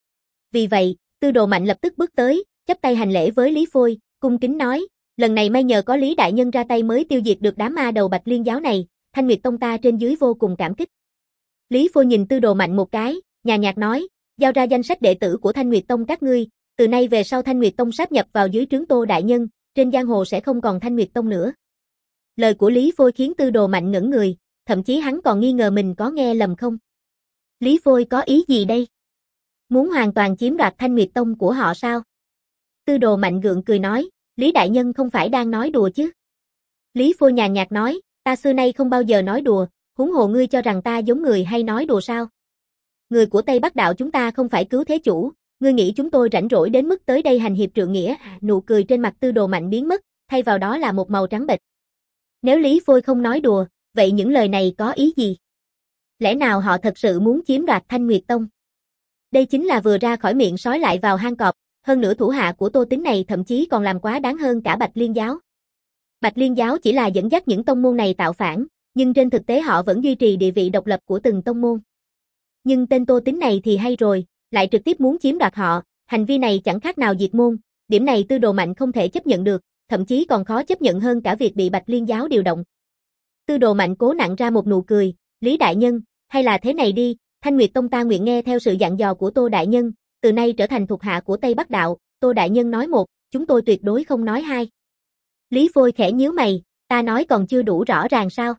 Vì vậy, Tư Đồ Mạnh lập tức bước tới, chắp tay hành lễ với Lý Phôi, cung kính nói, lần này may nhờ có Lý đại nhân ra tay mới tiêu diệt được đám ma đầu Bạch Liên Giáo này, Thanh Nguyệt Tông ta trên dưới vô cùng cảm kích. Lý Phôi nhìn Tư Đồ Mạnh một cái, nhàn nhạt nói, giao ra danh sách đệ tử của Thanh Nguyệt Tông các ngươi, từ nay về sau Thanh Nguyệt Tông sáp nhập vào dưới trướng Tô đại nhân, trên giang hồ sẽ không còn Thanh Nguyệt Tông nữa. Lời của Lý Phôi khiến Tư Đồ Mạnh ngẩn người, thậm chí hắn còn nghi ngờ mình có nghe lầm không. Lý Phôi có ý gì đây? Muốn hoàn toàn chiếm đoạt Thanh Nguyệt Tông của họ sao? Tư Đồ Mạnh gượng cười nói, Lý đại nhân không phải đang nói đùa chứ? Lý Phôi nhàn nhạt nói, ta xưa nay không bao giờ nói đùa, huống hồ ngươi cho rằng ta giống người hay nói đùa sao? Người của Tây Bắc Đạo chúng ta không phải cứu thế chủ, ngươi nghĩ chúng tôi rảnh rỗi đến mức tới đây hành hiệp trượng nghĩa? Nụ cười trên mặt Tư Đồ Mạnh biến mất, thay vào đó là một màu trắng bệch. Nếu Lý Phôi không nói đùa, vậy những lời này có ý gì? Lẽ nào họ thật sự muốn chiếm đoạt Thanh Nguyệt Tông? Đây chính là vừa ra khỏi miệng sói lại vào hang cọp, hơn nữa thủ hạ của Tô Tính này thậm chí còn làm quá đáng hơn cả Bạch Liên Giáo. Bạch Liên Giáo chỉ là dẫn dắt những tông môn này tạo phản, nhưng trên thực tế họ vẫn duy trì địa vị độc lập của từng tông môn. Nhưng tên Tô Tính này thì hay rồi, lại trực tiếp muốn chiếm đoạt họ, hành vi này chẳng khác nào diệt môn, điểm này Tư Đồ Mạnh không thể chấp nhận được, thậm chí còn khó chấp nhận hơn cả việc bị Bạch Liên Giáo điều động. Tư Đồ Mạnh cố nặn ra một nụ cười, Lý đại nhân, hay là thế này đi, Thanh Nguyệt Tông ta nguyện nghe theo sự dặn dò của Tô đại nhân, từ nay trở thành thuộc hạ của Tây Bắc đạo, Tô đại nhân nói một, chúng tôi tuyệt đối không nói hai. Lý Phôi khẽ nhíu mày, ta nói còn chưa đủ rõ ràng sao?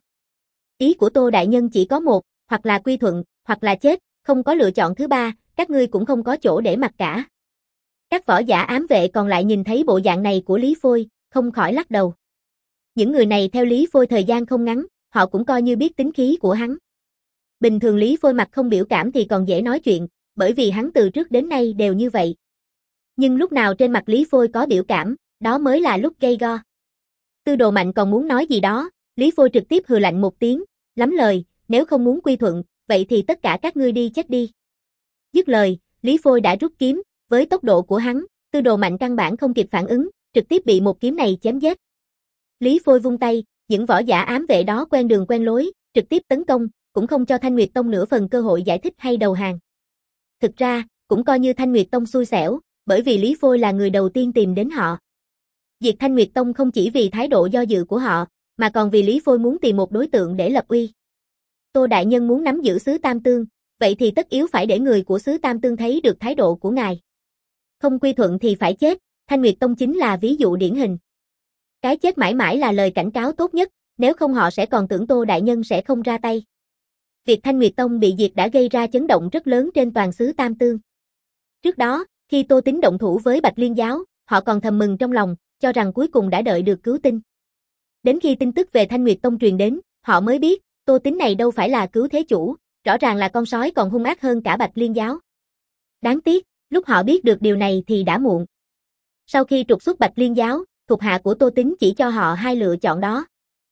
Ý của Tô đại nhân chỉ có một, hoặc là quy thuận, hoặc là chết, không có lựa chọn thứ ba, các ngươi cũng không có chỗ để mặc cả. Các võ giả ám vệ còn lại nhìn thấy bộ dạng này của Lý Phôi, không khỏi lắc đầu. Những người này theo Lý Phôi thời gian không ngắn, họ cũng coi như biết tính khí của hắn. Bình thường Lý Phôi mặt không biểu cảm thì còn dễ nói chuyện, bởi vì hắn từ trước đến nay đều như vậy. Nhưng lúc nào trên mặt Lý Phôi có biểu cảm, đó mới là lúc gây go. Tư Đồ Mạnh còn muốn nói gì đó, Lý Phôi trực tiếp hừ lạnh một tiếng, lắm lời, nếu không muốn quy thuận, vậy thì tất cả các ngươi đi chết đi. Dứt lời, Lý Phôi đã rút kiếm, với tốc độ của hắn, Tư Đồ Mạnh căn bản không kịp phản ứng, trực tiếp bị một kiếm này chém giết. Lý Phôi vung tay, những võ giả ám vệ đó quen đường quen lối, trực tiếp tấn công, cũng không cho Thanh Nguyệt Tông nửa phần cơ hội giải thích hay đầu hàng. Thực ra, cũng coi như Thanh Nguyệt Tông xui xẻo, bởi vì Lý Phôi là người đầu tiên tìm đến họ. Diệt Thanh Nguyệt Tông không chỉ vì thái độ do dự của họ, mà còn vì Lý Phôi muốn tìm một đối tượng để lập uy. Tô đại nhân muốn nắm giữ xứ Tam Tương, vậy thì tất yếu phải để người của xứ Tam Tương thấy được thái độ của ngài. Không quy thuận thì phải chết, Thanh Nguyệt Tông chính là ví dụ điển hình. Cái chết mãi mãi là lời cảnh cáo tốt nhất, nếu không họ sẽ còn tưởng Tô đại nhân sẽ không ra tay. Việc Thanh Nguyệt Tông bị diệt đã gây ra chấn động rất lớn trên toàn xứ Tam Tương. Trước đó, khi Tô Tín động thủ với Bạch Liên giáo, họ còn thầm mừng trong lòng, cho rằng cuối cùng đã đợi được cứu tinh. Đến khi tin tức về Thanh Nguyệt Tông truyền đến, họ mới biết, Tô Tín này đâu phải là cứu thế chủ, rõ ràng là con sói còn hung ác hơn cả Bạch Liên giáo. Đáng tiếc, lúc họ biết được điều này thì đã muộn. Sau khi trục xuất Bạch Liên giáo, thuộc hạ của Tô Tín chỉ cho họ hai lựa chọn đó.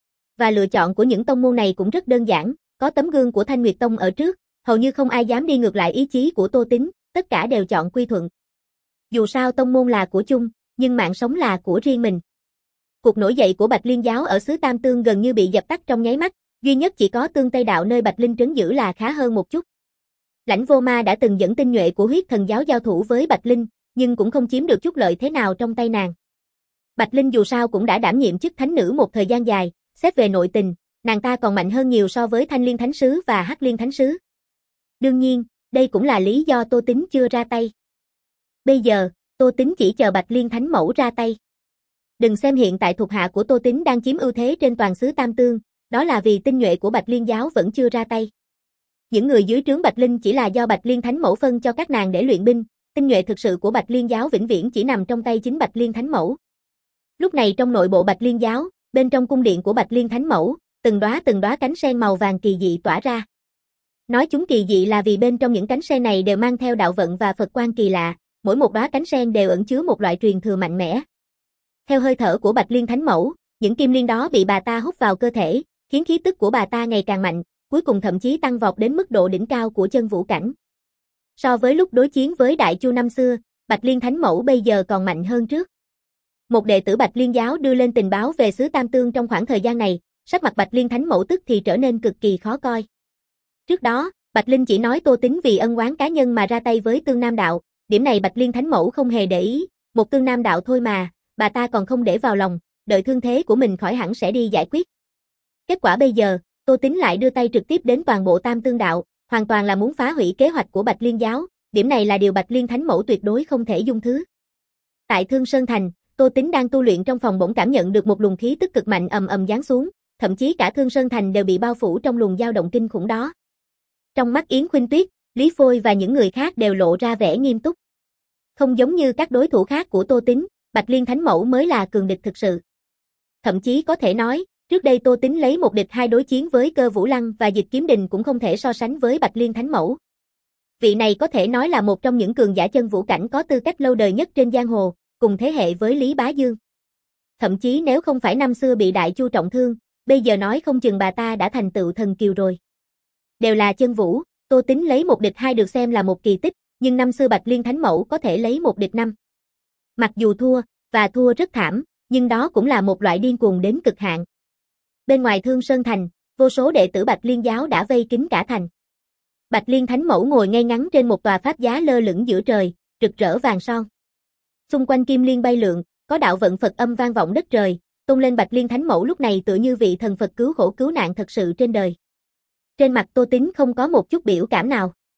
Và lựa chọn của những tông môn này cũng rất đơn giản, có tấm gương của Thanh Nguyệt Tông ở trước, hầu như không ai dám đi ngược lại ý chí của Tô Tín, tất cả đều chọn quy thuận. Dù sao tông môn là của chung, nhưng mạng sống là của riêng mình. Cuộc nổi dậy của Bạch Liên giáo ở xứ Tam Tương gần như bị dập tắt trong nháy mắt, duy nhất chỉ có Tương Tây đạo nơi Bạch Linh trấn giữ là khá hơn một chút. Lãnh Vô Ma đã từng dẫn tinh nhuệ của huyết thần giáo giao thủ với Bạch Linh, nhưng cũng không chiếm được chút lợi thế nào trong tay nàng. Bạch Linh dù sao cũng đã đảm nhiệm chức thánh nữ một thời gian dài, xét về nội tình, nàng ta còn mạnh hơn nhiều so với Thanh Liên Thánh Sứ và Hắc Liên Thánh Sứ. Đương nhiên, đây cũng là lý do Tô Tín chưa ra tay. Bây giờ, Tô Tín chỉ chờ Bạch Liên Thánh Mẫu ra tay. Đừng xem hiện tại thuộc hạ của Tô Tín đang chiếm ưu thế trên toàn xứ Tam Tương, đó là vì tinh nhuệ của Bạch Liên giáo vẫn chưa ra tay. Những người dưới trướng Bạch Linh chỉ là do Bạch Liên Thánh Mẫu phân cho các nàng để luyện binh, tinh nhuệ thực sự của Bạch Liên giáo vĩnh viễn chỉ nằm trong tay chính Bạch Liên Thánh Mẫu. Lúc này trong nội bộ Bạch Liên giáo, bên trong cung điện của Bạch Liên Thánh Mẫu, từng đóa từng đóa cánh sen màu vàng kỳ dị tỏa ra. Nói chúng kỳ dị là vì bên trong những cánh sen này đều mang theo đạo vận và Phật quan kỳ lạ, mỗi một đóa cánh sen đều ẩn chứa một loại truyền thừa mạnh mẽ. Theo hơi thở của Bạch Liên Thánh Mẫu, những kim liên đó bị bà ta hút vào cơ thể, khiến khí tức của bà ta ngày càng mạnh, cuối cùng thậm chí tăng vọt đến mức độ đỉnh cao của chân vũ cảnh. So với lúc đối chiến với Đại Chu năm xưa, Bạch Liên Thánh Mẫu bây giờ còn mạnh hơn trước. Một đệ tử Bạch Liên giáo đưa lên tình báo về xứ Tam Tương trong khoảng thời gian này, sắc mặt Bạch Liên Thánh Mẫu tức thì trở nên cực kỳ khó coi. Trước đó, Bạch Linh chỉ nói Tô Tín vì ân oán cá nhân mà ra tay với Tương Nam đạo, điểm này Bạch Liên Thánh Mẫu không hề để ý, một Tương Nam đạo thôi mà, bà ta còn không để vào lòng, đợi thương thế của mình khỏi hẳn sẽ đi giải quyết. Kết quả bây giờ, Tô Tín lại đưa tay trực tiếp đến toàn bộ Tam Tương đạo, hoàn toàn là muốn phá hủy kế hoạch của Bạch Liên giáo, điểm này là điều Bạch Liên Thánh Mẫu tuyệt đối không thể dung thứ. Tại Thương Sơn Thành, Tô Tín đang tu luyện trong phòng bỗng cảm nhận được một luồng khí tức cực mạnh ầm ầm giáng xuống, thậm chí cả Thương Sơn Thành đều bị bao phủ trong luồng dao động kinh khủng đó. Trong mắt Yến Khuynh Tuyết, Lý Phôi và những người khác đều lộ ra vẻ nghiêm túc. Không giống như các đối thủ khác của Tô Tín, Bạch Liên Thánh Mẫu mới là cường địch thực sự. Thậm chí có thể nói, trước đây Tô Tín lấy một địch hai đối chiến với Cơ Vũ Lăng và Dịch Kiếm Đình cũng không thể so sánh với Bạch Liên Thánh Mẫu. Vị này có thể nói là một trong những cường giả chân vũ cảnh có tư cách lâu đời nhất trên giang hồ, cùng thế hệ với Lý Bá Dương. Thậm chí nếu không phải năm xưa bị Đại Chu trọng thương, bây giờ nói không chừng bà ta đã thành tựu thần kiều rồi. Đều là chân vũ, Tô Tín lấy một địch hai được xem là một kỳ tích, nhưng năm xưa Bạch Liên Thánh Mẫu có thể lấy một địch năm. Mặc dù thua, và thua rất thảm, nhưng đó cũng là một loại điên cuồng đến cực hạn. Bên ngoài Thương Sơn Thành, vô số đệ tử Bạch Liên giáo đã vây kín cả thành. Bạch Liên Thánh Mẫu ngồi ngay ngắn trên một tòa pháp giá lơ lửng giữa trời, rực rỡ vàng son. Xung quanh kim liên bay lượn, có đạo vận Phật âm vang vọng đất trời, tôn lên Bạch Liên Thánh Mẫu lúc này tựa như vị thần Phật cứu khổ cứu nạn thật sự trên đời. Trên mặt Tô Tín không có một chút biểu cảm nào.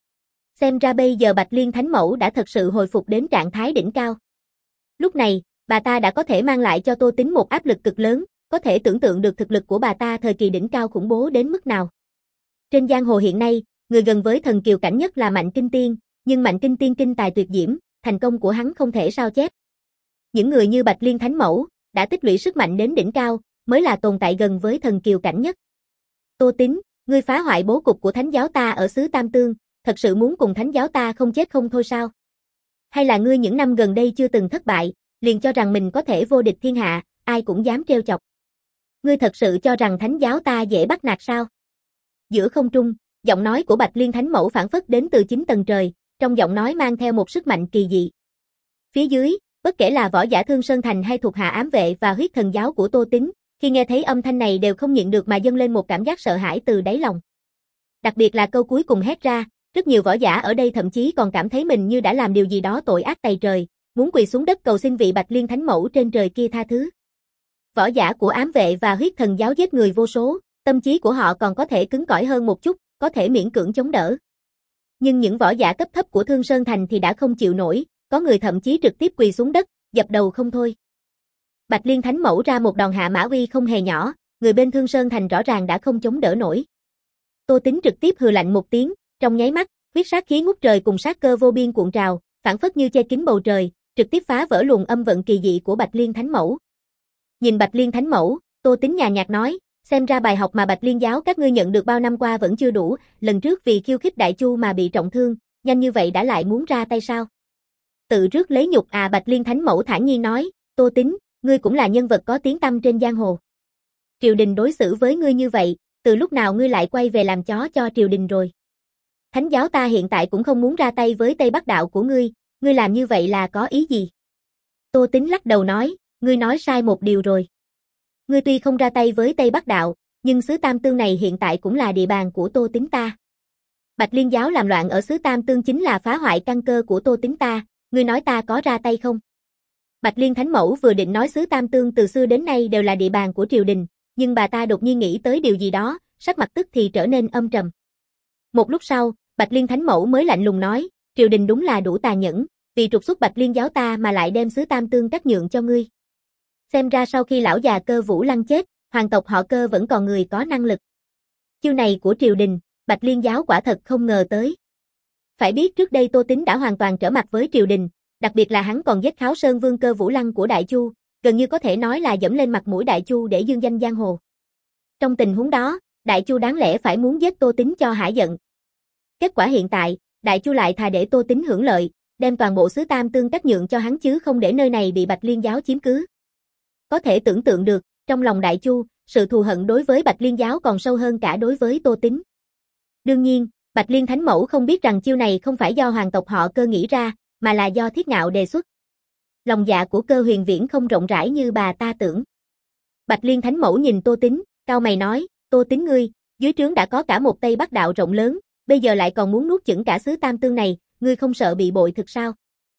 Xem ra bây giờ Bạch Liên Thánh Mẫu đã thật sự hồi phục đến trạng thái đỉnh cao. Lúc này, bà ta đã có thể mang lại cho Tô Tín một áp lực cực lớn, có thể tưởng tượng được thực lực của bà ta thời kỳ đỉnh cao khủng bố đến mức nào. Trên giang hồ hiện nay, người gần với thần kiều cảnh nhất là Mạnh Kinh Tiên, nhưng Mạnh Kinh Tiên kinh tài tuyệt diễm, thành công của hắn không thể sao chép. Những người như Bạch Liên Thánh Mẫu, đã tích lũy sức mạnh đến đỉnh cao, mới là tồn tại gần với thần kiều cảnh nhất. Tô Tín, ngươi phá hoại bố cục của thánh giáo ta ở xứ Tam Tương, thật sự muốn cùng thánh giáo ta không chết không thôi sao? Hay là ngươi những năm gần đây chưa từng thất bại, liền cho rằng mình có thể vô địch thiên hạ, ai cũng dám trêu chọc. Ngươi thật sự cho rằng thánh giáo ta dễ bắt nạt sao? Giữa không trung, giọng nói của Bạch Liên Thánh Mẫu phảng phất đến từ chín tầng trời, trong giọng nói mang theo một sức mạnh kỳ dị. Phía dưới, bất kể là võ giả Thương Sơn Thành hay thuộc hạ ám vệ và huyết thần giáo của Tô Tín, khi nghe thấy âm thanh này đều không nhịn được mà dâng lên một cảm giác sợ hãi từ đáy lòng. Đặc biệt là câu cuối cùng hét ra, rất nhiều võ giả ở đây thậm chí còn cảm thấy mình như đã làm điều gì đó tội ác tày trời, muốn quỳ xuống đất cầu xin vị Bạch Liên Thánh Mẫu trên trời kia tha thứ. Võ giả của ám vệ và huyết thần giáo giết người vô số, tâm trí của họ còn có thể cứng cỏi hơn một chút, có thể miễn cưỡng chống đỡ. Nhưng những võ giả cấp thấp của Thương Sơn Thành thì đã không chịu nổi, có người thậm chí trực tiếp quỳ xuống đất, dập đầu không thôi. Bạch Liên Thánh Mẫu ra một đòn hạ mã uy không hề nhỏ, người bên Thương Sơn Thành rõ ràng đã không chống đỡ nổi. Tô Tín trực tiếp hừ lạnh một tiếng, trong nháy mắt, huyết sát khí ngút trời cùng sát cơ vô biên cuộn trào, phảng phất như che kín bầu trời, trực tiếp phá vỡ luồng âm vận kỳ dị của Bạch Liên Thánh Mẫu. Nhìn Bạch Liên Thánh Mẫu, Tô Tín nhàn nhạt nói, xem ra bài học mà Bạch Liên giáo các ngươi nhận được bao năm qua vẫn chưa đủ, lần trước vì khiêu khích Đại Chu mà bị trọng thương, nhanh như vậy đã lại muốn ra tay sao? Tự rước lấy nhục à? Bạch Liên Thánh Mẫu thản nhiên nói, Tô Tín, ngươi cũng là nhân vật có tiếng tăm trên giang hồ. Triều đình đối xử với ngươi như vậy, từ lúc nào ngươi lại quay về làm chó cho triều đình rồi? Thánh giáo ta hiện tại cũng không muốn ra tay với Tây Bắc đạo của ngươi, ngươi làm như vậy là có ý gì? Tô Tín lắc đầu nói, ngươi nói sai một điều rồi. Ngươi tuy không ra tay với Tây Bắc đạo, nhưng xứ Tam Tương này hiện tại cũng là địa bàn của Tô Tín ta. Bạch Liên giáo làm loạn ở xứ Tam Tương chính là phá hoại căn cơ của Tô Tín ta, ngươi nói ta có ra tay không? Bạch Liên Thánh Mẫu vừa định nói xứ Tam Tương từ xưa đến nay đều là địa bàn của triều đình, nhưng bà ta đột nhiên nghĩ tới điều gì đó, sắc mặt tức thì trở nên âm trầm. Một lúc sau, Bạch Liên Thánh Mẫu mới lạnh lùng nói, triều đình đúng là đủ tàn nhẫn, vì trục xuất Bạch Liên giáo ta mà lại đem xứ Tam Tương cắt nhượng cho ngươi. Xem ra sau khi lão già Cơ Vũ Lăng chết, hoàng tộc họ Cơ vẫn còn người có năng lực. Chiêu này của triều đình, Bạch Liên giáo quả thật không ngờ tới. Phải biết trước đây Tô Tín đã hoàn toàn trở mặt với triều đình, đặc biệt là hắn còn giết Kháo Sơn Vương Cơ Vũ Lăng của Đại Chu, gần như có thể nói là dẫm lên mặt mũi Đại Chu để dương danh giang hồ. Trong tình huống đó, Đại Chu đáng lẽ phải muốn giết Tô Tín cho hả giận. Kết quả hiện tại, Đại Chu lại thà để Tô Tín hưởng lợi, đem toàn bộ xứ Tam Tương cắt nhượng cho hắn chứ không để nơi này bị Bạch Liên giáo chiếm cứ. Có thể tưởng tượng được, trong lòng Đại Chu, sự thù hận đối với Bạch Liên giáo còn sâu hơn cả đối với Tô Tín. Đương nhiên, Bạch Liên Thánh Mẫu không biết rằng chiêu này không phải do hoàng tộc họ Cơ nghĩ ra, mà là do Thiết Ngạo đề xuất. Lòng dạ của Cơ Huyền Viễn không rộng rãi như bà ta tưởng. Bạch Liên Thánh Mẫu nhìn Tô Tín, cau mày nói, Tô Tín ngươi, dưới trướng đã có cả một Tây Bắc đạo rộng lớn, bây giờ lại còn muốn nuốt chửng cả xứ Tam Tương này, ngươi không sợ bị bội thực sao?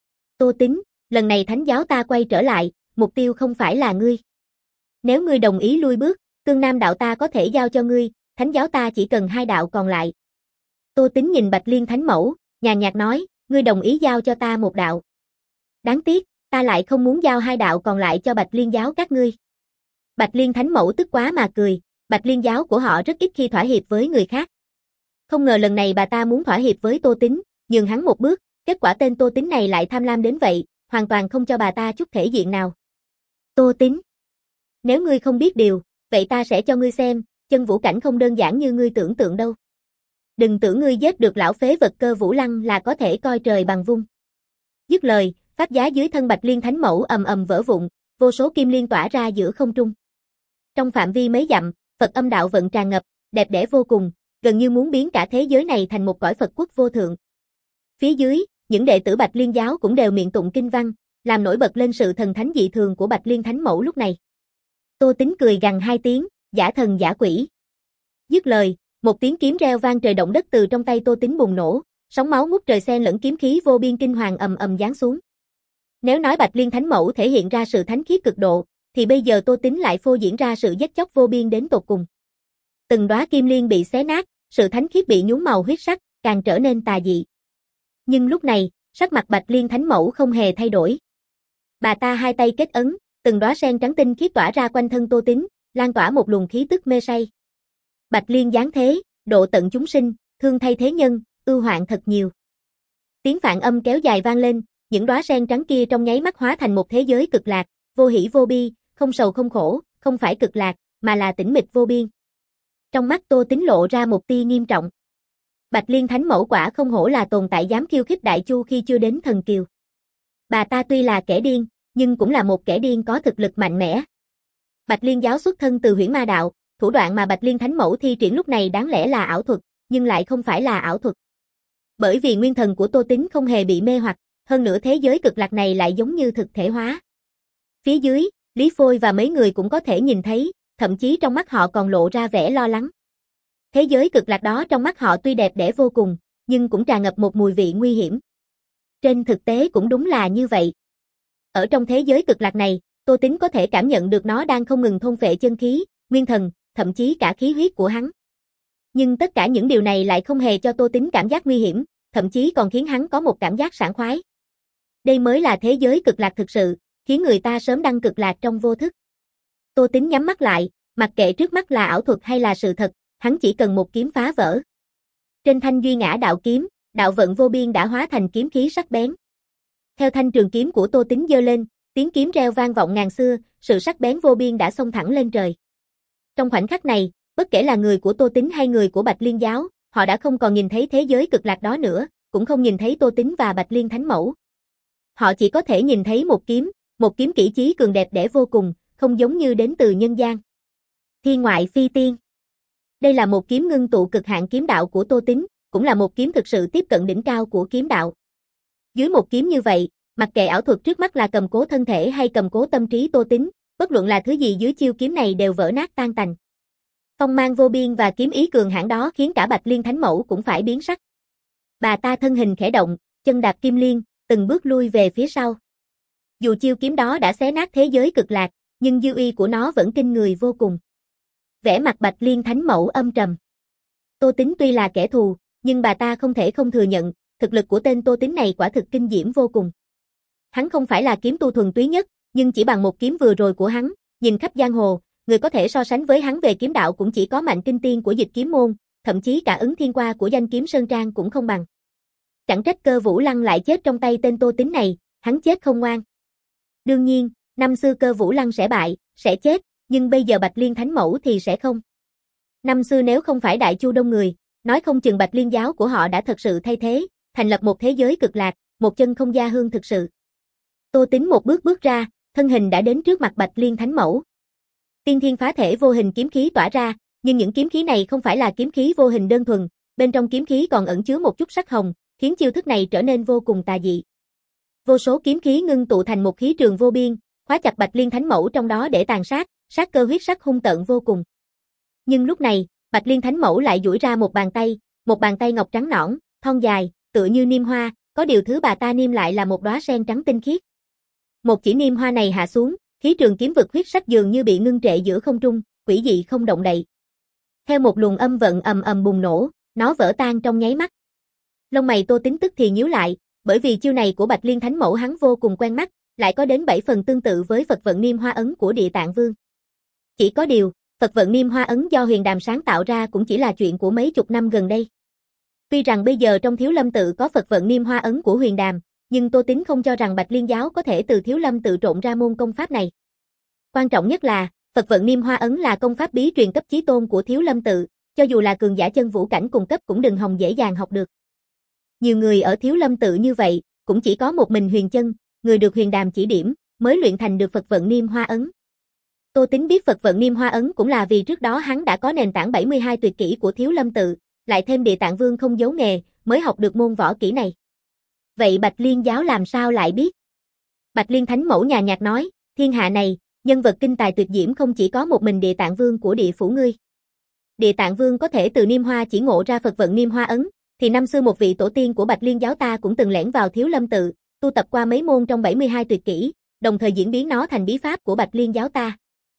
Tô Tín, lần này thánh giáo ta quay trở lại, mục tiêu không phải là ngươi. Nếu ngươi đồng ý lui bước, Tương Nam đạo ta có thể giao cho ngươi, thánh giáo ta chỉ cần hai đạo còn lại. Tô Tín nhìn Bạch Liên Thánh Mẫu, nhàn nhạt nói, ngươi đồng ý giao cho ta một đạo. Đáng tiếc, ta lại không muốn giao hai đạo còn lại cho Bạch Liên giáo các ngươi. Bạch Liên Thánh Mẫu tức quá mà cười, Bạch Liên giáo của họ rất ít khi thỏa hiệp với người khác. Không ngờ lần này bà ta muốn thỏa hiệp với Tô Tín, nhường hắn một bước, kết quả tên Tô Tín này lại tham lam đến vậy, hoàn toàn không cho bà ta chút thể diện nào. Tô Tín, nếu ngươi không biết điều, vậy ta sẽ cho ngươi xem, chân vũ cảnh không đơn giản như ngươi tưởng tượng đâu. Đừng tưởng ngươi giết được lão phế vật Cơ Vũ Lăng là có thể coi trời bằng vung. Dứt lời, pháp giá dưới thân Bạch Liên Thánh Mẫu ầm ầm vỡ vụn, vô số kim liên tỏa ra giữa không trung. Trong phạm vi mấy dặm, Phật âm đạo vận tràn ngập, đẹp đẽ vô cùng, gần như muốn biến cả thế giới này thành một cõi Phật quốc vô thượng. Phía dưới, những đệ tử Bạch Liên giáo cũng đều miệng tụng kinh văn, làm nổi bật lên sự thần thánh dị thường của Bạch Liên Thánh Mẫu lúc này. Tô Tín cười gằn hai tiếng, giả thần giả quỷ. Dứt lời, một tiếng kiếm reo vang trời động đất từ trong tay Tô Tín bùng nổ, sóng máu ngút trời xen lẫn kiếm khí vô biên kinh hoàng ầm ầm giáng xuống. Nếu nói Bạch Liên Thánh Mẫu thể hiện ra sự thánh khiết cực độ, thì bây giờ Tô Tín lại phô diễn ra sự giết chóc vô biên đến tột cùng. Từng đóa kim liên bị xé nát, sự thánh khiết bị nhuốm màu huyết sắc, càng trở nên tà dị. Nhưng lúc này, sắc mặt Bạch Liên Thánh Mẫu không hề thay đổi. Bà ta hai tay kết ấn, từng đóa sen trắng tinh khiết tỏa ra quanh thân Tô Tín, lan tỏa một luồng khí tức mê say. Bạch Liên giáng thế, độ tận chúng sinh, thương thay thế nhân, ưu hoạn thật nhiều. Tiếng phạn âm kéo dài vang lên, những đóa sen trắng kia trong nháy mắt hóa thành một thế giới cực lạc, vô hỷ vô bi, không sầu không khổ, không phải cực lạc, mà là tĩnh mịch vô biên. Trong mắt Tô Tín lộ ra một tia nghiêm trọng. Bạch Liên Thánh Mẫu quả không hổ là tồn tại dám khiêu khích Đại Chu khi chưa đến thần kiều. Bà ta tuy là kẻ điên, nhưng cũng là một kẻ điên có thực lực mạnh mẽ. Bạch Liên giáo xuất thân từ Huyễn Ma đạo, thủ đoạn mà Bạch Liên Thánh Mẫu thi triển lúc này đáng lẽ là ảo thuật, nhưng lại không phải là ảo thuật. Bởi vì nguyên thần của Tô Tín không hề bị mê hoặc, hơn nữa thế giới cực lạc này lại giống như thực thể hóa. Phía dưới, Lý Phôi và mấy người cũng có thể nhìn thấy, thậm chí trong mắt họ còn lộ ra vẻ lo lắng. Thế giới cực lạc đó trong mắt họ tuy đẹp đẽ vô cùng, nhưng cũng tràn ngập một mùi vị nguy hiểm. Trên thực tế cũng đúng là như vậy. Ở trong thế giới cực lạc này, Tô Tín có thể cảm nhận được nó đang không ngừng thôn phệ chân khí, nguyên thần, thậm chí cả khí huyết của hắn. Nhưng tất cả những điều này lại không hề cho Tô Tín cảm giác nguy hiểm, thậm chí còn khiến hắn có một cảm giác sảng khoái. Đây mới là thế giới cực lạc thực sự, khiến người ta sớm đăng cực lạc trong vô thức. Tô Tín nhắm mắt lại, mặc kệ trước mắt là ảo thuật hay là sự thật, hắn chỉ cần một kiếm phá vỡ. Trên thanh duy ngã đạo kiếm, đạo vận vô biên đã hóa thành kiếm khí sắc bén. Theo thanh trường kiếm của Tô Tín giơ lên, tiếng kiếm reo vang vọng ngàn xưa, sự sắc bén vô biên đã xông thẳng lên trời. Trong khoảnh khắc này, bất kể là người của Tô Tín hay người của Bạch Liên giáo, họ đã không còn nhìn thấy thế giới cực lạc đó nữa, cũng không nhìn thấy Tô Tín và Bạch Liên Thánh Mẫu. Họ chỉ có thể nhìn thấy một kiếm, một kiếm kỹ chí cường đẹp đẽ vô cùng, không giống như đến từ nhân gian. Thiên ngoại phi tiên. Đây là một kiếm ngưng tụ cực hạn kiếm đạo của Tô Tín, cũng là một kiếm thực sự tiếp cận đỉnh cao của kiếm đạo. Dưới một kiếm như vậy, mặc kệ ảo thuật trước mắt là cầm cố thân thể hay cầm cố tâm trí Tô Tín, bất luận là thứ gì dưới chiêu kiếm này đều vỡ nát tan tành. Phong mang vô biên và kiếm ý cường hãn đó khiến cả Bạch Liên Thánh Mẫu cũng phải biến sắc. Bà ta thân hình khẽ động, chân đạp kim liên, từng bước lui về phía sau. Dù chiêu kiếm đó đã xé nát thế giới cực lạc, nhưng dư uy của nó vẫn kinh người vô cùng. Vẻ mặt Bạch Liên Thánh Mẫu âm trầm. Tô Tín tuy là kẻ thù, nhưng bà ta không thể không thừa nhận, thực lực của tên Tô Tín này quả thực kinh diễm vô cùng. Hắn không phải là kiếm tu thuần túy nhất, nhưng chỉ bằng một kiếm vừa rồi của hắn, nhìn khắp giang hồ, người có thể so sánh với hắn về kiếm đạo cũng chỉ có Mạnh Kinh Tiên của Dịch Kiếm môn, thậm chí cả Ứng Thiên Qua của Danh Kiếm Sơn Trang cũng không bằng. Chẳng trách Cơ Vũ Lăng lại chết trong tay tên Tô Tín này, hắn chết không ngoan. Đương nhiên, năm xưa Cơ Vũ Lăng sẽ bại, sẽ chết, nhưng bây giờ Bạch Liên Thánh Mẫu thì sẽ không. Năm xưa nếu không phải Đại Chu đông người, nói không chừng Bạch Liên giáo của họ đã thật sự thay thế, thành lập một thế giới cực lạc, một chân không gia hương thực sự. Tô Tín một bước bước ra, thân hình đã đến trước mặt Bạch Liên Thánh Mẫu. Tiên thiên phá thể vô hình kiếm khí tỏa ra, nhưng những kiếm khí này không phải là kiếm khí vô hình đơn thuần, bên trong kiếm khí còn ẩn chứa một chút sắc hồng, khiến chiêu thức này trở nên vô cùng tà dị. Vô số kiếm khí ngưng tụ thành một khí trường vô biên, khóa chặt Bạch Liên Thánh Mẫu trong đó để tàn sát, sát cơ huyết sắc hung tợn vô cùng. Nhưng lúc này, Bạch Liên Thánh Mẫu lại duỗi ra một bàn tay, một bàn tay ngọc trắng nõn, thon dài, tựa như niêm hoa, có điều thứ bà ta niêm lại là một đóa sen trắng tinh khiết. Một chỉ niêm hoa này hạ xuống, khí trường kiếm vực huyết sắc dường như bị ngưng trệ giữa không trung, quỷ dị không động đậy. Theo một luồng âm vận ầm ầm bùng nổ, nó vỡ tan trong nháy mắt. Lông mày Tô Tín tức thì nhíu lại, bởi vì chiêu này của Bạch Liên Thánh Mẫu hắn vô cùng quen mắt, lại có đến bảy phần tương tự với Phật vận niêm hoa ấn của Địa Tạng Vương. Chỉ có điều, Phật vận niêm hoa ấn do Huyền Đàm sáng tạo ra cũng chỉ là chuyện của mấy chục năm gần đây. Tuy rằng bây giờ trong Thiếu Lâm tự có Phật vận niêm hoa ấn của Huyền Đàm, nhưng Tô Tín không cho rằng Bạch Liên giáo có thể từ Thiếu Lâm tự trộn ra môn công pháp này. Quan trọng nhất là, Phật vận niêm hoa ấn là công pháp bí truyền cấp chí tôn của Thiếu Lâm tự, cho dù là cường giả chân vũ cảnh cùng cấp cũng đừng hòng dễ dàng học được. Nhiều người ở Thiếu Lâm tự như vậy, cũng chỉ có một mình Huyền Chân, người được Huyền Đàm chỉ điểm, mới luyện thành được Phật vận niêm hoa ấn. Tô Tín biết Phật vận niêm hoa ấn cũng là vì trước đó hắn đã có nền tảng bảy mươi hai tuyệt kỹ của Thiếu Lâm tự, lại thêm Địa Tạng Vương không giấu nghề, mới học được môn võ kỹ này. Vậy Bạch Liên giáo làm sao lại biết? Bạch Liên Thánh Mẫu nhàn nhạt nói, thiên hạ này, nhân vật kinh tài tuyệt diễm không chỉ có một mình Địa Tạng Vương của địa phủ ngươi. Địa Tạng Vương có thể từ niêm hoa chỉ ngộ ra Phật vận niêm hoa ấn, thì năm xưa một vị tổ tiên của Bạch Liên giáo ta cũng từng lẻn vào Thiếu Lâm tự, tu tập qua mấy môn trong bảy mươi hai tuyệt kỹ, đồng thời diễn biến nó thành bí pháp của Bạch Liên giáo ta.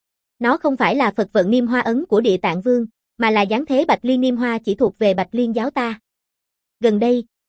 Nó không phải là Phật vận niêm hoa ấn của Địa Tạng Vương, mà là giáng thế Bạch Liên niêm hoa chỉ thuộc về Bạch Liên giáo ta. Gần đây,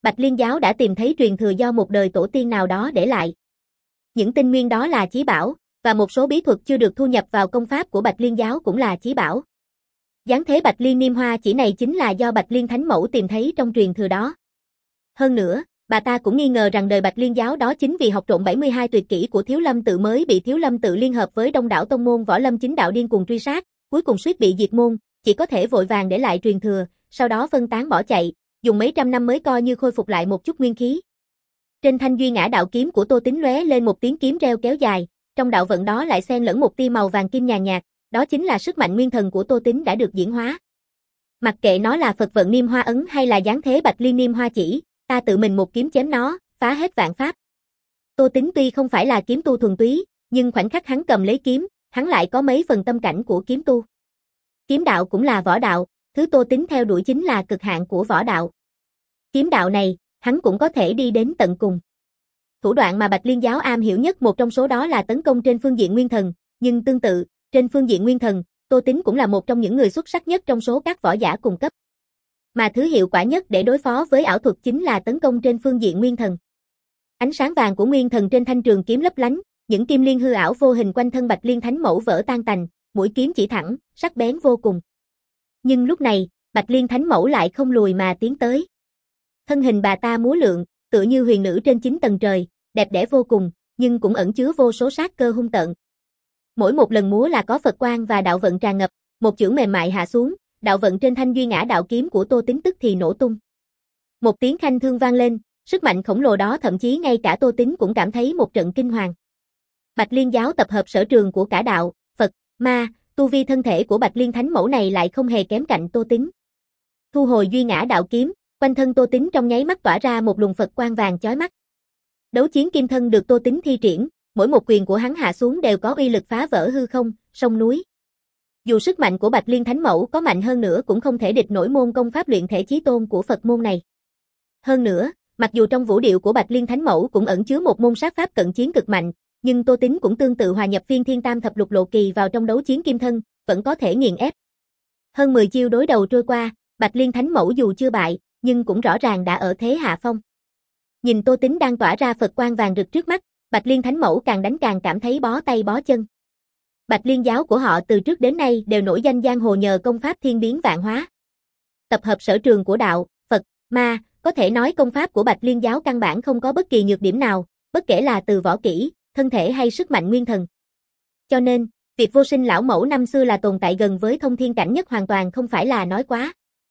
Bạch Liên giáo đã tìm thấy truyền thừa do một đời tổ tiên nào đó để lại. Những tinh nguyên đó là chí bảo, và một số bí thuật chưa được thu nhập vào công pháp của Bạch Liên giáo cũng là chí bảo. Giáng thế Bạch Liên Niêm Hoa chỉ này chính là do Bạch Liên Thánh Mẫu tìm thấy trong truyền thừa đó. Hơn nữa, bà ta cũng nghi ngờ rằng đời Bạch Liên giáo đó chính vì học trộm bảy mươi hai tuyệt kỹ của Thiếu Lâm tự mới bị Thiếu Lâm tự liên hợp với đông đảo tông môn võ lâm chính đạo điên cuồng truy sát, cuối cùng suýt bị diệt môn, chỉ có thể vội vàng để lại truyền thừa, sau đó phân tán bỏ chạy, dùng mấy trăm năm mới coi như khôi phục lại một chút nguyên khí. Trên thanh duy ngã đạo kiếm của Tô Tín lóe lên một tiếng kiếm reo kéo dài, trong đạo vận đó lại xen lẫn một tia màu vàng kim nhàn nhạt, đó chính là sức mạnh nguyên thần của Tô Tín đã được diễn hóa. Mặc kệ nó là Phật vận Niêm Hoa ấn hay là giáng thế Bạch Liên Niêm Hoa chỉ, ta tự mình một kiếm chém nó, phá hết vạn pháp. Tô Tín tuy không phải là kiếm tu thuần túy, nhưng khoảnh khắc hắn cầm lấy kiếm, hắn lại có mấy phần tâm cảnh của kiếm tu. Kiếm đạo cũng là võ đạo, thứ Tô Tín theo đuổi chính là cực hạn của võ đạo. Kiếm đạo này, hắn cũng có thể đi đến tận cùng. Thủ đoạn mà Bạch Liên giáo am hiểu nhất một trong số đó là tấn công trên phương diện nguyên thần, nhưng tương tự, trên phương diện nguyên thần, Tô Tín cũng là một trong những người xuất sắc nhất trong số các võ giả cùng cấp. Mà thứ hiệu quả nhất để đối phó với ảo thuật chính là tấn công trên phương diện nguyên thần. Ánh sáng vàng của nguyên thần trên thanh trường kiếm lấp lánh, những kim liên hư ảo vô hình quanh thân Bạch Liên Thánh Mẫu vỡ tan tành, mũi kiếm chỉ thẳng, sắc bén vô cùng. Nhưng lúc này, Bạch Liên Thánh Mẫu lại không lùi mà tiến tới. Thân hình bà ta múa lượn, tựa như huyền nữ trên chín tầng trời, đẹp đẽ vô cùng, nhưng cũng ẩn chứa vô số sát cơ hung tợn. Mỗi một lần múa là có Phật quang và đạo vận tràn ngập, một chưởng mềm mại hạ xuống, đạo vận trên thanh duy ngã đạo kiếm của Tô Tín tức thì nổ tung. Một tiếng khanh thương vang lên, sức mạnh khổng lồ đó thậm chí ngay cả Tô Tín cũng cảm thấy một trận kinh hoàng. Bạch Liên giáo tập hợp sở trường của cả đạo, Phật, ma, tu vi thân thể của Bạch Liên Thánh Mẫu này lại không hề kém cạnh Tô Tín. Thu hồi duy ngã đạo kiếm, quanh thân Tô Tín trong nháy mắt tỏa ra một luồng Phật quang vàng chói mắt. Đấu chiến kim thân được Tô Tín thi triển, mỗi một quyền của hắn hạ xuống đều có uy lực phá vỡ hư không, sông núi. Dù sức mạnh của Bạch Liên Thánh Mẫu có mạnh hơn nữa cũng không thể địch nổi môn công pháp luyện thể chí tôn của Phật môn này. Hơn nữa, mặc dù trong vũ điệu của Bạch Liên Thánh Mẫu cũng ẩn chứa một môn sát pháp cận chiến cực mạnh, nhưng Tô Tín cũng tương tự hòa nhập phiên thiên tam thập lục lộ kỳ vào trong đấu chiến kim thân, vẫn có thể nghiền ép. Hơn mười chiêu đối đầu trôi qua, Bạch Liên Thánh Mẫu dù chưa bại, nhưng cũng rõ ràng đã ở thế hạ phong. Nhìn Tô Tín đang tỏa ra Phật quang vàng rực trước mắt, Bạch Liên Thánh Mẫu càng đánh càng cảm thấy bó tay bó chân. Bạch Liên giáo của họ từ trước đến nay đều nổi danh giang hồ nhờ công pháp thiên biến vạn hóa. Tập hợp sở trường của đạo, Phật, ma, có thể nói công pháp của Bạch Liên giáo căn bản không có bất kỳ nhược điểm nào, bất kể là từ võ kỹ, thân thể hay sức mạnh nguyên thần. Cho nên, việc Vô Sinh lão mẫu năm xưa là tồn tại gần với thông thiên cảnh nhất hoàn toàn không phải là nói quá.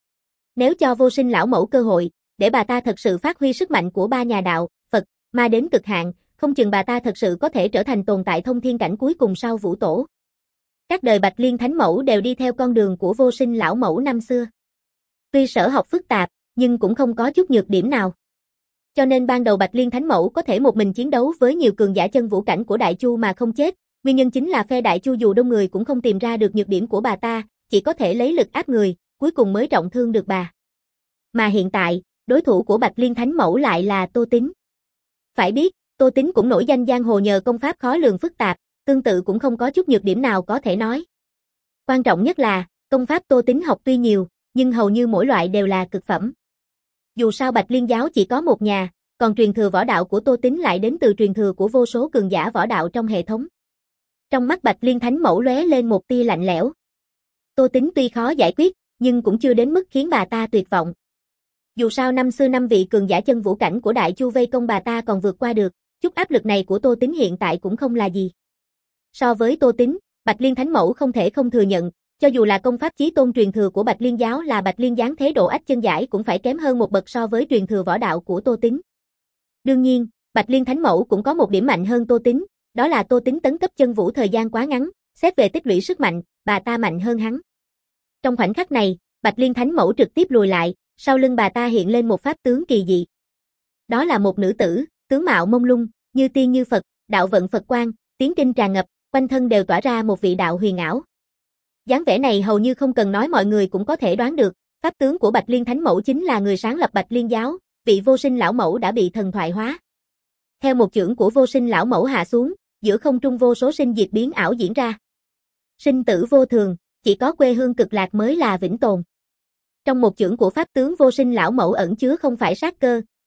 Nếu cho Vô Sinh lão mẫu cơ hội, để bà ta thật sự phát huy sức mạnh của ba nhà đạo, Phật, ma đến cực hạn, không chừng bà ta thật sự có thể trở thành tồn tại thông thiên cảnh cuối cùng sau Vũ Tổ. Các đời Bạch Liên Thánh Mẫu đều đi theo con đường của Vô Sinh lão mẫu năm xưa. Tuy sở học phức tạp, nhưng cũng không có chút nhược điểm nào. Cho nên ban đầu Bạch Liên Thánh Mẫu có thể một mình chiến đấu với nhiều cường giả chân vũ cảnh của Đại Chu mà không chết, nguyên nhân chính là phe Đại Chu dù đông người cũng không tìm ra được nhược điểm của bà ta, chỉ có thể lấy lực áp người, cuối cùng mới trọng thương được bà. Mà hiện tại, đối thủ của Bạch Liên Thánh Mẫu lại là Tô Tín. Phải biết, Tô Tín cũng nổi danh giang hồ nhờ công pháp khó lường phức tạp, tương tự cũng không có chút nhược điểm nào có thể nói. Quan trọng nhất là, công pháp Tô Tín học tuy nhiều, nhưng hầu như mỗi loại đều là cực phẩm. Dù sao Bạch Liên giáo chỉ có một nhà, còn truyền thừa võ đạo của Tô Tín lại đến từ truyền thừa của vô số cường giả võ đạo trong hệ thống. Trong mắt Bạch Liên Thánh Mẫu lóe lên một tia lạnh lẽo. Tô Tín tuy khó giải quyết, nhưng cũng chưa đến mức khiến bà ta tuyệt vọng. Dù sao năm xưa năm vị cường giả chân vũ cảnh của Đại Chu vây công bà ta còn vượt qua được, chút áp lực này của Tô Tín hiện tại cũng không là gì. So với Tô Tín, Bạch Liên Thánh Mẫu không thể không thừa nhận, cho dù là công pháp chí tôn truyền thừa của Bạch Liên giáo là Bạch Liên giáng thế độ ách chân giải cũng phải kém hơn một bậc so với truyền thừa võ đạo của Tô Tín. Đương nhiên, Bạch Liên Thánh Mẫu cũng có một điểm mạnh hơn Tô Tín, đó là Tô Tín tấn cấp chân vũ thời gian quá ngắn, xét về tích lũy sức mạnh, bà ta mạnh hơn hắn. Trong khoảnh khắc này, Bạch Liên Thánh Mẫu trực tiếp lùi lại, sau lưng bà ta hiện lên một pháp tướng kỳ dị. Đó là một nữ tử, tướng mạo mông lung, như tiên như Phật, đạo vận Phật quang, tiến kinh tràn ngập, quanh thân đều tỏa ra một vị đạo huyền ảo. Dáng vẻ này hầu như không cần nói mọi người cũng có thể đoán được, pháp tướng của Bạch Liên Thánh Mẫu chính là người sáng lập Bạch Liên giáo, vị Vô Sinh lão mẫu đã bị thần thoại hóa. Theo một chưởng của Vô Sinh lão mẫu hạ xuống, giữa không trung vô số sinh diệt biến ảo diễn ra. Sinh tử vô thường, chỉ có quê hương cực lạc mới là vĩnh tồn. Trong một chưởng của pháp tướng Vô Sinh lão mẫu ẩn chứa không phải sát cơ,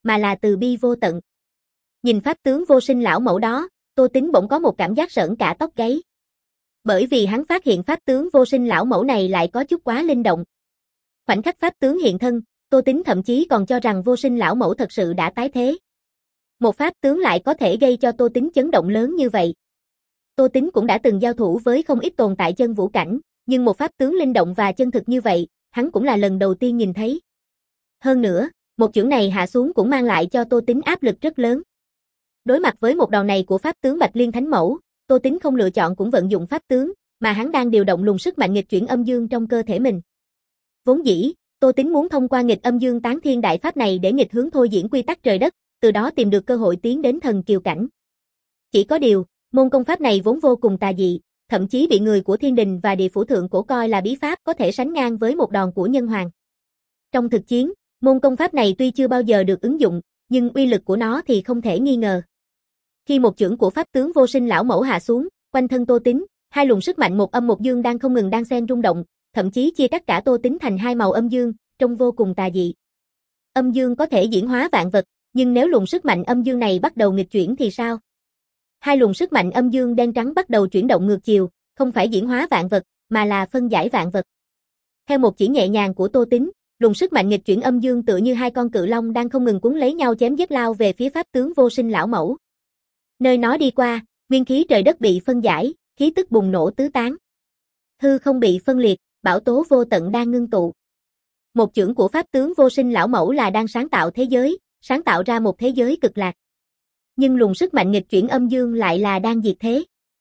mà là từ bi vô tận. Nhìn pháp tướng vô sinh lão mẫu đó, Tô Tính bỗng có một cảm giác sởn cả tóc gáy. Bởi vì hắn phát hiện pháp tướng vô sinh lão mẫu này lại có chút quá linh động. Khoảnh khắc pháp tướng hiện thân, Tô Tính thậm chí còn cho rằng vô sinh lão mẫu thật sự đã tái thế. Một pháp tướng lại có thể gây cho Tô Tính chấn động lớn như vậy. Tô Tính cũng đã từng giao thủ với không ít tồn tại chân vũ cảnh, nhưng một pháp tướng linh động và chân thực như vậy, hắn cũng là lần đầu tiên nhìn thấy. Hơn nữa, một chưởng này hạ xuống cũng mang lại cho Tô Tính áp lực rất lớn. Đối mặt với một đòn này của pháp tướng Bạch Liên Thánh Mẫu, Tô Tính không lựa chọn cũng vận dụng pháp tướng, mà hắn đang điều động luồng sức mạnh nghịch chuyển âm dương trong cơ thể mình. Vốn dĩ, Tô Tính muốn thông qua nghịch âm dương tán thiên đại pháp này để nghịch hướng thôi diễn quy tắc trời đất, từ đó tìm được cơ hội tiến đến thần kiều cảnh. Chỉ có điều, môn công pháp này vốn vô cùng tà dị, thậm chí bị người của thiên đình và địa phủ thượng cổ coi là bí pháp có thể sánh ngang với một đòn của nhân hoàng. Trong thực chiến, môn công pháp này tuy chưa bao giờ được ứng dụng, nhưng uy lực của nó thì không thể nghi ngờ. Khi một chưởng của pháp tướng vô sinh lão mẫu hạ xuống, quanh thân Tô Tính, hai luồng sức mạnh một âm một dương đang không ngừng đan xen rung động, thậm chí chia cắt cả Tô Tính thành hai màu âm dương, trông vô cùng tà dị. Âm dương có thể diễn hóa vạn vật, nhưng nếu luồng sức mạnh âm dương này bắt đầu nghịch chuyển thì sao? Hai luồng sức mạnh âm dương đen trắng bắt đầu chuyển động ngược chiều, không phải diễn hóa vạn vật, mà là phân giải vạn vật. Theo một chỉ nhẹ nhàng của Tô Tính, luồng sức mạnh nghịch chuyển âm dương tựa như hai con cự long đang không ngừng cuốn lấy nhau chém giết lao về phía pháp tướng vô sinh lão mẫu. Nơi nó đi qua, nguyên khí trời đất bị phân giải, khí tức bùng nổ tứ tán. Hư không bị phân liệt, bão tố vô tận đang ngưng tụ. Một chưởng của pháp tướng vô sinh lão mẫu là đang sáng tạo thế giới, sáng tạo ra một thế giới cực lạc. Nhưng luồng sức mạnh nghịch chuyển âm dương lại là đang diệt thế.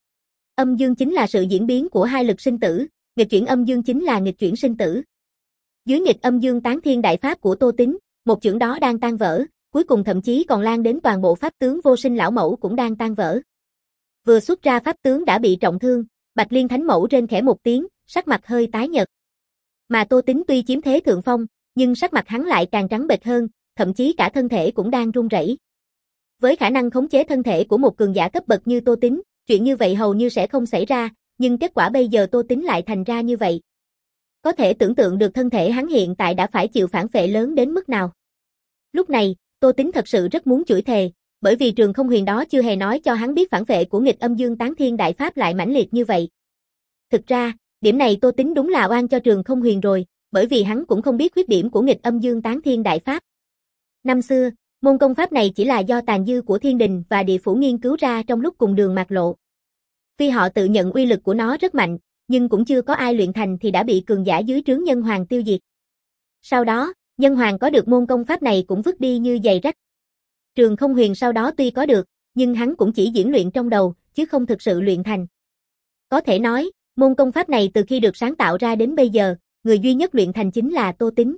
Âm dương chính là sự diễn biến của hai lực sinh tử, nghịch chuyển âm dương chính là nghịch chuyển sinh tử. Dưới nghịch âm dương tán thiên đại pháp của Tô Tính, một chưởng đó đang tan vỡ, cuối cùng thậm chí còn lan đến toàn bộ pháp tướng vô sinh lão mẫu cũng đang tan vỡ. Vừa xuất ra pháp tướng đã bị trọng thương, Bạch Liên Thánh Mẫu rên khẽ một tiếng, sắc mặt hơi tái nhợt. Mà Tô Tính tuy chiếm thế thượng phong, nhưng sắc mặt hắn lại càng trắng bệch hơn, thậm chí cả thân thể cũng đang run rẩy. Với khả năng khống chế thân thể của một cường giả cấp bậc như Tô Tính, chuyện như vậy hầu như sẽ không xảy ra, nhưng kết quả bây giờ Tô Tính lại thành ra như vậy. Có thể tưởng tượng được thân thể hắn hiện tại đã phải chịu phản phệ lớn đến mức nào. Lúc này, Tô Tính thật sự rất muốn chửi thề, bởi vì Trường Không Huyền đó chưa hề nói cho hắn biết phản phệ của nghịch âm dương tán thiên đại pháp lại mãnh liệt như vậy. Thực ra, điểm này Tô Tính đúng là oan cho Trường Không Huyền rồi, bởi vì hắn cũng không biết khuyết điểm của nghịch âm dương tán thiên đại pháp. Năm xưa, môn công pháp này chỉ là do tàn dư của thiên đình và địa phủ nghiên cứu ra trong lúc cùng đường mạt lộ. Tuy họ tự nhận uy lực của nó rất mạnh, nhưng cũng chưa có ai luyện thành thì đã bị cường giả dưới trướng Nhân Hoàng tiêu diệt. Sau đó, Nhân Hoàng có được môn công pháp này cũng vứt đi như giày rách. Trường Không Huyền sau đó tuy có được, nhưng hắn cũng chỉ diễn luyện trong đầu, chứ không thực sự luyện thành. Có thể nói, môn công pháp này từ khi được sáng tạo ra đến bây giờ, người duy nhất luyện thành chính là Tô Tính.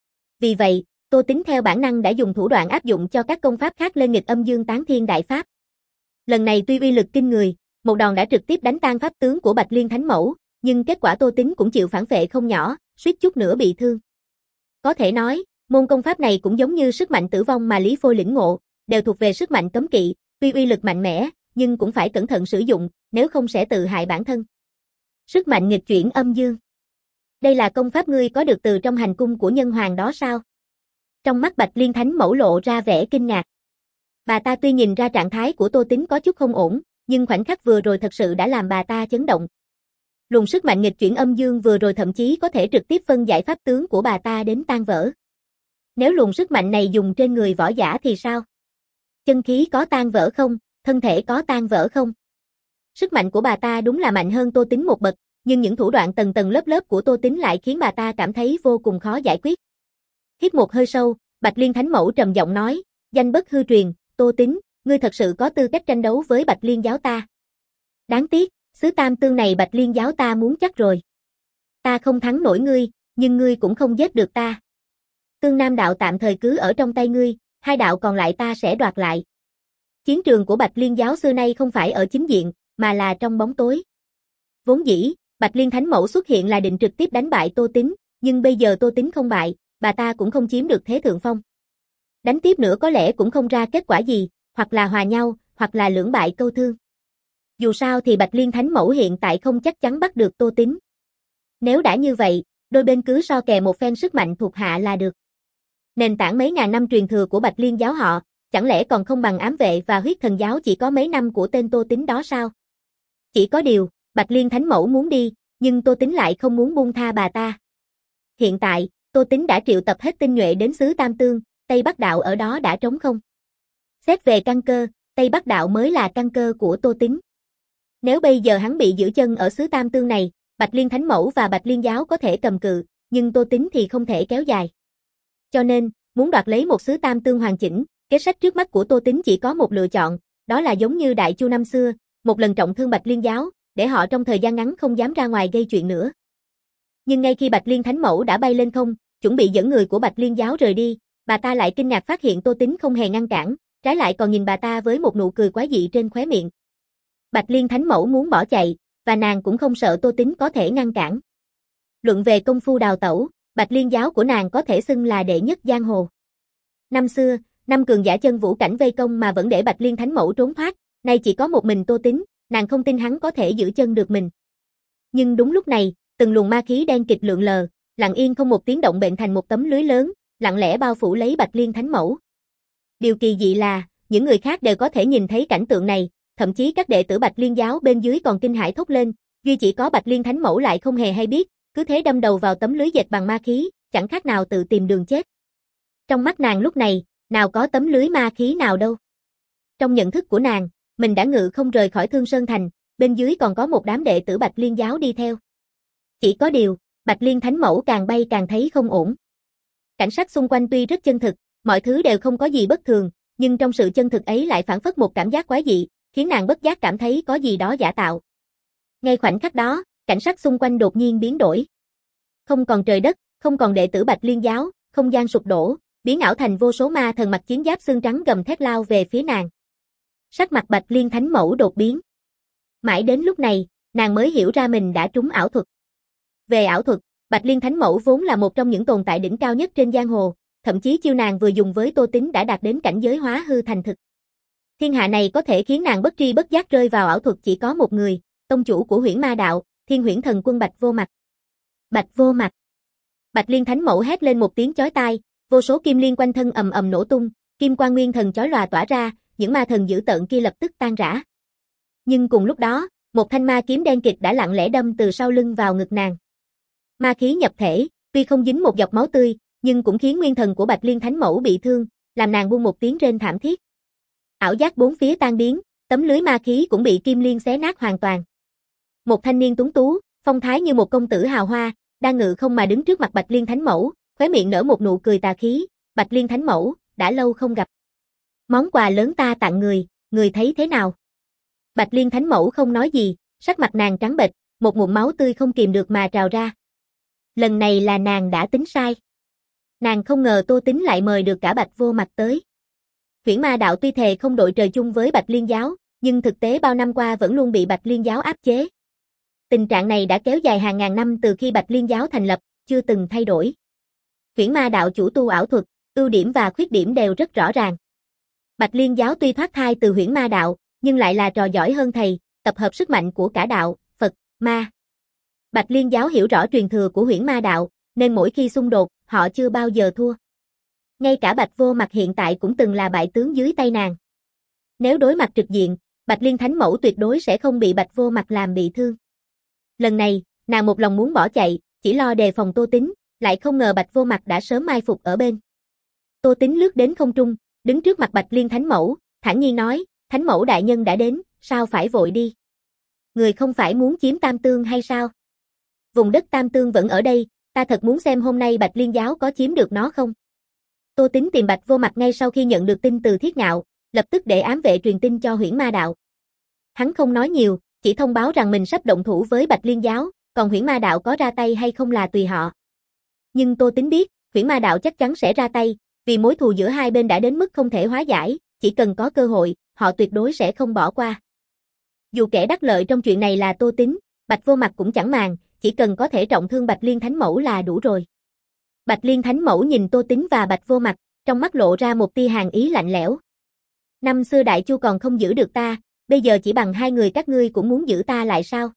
Vì vậy, Tô Tính theo bản năng đã dùng thủ đoạn áp dụng cho các công pháp khác lên nghịch âm dương tán thiên đại pháp. Lần này tuy uy lực kinh người, một đòn đã trực tiếp đánh tan pháp tướng của Bạch Liên Thánh Mẫu, nhưng kết quả Tô Tính cũng chịu phản phệ không nhỏ, suýt chút nữa bị thương. Có thể nói, môn công pháp này cũng giống như sức mạnh tử vong mà Lý Phôi lĩnh ngộ, đều thuộc về sức mạnh cấm kỵ, tuy uy lực mạnh mẽ, nhưng cũng phải cẩn thận sử dụng, nếu không sẽ tự hại bản thân. Sức mạnh nghịch chuyển âm dương. Đây là công pháp ngươi có được từ trong hành cung của Nhân Hoàng đó sao? Trong mắt Bạch Liên Thánh Mẫu lộ ra vẻ kinh ngạc. Bà ta tuy nhìn ra trạng thái của Tô Tính có chút không ổn, nhưng khoảnh khắc vừa rồi thật sự đã làm bà ta chấn động. Luồng sức mạnh nghịch chuyển âm dương vừa rồi thậm chí có thể trực tiếp phân giải pháp tướng của bà ta đến tan vỡ. Nếu luồng sức mạnh này dùng trên người võ giả thì sao? Chân khí có tan vỡ không? Thân thể có tan vỡ không? Sức mạnh của bà ta đúng là mạnh hơn Tô Tính một bậc, nhưng những thủ đoạn tầng tầng lớp lớp của Tô Tính lại khiến bà ta cảm thấy vô cùng khó giải quyết. Hít một hơi sâu, Bạch Liên Thánh Mẫu trầm giọng nói, danh bất hư truyền, Tô Tính, ngươi thật sự có tư cách tranh đấu với Bạch Liên giáo ta. Đáng tiếc, xứ Tam Tương này Bạch Liên giáo ta muốn chắc rồi. Ta không thắng nổi ngươi, nhưng ngươi cũng không giết được ta. Tương Nam đạo tạm thời cứ ở trong tay ngươi, hai đạo còn lại ta sẽ đoạt lại. Chiến trường của Bạch Liên giáo xưa nay không phải ở chính diện, mà là trong bóng tối. Vốn dĩ, Bạch Liên Thánh Mẫu xuất hiện là định trực tiếp đánh bại Tô Tính, nhưng bây giờ Tô Tính không bại, bà ta cũng không chiếm được thế thượng phong. Đánh tiếp nữa có lẽ cũng không ra kết quả gì, hoặc là hòa nhau, hoặc là lưỡng bại câu thương. Dù sao thì Bạch Liên Thánh Mẫu hiện tại không chắc chắn bắt được Tô Tính. Nếu đã như vậy, đôi bên cứ so kè một phen sức mạnh thuộc hạ là được. Nền tảng mấy ngàn năm truyền thừa của Bạch Liên giáo họ, chẳng lẽ còn không bằng ám vệ và huyết thần giáo chỉ có mấy năm của tên Tô Tín đó sao? Chỉ có điều, Bạch Liên Thánh Mẫu muốn đi, nhưng Tô Tín lại không muốn buông tha bà ta. Hiện tại, Tô Tín đã triệu tập hết tinh nhuệ đến xứ Tam Tương, Tây Bắc Đạo ở đó đã trống không. Xét về căn cơ, Tây Bắc Đạo mới là căn cơ của Tô Tín. Nếu bây giờ hắn bị giữ chân ở xứ Tam Tương này, Bạch Liên Thánh Mẫu và Bạch Liên giáo có thể cầm cự, nhưng Tô Tín thì không thể kéo dài. Cho nên, muốn đoạt lấy một xứ Tam Tương hoàn chỉnh, kế sách trước mắt của Tô Tín chỉ có một lựa chọn, đó là giống như Đại Chu năm xưa, một lần trọng thương Bạch Liên giáo, để họ trong thời gian ngắn không dám ra ngoài gây chuyện nữa. Nhưng ngay khi Bạch Liên Thánh Mẫu đã bay lên không, chuẩn bị dẫn người của Bạch Liên giáo rời đi, bà ta lại kinh ngạc phát hiện Tô Tín không hề ngăn cản, trái lại còn nhìn bà ta với một nụ cười quái dị trên khóe miệng. Bạch Liên Thánh Mẫu muốn bỏ chạy, và nàng cũng không sợ Tô Tín có thể ngăn cản. Luận về công phu đào tẩu, Bạch Liên giáo của nàng có thể xưng là đệ nhất giang hồ. Năm xưa, năm cường giả chân vũ cảnh vây công mà vẫn để Bạch Liên Thánh Mẫu trốn thoát, nay chỉ có một mình Tô Tín, nàng không tin hắn có thể giữ chân được mình. Nhưng đúng lúc này, từng luồng ma khí đen kịt lượn lờ, lặng yên không một tiếng động bệnh thành một tấm lưới lớn, lặng lẽ bao phủ lấy Bạch Liên Thánh Mẫu. Điều kỳ dị là, những người khác đều có thể nhìn thấy cảnh tượng này, thậm chí các đệ tử Bạch Liên giáo bên dưới còn kinh hãi thốt lên, duy chỉ có Bạch Liên Thánh Mẫu lại không hề hay biết, cứ thế đâm đầu vào tấm lưới dệt bằng ma khí, chẳng khác nào tự tìm đường chết. Trong mắt nàng lúc này, nào có tấm lưới ma khí nào đâu. Trong nhận thức của nàng, mình đã ngự không rời khỏi Thương Sơn Thành, bên dưới còn có một đám đệ tử Bạch Liên giáo đi theo. Chỉ có điều, Bạch Liên Thánh Mẫu càng bay càng thấy không ổn. Cảnh sắc xung quanh tuy rất chân thực, mọi thứ đều không có gì bất thường, nhưng trong sự chân thực ấy lại phản phất một cảm giác quái dị, khiến nàng bất giác cảm thấy có gì đó giả tạo. Ngay khoảnh khắc đó, cảnh sắc xung quanh đột nhiên biến đổi. Không còn trời đất, không còn đệ tử Bạch Liên giáo, không gian sụp đổ, biến ảo thành vô số ma thần mặc chiến giáp xương trắng gầm thét lao về phía nàng. Sắc mặt Bạch Liên Thánh Mẫu đột biến. Mãi đến lúc này, nàng mới hiểu ra mình đã trúng ảo thuật. Về ảo thuật, Bạch Liên Thánh Mẫu vốn là một trong những tồn tại đỉnh cao nhất trên giang hồ, thậm chí chiêu nàng vừa dùng với Tô Tín đã đạt đến cảnh giới hóa hư thành thực. Thiên hạ này có thể khiến nàng bất tri bất giác rơi vào ảo thuật chỉ có một người, tông chủ của Huyễn Ma đạo, Thiên Huyễn Thần Quân Bạch Vô Mặt. Bạch Vô Mặt. Bạch Liên Thánh Mẫu hét lên một tiếng chói tai, vô số kim liên quanh thân ầm ầm nổ tung, kim quang nguyên thần chói lòa tỏa ra, những ma thần dữ tợn kia lập tức tan rã. Nhưng cùng lúc đó, một thanh ma kiếm đen kịt đã lặng lẽ đâm từ sau lưng vào ngực nàng. Ma khí nhập thể, tuy không dính một giọt máu tươi, nhưng cũng khiến nguyên thần của Bạch Liên Thánh Mẫu bị thương, làm nàng buông một tiếng rên thảm thiết. Ảo giác bốn phía tan biến, tấm lưới ma khí cũng bị kim liên xé nát hoàn toàn. Một thanh niên tuấn tú, phong thái như một công tử hào hoa, đang ngự không mà đứng trước mặt Bạch Liên Thánh Mẫu, khóe miệng nở một nụ cười tà khí, "Bạch Liên Thánh Mẫu, đã lâu không gặp. Món quà lớn ta tặng người, người thấy thế nào?" Bạch Liên Thánh Mẫu không nói gì, sắc mặt nàng trắng bệch, một ngụm máu tươi không kìm được mà trào ra. Lần này là nàng đã tính sai. Nàng không ngờ Tô Tín lại mời được cả Bạch Vô Mặt tới. Huyễn Ma đạo tuy thề không đội trời chung với Bạch Liên giáo, nhưng thực tế bao năm qua vẫn luôn bị Bạch Liên giáo áp chế. Tình trạng này đã kéo dài hàng ngàn năm từ khi Bạch Liên giáo thành lập, chưa từng thay đổi. Huyễn Ma đạo chủ tu ảo thuật, ưu điểm và khuyết điểm đều rất rõ ràng. Bạch Liên giáo tuy thoát thai từ Huyễn Ma đạo, nhưng lại là trò giỏi hơn thầy, tập hợp sức mạnh của cả đạo, Phật, Ma. Bạch Liên giáo hiểu rõ truyền thừa của Huyễn Ma đạo, nên mỗi khi xung đột, họ chưa bao giờ thua. Ngay cả Bạch Vô Mặt hiện tại cũng từng là bại tướng dưới tay nàng. Nếu đối mặt trực diện, Bạch Liên Thánh Mẫu tuyệt đối sẽ không bị Bạch Vô Mặt làm bị thương. Lần này, nàng một lòng muốn bỏ chạy, chỉ lo đề phòng Tô Tín, lại không ngờ Bạch Vô Mặt đã sớm mai phục ở bên. Tô Tín lướt đến không trung, đứng trước mặt Bạch Liên Thánh Mẫu, thản nhiên nói, Thánh Mẫu đại nhân đã đến, sao phải vội đi? Người không phải muốn chiếm Tam Tương hay sao? Vùng đất Tam Tương vẫn ở đây, ta thật muốn xem hôm nay Bạch Liên giáo có chiếm được nó không? Tô Tín tìm Bạch Vô Mặt ngay sau khi nhận được tin từ Thiết Ngạo, lập tức để ám vệ truyền tin cho Huyễn Ma đạo. Hắn không nói nhiều, chỉ thông báo rằng mình sắp động thủ với Bạch Liên giáo, còn Huyễn Ma đạo có ra tay hay không là tùy họ. Nhưng Tô Tín biết, Huyễn Ma đạo chắc chắn sẽ ra tay, vì mối thù giữa hai bên đã đến mức không thể hóa giải, chỉ cần có cơ hội, họ tuyệt đối sẽ không bỏ qua. Dù kẻ đắc lợi trong chuyện này là Tô Tín, Bạch Vô Mặt cũng chẳng màng, chỉ cần có thể trọng thương Bạch Liên Thánh Mẫu là đủ rồi. Bạch Liên Thánh Mẫu nhìn Tô Tín và Bạch Vô Mặt, trong mắt lộ ra một tia hàn ý lạnh lẽo. Năm xưa Đại Chu còn không giữ được ta, bây giờ chỉ bằng hai người các ngươi cũng muốn giữ ta lại sao?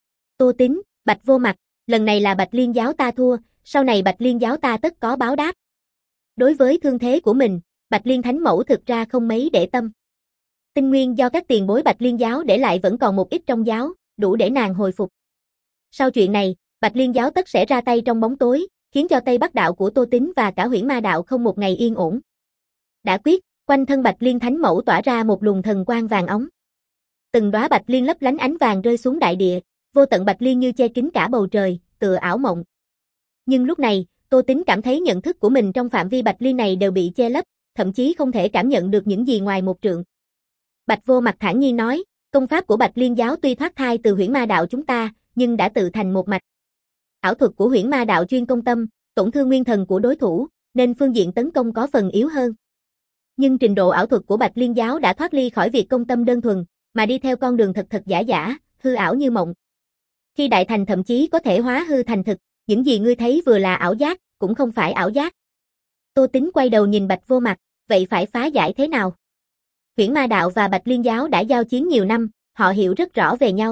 Tô Tín, Bạch Vô Mặt, lần này là Bạch Liên giáo ta thua, sau này Bạch Liên giáo ta tất có báo đáp. Đối với thương thế của mình, Bạch Liên Thánh Mẫu thực ra không mấy để tâm. Tinh nguyên do các tiền bối Bạch Liên giáo để lại vẫn còn một ít trong giáo, đủ để nàng hồi phục. Sau chuyện này, Bạch Liên giáo tất sẽ ra tay trong bóng tối, khiến cho Tây Bắc đạo của Tô Tín và cả Huyễn Ma đạo không một ngày yên ổn. Đã quyết, quanh thân Bạch Liên Thánh Mẫu tỏa ra một luồng thần quang vàng óng. Từng đóa bạch liên lấp lánh ánh vàng rơi xuống đại địa, vô tận bạch liên như che kín cả bầu trời, tựa ảo mộng. Nhưng lúc này, Tô Tín cảm thấy nhận thức của mình trong phạm vi bạch liên này đều bị che lấp, thậm chí không thể cảm nhận được những gì ngoài một trượng. Bạch Vô Mặt thản nhiên nói, công pháp của Bạch Liên giáo tuy thoát thai từ Huyễn Ma đạo chúng ta, nhưng đã tự thành một mạch. Ảo thuật của Huyễn Ma đạo chuyên công tâm, tổn thương nguyên thần của đối thủ, nên phương diện tấn công có phần yếu hơn. Nhưng trình độ ảo thuật của Bạch Liên giáo đã thoát ly khỏi việc công tâm đơn thuần, mà đi theo con đường thật thật giả giả, hư ảo như mộng. Khi đại thành thậm chí có thể hóa hư thành thực, những gì ngươi thấy vừa là ảo giác, cũng không phải ảo giác. Tô Tín quay đầu nhìn Bạch Vô Mặt, vậy phải phá giải thế nào? Huyễn Ma đạo và Bạch Liên giáo đã giao chiến nhiều năm, họ hiểu rất rõ về nhau.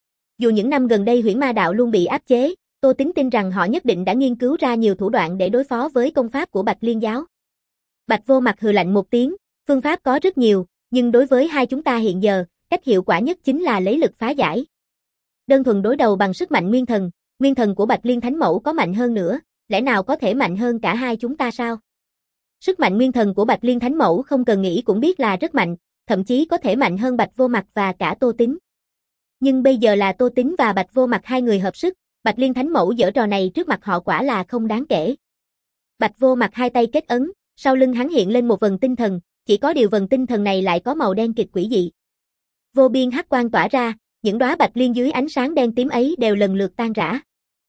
Dù những năm gần đây Huyễn Ma đạo luôn bị áp chế, Tô Tín tin rằng họ nhất định đã nghiên cứu ra nhiều thủ đoạn để đối phó với công pháp của Bạch Liên giáo. Bạch Vô Mặt hừ lạnh một tiếng, phương pháp có rất nhiều, nhưng đối với hai chúng ta hiện giờ, cách hiệu quả nhất chính là lấy lực phá giải. Đơn thuần đối đầu bằng sức mạnh nguyên thần, nguyên thần của Bạch Liên Thánh Mẫu có mạnh hơn nữa, lẽ nào có thể mạnh hơn cả hai chúng ta sao? Sức mạnh nguyên thần của Bạch Liên Thánh Mẫu không cần nghĩ cũng biết là rất mạnh, thậm chí có thể mạnh hơn Bạch Vô Mặt và cả Tô Tín. Nhưng bây giờ là Tô Tín và Bạch Vô Mặt hai người hợp sức, Bạch Liên Thánh Mẫu giở trò này trước mặt họ quả là không đáng kể. Bạch Vô Mặt hai tay kết ấn, sau lưng hắn hiện lên một vần tinh thần, chỉ có điều vần tinh thần này lại có màu đen kịch quỷ dị. Vô biên hắc quang tỏa ra, những đóa bạch liên dưới ánh sáng đen tím ấy đều lần lượt tan rã.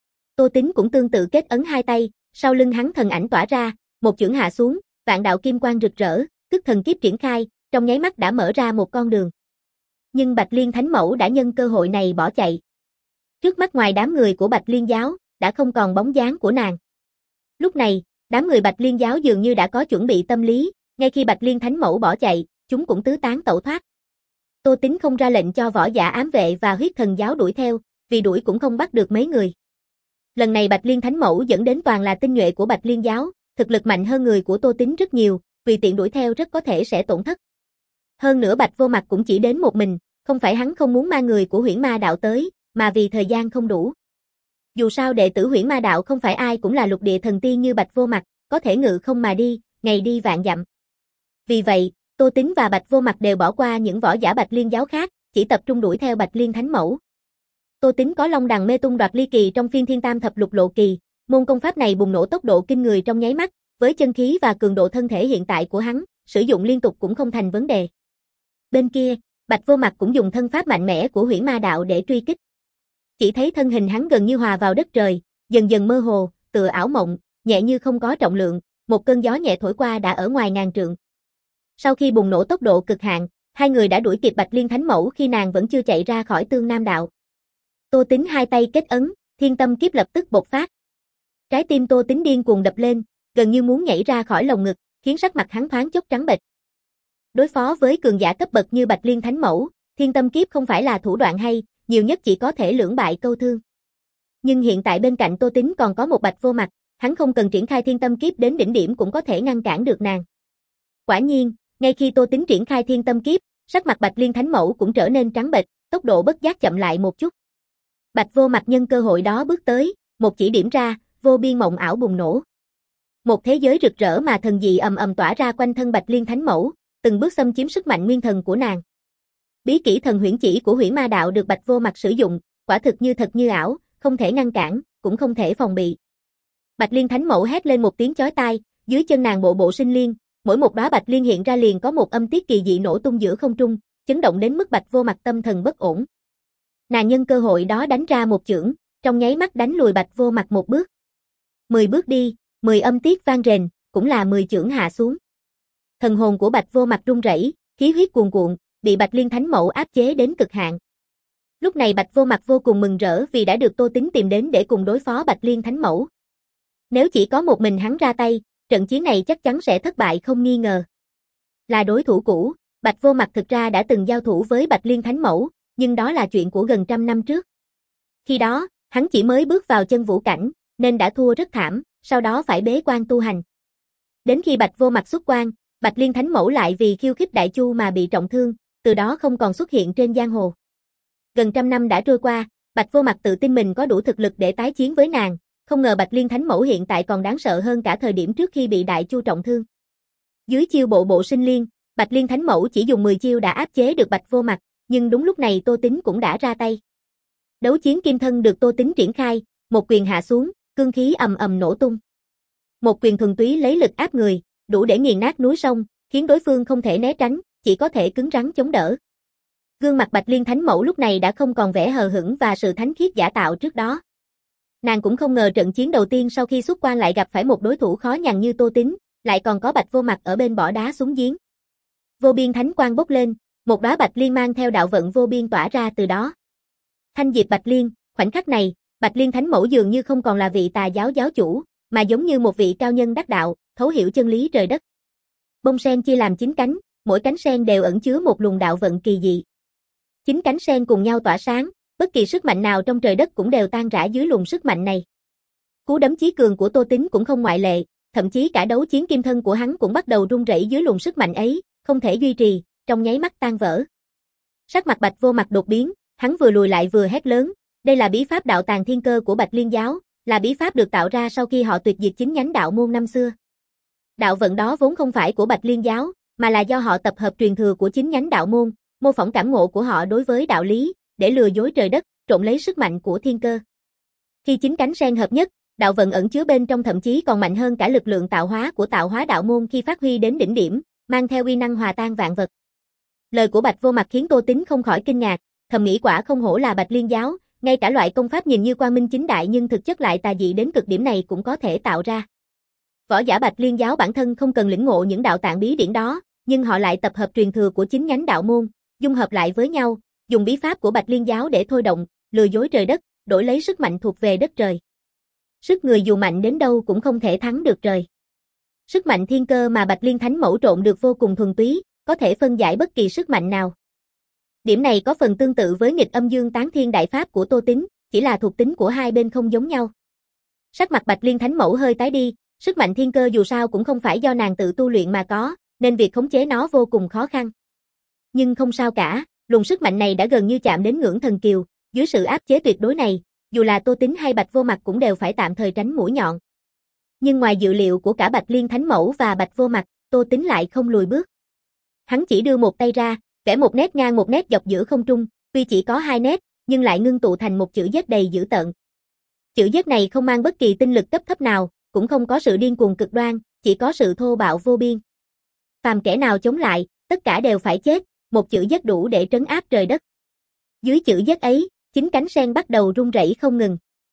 Tô Tín cũng tương tự kết ấn hai tay, sau lưng hắn thần ảnh tỏa ra, một chưởng hạ xuống, vạn đạo kim quang rực rỡ, tức thần kiếp triển khai, trong nháy mắt đã mở ra một con đường. Nhưng Bạch Liên Thánh Mẫu đã nhân cơ hội này bỏ chạy. Trước mắt ngoài đám người của Bạch Liên giáo, đã không còn bóng dáng của nàng. Lúc này, đám người Bạch Liên giáo dường như đã có chuẩn bị tâm lý, ngay khi Bạch Liên Thánh Mẫu bỏ chạy, chúng cũng tứ tán tẩu thoát. Tô Tín không ra lệnh cho võ giả ám vệ và huyết thần giáo đuổi theo, vì đuổi cũng không bắt được mấy người. Lần này Bạch Liên Thánh Mẫu dẫn đến toàn là tinh nhuệ của Bạch Liên giáo, thực lực mạnh hơn người của Tô Tín rất nhiều, vì tiện đuổi theo rất có thể sẽ tổn thất. Hơn nữa Bạch Vô Mặt cũng chỉ đến một mình, không phải hắn không muốn mang người của Huyễn Ma đạo tới, mà vì thời gian không đủ. Dù sao đệ tử Huyễn Ma đạo không phải ai cũng là lục địa thần tiên như Bạch Vô Mặt, có thể ngự không mà đi, ngày đi vạn dặm. Vì vậy, Tô Tín và Bạch Vô Mặt đều bỏ qua những võ giả Bạch Liên giáo khác, chỉ tập trung đuổi theo Bạch Liên Thánh Mẫu. Tô Tín có Long Đằng Mê Tung Đoạt Ly Kỳ trong phiên Thiên Tam Thập Lục Lộ Kỳ, môn công pháp này bùng nổ tốc độ kinh người trong nháy mắt, với chân khí và cường độ thân thể hiện tại của hắn, sử dụng liên tục cũng không thành vấn đề. Bên kia, Bạch Vô Mặt cũng dùng thân pháp mạnh mẽ của Huyễn Ma đạo để truy kích. Chỉ thấy thân hình hắn gần như hòa vào đất trời, dần dần mơ hồ, tựa ảo mộng, nhẹ như không có trọng lượng, một cơn gió nhẹ thổi qua đã ở ngoài ngàn trượng. Sau khi bùng nổ tốc độ cực hạn, hai người đã đuổi kịp Bạch Liên Thánh Mẫu khi nàng vẫn chưa chạy ra khỏi Tương Nam đạo. Tô Tín hai tay kết ấn, thiên tâm kiếp lập tức bộc phát. Trái tim Tô Tín điên cuồng đập lên, gần như muốn nhảy ra khỏi lồng ngực, khiến sắc mặt hắn thoáng chốc trắng bệch. Đối phó với cường giả cấp bậc như Bạch Liên Thánh Mẫu, thiên tâm kiếp không phải là thủ đoạn hay, nhiều nhất chỉ có thể lưỡng bại câu thương. Nhưng hiện tại bên cạnh Tô Tín còn có một Bạch Vô Mặt, hắn không cần triển khai thiên tâm kiếp đến đỉnh điểm cũng có thể ngăn cản được nàng. Quả nhiên, ngay khi Tô Tín triển khai thiên tâm kiếp, sắc mặt Bạch Liên Thánh Mẫu cũng trở nên trắng bệch, tốc độ bất giác chậm lại một chút. Bạch Vô Mặt nhân cơ hội đó bước tới, một chỉ điểm ra, vô biên mộng ảo bùng nổ. Một thế giới rực rỡ mà thần dị ầm ầm tỏa ra quanh thân Bạch Liên Thánh Mẫu, từng bước xâm chiếm sức mạnh nguyên thần của nàng. Bí kỹ thần huyễn chỉ của Huyễn Ma đạo được Bạch Vô Mặt sử dụng, quả thực như thật như ảo, không thể ngăn cản, cũng không thể phòng bị. Bạch Liên Thánh Mẫu hét lên một tiếng chói tai, dưới chân nàng bộ bộ sinh liên, mỗi một đóa bạch liên hiện ra liền có một âm tiết kỳ dị nổ tung giữa không trung, chấn động đến mức Bạch Vô Mặt tâm thần bất ổn. Nàng nhân cơ hội đó đánh ra một chưởng, trong nháy mắt đánh lùi Bạch Vô Mặt một bước. Mười bước đi, mười âm tiết vang rền, cũng là mười chưởng hạ xuống. Thần hồn của Bạch Vô Mặt run rẩy, khí huyết cuồn cuộn, bị Bạch Liên Thánh Mẫu áp chế đến cực hạn. Lúc này Bạch Vô Mặt vô cùng mừng rỡ vì đã được Tô Tín tìm đến để cùng đối phó Bạch Liên Thánh Mẫu. Nếu chỉ có một mình hắn ra tay, trận chiến này chắc chắn sẽ thất bại không nghi ngờ. Là đối thủ cũ, Bạch Vô Mặt thực ra đã từng giao thủ với Bạch Liên Thánh Mẫu, nhưng đó là chuyện của gần trăm năm trước. Khi đó, hắn chỉ mới bước vào chân vũ cảnh, nên đã thua rất thảm, sau đó phải bế quan tu hành. Đến khi Bạch Vô Mặt xuất quan, Bạch Liên Thánh Mẫu lại vì khiêu khích Đại Chu mà bị trọng thương, từ đó không còn xuất hiện trên giang hồ. Gần trăm năm đã trôi qua, Bạch Vô Mặt tự tin mình có đủ thực lực để tái chiến với nàng, không ngờ Bạch Liên Thánh Mẫu hiện tại còn đáng sợ hơn cả thời điểm trước khi bị Đại Chu trọng thương. Dưới chiêu bộ bộ sinh liên, Bạch Liên Thánh Mẫu chỉ dùng mười chiêu đã áp chế được Bạch Vô Mặt, nhưng đúng lúc này Tô Tín cũng đã ra tay. Đấu chiến kim thân được Tô Tín triển khai, một quyền hạ xuống, cương khí ầm ầm nổ tung. Một quyền thuần túy lấy lực áp người, đủ để nghiền nát núi sông, khiến đối phương không thể né tránh, chỉ có thể cứng rắn chống đỡ. Gương mặt Bạch Liên Thánh Mẫu lúc này đã không còn vẻ hờ hững và sự thánh khiết giả tạo trước đó. Nàng cũng không ngờ trận chiến đầu tiên sau khi xuất quan lại gặp phải một đối thủ khó nhằn như Tô Tín, lại còn có Bạch Vô Mặt ở bên bỏ đá xuống giếng. Vô biên thánh quang bốc lên, một đóa bạch liên mang theo đạo vận vô biên tỏa ra từ đó. Thanh diệp bạch liên, khoảnh khắc này, Bạch Liên Thánh Mẫu dường như không còn là vị tà giáo giáo chủ, mà giống như một vị cao nhân đắc đạo, thấu hiểu chân lý trời đất. Bông sen chia làm chín cánh, mỗi cánh sen đều ẩn chứa một luồng đạo vận kỳ dị. Chín cánh sen cùng nhau tỏa sáng, bất kỳ sức mạnh nào trong trời đất cũng đều tan rã dưới luồng sức mạnh này. Cú đấm chí cường của Tô Tín cũng không ngoại lệ, thậm chí cả đấu chiến kim thân của hắn cũng bắt đầu run rẩy dưới luồng sức mạnh ấy, không thể duy trì, trong nháy mắt tan vỡ. Sắc mặt Bạch Vô Mặt đột biến, hắn vừa lùi lại vừa hét lớn, đây là bí pháp đạo tàng thiên cơ của Bạch Liên giáo, là bí pháp được tạo ra sau khi họ tuyệt diệt chính nhánh đạo môn năm xưa. Đạo vận đó vốn không phải của Bạch Liên giáo, mà là do họ tập hợp truyền thừa của chính nhánh đạo môn, mô phỏng cảm ngộ của họ đối với đạo lý, để lừa dối trời đất, trộn lấy sức mạnh của thiên cơ. Khi chín cánh sen hợp nhất, đạo vận ẩn chứa bên trong thậm chí còn mạnh hơn cả lực lượng tạo hóa của tạo hóa đạo môn khi phát huy đến đỉnh điểm, mang theo uy năng hòa tan vạn vật. Lời của Bạch Vô Mặt khiến Tô Tín không khỏi kinh ngạc, thầm nghĩ quả không hổ là Bạch Liên giáo, ngay cả loại công pháp nhìn như quang minh chính đại nhưng thực chất lại tà dị đến cực điểm này cũng có thể tạo ra. Võ giả Bạch Liên giáo bản thân không cần lĩnh ngộ những đạo tạng bí điển đó, nhưng họ lại tập hợp truyền thừa của chính nhánh đạo môn, dung hợp lại với nhau, dùng bí pháp của Bạch Liên giáo để thôi động, lừa dối trời đất, đổi lấy sức mạnh thuộc về đất trời. Sức người dù mạnh đến đâu cũng không thể thắng được trời. Sức mạnh thiên cơ mà Bạch Liên Thánh Mẫu trộn được vô cùng thuần túy, có thể phân giải bất kỳ sức mạnh nào. Điểm này có phần tương tự với nghịch âm dương tán thiên đại pháp của Tô Tín, chỉ là thuộc tính của hai bên không giống nhau. Sắc mặt Bạch Liên Thánh Mẫu hơi tái đi, sức mạnh thiên cơ dù sao cũng không phải do nàng tự tu luyện mà có, nên việc khống chế nó vô cùng khó khăn. Nhưng không sao cả, luồng sức mạnh này đã gần như chạm đến ngưỡng thần kiều, dưới sự áp chế tuyệt đối này, dù là Tô Tín hay Bạch Vô Mặt cũng đều phải tạm thời tránh mũi nhọn. Nhưng ngoài dự liệu của cả Bạch Liên Thánh Mẫu và Bạch Vô Mặt, Tô Tín lại không lùi bước. Hắn chỉ đưa một tay ra, vẽ một nét ngang một nét dọc giữa không trung, tuy chỉ có hai nét, nhưng lại ngưng tụ thành một chữ Z đầy dữ tợn. Chữ Z này không mang bất kỳ tinh lực cấp thấp nào, cũng không có sự điên cuồng cực đoan, chỉ có sự thô bạo vô biên. Phàm kẻ nào chống lại, tất cả đều phải chết, một chữ Z đủ để trấn áp trời đất. Dưới chữ Z ấy, chín cánh sen bắt đầu rung rẩy không ngừng.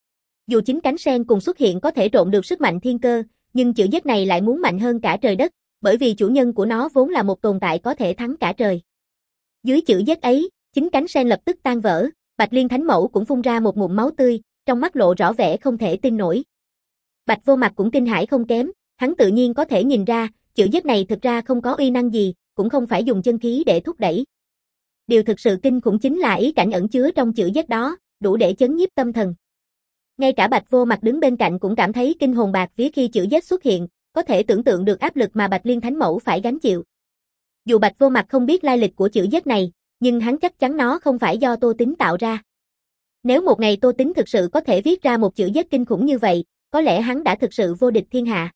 Dù chín cánh sen cùng xuất hiện có thể trộn được sức mạnh thiên cơ, nhưng chữ Z này lại muốn mạnh hơn cả trời đất, bởi vì chủ nhân của nó vốn là một tồn tại có thể thắng cả trời. Dưới chữ Z ấy, chín cánh sen lập tức tan vỡ, Bạch Liên Thánh Mẫu cũng phun ra một ngụm máu tươi, trong mắt lộ rõ vẻ không thể tin nổi. Bạch Vô Mặt cũng kinh hãi không kém, hắn tự nhiên có thể nhìn ra, chữ Z này thực ra không có uy năng gì, cũng không phải dùng chân khí để thúc đẩy. Điều thực sự kinh khủng chính là ý cảnh ẩn chứa trong chữ Z đó, đủ để chấn nhiếp tâm thần. Ngay cả Bạch Vô Mặt đứng bên cạnh cũng cảm thấy kinh hồn bạt vía khi chữ Z xuất hiện, có thể tưởng tượng được áp lực mà Bạch Liên Thánh Mẫu phải gánh chịu. Dù Bạch Vô Mặt không biết lai lịch của chữ Z này, nhưng hắn chắc chắn nó không phải do Tô Tín tạo ra. Nếu một ngày Tô Tín thực sự có thể viết ra một chữ Z kinh khủng như vậy, có lẽ hắn đã thực sự vô địch thiên hạ.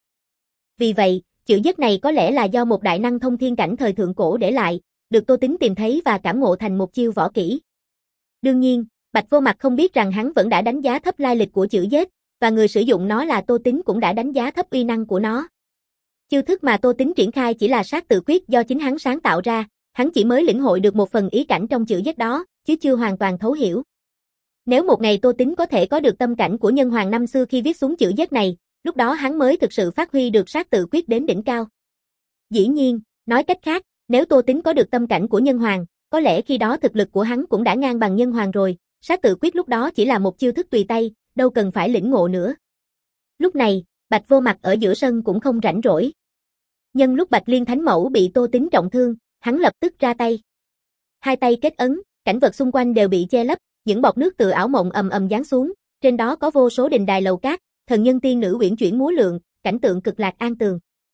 Vì vậy, chữ Z này có lẽ là do một đại năng thông thiên cảnh thời thượng cổ để lại, được Tô Tín tìm thấy và cảm ngộ thành một chiêu võ kỹ. Đương nhiên, Bạch Vô Mặt không biết rằng hắn vẫn đã đánh giá thấp lai lịch của chữ Z, và người sử dụng nó là Tô Tín cũng đã đánh giá thấp uy năng của nó. Chiêu thức mà Tô Tín triển khai chỉ là sát tự quyết do chính hắn sáng tạo ra, hắn chỉ mới lĩnh hội được một phần ý cảnh trong chữ Z đó, chứ chưa hoàn toàn thấu hiểu. Nếu một ngày Tô Tín có thể có được tâm cảnh của nhân hoàng năm xưa khi viết xuống chữ Z này, lúc đó hắn mới thực sự phát huy được sát tự quyết đến đỉnh cao. Dĩ nhiên, nói cách khác, nếu Tô Tín có được tâm cảnh của nhân hoàng, có lẽ khi đó thực lực của hắn cũng đã ngang bằng nhân hoàng rồi, sát tự quyết lúc đó chỉ là một chiêu thức tùy tay, đâu cần phải lĩnh ngộ nữa. Lúc này, Bạch Vô Mặt ở giữa sân cũng không rảnh rỗi. Nhân lúc Bạch Liên Thánh Mẫu bị Tô Tín trọng thương, hắn lập tức ra tay. Hai tay kết ấn, cảnh vật xung quanh đều bị che lấp, những bọt nước từ ảo mộng ầm ầm giáng xuống, trên đó có vô số đình đài lầu cát, thần nhân tiên nữ uyển chuyển múa lượn, cảnh tượng cực lạc an tường.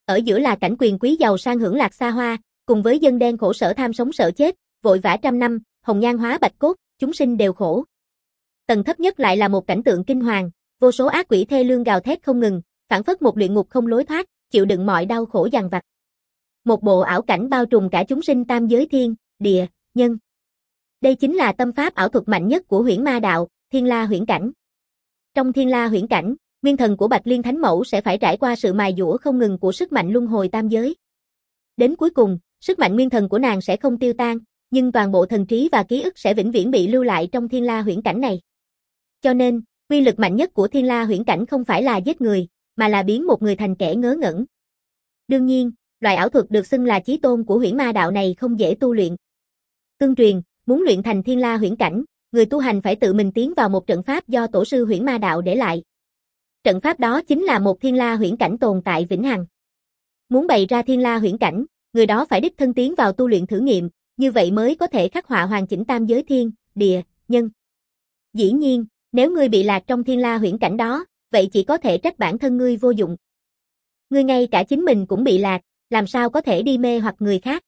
Ở giữa là cảnh quyền quý giàu sang hưởng lạc xa hoa, cùng với dân đen khổ sở tham sống sợ chết, vội vã trăm năm, hồng nhan hóa bạch cốt, chúng sinh đều khổ. Tầng thấp nhất lại là một cảnh tượng kinh hoàng, vô số ác quỷ thê lương gào thét không ngừng, phảng phất một luyện ngục không lối thoát, chịu đựng mọi đau khổ dằn vặt. Một bộ ảo cảnh bao trùm cả chúng sinh tam giới thiên, địa, nhân. Đây chính là tâm pháp ảo thuật mạnh nhất của Huyễn Ma Đạo, Thiên La Huyễn Cảnh. Trong Thiên La Huyễn Cảnh, nguyên thần của Bạch Liên Thánh Mẫu sẽ phải trải qua sự mài dũa không ngừng của sức mạnh luân hồi tam giới. Đến cuối cùng, sức mạnh nguyên thần của nàng sẽ không tiêu tan, nhưng toàn bộ thần trí và ký ức sẽ vĩnh viễn bị lưu lại trong Thiên La Huyễn Cảnh này. Cho nên, uy lực mạnh nhất của Thiên La Huyễn Cảnh không phải là giết người, mà là biến một người thành kẻ ngớ ngẩn. Đương nhiên, loại ảo thuật được xưng là chí tôn của Huyễn Ma Đạo này không dễ tu luyện. Tương truyền, muốn luyện thành Thiên La Huyễn Cảnh, người tu hành phải tự mình tiến vào một trận pháp do tổ sư Huyễn Ma Đạo để lại. Trận pháp đó chính là một Thiên La Huyễn Cảnh tồn tại vĩnh hằng. Muốn bày ra Thiên La Huyễn Cảnh, người đó phải đích thân tiến vào tu luyện thử nghiệm, như vậy mới có thể khắc họa hoàn chỉnh tam giới thiên, địa, nhân. Dĩ nhiên, nếu ngươi bị lạc trong Thiên La Huyễn Cảnh đó, vậy chỉ có thể trách bản thân ngươi vô dụng. Ngươi ngay cả chính mình cũng bị lạc, làm sao có thể đi mê hoặc người khác.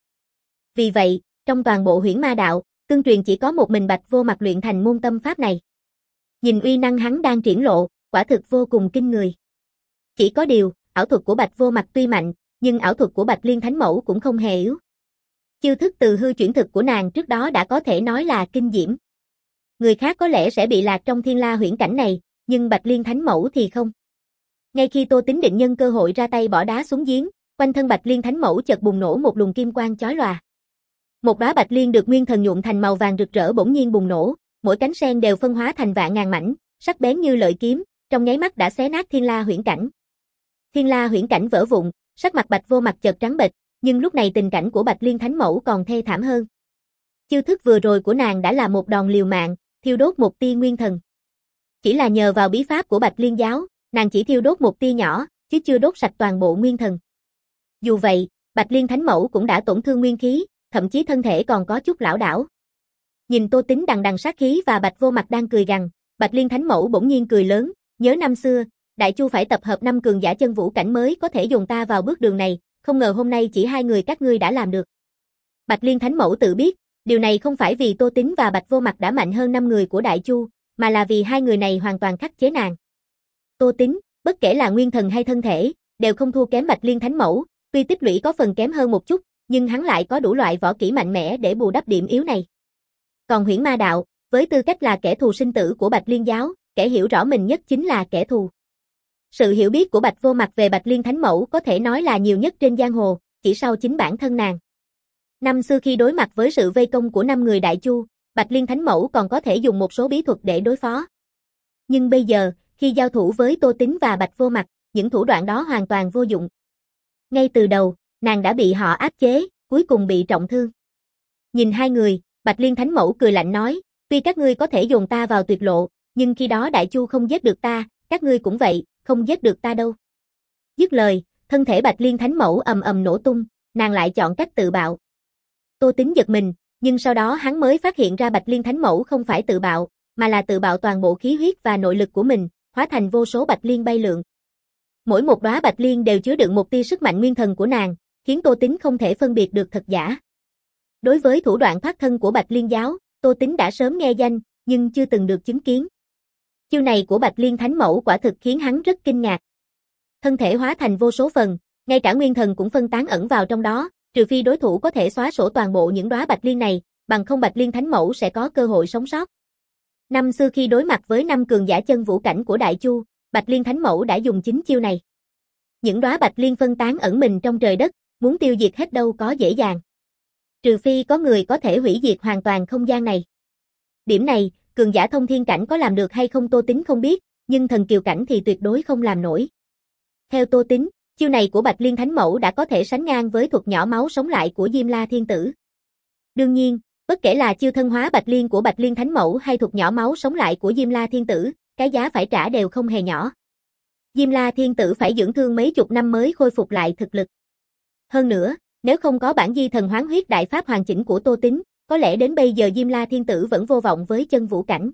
Vì vậy, trong toàn bộ Huyễn Ma Đạo, tương truyền chỉ có một mình Bạch Vô Mặt luyện thành môn tâm pháp này. Nhìn uy năng hắn đang triển lộ, quả thực vô cùng kinh người. Chỉ có điều, ảo thuật của Bạch Vô Mặt tuy mạnh, nhưng ảo thuật của Bạch Liên Thánh Mẫu cũng không hề yếu. Chiêu thức từ hư chuyển thực của nàng trước đó đã có thể nói là kinh diễm. Người khác có lẽ sẽ bị lạc trong Thiên La Huyễn Cảnh này, nhưng Bạch Liên Thánh Mẫu thì không. Ngay khi Tô Tín định nhân cơ hội ra tay bỏ đá xuống giếng, quanh thân Bạch Liên Thánh Mẫu chợt bùng nổ một luồng kim quang chói lòa. Một đóa bạch liên được nguyên thần nhuộm thành màu vàng rực rỡ bỗng nhiên bùng nổ, mỗi cánh sen đều phân hóa thành vạn ngàn mảnh, sắc bén như lợi kiếm, trong nháy mắt đã xé nát Thiên La Huyễn Cảnh. Thiên La Huyễn Cảnh vỡ vụn, sắc mặt Bạch Vô Mặt chợt trắng bệch, nhưng lúc này tình cảnh của Bạch Liên Thánh Mẫu còn thê thảm hơn. Chiêu thức vừa rồi của nàng đã là một đòn liều mạng, thiêu đốt một tia nguyên thần. Chỉ là nhờ vào bí pháp của Bạch Liên giáo, nàng chỉ thiêu đốt một tia nhỏ, chứ chưa đốt sạch toàn bộ nguyên thần. Dù vậy, Bạch Liên Thánh Mẫu cũng đã tổn thương nguyên khí, thậm chí thân thể còn có chút lảo đảo. Nhìn Tô Tín đằng đằng sát khí và Bạch Vô Mặt đang cười gằn, Bạch Liên Thánh Mẫu bỗng nhiên cười lớn, nhớ năm xưa, Đại Chu phải tập hợp năm cường giả chân vũ cảnh mới có thể dồn ta vào bước đường này, không ngờ hôm nay chỉ hai người các ngươi đã làm được. Bạch Liên Thánh Mẫu tự biết, điều này không phải vì Tô Tín và Bạch Vô Mặt đã mạnh hơn năm người của Đại Chu, mà là vì hai người này hoàn toàn khắc chế nàng. Tô Tín, bất kể là nguyên thần hay thân thể, đều không thua kém Bạch Liên Thánh Mẫu, tuy tích lũy có phần kém hơn một chút, nhưng hắn lại có đủ loại võ kỹ mạnh mẽ để bù đắp điểm yếu này. Còn Huyễn Ma Đạo, với tư cách là kẻ thù sinh tử của Bạch Liên giáo, kẻ hiểu rõ mình nhất chính là kẻ thù. Sự hiểu biết của Bạch Vô Mặt về Bạch Liên Thánh Mẫu có thể nói là nhiều nhất trên giang hồ, chỉ sau chính bản thân nàng. Năm xưa khi đối mặt với sự vây công của năm người Đại Chu, Bạch Liên Thánh Mẫu còn có thể dùng một số bí thuật để đối phó. Nhưng bây giờ, khi giao thủ với Tô Tín và Bạch Vô Mặt, những thủ đoạn đó hoàn toàn vô dụng. Ngay từ đầu, nàng đã bị họ áp chế, cuối cùng bị trọng thương. Nhìn hai người, Bạch Liên Thánh Mẫu cười lạnh nói, tuy các ngươi có thể dồn ta vào tuyệt lộ, nhưng khi đó Đại Chu không giết được ta, các ngươi cũng vậy, không giết được ta đâu. Dứt lời, thân thể Bạch Liên Thánh Mẫu ầm ầm nổ tung, nàng lại chọn cách tự bạo. Tô Tín giật mình, nhưng sau đó hắn mới phát hiện ra Bạch Liên Thánh Mẫu không phải tự bạo, mà là tự bạo toàn bộ khí huyết và nội lực của mình, hóa thành vô số bạch liên bay lượn. Mỗi một đóa bạch liên đều chứa đựng một tia sức mạnh nguyên thần của nàng, khiến Tô Tín không thể phân biệt được thật giả. Đối với thủ đoạn thoát thân của Bạch Liên giáo, Tô Tín đã sớm nghe danh, nhưng chưa từng được chứng kiến. Chiêu này của Bạch Liên Thánh Mẫu quả thực khiến hắn rất kinh ngạc. Thân thể hóa thành vô số phần, ngay cả nguyên thần cũng phân tán ẩn vào trong đó, trừ phi đối thủ có thể xóa sổ toàn bộ những đóa bạch liên này, bằng không Bạch Liên Thánh Mẫu sẽ có cơ hội sống sót. Năm xưa khi đối mặt với năm cường giả chân vũ cảnh của Đại Chu, Bạch Liên Thánh Mẫu đã dùng chính chiêu này. Những đóa bạch liên phân tán ẩn mình trong trời đất, muốn tiêu diệt hết đâu có dễ dàng. Trừ phi có người có thể hủy diệt hoàn toàn không gian này. Điểm này, cường giả thông thiên cảnh có làm được hay không Tô Tín không biết, nhưng thần kiều cảnh thì tuyệt đối không làm nổi. Theo Tô Tín, chiêu này của Bạch Liên Thánh Mẫu đã có thể sánh ngang với thuật nhỏ máu sống lại của Diêm La Thiên Tử. Đương nhiên, bất kể là chiêu thân hóa Bạch Liên của Bạch Liên Thánh Mẫu hay thuật nhỏ máu sống lại của Diêm La Thiên Tử, cái giá phải trả đều không hề nhỏ. Diêm La Thiên Tử phải dưỡng thương mấy chục năm mới khôi phục lại thực lực. Hơn nữa, nếu không có bản di thần hoán huyết đại pháp hoàn chỉnh của Tô Tín, có lẽ đến bây giờ Diêm La Thiên Tử vẫn vô vọng với chân vũ cảnh.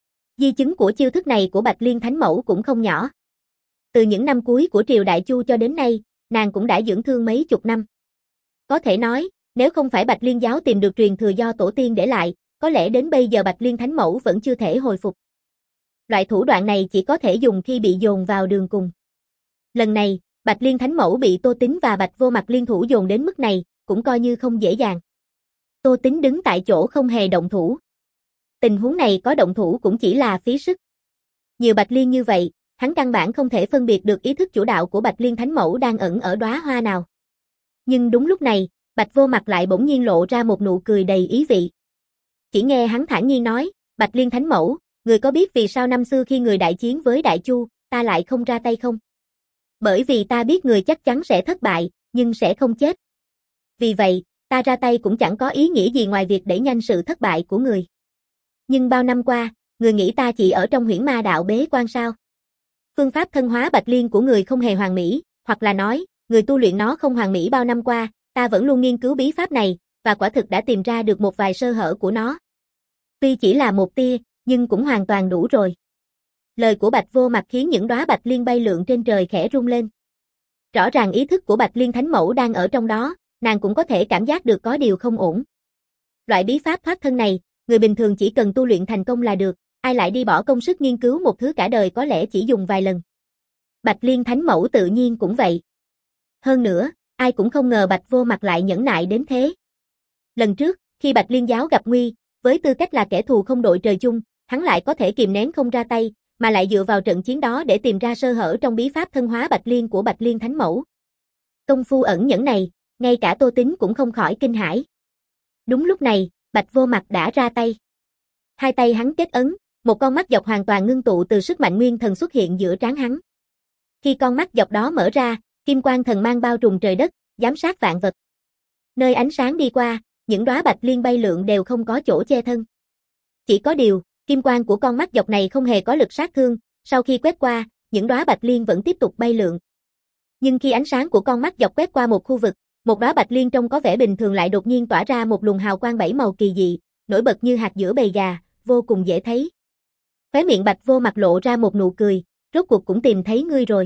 Di chứng của chiêu thức này của Bạch Liên Thánh Mẫu cũng không nhỏ. Từ những năm cuối của triều Đại Chu cho đến nay, nàng cũng đã dưỡng thương mấy chục năm. Có thể nói, nếu không phải Bạch Liên giáo tìm được truyền thừa do tổ tiên để lại, có lẽ đến bây giờ Bạch Liên Thánh Mẫu vẫn chưa thể hồi phục. Loại thủ đoạn này chỉ có thể dùng khi bị dồn vào đường cùng. Lần này, Bạch Liên Thánh Mẫu bị Tô Tín và Bạch Vô Mặt liên thủ dồn đến mức này, cũng coi như không dễ dàng. Tô Tín đứng tại chỗ không hề động thủ. Tình huống này có động thủ cũng chỉ là phí sức. Nhiều Bạch Liên như vậy, hắn căn bản không thể phân biệt được ý thức chủ đạo của Bạch Liên Thánh Mẫu đang ẩn ở đóa hoa nào. Nhưng đúng lúc này, Bạch Vô Mặt lại bỗng nhiên lộ ra một nụ cười đầy ý vị. Chỉ nghe hắn thản nhiên nói, Bạch Liên Thánh Mẫu, người có biết vì sao năm xưa khi người đại chiến với Đại Chu, ta lại không ra tay không? Bởi vì ta biết người chắc chắn sẽ thất bại, nhưng sẽ không chết. Vì vậy, ta ra tay cũng chẳng có ý nghĩa gì ngoài việc đẩy nhanh sự thất bại của người. Nhưng bao năm qua, người nghĩ ta chỉ ở trong huyễn ma đạo bế quan sao? Phương pháp thân hóa Bạch Liên của người không hề hoàn mỹ, hoặc là nói, người tu luyện nó không hoàn mỹ bao năm qua, ta vẫn luôn nghiên cứu bí pháp này, và quả thực đã tìm ra được một vài sơ hở của nó. Tuy chỉ là một tia, nhưng cũng hoàn toàn đủ rồi. Lời của Bạch Vô Mặt khiến những đóa Bạch Liên bay lượn trên trời khẽ rung lên. Rõ ràng ý thức của Bạch Liên Thánh Mẫu đang ở trong đó, nàng cũng có thể cảm giác được có điều không ổn. Loại bí pháp thoát thân này, người bình thường chỉ cần tu luyện thành công là được, ai lại đi bỏ công sức nghiên cứu một thứ cả đời có lẽ chỉ dùng vài lần. Bạch Liên Thánh Mẫu tự nhiên cũng vậy. Hơn nữa, ai cũng không ngờ Bạch Vô Mặt lại nhẫn nại đến thế. Lần trước, khi Bạch Liên giáo gặp nguy, với tư cách là kẻ thù không đội trời chung, hắn lại có thể kìm nén không ra tay, mà lại dựa vào trận chiến đó để tìm ra sơ hở trong bí pháp thân hóa Bạch Liên của Bạch Liên Thánh Mẫu. Công phu ẩn nhẫn này, ngay cả Tô Tín cũng không khỏi kinh hãi. Đúng lúc này, Bạch Vô Mặt đã ra tay. Hai tay hắn kết ấn, một con mắt dọc hoàn toàn ngưng tụ từ sức mạnh nguyên thần xuất hiện giữa trán hắn. Khi con mắt dọc đó mở ra, kim quang thần mang bao trùm trời đất, giám sát vạn vật. Nơi ánh sáng đi qua, những đóa Bạch Liên bay lượn đều không có chỗ che thân. Chỉ có điều, kim quang của con mắt dọc này không hề có lực sát thương, sau khi quét qua, những đóa Bạch Liên vẫn tiếp tục bay lượn. Nhưng khi ánh sáng của con mắt dọc quét qua một khu vực, một đóa Bạch Liên trông có vẻ bình thường lại đột nhiên tỏa ra một luồng hào quang bảy màu kỳ dị, nổi bật như hạt giữa bầy gà, vô cùng dễ thấy. Khóe miệng Bạch Vô Mặt lộ ra một nụ cười, rốt cuộc cũng tìm thấy ngươi rồi.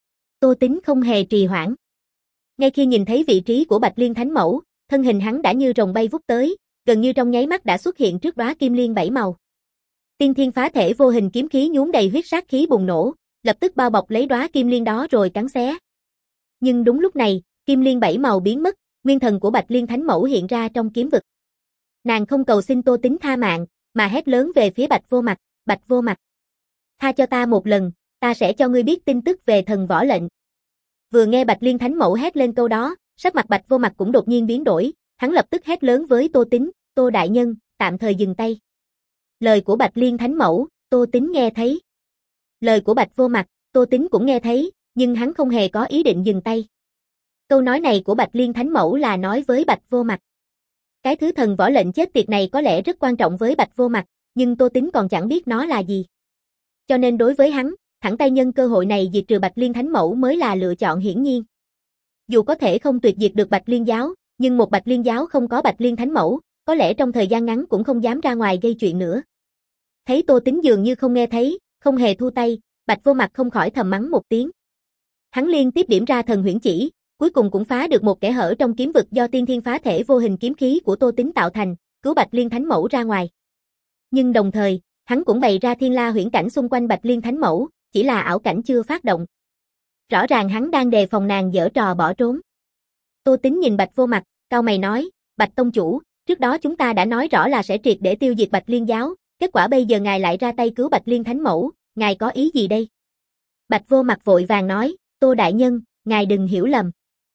Tô Tín không hề trì hoãn. Ngay khi nhìn thấy vị trí của Bạch Liên Thánh Mẫu, thân hình hắn đã như rồng bay vút tới, gần như trong nháy mắt đã xuất hiện trước đóa kim liên bảy màu. Tiên thiên phá thể vô hình kiếm khí nhuốm đầy huyết sát khí bùng nổ, lập tức bao bọc lấy đóa kim liên đó rồi cắn xé. Nhưng đúng lúc này, kim liên bảy màu biến mất, nguyên thần của Bạch Liên Thánh Mẫu hiện ra trong kiếm vực. Nàng không cầu xin Tô Tín tha mạng, mà hét lớn về phía Bạch Vô Mặt, Bạch Vô Mặt, tha cho ta một lần, ta sẽ cho ngươi biết tin tức về thần võ lệnh. Vừa nghe Bạch Liên Thánh Mẫu hét lên câu đó, sắc mặt Bạch Vô Mặt cũng đột nhiên biến đổi, hắn lập tức hét lớn với Tô Tín, Tô đại nhân, tạm thời dừng tay. Lời của Bạch Liên Thánh Mẫu, Tô Tín nghe thấy. Lời của Bạch Vô Mặt, Tô Tín cũng nghe thấy, nhưng hắn không hề có ý định dừng tay. Câu nói này của Bạch Liên Thánh Mẫu là nói với Bạch Vô Mặt. Cái thứ thần võ lệnh chết tiệt này có lẽ rất quan trọng với Bạch Vô Mặt, nhưng Tô Tín còn chẳng biết nó là gì. Cho nên đối với hắn, thẳng tay nhân cơ hội này diệt trừ Bạch Liên Thánh Mẫu mới là lựa chọn hiển nhiên. Dù có thể không tuyệt diệt được Bạch Liên giáo, nhưng một Bạch Liên giáo không có Bạch Liên Thánh Mẫu, có lẽ trong thời gian ngắn cũng không dám ra ngoài gây chuyện nữa. Thấy Tô Tín dường như không nghe thấy, không hề thu tay, Bạch Vô Mặt không khỏi thầm mắng một tiếng. Hắn liên tiếp điểm ra thần huyễn chỉ, cuối cùng cũng phá được một kẽ hở trong kiếm vực do tiên thiên phá thể vô hình kiếm khí của Tô Tín tạo thành, cứu Bạch Liên Thánh Mẫu ra ngoài. Nhưng đồng thời, hắn cũng bày ra thiên la huyễn cảnh xung quanh Bạch Liên Thánh Mẫu, chỉ là ảo cảnh chưa phát động. Rõ ràng hắn đang đề phòng nàng giở trò bỏ trốn. Tô Tín nhìn Bạch Vô Mặt, cau mày nói, Bạch tông chủ, trước đó chúng ta đã nói rõ là sẽ triệt để tiêu diệt Bạch Liên giáo, kết quả bây giờ ngài lại ra tay cứu Bạch Liên Thánh Mẫu, ngài có ý gì đây? Bạch Vô Mặt vội vàng nói, Tô đại nhân, ngài đừng hiểu lầm.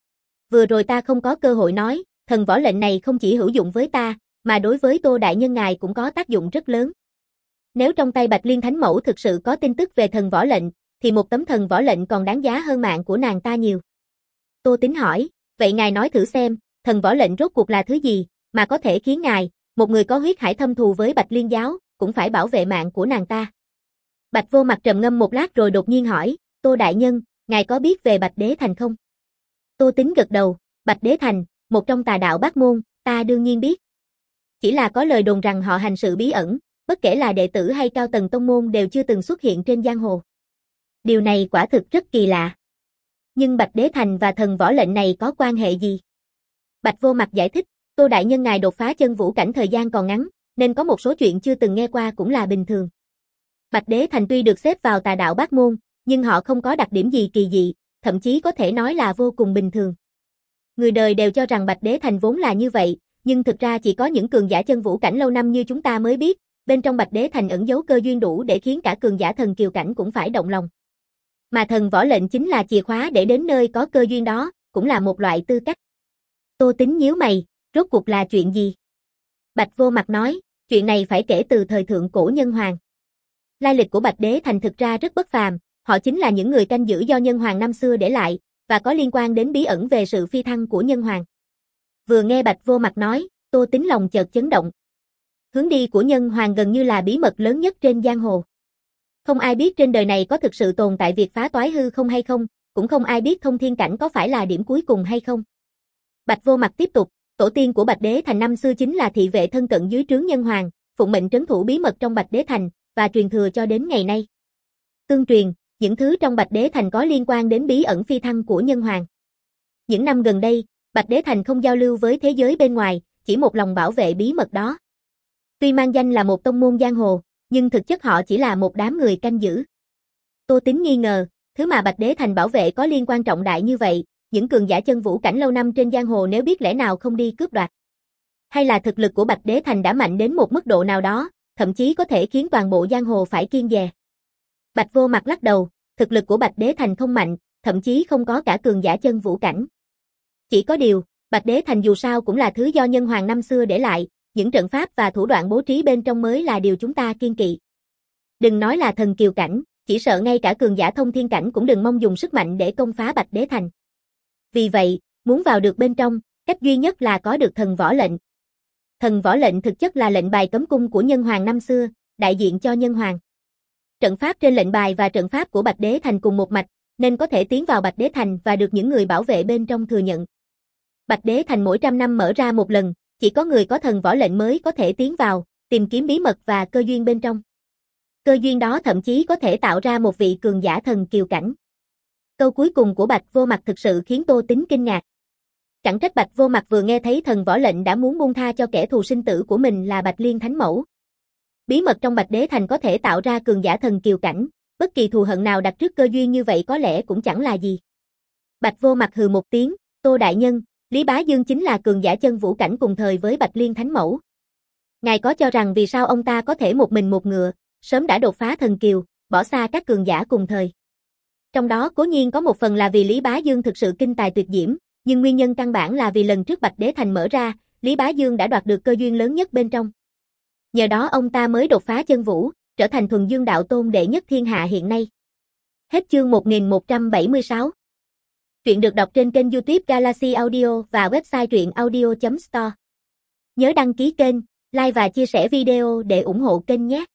Vừa rồi ta không có cơ hội nói, thần võ lệnh này không chỉ hữu dụng với ta, mà đối với Tô đại nhân ngài cũng có tác dụng rất lớn. Nếu trong tay Bạch Liên Thánh Mẫu thực sự có tin tức về thần võ lệnh, thì một tấm thần võ lệnh còn đáng giá hơn mạng của nàng ta nhiều. Tô Tín hỏi, vậy ngài nói thử xem, thần võ lệnh rốt cuộc là thứ gì, mà có thể khiến ngài, một người có huyết hải thâm thù với Bạch Liên giáo, cũng phải bảo vệ mạng của nàng ta. Bạch Vô Mặt trầm ngâm một lát rồi đột nhiên hỏi, Tô đại nhân, ngài có biết về Bạch Đế Thành không? Tô Tín gật đầu, Bạch Đế Thành, một trong tà đạo Bát môn, ta đương nhiên biết. Chỉ là có lời đồn rằng họ hành sự bí ẩn, bất kể là đệ tử hay cao tầng tông môn đều chưa từng xuất hiện trên giang hồ. Điều này quả thực rất kỳ lạ. Nhưng Bạch Đế Thành và thần võ lệnh này có quan hệ gì? Bạch Vô Mặt giải thích, Tô đại nhân ngài đột phá chân vũ cảnh thời gian còn ngắn, nên có một số chuyện chưa từng nghe qua cũng là bình thường. Bạch Đế Thành tuy được xếp vào tà đạo bát môn, nhưng họ không có đặc điểm gì kỳ dị, thậm chí có thể nói là vô cùng bình thường. Người đời đều cho rằng Bạch Đế Thành vốn là như vậy, nhưng thực ra chỉ có những cường giả chân vũ cảnh lâu năm như chúng ta mới biết, bên trong Bạch Đế Thành ẩn giấu cơ duyên đủ để khiến cả cường giả thần kiều cảnh cũng phải động lòng. Mà thần võ lệnh chính là chìa khóa để đến nơi có cơ duyên đó, cũng là một loại tư cách. Tô Tính nhíu mày, rốt cuộc là chuyện gì? Bạch Vô Mặt nói, chuyện này phải kể từ thời thượng cổ Nhân Hoàng. Lai lịch của Bạch Đế Thành thực ra rất bất phàm, họ chính là những người canh giữ do Nhân Hoàng năm xưa để lại, và có liên quan đến bí ẩn về sự phi thăng của Nhân Hoàng. Vừa nghe Bạch Vô Mặt nói, Tô Tính lòng chợt chấn động. Hướng đi của Nhân Hoàng gần như là bí mật lớn nhất trên giang hồ. Không ai biết trên đời này có thực sự tồn tại việc phá toái hư không hay không, cũng không ai biết thông thiên cảnh có phải là điểm cuối cùng hay không. Bạch Vô Mặt tiếp tục, tổ tiên của Bạch Đế Thành năm xưa chính là thị vệ thân cận dưới trướng Nhân Hoàng, phụng mệnh trấn thủ bí mật trong Bạch Đế Thành, và truyền thừa cho đến ngày nay. Tương truyền, những thứ trong Bạch Đế Thành có liên quan đến bí ẩn phi thăng của Nhân Hoàng. Những năm gần đây, Bạch Đế Thành không giao lưu với thế giới bên ngoài, chỉ một lòng bảo vệ bí mật đó. Tuy mang danh là một tông môn giang hồ, nhưng thực chất họ chỉ là một đám người canh giữ. Tô Tính nghi ngờ, thứ mà Bạch Đế Thành bảo vệ có liên quan trọng đại như vậy, những cường giả chân vũ cảnh lâu năm trên giang hồ nếu biết lẽ nào không đi cướp đoạt. Hay là thực lực của Bạch Đế Thành đã mạnh đến một mức độ nào đó, thậm chí có thể khiến toàn bộ giang hồ phải kiêng dè. Bạch Vô Mặt lắc đầu, thực lực của Bạch Đế Thành không mạnh, thậm chí không có cả cường giả chân vũ cảnh. Chỉ có điều, Bạch Đế Thành dù sao cũng là thứ do Nhân Hoàng năm xưa để lại, những trận pháp và thủ đoạn bố trí bên trong mới là điều chúng ta kiêng kỵ. Đừng nói là thần kiều cảnh, chỉ sợ ngay cả cường giả thông thiên cảnh cũng đừng mong dùng sức mạnh để công phá Bạch Đế Thành. Vì vậy, muốn vào được bên trong, cách duy nhất là có được thần võ lệnh. Thần võ lệnh thực chất là lệnh bài cấm cung của Nhân Hoàng năm xưa, đại diện cho Nhân Hoàng. Trận pháp trên lệnh bài và trận pháp của Bạch Đế Thành cùng một mạch, nên có thể tiến vào Bạch Đế Thành và được những người bảo vệ bên trong thừa nhận. Bạch Đế Thành mỗi trăm năm mở ra một lần, chỉ có người có thần võ lệnh mới có thể tiến vào, tìm kiếm bí mật và cơ duyên bên trong. Cơ duyên đó thậm chí có thể tạo ra một vị cường giả thần kiều cảnh. Câu cuối cùng của Bạch Vô Mặt thực sự khiến Tô Tính kinh ngạc. Chẳng trách Bạch Vô Mặt vừa nghe thấy thần võ lệnh đã muốn buông tha cho kẻ thù sinh tử của mình là Bạch Liên Thánh Mẫu. Bí mật trong Bạch Đế Thành có thể tạo ra cường giả thần kiều cảnh, bất kỳ thù hận nào đặt trước cơ duyên như vậy có lẽ cũng chẳng là gì. Bạch Vô Mặt hừ một tiếng, Tô đại nhân, Lý Bá Dương chính là cường giả chân vũ cảnh cùng thời với Bạch Liên Thánh Mẫu. Ngài có cho rằng vì sao ông ta có thể một mình một ngựa, sớm đã đột phá thần kiều, bỏ xa các cường giả cùng thời. Trong đó cố nhiên có một phần là vì Lý Bá Dương thực sự kinh tài tuyệt diễm, nhưng nguyên nhân căn bản là vì lần trước Bạch Đế Thành mở ra, Lý Bá Dương đã đoạt được cơ duyên lớn nhất bên trong. Nhờ đó ông ta mới đột phá chân vũ, trở thành thuần dương đạo tôn đệ nhất thiên hạ hiện nay. Hết chương một nghìn một trăm bảy mươi sáu. Truyện được đọc trên kênh YouTube Galaxy Audio và website truyện audio chấm store. Nhớ đăng ký kênh, like và chia sẻ video để ủng hộ kênh nhé.